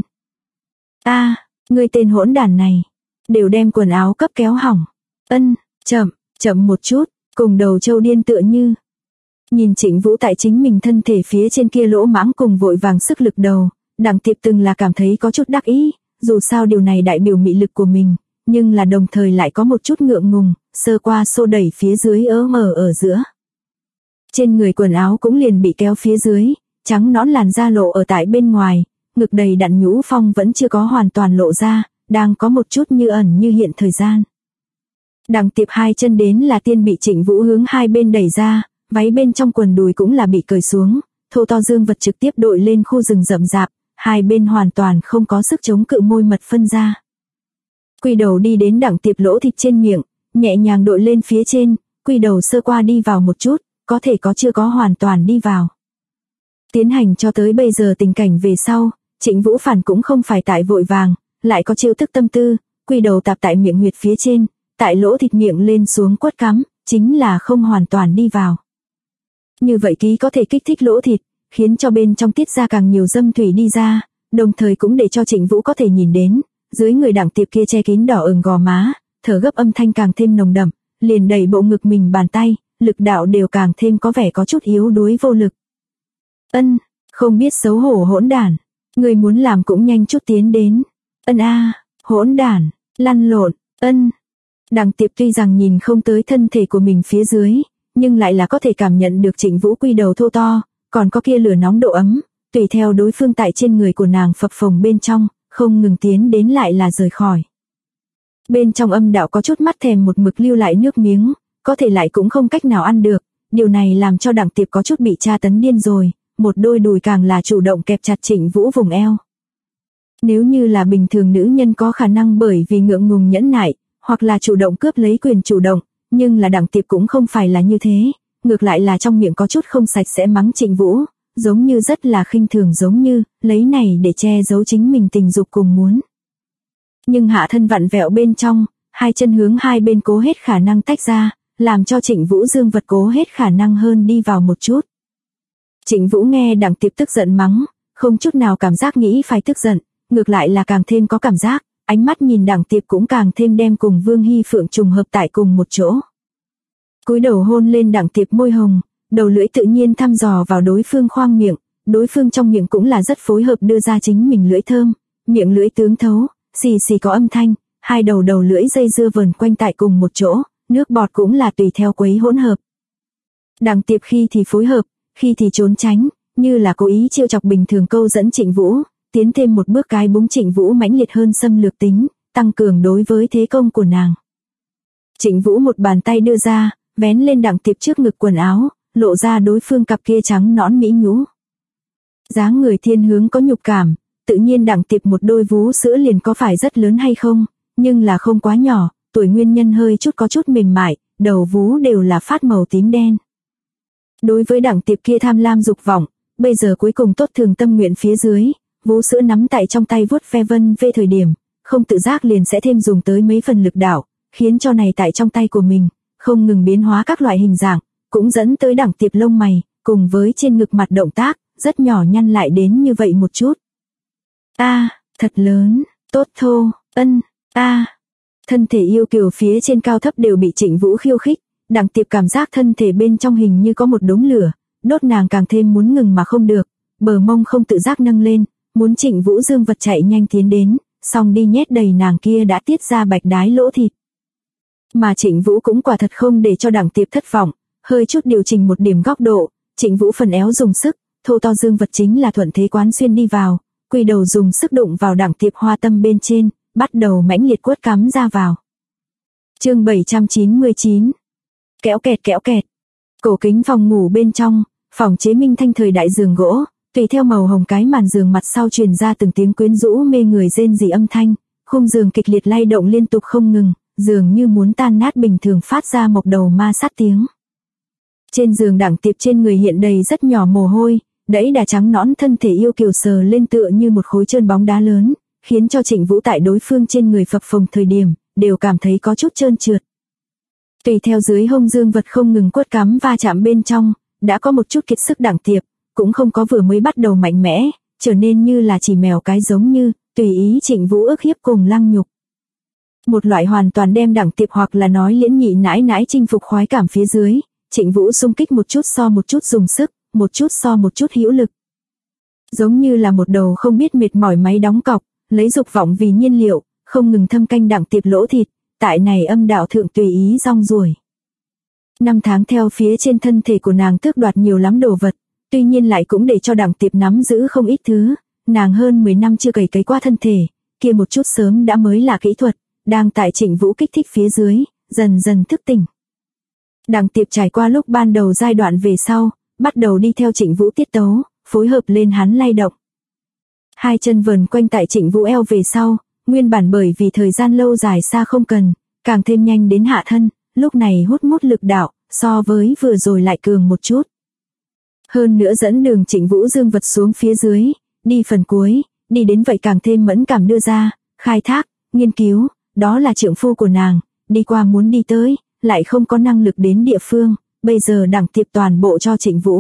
Ngươi tên hỗn đản này, đều đem quần áo cấp kéo hỏng. Chậm một chút, cùng đầu trâu điên tựa như. Nhìn Trịnh Vũ tại chính mình thân thể phía trên kia lỗ mãng cùng vội vàng sức lực đầu, Đặng Tiệp từng là cảm thấy có chút đắc ý, dù sao điều này đại biểu mị lực của mình, nhưng là đồng thời lại có một chút ngượng ngùng, sơ qua xô đẩy phía dưới mở ở giữa. Trên người quần áo cũng liền bị kéo phía dưới, trắng nõn làn da lộ ở tại bên ngoài, ngực đầy đặn nhũ phong vẫn chưa có hoàn toàn lộ ra, đang có một chút như ẩn như hiện thời gian. Đặng Tiệp hai chân đến là tiên bị Trịnh Vũ hướng hai bên đẩy ra, váy bên trong quần đùi cũng là bị cởi xuống, thô to dương vật trực tiếp đội lên khu rừng rậm rạp, hai bên hoàn toàn không có sức chống cự môi mật phân ra. Quy đầu đi đến Đặng Tiệp lỗ thịt trên miệng, nhẹ nhàng đội lên phía trên, quy đầu sơ qua đi vào một chút, có thể có chưa có hoàn toàn đi vào. Tiến hành cho tới bây giờ tình cảnh về sau, Trịnh Vũ phản cũng không phải tại vội vàng, lại có chiêu thức tâm tư, quy đầu tạp tại miệng huyệt phía trên, tại lỗ thịt miệng lên xuống quất cắm, chính là không hoàn toàn đi vào. Như vậy ký có thể kích thích lỗ thịt, khiến cho bên trong tiết ra càng nhiều dâm thủy đi ra, đồng thời cũng để cho Trịnh Vũ có thể nhìn đến, dưới người Đặng Tiệp kia che kín đỏ ửng gò má, thở gấp âm thanh càng thêm nồng đậm, liền đẩy bộ ngực mình bàn tay, lực đạo đều càng thêm có vẻ có chút yếu đuối vô lực. Ân, không biết xấu hổ hỗn đản. Người muốn làm cũng nhanh chút tiến đến. Ân a, hỗn đản, lăn lộn, ân. Đằng Tiệp tuy rằng nhìn không tới thân thể của mình phía dưới, nhưng lại là có thể cảm nhận được Trịnh Vũ quy đầu thô to, còn có kia lửa nóng độ ấm, tùy theo đối phương tại trên người của nàng phập phồng bên trong, không ngừng tiến đến lại là rời khỏi. Bên trong âm đạo có chút mắt thèm một mực lưu lại nước miếng, có thể lại cũng không cách nào ăn được, điều này làm cho Đằng Tiệp có chút bị tra tấn điên rồi, một đôi đùi càng là chủ động kẹp chặt Trịnh Vũ vùng eo. Nếu như là bình thường nữ nhân có khả năng bởi vì ngượng ngùng nhẫn nại, hoặc là chủ động cướp lấy quyền chủ động, nhưng là Đằng Tiệp cũng không phải là như thế, ngược lại là trong miệng có chút không sạch sẽ mắng Trịnh Vũ, giống như rất là khinh thường, giống như lấy này để che giấu chính mình tình dục cùng muốn. Nhưng hạ thân vặn vẹo bên trong, hai chân hướng hai bên cố hết khả năng tách ra, làm cho Trịnh Vũ dương vật cố hết khả năng hơn đi vào một chút. Trịnh Vũ nghe Đằng Tiệp tức giận mắng, không chút nào cảm giác nghĩ phải tức giận, ngược lại là càng thêm có cảm giác, ánh mắt nhìn Đằng Tiệp cũng càng thêm đem cùng Vương Hy Phượng trùng hợp tại cùng một chỗ. Cúi đầu hôn lên Đằng Tiệp môi hồng, đầu lưỡi tự nhiên thăm dò vào đối phương khoang miệng, đối phương trong miệng cũng là rất phối hợp đưa ra chính mình lưỡi thơm, miệng lưỡi tướng thấu, xì xì có âm thanh, hai đầu lưỡi dây dưa vờn quanh tại cùng một chỗ, nước bọt cũng là tùy theo quấy hỗn hợp. Đằng Tiệp khi thì phối hợp, khi thì trốn tránh, như là cố ý trêu chọc bình thường câu dẫn Trịnh Vũ, tiến thêm một bước cái búng Trịnh Vũ mãnh liệt hơn xâm lược tính, tăng cường đối với thế công của nàng. Trịnh Vũ một bàn tay đưa ra, vén lên Đằng Tiệp trước ngực quần áo, lộ ra đối phương cặp kia trắng nõn mỹ nhũ. Dáng người thiên hướng có nhục cảm, tự nhiên Đằng Tiệp một đôi vú sữa liền có phải rất lớn hay không, nhưng là không quá nhỏ, tuổi nguyên nhân hơi chút có chút mềm mại, đầu vú đều là phát màu tím đen. Đối với Đằng Tiệp kia tham lam dục vọng, bây giờ cuối cùng tốt thường tâm nguyện phía dưới, vú sữa nắm tại trong tay vuốt ve vân về thời điểm, không tự giác liền sẽ thêm dùng tới mấy phần lực đạo, khiến cho này tại trong tay của mình, không ngừng biến hóa các loại hình dạng, cũng dẫn tới Đằng Tiệp lông mày, cùng với trên ngực mặt động tác, rất nhỏ nhăn lại đến như vậy một chút. A, thật lớn, tốt thô, ân, a. Thân thể yêu kiều phía trên cao thấp đều bị Trịnh Vũ khiêu khích, Đằng Tiệp cảm giác thân thể bên trong hình như có một đống lửa, đốt nàng càng thêm muốn ngừng mà không được, bờ mông không tự giác nâng lên, muốn Trịnh Vũ dương vật chạy nhanh tiến đến, xong đi nhét đầy nàng kia đã tiết ra bạch đái lỗ thịt. Mà Trịnh Vũ cũng quả thật không để cho Đằng Tiệp thất vọng, hơi chút điều chỉnh một điểm góc độ, Trịnh Vũ phần éo dùng sức, thô to dương vật chính là thuận thế quán xuyên đi vào, quỳ đầu dùng sức đụng vào Đằng Tiệp hoa tâm bên trên, bắt đầu mãnh liệt quất cắm ra vào. Chương 799. Kéo kẹt. Cổ kính phòng ngủ bên trong, phòng chế minh thanh thời đại giường gỗ, tùy theo màu hồng cái màn giường mặt sau truyền ra từng tiếng quyến rũ mê người rên rỉ âm thanh, khung giường kịch liệt lay động liên tục không ngừng, dường như muốn tan nát bình thường phát ra một đầu ma sát tiếng. Trên giường Đằng Tiệp trên người hiện đầy rất nhỏ mồ hôi, đẫy đà trắng nõn thân thể yêu kiều sờ lên tựa như một khối trơn bóng đá lớn, khiến cho Trịnh Vũ tại đối phương trên người phập phồng thời điểm, đều cảm thấy có chút trơn trượt. Tùy theo dưới hông dương vật không ngừng quất cắm va chạm bên trong, đã có một chút kiệt sức Đằng Tiệp, cũng không có vừa mới bắt đầu mạnh mẽ, trở nên như là chỉ mèo cái giống như, tùy ý Trịnh Vũ ức hiếp cùng lăng nhục. Một loại hoàn toàn đem Đằng Tiệp hoặc là nói liễn nhị nãi nãi chinh phục khoái cảm phía dưới, Trịnh Vũ xung kích một chút so một chút dùng sức, một chút so một chút hữu lực. Giống như là một đầu không biết mệt mỏi máy đóng cọc, lấy dục vọng vì nhiên liệu, không ngừng thâm canh Đằng Tiệp lỗ thịt, tại này âm đạo thượng tùy ý rong ruổi. Năm tháng theo phía trên thân thể của nàng tước đoạt nhiều lắm đồ vật, tuy nhiên lại cũng để cho Đằng Tiệp nắm giữ không ít thứ, nàng hơn 10 năm chưa cày cấy qua thân thể, kia một chút sớm đã mới là kỹ thuật, đang tại Trịnh Vũ kích thích phía dưới, dần dần thức tỉnh. Đằng Tiệp trải qua lúc ban đầu giai đoạn về sau, bắt đầu đi theo Trịnh Vũ tiết tấu, phối hợp lên hắn lay động. Hai chân vờn quanh tại Trịnh Vũ eo về sau, nguyên bản bởi vì thời gian lâu dài xa không cần, càng thêm nhanh đến hạ thân, lúc này hút mút lực đạo, so với vừa rồi lại cường một chút. Hơn nữa dẫn đường Trịnh Vũ dương vật xuống phía dưới, đi phần cuối, đi đến vậy càng thêm mẫn cảm đưa ra, khai thác, nghiên cứu, đó là trượng phu của nàng, đi qua muốn đi tới, lại không có năng lực đến địa phương, bây giờ Đằng Tiệp toàn bộ cho Trịnh Vũ.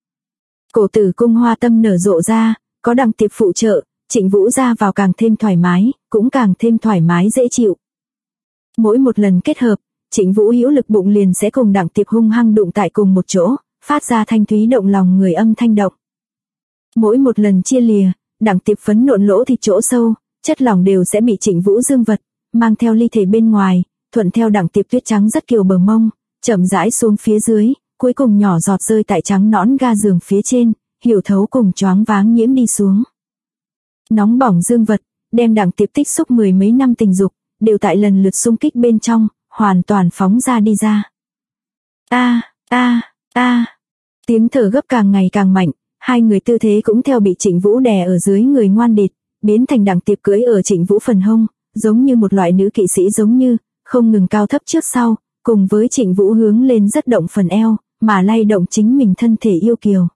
Cổ tử cung hoa tâm nở rộ ra, có Đằng Tiệp phụ trợ, Trịnh Vũ ra vào càng thêm thoải mái, cũng càng thêm thoải mái dễ chịu. Mỗi một lần kết hợp, Trịnh Vũ hữu lực bụng liền sẽ cùng Đằng Tiệp hung hăng đụng tại cùng một chỗ, phát ra thanh thúy động lòng người âm thanh động. Mỗi một lần chia lìa, Đặng Tiệp phấn nộn lỗ thịt chỗ sâu, chất lỏng đều sẽ bị Trịnh Vũ dương vật, mang theo ly thể bên ngoài, thuận theo Đặng Tiệp tuyết trắng rất kiều bờ mông, chậm rãi xuống phía dưới, cuối cùng nhỏ giọt rơi tại trắng nõn ga giường phía trên, hiểu thấu cùng choáng váng nhiễm đi xuống. Nóng bỏng dương vật, đem Đặng Tiệp tích xúc mười mấy năm tình dục, đều tại lần lượt xung kích bên trong, hoàn toàn phóng ra đi ra. Tiếng thở gấp càng ngày càng mạnh, hai người tư thế cũng theo bị Trịnh Vũ đè ở dưới người ngoan đệt, biến thành Đặng Tiệp cưỡi ở Trịnh Vũ phần hông, giống như một loại nữ kỵ sĩ giống như, không ngừng cao thấp trước sau, cùng với Trịnh Vũ hướng lên rất động phần eo, mà lay động chính mình thân thể yêu kiều.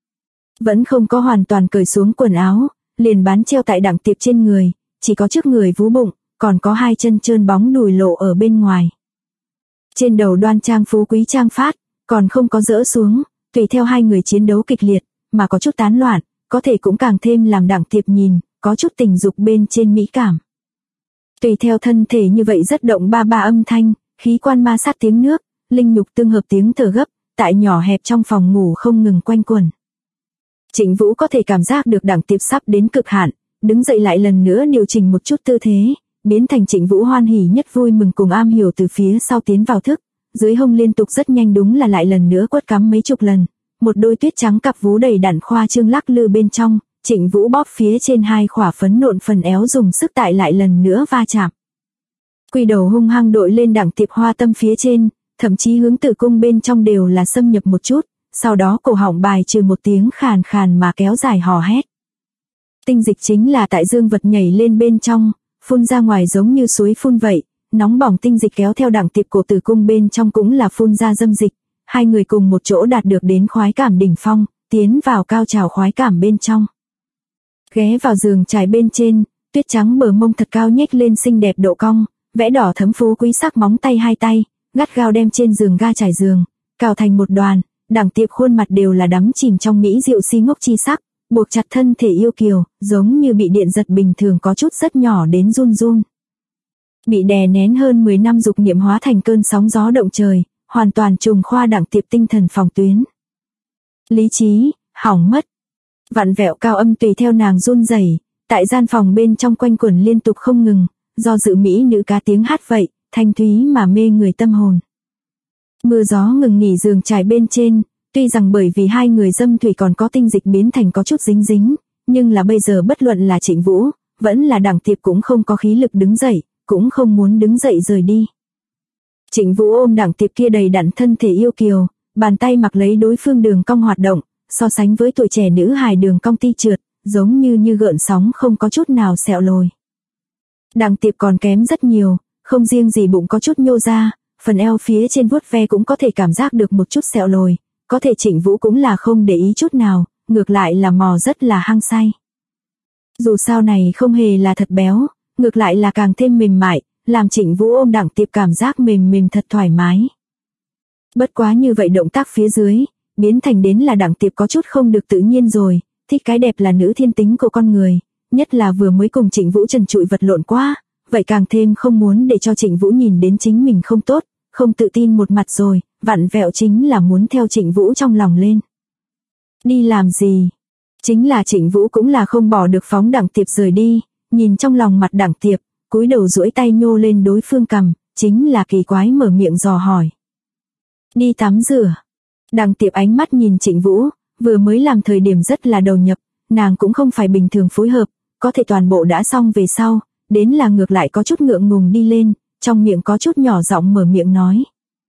Vẫn không có hoàn toàn cởi xuống quần áo, liền bán treo tại Đặng Tiệp trên người, chỉ có trước người vú bụng, còn có hai chân trơn bóng đùi lộ ở bên ngoài. Trên đầu đoan trang phú quý trang phát, còn không có dỡ xuống, tùy theo hai người chiến đấu kịch liệt, mà có chút tán loạn, có thể cũng càng thêm làm Đặng Tiệp nhìn, có chút tình dục bên trên mỹ cảm. Tùy theo thân thể như vậy rất động ba ba âm thanh, khí quan ma sát tiếng nước, linh nhục tương hợp tiếng thở gấp, tại nhỏ hẹp trong phòng ngủ không ngừng quanh quẩn. Trịnh Vũ có thể cảm giác được Đặng Tiệp sắp đến cực hạn, đứng dậy lại lần nữa điều chỉnh một chút tư thế, biến thành Trịnh Vũ hoan hỉ nhất vui mừng cùng am hiểu từ phía sau tiến vào thức, dưới hông liên tục rất nhanh đúng là lại lần nữa quất cắm mấy chục lần, một đôi tuyết trắng cặp vú đầy đặn khoa trương lắc lư bên trong, Trịnh Vũ bóp phía trên hai khỏa phấn nộn phần éo dùng sức tại lại lần nữa va chạm. Quỳ đầu hung hăng đội lên Đặng Tiệp hoa tâm phía trên, thậm chí hướng tử cung bên trong đều là xâm nhập một chút, sau đó cổ họng bài trừ một tiếng khàn khàn mà kéo dài hò hét. Tinh dịch chính là tại dương vật nhảy lên bên trong, phun ra ngoài giống như suối phun vậy, nóng bỏng tinh dịch kéo theo Đặng Tiệp cổ tử cung bên trong cũng là phun ra dâm dịch, hai người cùng một chỗ đạt được đến khoái cảm đỉnh phong, tiến vào cao trào khoái cảm bên trong. Ghé vào giường trải bên trên, tuyết trắng bờ mông thật cao nhếch lên xinh đẹp độ cong, vẽ đỏ thấm phú quý sắc móng tay hai tay, gắt gao đem trên giường ga trải giường, cào thành một đoàn, Đặng Tiệp khuôn mặt đều là đắm chìm trong mỹ diệu si ngốc chi sắc, buộc chặt thân thể yêu kiều, giống như bị điện giật bình thường có chút rất nhỏ đến run run. Bị đè nén hơn 10 năm dục niệm hóa thành cơn sóng gió động trời, hoàn toàn trùng khoa Đặng Tiệp tinh thần phòng tuyến. Lý trí, hỏng mất. Vặn vẹo cao âm tùy theo nàng run rẩy, tại gian phòng bên trong quanh quẩn liên tục không ngừng, do dự mỹ nữ cá tiếng hát vậy, thanh thúy mà mê người tâm hồn. Mưa gió ngừng nghỉ giường trải bên trên, tuy rằng bởi vì hai người dâm thủy còn có tinh dịch biến thành có chút dính dính, nhưng là bây giờ bất luận là Trịnh Vũ, vẫn là Đặng Tiệp cũng không có khí lực đứng dậy, cũng không muốn đứng dậy rời đi. Trịnh Vũ ôm Đặng Tiệp kia đầy đặn thân thể yêu kiều, bàn tay mặc lấy đối phương đường cong hoạt động, so sánh với tuổi trẻ nữ hài đường cong ti trượt, giống như gợn sóng không có chút nào sẹo lồi. Đặng Tiệp còn kém rất nhiều, không riêng gì bụng có chút nhô ra, phần eo phía trên vuốt ve cũng có thể cảm giác được một chút sẹo lồi, có thể Trịnh Vũ cũng là không để ý chút nào, ngược lại là mò rất là hăng say. Dù sao này không hề là thật béo, ngược lại là càng thêm mềm mại, làm Trịnh Vũ ôm Đặng Tiệp cảm giác mềm mềm thật thoải mái. Bất quá như vậy động tác phía dưới, biến thành đến là Đặng Tiệp có chút không được tự nhiên rồi, thích cái đẹp là nữ thiên tính của con người, nhất là vừa mới cùng Trịnh Vũ trần trụi vật lộn quá, vậy càng thêm không muốn để cho Trịnh Vũ nhìn đến chính mình không tốt, không tự tin một mặt rồi, vặn vẹo chính là muốn theo Trịnh Vũ trong lòng lên. Đi làm gì? Chính là Trịnh Vũ cũng là không bỏ được phóng Đặng Tiệp rời đi, nhìn trong lòng mặt Đặng Tiệp, cúi đầu duỗi tay nhô lên đối phương cằm, chính là kỳ quái mở miệng dò hỏi. Đi tắm rửa. Đặng Tiệp ánh mắt nhìn Trịnh Vũ, vừa mới làm thời điểm rất là đầu nhập, nàng cũng không phải bình thường phối hợp, có thể toàn bộ đã xong về sau, đến là ngược lại có chút ngượng ngùng đi lên, trong miệng có chút nhỏ giọng mở miệng nói.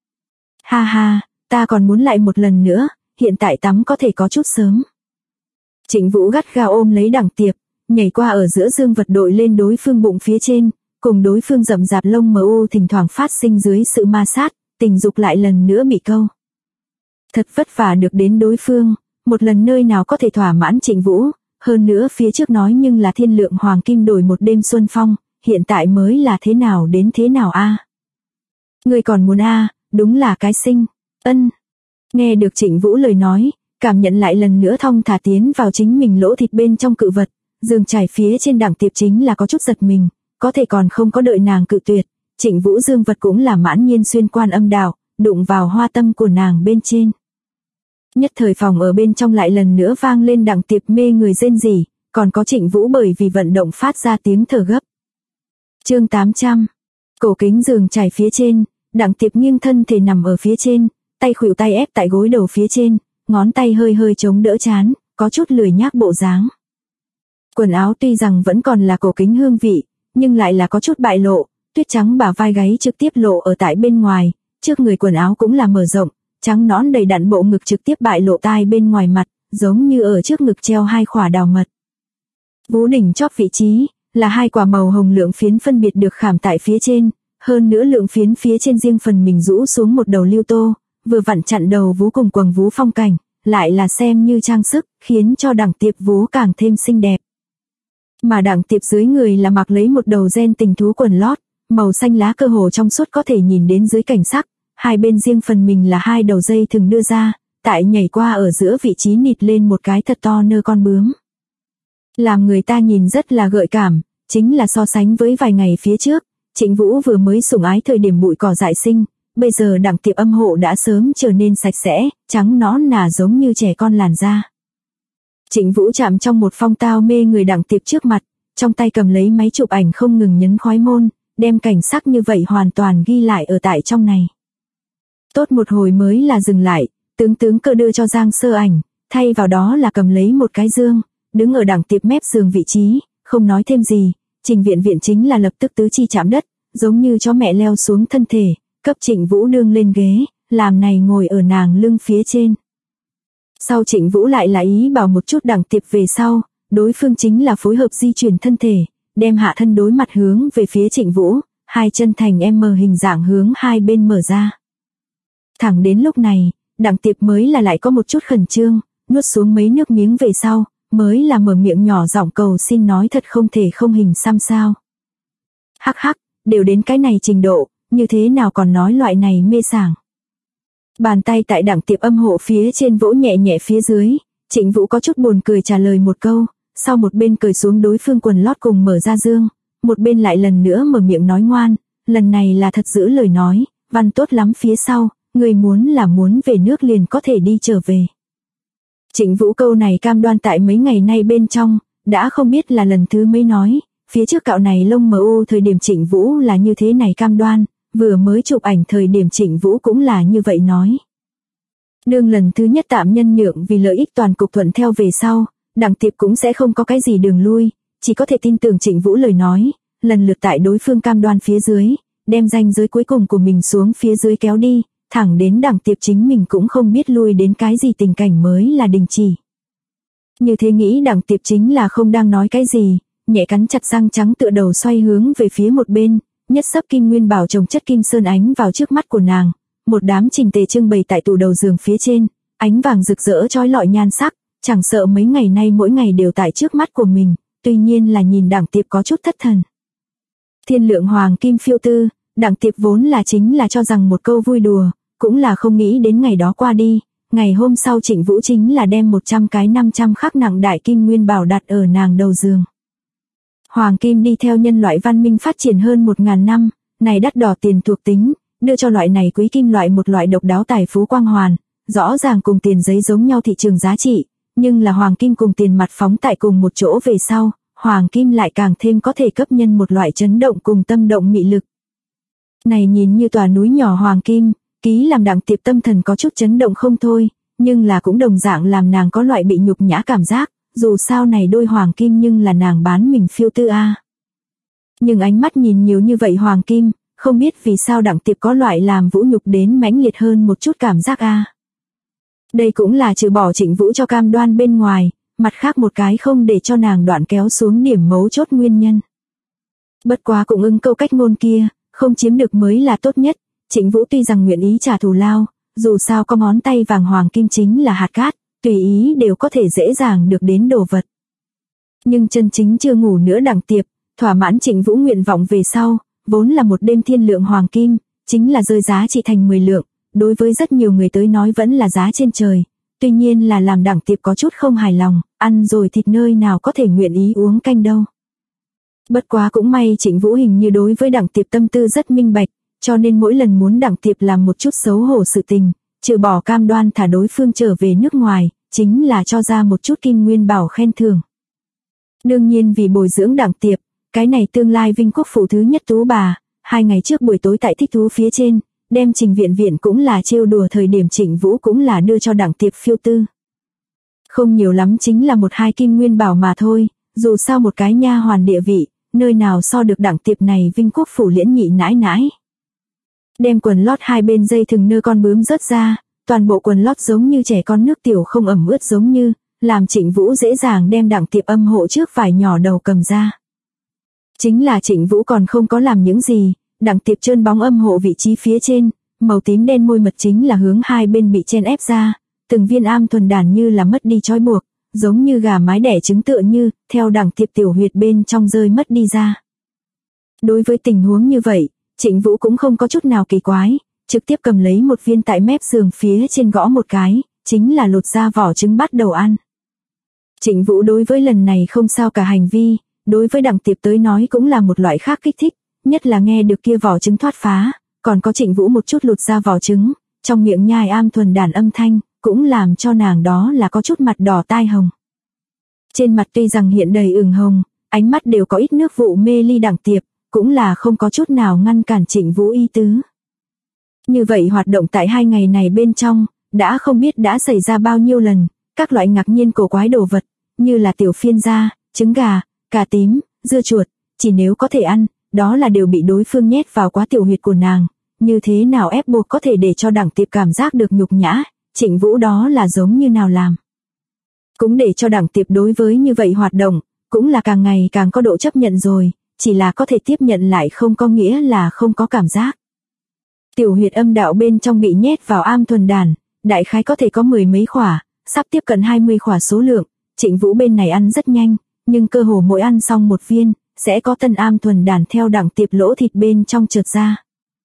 Ha ha, ta còn muốn lại một lần nữa, hiện tại tắm có thể có chút sớm. Trịnh Vũ gắt gao ôm lấy Đặng Tiệp, nhảy qua ở giữa dương vật đội lên đối phương bụng phía trên, cùng đối phương rậm rạp lông mờ u thỉnh thoảng phát sinh dưới sự ma sát, tình dục lại lần nữa bị câu. Thật vất vả được đến đối phương, một lần nơi nào có thể thỏa mãn Trịnh Vũ, hơn nữa phía trước nói nhưng là thiên lượng hoàng kim đổi một đêm xuân phong, hiện tại mới là thế nào đến thế nào a? Người còn muốn a, đúng là cái sinh. Ân. Nghe được Trịnh Vũ lời nói, cảm nhận lại lần nữa thong thả tiến vào chính mình lỗ thịt bên trong cự vật, giường trải phía trên Đặng Tiệp chính là có chút giật mình, có thể còn không có đợi nàng cự tuyệt, Trịnh Vũ dương vật cũng là mãn nhiên xuyên quan âm đạo, đụng vào hoa tâm của nàng bên trên. Nhất thời phòng ở bên trong lại lần nữa vang lên Đặng Tiệp mê người rên rỉ, còn có Trịnh Vũ bởi vì vận động phát ra tiếng thở gấp. Chương 800. Cổ kính giường trải phía trên, Đặng Tiệp nghiêng thân thể nằm ở phía trên, tay khuỷu tay ép tại gối đầu phía trên, ngón tay hơi hơi chống đỡ trán, có chút lười nhác bộ dáng. Quần áo tuy rằng vẫn còn là cổ kính hương vị, nhưng lại là có chút bại lộ, tuyết trắng bả vai gáy trực tiếp lộ ở tại bên ngoài, trước người quần áo cũng là mở rộng, trắng nõn đầy đặn bộ ngực trực tiếp bại lộ tai bên ngoài mặt, giống như ở trước ngực treo hai quả đào mật. Vú đỉnh chóp vị trí là hai quả màu hồng lượng phiến phân biệt được khảm tại phía trên, hơn nữa lượng phiến phía trên riêng phần mình rũ xuống một đầu lưu tô, vừa vặn chặn đầu vú cùng quầng vú phong cảnh, lại là xem như trang sức, khiến cho Đặng Tiệp vú càng thêm xinh đẹp. Mà Đặng Tiệp dưới người là mặc lấy một đầu ren tình thú quần lót, màu xanh lá cơ hồ trong suốt có thể nhìn đến dưới cảnh sắc, hai bên riêng phần mình là hai đầu dây thừng đưa ra, tại nhảy qua ở giữa vị trí nịt lên một cái thật to nơ con bướm. Làm người ta nhìn rất là gợi cảm, chính là so sánh với vài ngày phía trước, Trịnh Vũ vừa mới sủng ái thời điểm bụi cỏ dại sinh, bây giờ Đặng Tiệp âm hộ đã sớm trở nên sạch sẽ, trắng nõn nà giống như trẻ con làn da. Trịnh Vũ chạm trong một phong tao mê người Đặng Tiệp trước mặt, trong tay cầm lấy máy chụp ảnh không ngừng nhấn khói môn, đem cảnh sắc như vậy hoàn toàn ghi lại ở tại trong này. Tốt một hồi mới là dừng lại, tướng cơ đưa cho Giang Sơ ảnh, thay vào đó là cầm lấy một cái dương, đứng ở Đặng Tiệp mép giường vị trí, không nói thêm gì, Trình Viện chính là lập tức tứ chi chạm đất, giống như chó mẹ leo xuống thân thể, cấp Trịnh Vũ đương lên ghế, làm này ngồi ở nàng lưng phía trên. Sau Trịnh Vũ lại là ý bảo một chút Đặng Tiệp về sau, đối phương chính là phối hợp di chuyển thân thể, đem hạ thân đối mặt hướng về phía Trịnh Vũ, hai chân thành M hình dạng hướng hai bên mở ra. Thẳng đến lúc này, Đặng Tiệp mới là lại có một chút khẩn trương, nuốt xuống mấy nước miếng về sau, mới là mở miệng nhỏ giọng cầu xin nói thật không thể không hình xăm sao. Hắc hắc, đều đến cái này trình độ, như thế nào còn nói loại này mê sảng. Bàn tay tại Đặng Tiệp âm hộ phía trên vỗ nhẹ nhẹ phía dưới, Trịnh Vũ có chút buồn cười trả lời một câu, sau một bên cởi xuống đối phương quần lót cùng mở ra dương, một bên lại lần nữa mở miệng nói ngoan, lần này là thật giữ lời nói, văn tốt lắm phía sau, người muốn là muốn về nước liền có thể đi trở về. Trịnh Vũ câu này cam đoan tại mấy ngày nay bên trong, đã không biết là lần thứ mấy nói, phía trước cạo này lông mờ u thời điểm Trịnh Vũ là như thế này cam đoan, vừa mới chụp ảnh thời điểm Trịnh Vũ cũng là như vậy nói. Đương lần thứ nhất tạm nhân nhượng vì lợi ích toàn cục thuận theo về sau, Đặng Tiệp cũng sẽ không có cái gì đường lui, chỉ có thể tin tưởng Trịnh Vũ lời nói, lần lượt tại đối phương cam đoan phía dưới, đem ranh giới cuối cùng của mình xuống phía dưới kéo đi, thẳng đến Đặng Tiệp chính mình cũng không biết lui đến cái gì tình cảnh mới là đình chỉ. Như thế nghĩ Đặng Tiệp chính là không đang nói cái gì, nhẹ cắn chặt răng trắng tựa đầu xoay hướng về phía một bên, nhất sấp kim nguyên bảo trồng chất kim sơn ánh vào trước mắt của nàng, một đám chỉnh tề trưng bày tại tủ đầu giường phía trên, ánh vàng rực rỡ chói lọi nhan sắc, chẳng sợ mấy ngày nay mỗi ngày đều tại trước mắt của mình, tuy nhiên là nhìn Đặng Tiệp có chút thất thần. Thiên lượng hoàng kim phiêu tư, Đặng Tiệp vốn là chính là cho rằng một câu vui đùa, cũng là không nghĩ đến ngày đó qua đi, ngày hôm sau Trịnh Vũ chính là đem 100 cái 500 khắc nặng đại kim nguyên bảo đặt ở nàng đầu giường. Hoàng kim đi theo nhân loại văn minh phát triển hơn 1000 năm, này đắt đỏ tiền thuộc tính, đưa cho loại này quý kim loại một loại độc đáo tài phú quang hoàn, rõ ràng cùng tiền giấy giống nhau thị trường giá trị, nhưng là hoàng kim cùng tiền mặt phóng tại cùng một chỗ về sau, hoàng kim lại càng thêm có thể cấp nhân một loại chấn động cùng tâm động mị lực. Này nhìn như tòa núi nhỏ hoàng kim, ký làm Đặng Tiệp tâm thần có chút chấn động không thôi, nhưng là cũng đồng dạng làm nàng có loại bị nhục nhã cảm giác, dù sao này đôi hoàng kim nhưng là nàng bán mình phiêu tư a. Nhưng ánh mắt nhìn nhiều như vậy hoàng kim, không biết vì sao Đặng Tiệp có loại làm vũ nhục đến mãnh liệt hơn một chút cảm giác a. Đây cũng là trừ bỏ Trịnh Vũ cho cam đoan bên ngoài, mặt khác một cái không để cho nàng đoạn kéo xuống điểm mấu chốt nguyên nhân. Bất quá cũng ưng câu cách ngôn kia, không chiếm được mới là tốt nhất, Trịnh Vũ tuy rằng nguyện ý trả thù lao, dù sao có ngón tay vàng hoàng kim chính là hạt cát, tùy ý đều có thể dễ dàng được đến đồ vật. Nhưng chân chính chưa ngủ nữa Đặng Tiệp, thỏa mãn Trịnh Vũ nguyện vọng về sau, vốn là một đêm thiên lượng hoàng kim, chính là rơi giá trị thành 10 lượng, đối với rất nhiều người tới nói vẫn là giá trên trời, tuy nhiên là làm Đặng Tiệp có chút không hài lòng, ăn rồi thịt nơi nào có thể nguyện ý uống canh đâu. Bất quá cũng may Trịnh Vũ hình như đối với Đặng Tiệp tâm tư rất minh bạch, cho nên mỗi lần muốn Đặng Tiệp làm một chút xấu hổ sự tình, trừ bỏ cam đoan thả đối phương trở về nước ngoài, chính là cho ra một chút kim nguyên bảo khen thưởng. Đương nhiên vì bồi dưỡng Đặng Tiệp, cái này tương lai Vinh Quốc phủ thứ nhất tú bà, 2 ngày trước buổi tối tại thích thú phía trên, đem Trình Viện Viện cũng là trêu đùa thời điểm Trịnh Vũ cũng là đưa cho Đặng Tiệp phiêu tư. Không nhiều lắm chính là 1-2 kim nguyên bảo mà thôi, dù sao một cái nha hoàn địa vị, nơi nào so được Đặng Tiệp này Vinh Quốc phủ liễn nhị nãi nãi. Đem quần lót hai bên dây thừng nơ con bướm rớt ra, toàn bộ quần lót giống như trẻ con nước tiểu không ẩm ướt giống như, làm Trịnh Vũ dễ dàng đem Đặng Tiệp âm hộ trước vải nhỏ đầu cầm ra. Chính là Trịnh Vũ còn không có làm những gì, Đặng Tiệp trơn bóng âm hộ vị trí phía trên, màu tím đen môi mật chính là hướng hai bên bị chen ép ra, từng viên am thuần đàn như là mất đi trói buộc, giống như gà mái đẻ trứng tựa như, theo Đặng Tiệp tiểu huyệt bên trong rơi mất đi ra. Đối với tình huống như vậy, Trịnh Vũ cũng không có chút nào kỳ quái, trực tiếp cầm lấy một viên tại mép giường phía trên gõ một cái, chính là lột ra vỏ trứng bắt đầu ăn. Trịnh Vũ đối với lần này không sao cả hành vi, đối với Đặng Tiệp tới nói cũng là một loại khác kích thích, nhất là nghe được kia vỏ trứng thoát phá, còn có Trịnh Vũ một chút lột ra vỏ trứng, trong miệng nhai am thuần đàn âm thanh, cũng làm cho nàng đó là có chút mặt đỏ tai hồng. Trên mặt tuy rằng hiện đầy ửng hồng, ánh mắt đều có ít nước vụ mê ly Đặng Tiệp, cũng là không có chút nào ngăn cản Trịnh Vũ ý tứ. Như vậy hoạt động tại 2 ngày này bên trong, đã không biết đã xảy ra bao nhiêu lần, các loại ngạc nhiên cổ quái đồ vật, như là tiểu phiên da, trứng gà, cà tím, dưa chuột, chỉ nếu có thể ăn, đó là đều bị đối phương nhét vào quá tiểu huyệt của nàng, như thế nào ép buộc có thể để cho Đặng Tiệp cảm giác được nhục nhã, Trịnh Vũ đó là giống như nào làm. Cũng để cho Đặng Tiệp đối với như vậy hoạt động, cũng là càng ngày càng có độ chấp nhận rồi, chỉ là có thể tiếp nhận lại không có nghĩa là không có cảm giác. Tiểu huyệt âm đạo bên trong bị nhét vào am thuần đàn, đại khái có thể có 10 mấy khỏa, sắp tiếp cận 20 khỏa số lượng, Trịnh Vũ bên này ăn rất nhanh, nhưng cơ hồ mỗi ăn xong một viên, sẽ có tân am thuần đàn theo Đặng Tiệp lỗ thịt bên trong trượt ra.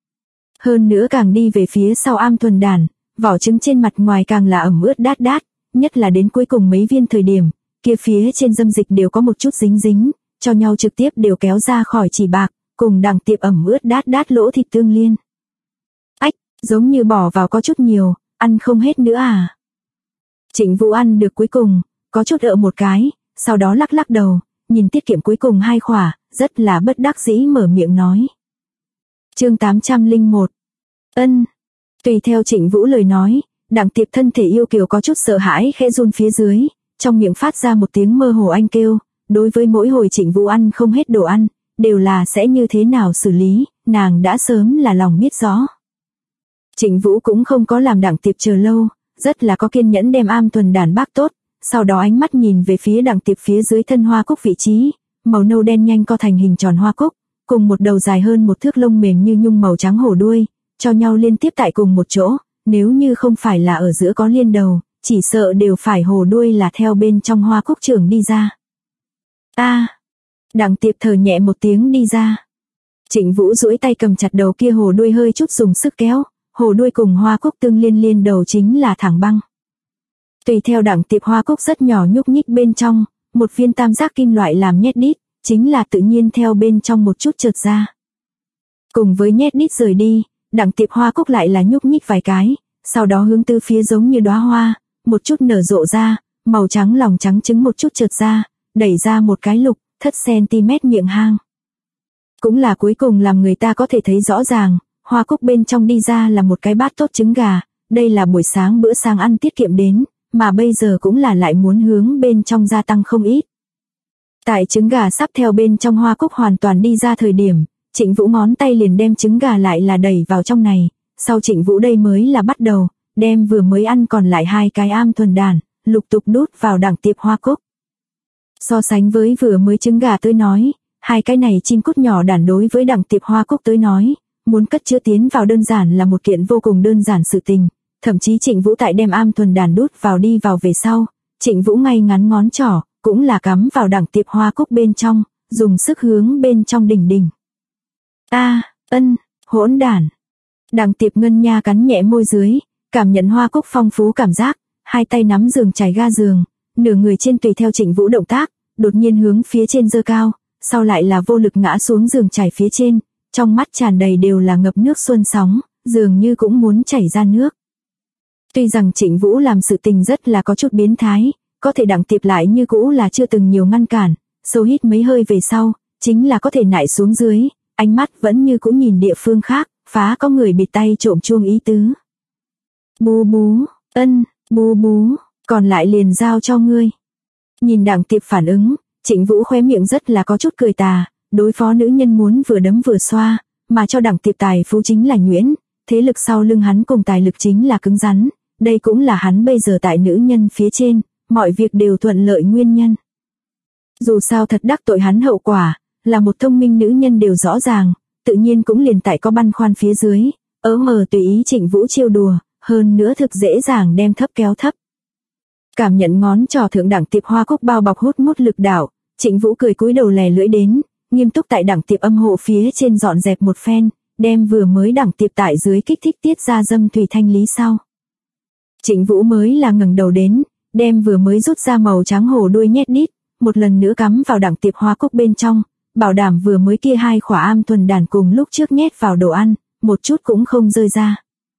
Hơn nữa càng đi về phía sau am thuần đàn, vỏ trứng trên mặt ngoài càng là ẩm ướt đát đát, nhất là đến cuối cùng mấy viên thời điểm, kia phía trên dâm dịch đều có một chút dính dính, cho nhau trực tiếp đều kéo ra khỏi chỉ bạc, cùng Đặng Tiệp ẩm ướt đát đát lỗ thịt tương liên. Ách, giống như bỏ vào có chút nhiều, ăn không hết nữa à. Trịnh Vũ ăn được cuối cùng, có chút ợ một cái, sau đó lắc lắc đầu, nhìn tiết kiệm cuối cùng 2 khỏa, rất là bất đắc dĩ mở miệng nói. Chương 801. Ân. Tùy theo Trịnh Vũ lời nói, Đặng Tiệp thân thể yêu kiều có chút sợ hãi khẽ run phía dưới, trong miệng phát ra một tiếng mơ hồ anh kêu, đối với mỗi hồi Trịnh Vũ ăn không hết đồ ăn, đều là sẽ như thế nào xử lý, nàng đã sớm là lòng biết rõ. Trịnh Vũ cũng không có làm Đặng Tiệp chờ lâu, rất là có kiên nhẫn đem am thuần đàn bác tốt, sau đó ánh mắt nhìn về phía Đặng Tiệp phía dưới thân hoa cúc vị trí, màu nâu đen nhanh co thành hình tròn hoa cúc, cùng một đầu dài hơn một thước lông mềm như nhung màu trắng hổ đuôi, cho nhau liên tiếp tại cùng một chỗ, nếu như không phải là ở giữa có liên đầu, chỉ sợ đều phải hổ đuôi là theo bên trong hoa cúc trưởng đi ra. Đặng Tiệp thở nhẹ một tiếng đi ra. Trịnh Vũ duỗi tay cầm chặt đầu kia hổ đuôi hơi chút dùng sức kéo, hổ đuôi cùng hoa cúc tương liên đầu chính là thẳng băng. Tùy theo Đặng Tiệp hoa cúc rất nhỏ nhúc nhích bên trong, một viên tam giác kim loại làm nhét đít, chính là tự nhiên theo bên trong một chút trượt ra. Cùng với nhét đít rời đi, Đặng Tiệp hoa cúc lại là nhúc nhích vài cái, sau đó hướng từ phía giống như đóa hoa, một chút nở rộ ra, màu trắng lòng trắng trứng một chút trượt ra, đẩy ra một cái lục, thất cm miệng hang. Cũng là cuối cùng làm người ta có thể thấy rõ ràng, hoa cúc bên trong đi ra là một cái bát tốt trứng gà, đây là buổi sáng bữa sáng ăn tiết kiệm đến, mà bây giờ cũng là lại muốn hướng bên trong gia tăng không ít. Tại trứng gà sắp theo bên trong hoa cúc hoàn toàn đi ra thời điểm, Trịnh Vũ ngón tay liền đem trứng gà lại là đẩy vào trong này, sau Trịnh Vũ đây mới là bắt đầu, đem vừa mới ăn còn lại 2 cái am thuần đàn, lục tục đút vào Đặng Tiệp hoa cúc. So sánh với vừa mới trứng gà tới nói, 2 cái này chim cút nhỏ đàn đối với Đặng Tiệp hoa cúc tới nói, muốn cất chứa tiến vào đơn giản là một kiện vô cùng đơn giản sự tình, thậm chí Trịnh Vũ tại đem am thuần đàn đút vào đi vào về sau, Trịnh Vũ ngay ngắn ngón trỏ, cũng là cắm vào Đặng Tiệp hoa cúc bên trong, dùng sức hướng bên trong đỉnh. Hỗn đản. Đặng Tiệp ngân nha cắn nhẹ môi dưới, cảm nhận hoa cúc phong phú cảm giác, 2 tay nắm giường trải ga giường, nửa người trên tùy theo Trịnh Vũ động tác, đột nhiên hướng phía trên giơ cao, sau lại là vô lực ngã xuống giường trải phía trên, trong mắt tràn đầy đều là ngập nước xuân sóng, dường như cũng muốn chảy ra nước. Tuy rằng Trịnh Vũ làm sự tình rất là có chút biến thái, có thể Đặng Tiệp lại như cũ là chưa từng nhiều ngăn cản, sâu hít mấy hơi về sau, chính là có thể nại xuống dưới, ánh mắt vẫn như cũ nhìn địa phương khác, phá có người bịt tay trộm chuông ý tứ. Bú bú, bú bú, còn lại liền giao cho ngươi. Nhìn Đặng Tiệp phản ứng, Trịnh Vũ khóe miệng rất là có chút cười tà, đối phó nữ nhân muốn vừa đấm vừa xoa, mà cho Đặng Tiệp tài phú chính là nhuyễn, thế lực sau lưng hắn cùng tài lực chính là cứng rắn, đây cũng là hắn bây giờ tại nữ nhân phía trên, mọi việc đều thuận lợi nguyên nhân. Dù sao thật đắc tội hắn hậu quả, là một thông minh nữ nhân đều rõ ràng, tự nhiên cũng liền tại có băn khoăn phía dưới, mờ tùy ý Trịnh Vũ trêu đùa, hơn nữa thực dễ dàng đem thấp kéo thấp. Cảm nhận ngón trỏ thượng Đặng Tiệp hoa cúc bao bọc hút mút lực đạo, Trịnh Vũ cười cúi đầu lè lưỡi đến, nghiêm túc tại Đặng Tiệp âm hộ phía trên dọn dẹp một phen, đem vừa mới Đặng Tiệp tại dưới kích thích tiết ra dâm thủy thanh lý sau. Trịnh Vũ mới là ngẩng đầu đến, đem vừa mới rút ra màu trắng hổ đuôi nhét đít, một lần nữa cắm vào Đặng Tiệp hoa cúc bên trong, bảo đảm vừa mới kia hai khỏa am thuần đàn cùng lúc trước nhét vào đồ ăn, một chút cũng không rơi ra.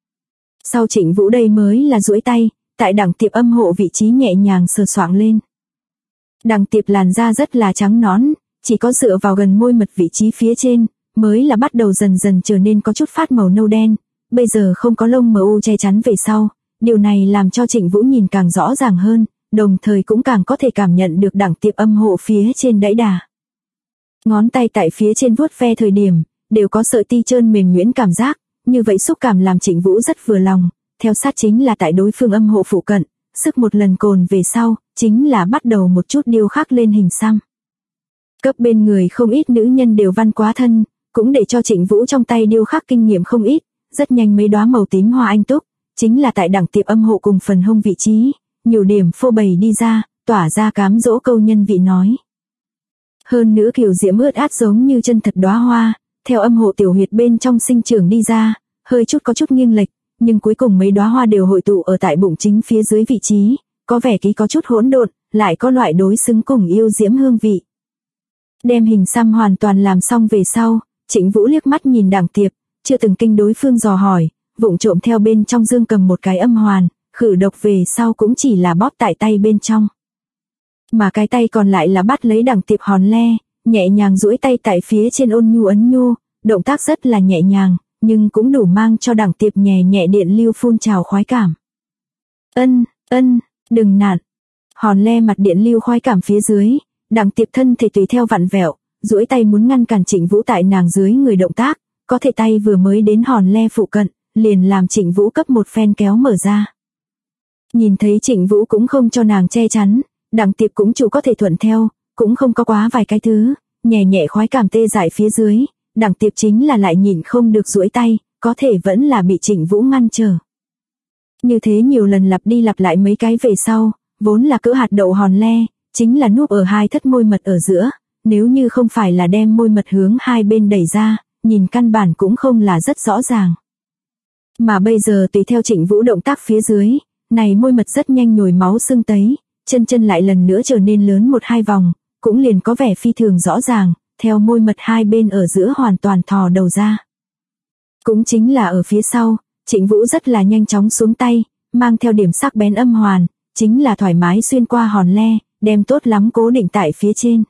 Sau Trịnh Vũ đây mới là duỗi tay, tại Đặng Tiệp âm hộ vị trí nhẹ nhàng sờ soạng lên. Đặng Tiệp làn da rất là trắng nõn, chỉ có dựa vào gần môi mật vị trí phía trên, mới là bắt đầu dần dần trở nên có chút phát màu nâu đen, bây giờ không có lông mờ u che chắn về sau, điều này làm cho Trịnh Vũ nhìn càng rõ ràng hơn, đồng thời cũng càng có thể cảm nhận được Đặng Tiệp âm hộ phía trên đẫy đà. Ngón tay tại phía trên vuốt ve thời điểm, đều có sợi ti trơn mềm nhuyễn cảm giác, như vậy xúc cảm làm Trịnh Vũ rất vừa lòng, theo sát chính là tại đối phương âm hộ phụ cận, sức một lần cồn về sau, chính là bắt đầu một chút điêu khắc lên hình xăm. Cấp bên người không ít nữ nhân đều văn quá thân, cũng để cho Trịnh Vũ trong tay điêu khắc kinh nghiệm không ít, rất nhanh mấy đóa màu tím hoa anh túc, chính là tại Đặng Tiệp âm hộ cùng phần hông vị trí, nhiều điểm phô bày đi ra, tỏa ra cám dỗ câu nhân vị nói. Hơn nữa kiểu diễm ướt át giống như chân thật đóa hoa, theo âm hộ tiểu huyệt bên trong sinh trưởng đi ra, hơi chút có chút nghiêng lệch, nhưng cuối cùng mấy đóa hoa đều hội tụ ở tại bụng chính phía dưới vị trí, có vẻ ký có chút hỗn độn, lại có loại đối xứng cùng yêu diễm hương vị. Đem hình xăm hoàn toàn làm xong về sau, Trịnh Vũ liếc mắt nhìn Đặng Tiệp, chưa từng kinh đối phương dò hỏi, vụng trộm theo bên trong dương cầm một cái âm hoàn, khử độc về sau cũng chỉ là bóp tại tay bên trong. Mà cái tay còn lại là bắt lấy Đặng Tiệp hòn le, nhẹ nhàng duỗi tay tại phía trên ôn nhu ấn nhu, động tác rất là nhẹ nhàng, nhưng cũng đủ mang cho Đặng Tiệp nhẹ nhẹ điện lưu phun trào khoái cảm. Đừng nản. Hòn le mặt điện lưu khoái cảm phía dưới, Đặng Tiệp thân thể tùy theo vặn vẹo, duỗi tay muốn ngăn cản Trịnh Vũ tại nàng dưới người động tác, có thể tay vừa mới đến hòn le phụ cận, liền làm Trịnh Vũ cấp một phen kéo mở ra. Nhìn thấy Trịnh Vũ cũng không cho nàng che chắn, Đặng Tiệp cũng chủ có thể thuận theo, cũng không có quá vài cái thứ, nhẹ nhẹ khoái cảm tê dại phía dưới, Đặng Tiệp chính là lại nhịn không được duỗi tay, có thể vẫn là bị Trịnh Vũ ngăn trở. Như thế nhiều lần lặp đi lặp lại mấy cái về sau, vốn là cỡ hạt đậu hòn le, chính là núp ở hai thất môi mật ở giữa, nếu như không phải là đem môi mật hướng hai bên đẩy ra, nhìn căn bản cũng không là rất rõ ràng. Mà bây giờ tùy theo Trịnh Vũ động tác phía dưới, này môi mật rất nhanh nhồi máu sưng tấy, chân lại lần nữa trở nên lớn một hai vòng, cũng liền có vẻ phi thường rõ ràng, theo môi mật hai bên ở giữa hoàn toàn thò đầu ra. Cũng chính là ở phía sau, Trịnh Vũ rất là nhanh chóng xuống tay, mang theo điểm sắc bén âm hoàn, chính là thoải mái xuyên qua hòn le, đem tốt lắm cố định tại phía trên.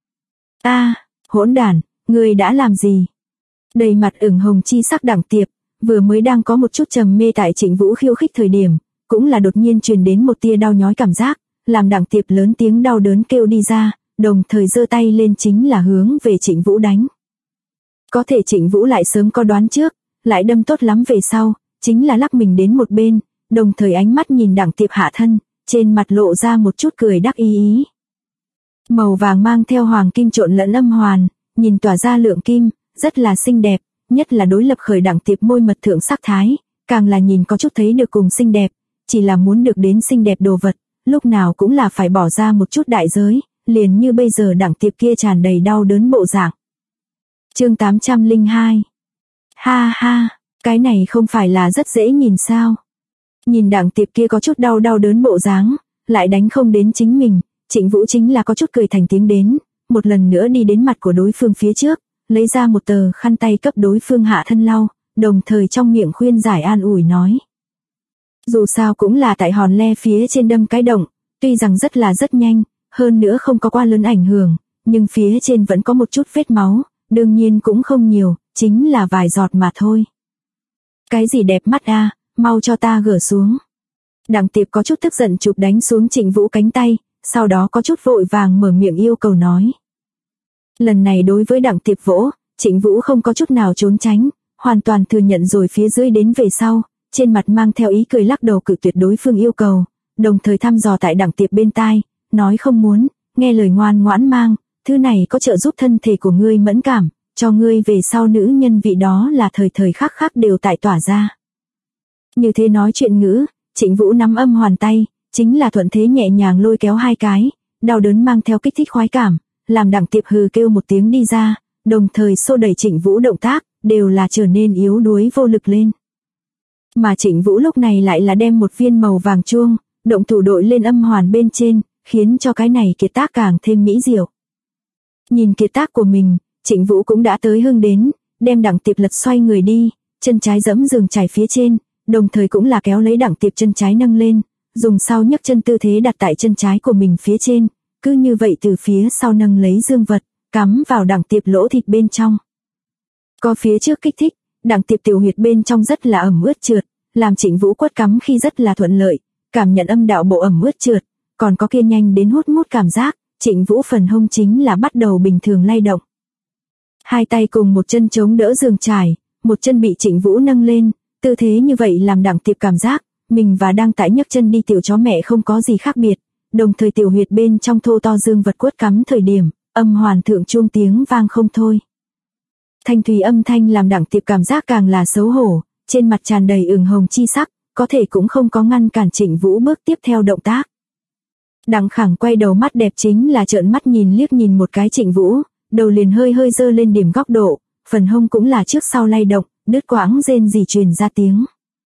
Hỗn đản, ngươi đã làm gì? Đầy mặt ửng hồng chi sắc Đặng Tiệp, vừa mới đang có một chút trầm mê tại Trịnh Vũ khiêu khích thời điểm, cũng là đột nhiên truyền đến một tia đau nhói cảm giác, làm Đặng Tiệp lớn tiếng đau đớn kêu đi ra, đồng thời giơ tay lên chính là hướng về Trịnh Vũ đánh. Có thể Trịnh Vũ lại sớm có đoán trước, lại đâm tốt lắm về sau, chính là lắc mình đến một bên, đồng thời ánh mắt nhìn Đặng Tiệp hạ thân, trên mặt lộ ra một chút cười đắc ý. Màu vàng mang theo hoàng kim trộn lẫn âm hoàn, nhìn tỏa ra lượng kim, rất là xinh đẹp, nhất là đối lập khởi Đặng Tiệp môi mật thượng sắc thái, càng là nhìn có chút thấy được cùng xinh đẹp, chỉ là muốn được đến xinh đẹp đồ vật, lúc nào cũng là phải bỏ ra một chút đại giới, liền như bây giờ Đặng Tiệp kia tràn đầy đau đớn bộ dạng. Chương 802. Ha ha, cái này không phải là rất dễ nhìn sao? Nhìn Đặng Tiệp kia có chút đau đớn bộ dáng, lại đánh không đến chính mình, Trịnh Vũ chính là có chút cười thành tiếng đến, một lần nữa đi đến mặt của đối phương phía trước, lấy ra một tờ khăn tay cấp đối phương hạ thân lau, đồng thời trong miệng khuyên giải an ủi nói. Dù sao cũng là tại hòn le phía trên đâm cái động, tuy rằng rất nhanh, hơn nữa không có quá lớn ảnh hưởng, nhưng phía trên vẫn có một chút vết máu, đương nhiên cũng không nhiều, chính là vài giọt mà thôi. Cái gì đẹp mắt a, mau cho ta gỡ xuống. Đặng Tiệp có chút tức giận chụp đánh xuống Trịnh Vũ cánh tay, sau đó có chút vội vàng mở miệng yêu cầu nói. Lần này đối với Đặng Tiệp vỗ, Trịnh Vũ không có chút nào trốn tránh, hoàn toàn thừa nhận rồi phía dưới đến về sau, trên mặt mang theo ý cười lắc đầu cự tuyệt đối phương yêu cầu, đồng thời thăm dò tại Đặng Tiệp bên tai, nói không muốn, nghe lời ngoan ngoãn mang, thứ này có trợ giúp thân thể của ngươi mẫn cảm, cho ngươi về sau nữ nhân vị đó là thời thời khắc khắc đều tại tỏa ra. Như thế nói chuyện ngữ, Trịnh Vũ nắm âm hoàn tay, chính là thuận thế nhẹ nhàng lôi kéo hai cái, đau đớn mang theo kích thích khoái cảm, làm Đặng Tiệp hừ kêu một tiếng đi ra, đồng thời xô đẩy Trịnh Vũ động tác, đều là trở nên yếu đuối vô lực lên. Mà Trịnh Vũ lúc này lại là đem một viên màu vàng chuông, động thủ đội lên âm hoàn bên trên, khiến cho cái này kiệt tác càng thêm mỹ diệu. Nhìn kiệt tác của mình, Trịnh Vũ cũng đã tới hưng đến, đem Đặng Tiệp lật xoay người đi, chân trái giẫm giường trải phía trên, đồng thời cũng là kéo lấy Đặng Tiệp chân trái nâng lên, dùng sau nhấc chân tư thế đặt tại chân trái của mình phía trên, cứ như vậy từ phía sau nâng lấy dương vật, cắm vào Đặng Tiệp lỗ thịt bên trong. Có phía trước kích thích, Đặng Tiệp tiểu huyệt bên trong rất là ẩm ướt trượt, làm Trịnh Vũ quất cắm khi rất là thuận lợi, cảm nhận âm đạo bộ ẩm ướt trượt, còn có kia nhanh đến hút mút cảm giác, Trịnh Vũ phần hông chính là bắt đầu bình thường lay động. Hai tay cùng một chân chống đỡ giường trải, một chân bị Trịnh Vũ nâng lên, tư thế như vậy làm Đặng Tiệp cảm giác, mình và đang tại nhấc chân đi tiểu chó mẹ không có gì khác biệt, đồng thời tiểu huyệt bên trong thô to dương vật quất cắm thời điểm, âm hoàn thượng chuông tiếng vang không thôi. Thanh thủy âm thanh làm Đặng Tiệp cảm giác càng là xấu hổ, trên mặt tràn đầy ửng hồng chi sắc, có thể cũng không có ngăn cản Trịnh Vũ bước tiếp theo động tác. Đặng Khẳng quay đầu mắt đẹp chính là trợn mắt liếc nhìn một cái Trịnh Vũ, đầu liền hơi dơ lên điểm góc độ, phần hông cũng là trước sau lay động, đứt quãng rên rỉ truyền ra tiếng.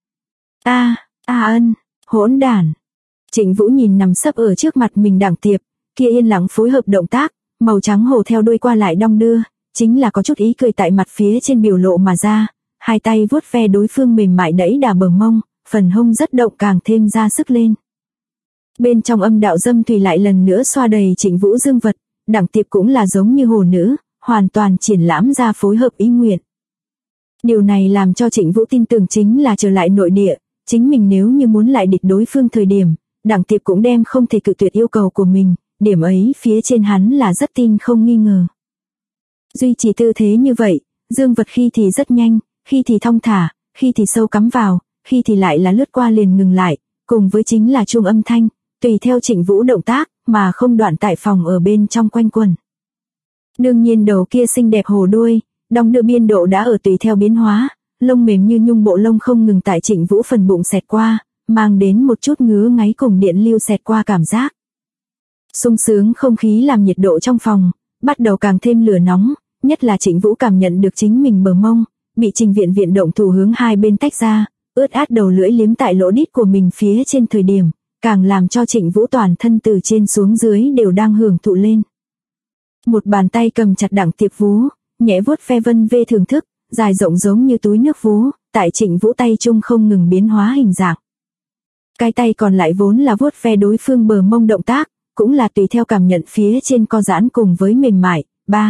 Ân, hỗn đản. Trịnh Vũ nhìn nằm sấp ở trước mặt mình Đặng Tiệp, kia yên lặng phối hợp động tác, màu trắng hồ theo đuôi qua lại đong đưa, chính là có chút ý cười tại mặt phía trên biểu lộ mà ra, hai tay vuốt ve đối phương mềm mại đẫy đà bờ mông, phần hông rất động càng thêm ra sức lên. Bên trong âm đạo dâm thủy lại lần nữa xoa đầy Trịnh Vũ dương vật, Đặng Tiệp cũng là giống như hồ nữ, hoàn toàn triển lãm ra phối hợp ý nguyện. Điều này làm cho Trịnh Vũ tin tưởng chính là trở lại nội địa, chính mình nếu như muốn lại địch đối phương thời điểm, Đặng Tiệp cũng đem không thể cự tuyệt yêu cầu của mình, điểm ấy phía trên hắn là rất tin không nghi ngờ. Duy trì tư thế như vậy, dương vật khi thì rất nhanh, khi thì thong thả, khi thì sâu cắm vào, khi thì lại là lướt qua liền ngừng lại, cùng với chính là chuông âm thanh, tùy theo Trịnh Vũ động tác, mà không đoạn tại phòng ở bên trong quanh quẩn. Đương nhiên đầu kia xinh đẹp hồ đuôi, đong đưa biên độ đã ở tùy theo biến hóa, lông mềm như nhung bộ lông không ngừng tại Trịnh Vũ phần bụng xẹt qua, mang đến một chút ngứa ngáy cùng điện lưu xẹt qua cảm giác. Sung sướng không khí làm nhiệt độ trong phòng, bắt đầu càng thêm lửa nóng, nhất là Trịnh Vũ cảm nhận được chính mình bờ mông, bị Trình Viện động thủ hướng hai bên tách ra, ướt át đầu lưỡi liếm tại lỗ đít của mình phía trên thời điểm, càng làm cho Trịnh Vũ toàn thân từ trên xuống dưới đều đang hưởng thụ lên. Một bàn tay cầm chặt Đặng Tiệp vú, nhẹ vuốt ve vân vê thưởng thức, dài rộng giống như túi nước vú, tại Trịnh Vũ tay trung không ngừng biến hóa hình dạng. Cái tay còn lại vốn là vuốt ve đối phương bờ mông động tác, cũng là tùy theo cảm nhận phía trên co giãn cùng với mềm mại.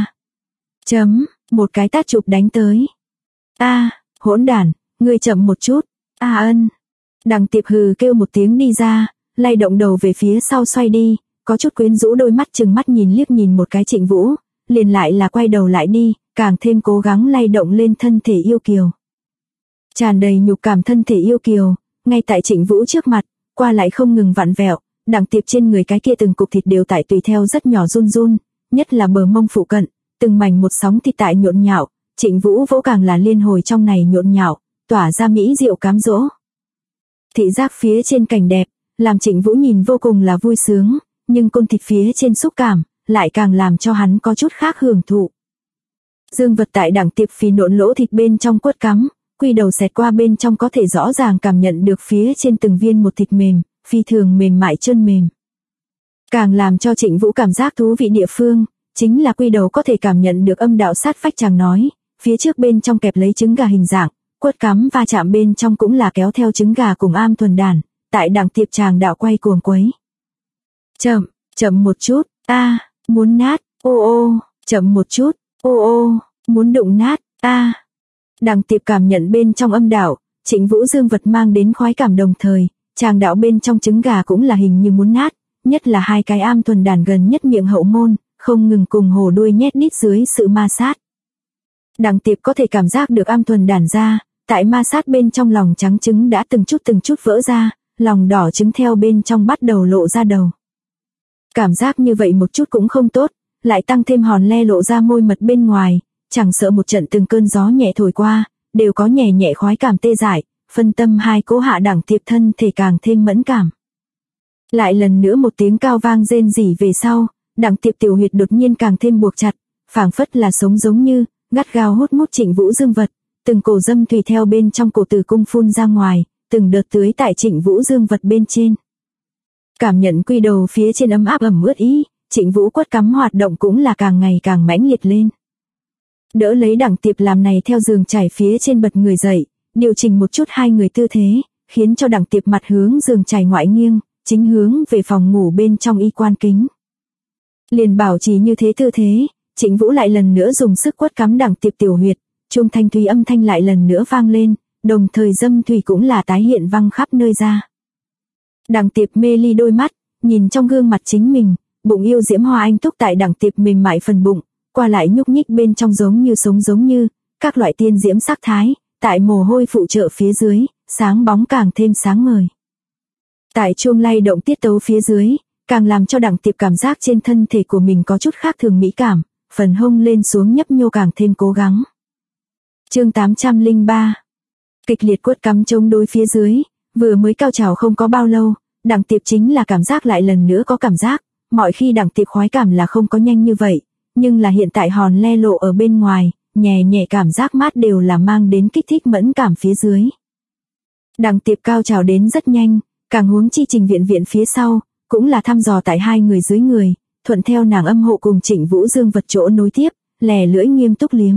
Một cái tát chụp đánh tới. Hỗn đản, ngươi chậm một chút. Ân. Đặng Tiệp hừ kêu một tiếng đi ra, lay động đầu về phía sau xoay đi, có chút quyến rũ đôi mắt trừng mắt liếc nhìn một cái Trịnh Vũ, liền lại là quay đầu lại đi, càng thêm cố gắng lay động lên thân thể yêu kiều. Tràn đầy nhục cảm thân thể yêu kiều, ngay tại Trịnh Vũ trước mặt, qua lại không ngừng vặn vẹo, Đặng Tiệp trên người cái kia từng cục thịt đều tại tùy theo rất nhỏ run, nhất là bờ mông phụ cận, từng mảnh một sóng thịt tại nhộn nhạo, Trịnh Vũ vỗ càng là liên hồi trong này nhộn nhạo, tỏa ra mỹ diệu cám dỗ. Thị giác phía trên cảnh đẹp, làm Trịnh Vũ nhìn vô cùng là vui sướng, nhưng côn thịt phía trên xúc cảm, lại càng làm cho hắn có chút khác hưởng thụ. Dương vật tại Đặng Tiệp phì nộn lỗ thịt bên trong quất cắm, quy đầu xẹt qua bên trong có thể rõ ràng cảm nhận được phía trên từng viên một thịt mềm, phi thường mềm mại chân mềm. Càng làm cho Trịnh Vũ cảm giác thú vị địa phương, chính là quy đầu có thể cảm nhận được âm đạo sát vách chàng nói, phía trước bên trong kẹp lấy trứng gà hình dạng, Quất cắm va chạm bên trong cũng là kéo theo trứng gà cùng am thuần đàn, tại Đặng Tiệp Tràng đạo quay cuồng quấy. Chậm một chút, muốn nát, chậm một chút, muốn đụng nát, Đặng Tiệp cảm nhận bên trong âm đạo, Trịnh Vũ Dương vật mang đến khoái cảm đồng thời, tràng đạo bên trong trứng gà cũng là hình như muốn nát, nhất là hai cái am thuần đàn gần nhất miệng hậu môn, không ngừng cùng hồ đuôi nhét đít dưới sự ma sát. Đặng Tiệp có thể cảm giác được am thuần đàn ra, tại ma sát bên trong lòng trắng trứng đã từng chút vỡ ra, lòng đỏ trứng theo bên trong bắt đầu lộ ra đầu. Cảm giác như vậy một chút cũng không tốt, lại tăng thêm hòn le lộ ra môi mật bên ngoài, chẳng sợ một trận từng cơn gió nhẹ thổi qua, đều có nhẹ nhẹ khoái cảm tê dại, phân tâm hai cố hạ Đặng Tiệp thân thể càng thêm mẫn cảm. Lại lần nữa một tiếng cao vang rên rỉ về sau, Đặng Tiệp tiểu huyệt đột nhiên càng thêm buộc chặt, phảng phất là sống giống như, gắt gao hút mút Trịnh Vũ Dương vật, từng cổ dâm thủy theo bên trong cổ tử cung phun ra ngoài, từng đợt tưới tại Trịnh Vũ Dương vật bên trên. Cảm nhận quy đầu phía trên ấm áp ẩm ướt ý, Trịnh Vũ quất cắm hoạt động cũng là càng ngày càng mãnh liệt lên. Đỡ lấy Đặng Tiệp làm này theo giường trải phía trên bật người dậy, điều chỉnh một chút hai người tư thế, khiến cho Đặng Tiệp mặt hướng giường trải ngoại nghiêng, chính hướng về phòng ngủ bên trong y quan kính. Liền bảo trì như thế tư thế, Trịnh Vũ lại lần nữa dùng sức quất cắm Đặng Tiệp tiểu huyệt, chuông thanh thúy âm thanh lại lần nữa vang lên, đồng thời dâm thủy cũng là tái hiện văng khắp nơi ra. Đặng Tiệp mê ly đôi mắt, nhìn trong gương mặt chính mình, bụng yêu diễm hoa anh túc tại Đặng Tiệp mềm mại phần bụng, qua lại nhúc nhích bên trong giống như sống giống như, các loại tiên diễm sắc thái, tại mồ hôi phụ trợ phía dưới, sáng bóng càng thêm sáng ngời. Tại chuông lay động tiết tấu phía dưới, càng làm cho Đặng Tiệp cảm giác trên thân thể của mình có chút khác thường mỹ cảm, phần hông lên xuống nhấp nhô càng thêm cố gắng. Chương 803. Kịch liệt quất cắm chống đối phía dưới, vừa mới cao trào không có bao lâu, Đặng Tiệp chính là cảm giác lại lần nữa có cảm giác, mọi khi Đặng Tiệp khoái cảm là không có nhanh như vậy, nhưng là hiện tại hòn le lộ ở bên ngoài, nhẹ nhẹ cảm giác mát đều là mang đến kích thích mẫn cảm phía dưới. Đặng Tiệp cao trào đến rất nhanh, càng huống chi Trình Viện phía sau, cũng là thăm dò tại hai người dưới người, thuận theo nàng âm hộ cùng Trịnh Vũ Dương vật chỗ nối tiếp, lè lưỡi nghiêm túc liếm.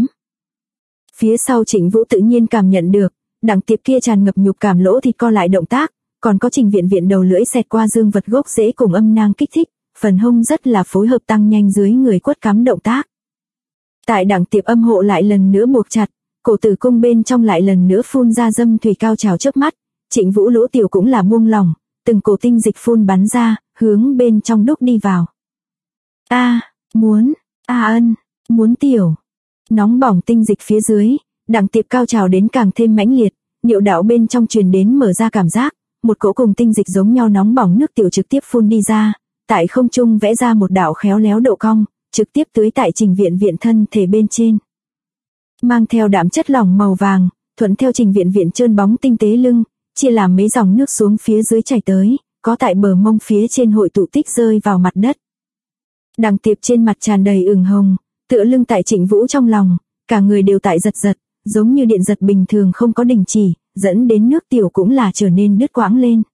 Phía sau Trịnh Vũ tự nhiên cảm nhận được, Đặng Tiệp kia tràn ngập nhục cảm lỗ thịt co lại động tác, còn có Trình Viện đầu lưỡi xẹt qua dương vật gốc rễ cùng âm nang kích thích, phần hông rất là phối hợp tăng nhanh dưới người quất cắm động tác. Tại Đặng Tiệp âm hộ lại lần nữa buộc chặt, cổ tử cung bên trong lại lần nữa phun ra dâm thủy cao trào chớp mắt, Trịnh Vũ lỗ tiểu cũng là buông lỏng, từng cổ tinh dịch phun bắn ra, hướng bên trong đúc đi vào. Muốn tiểu. Nóng bỏng tinh dịch phía dưới, Đặng Tiệp cao trào đến càng thêm mãnh liệt, niệu đạo bên trong truyền đến mở ra cảm giác, một cỗ cùng tinh dịch giống nhau nóng bỏng nước tiểu trực tiếp phun đi ra, tại không trung vẽ ra một đạo khéo léo độ cong, trực tiếp tưới tại Trình Viện thân thể bên trên. Mang theo đạm chất lỏng màu vàng, thuận theo Trình Viện trơn bóng tinh tế lưng, chia làm mấy dòng nước xuống phía dưới chảy tới, có tại bờ mông phía trên hội tụ tích rơi vào mặt đất. Đặng Tiệp trên mặt tràn đầy ửng hồng, tựa lưng tại Trịnh Vũ trong lòng, cả người đều tại giật, giống như điện giật bình thường không có đình chỉ, dẫn đến nước tiểu cũng là trở nên đứt quãng lên.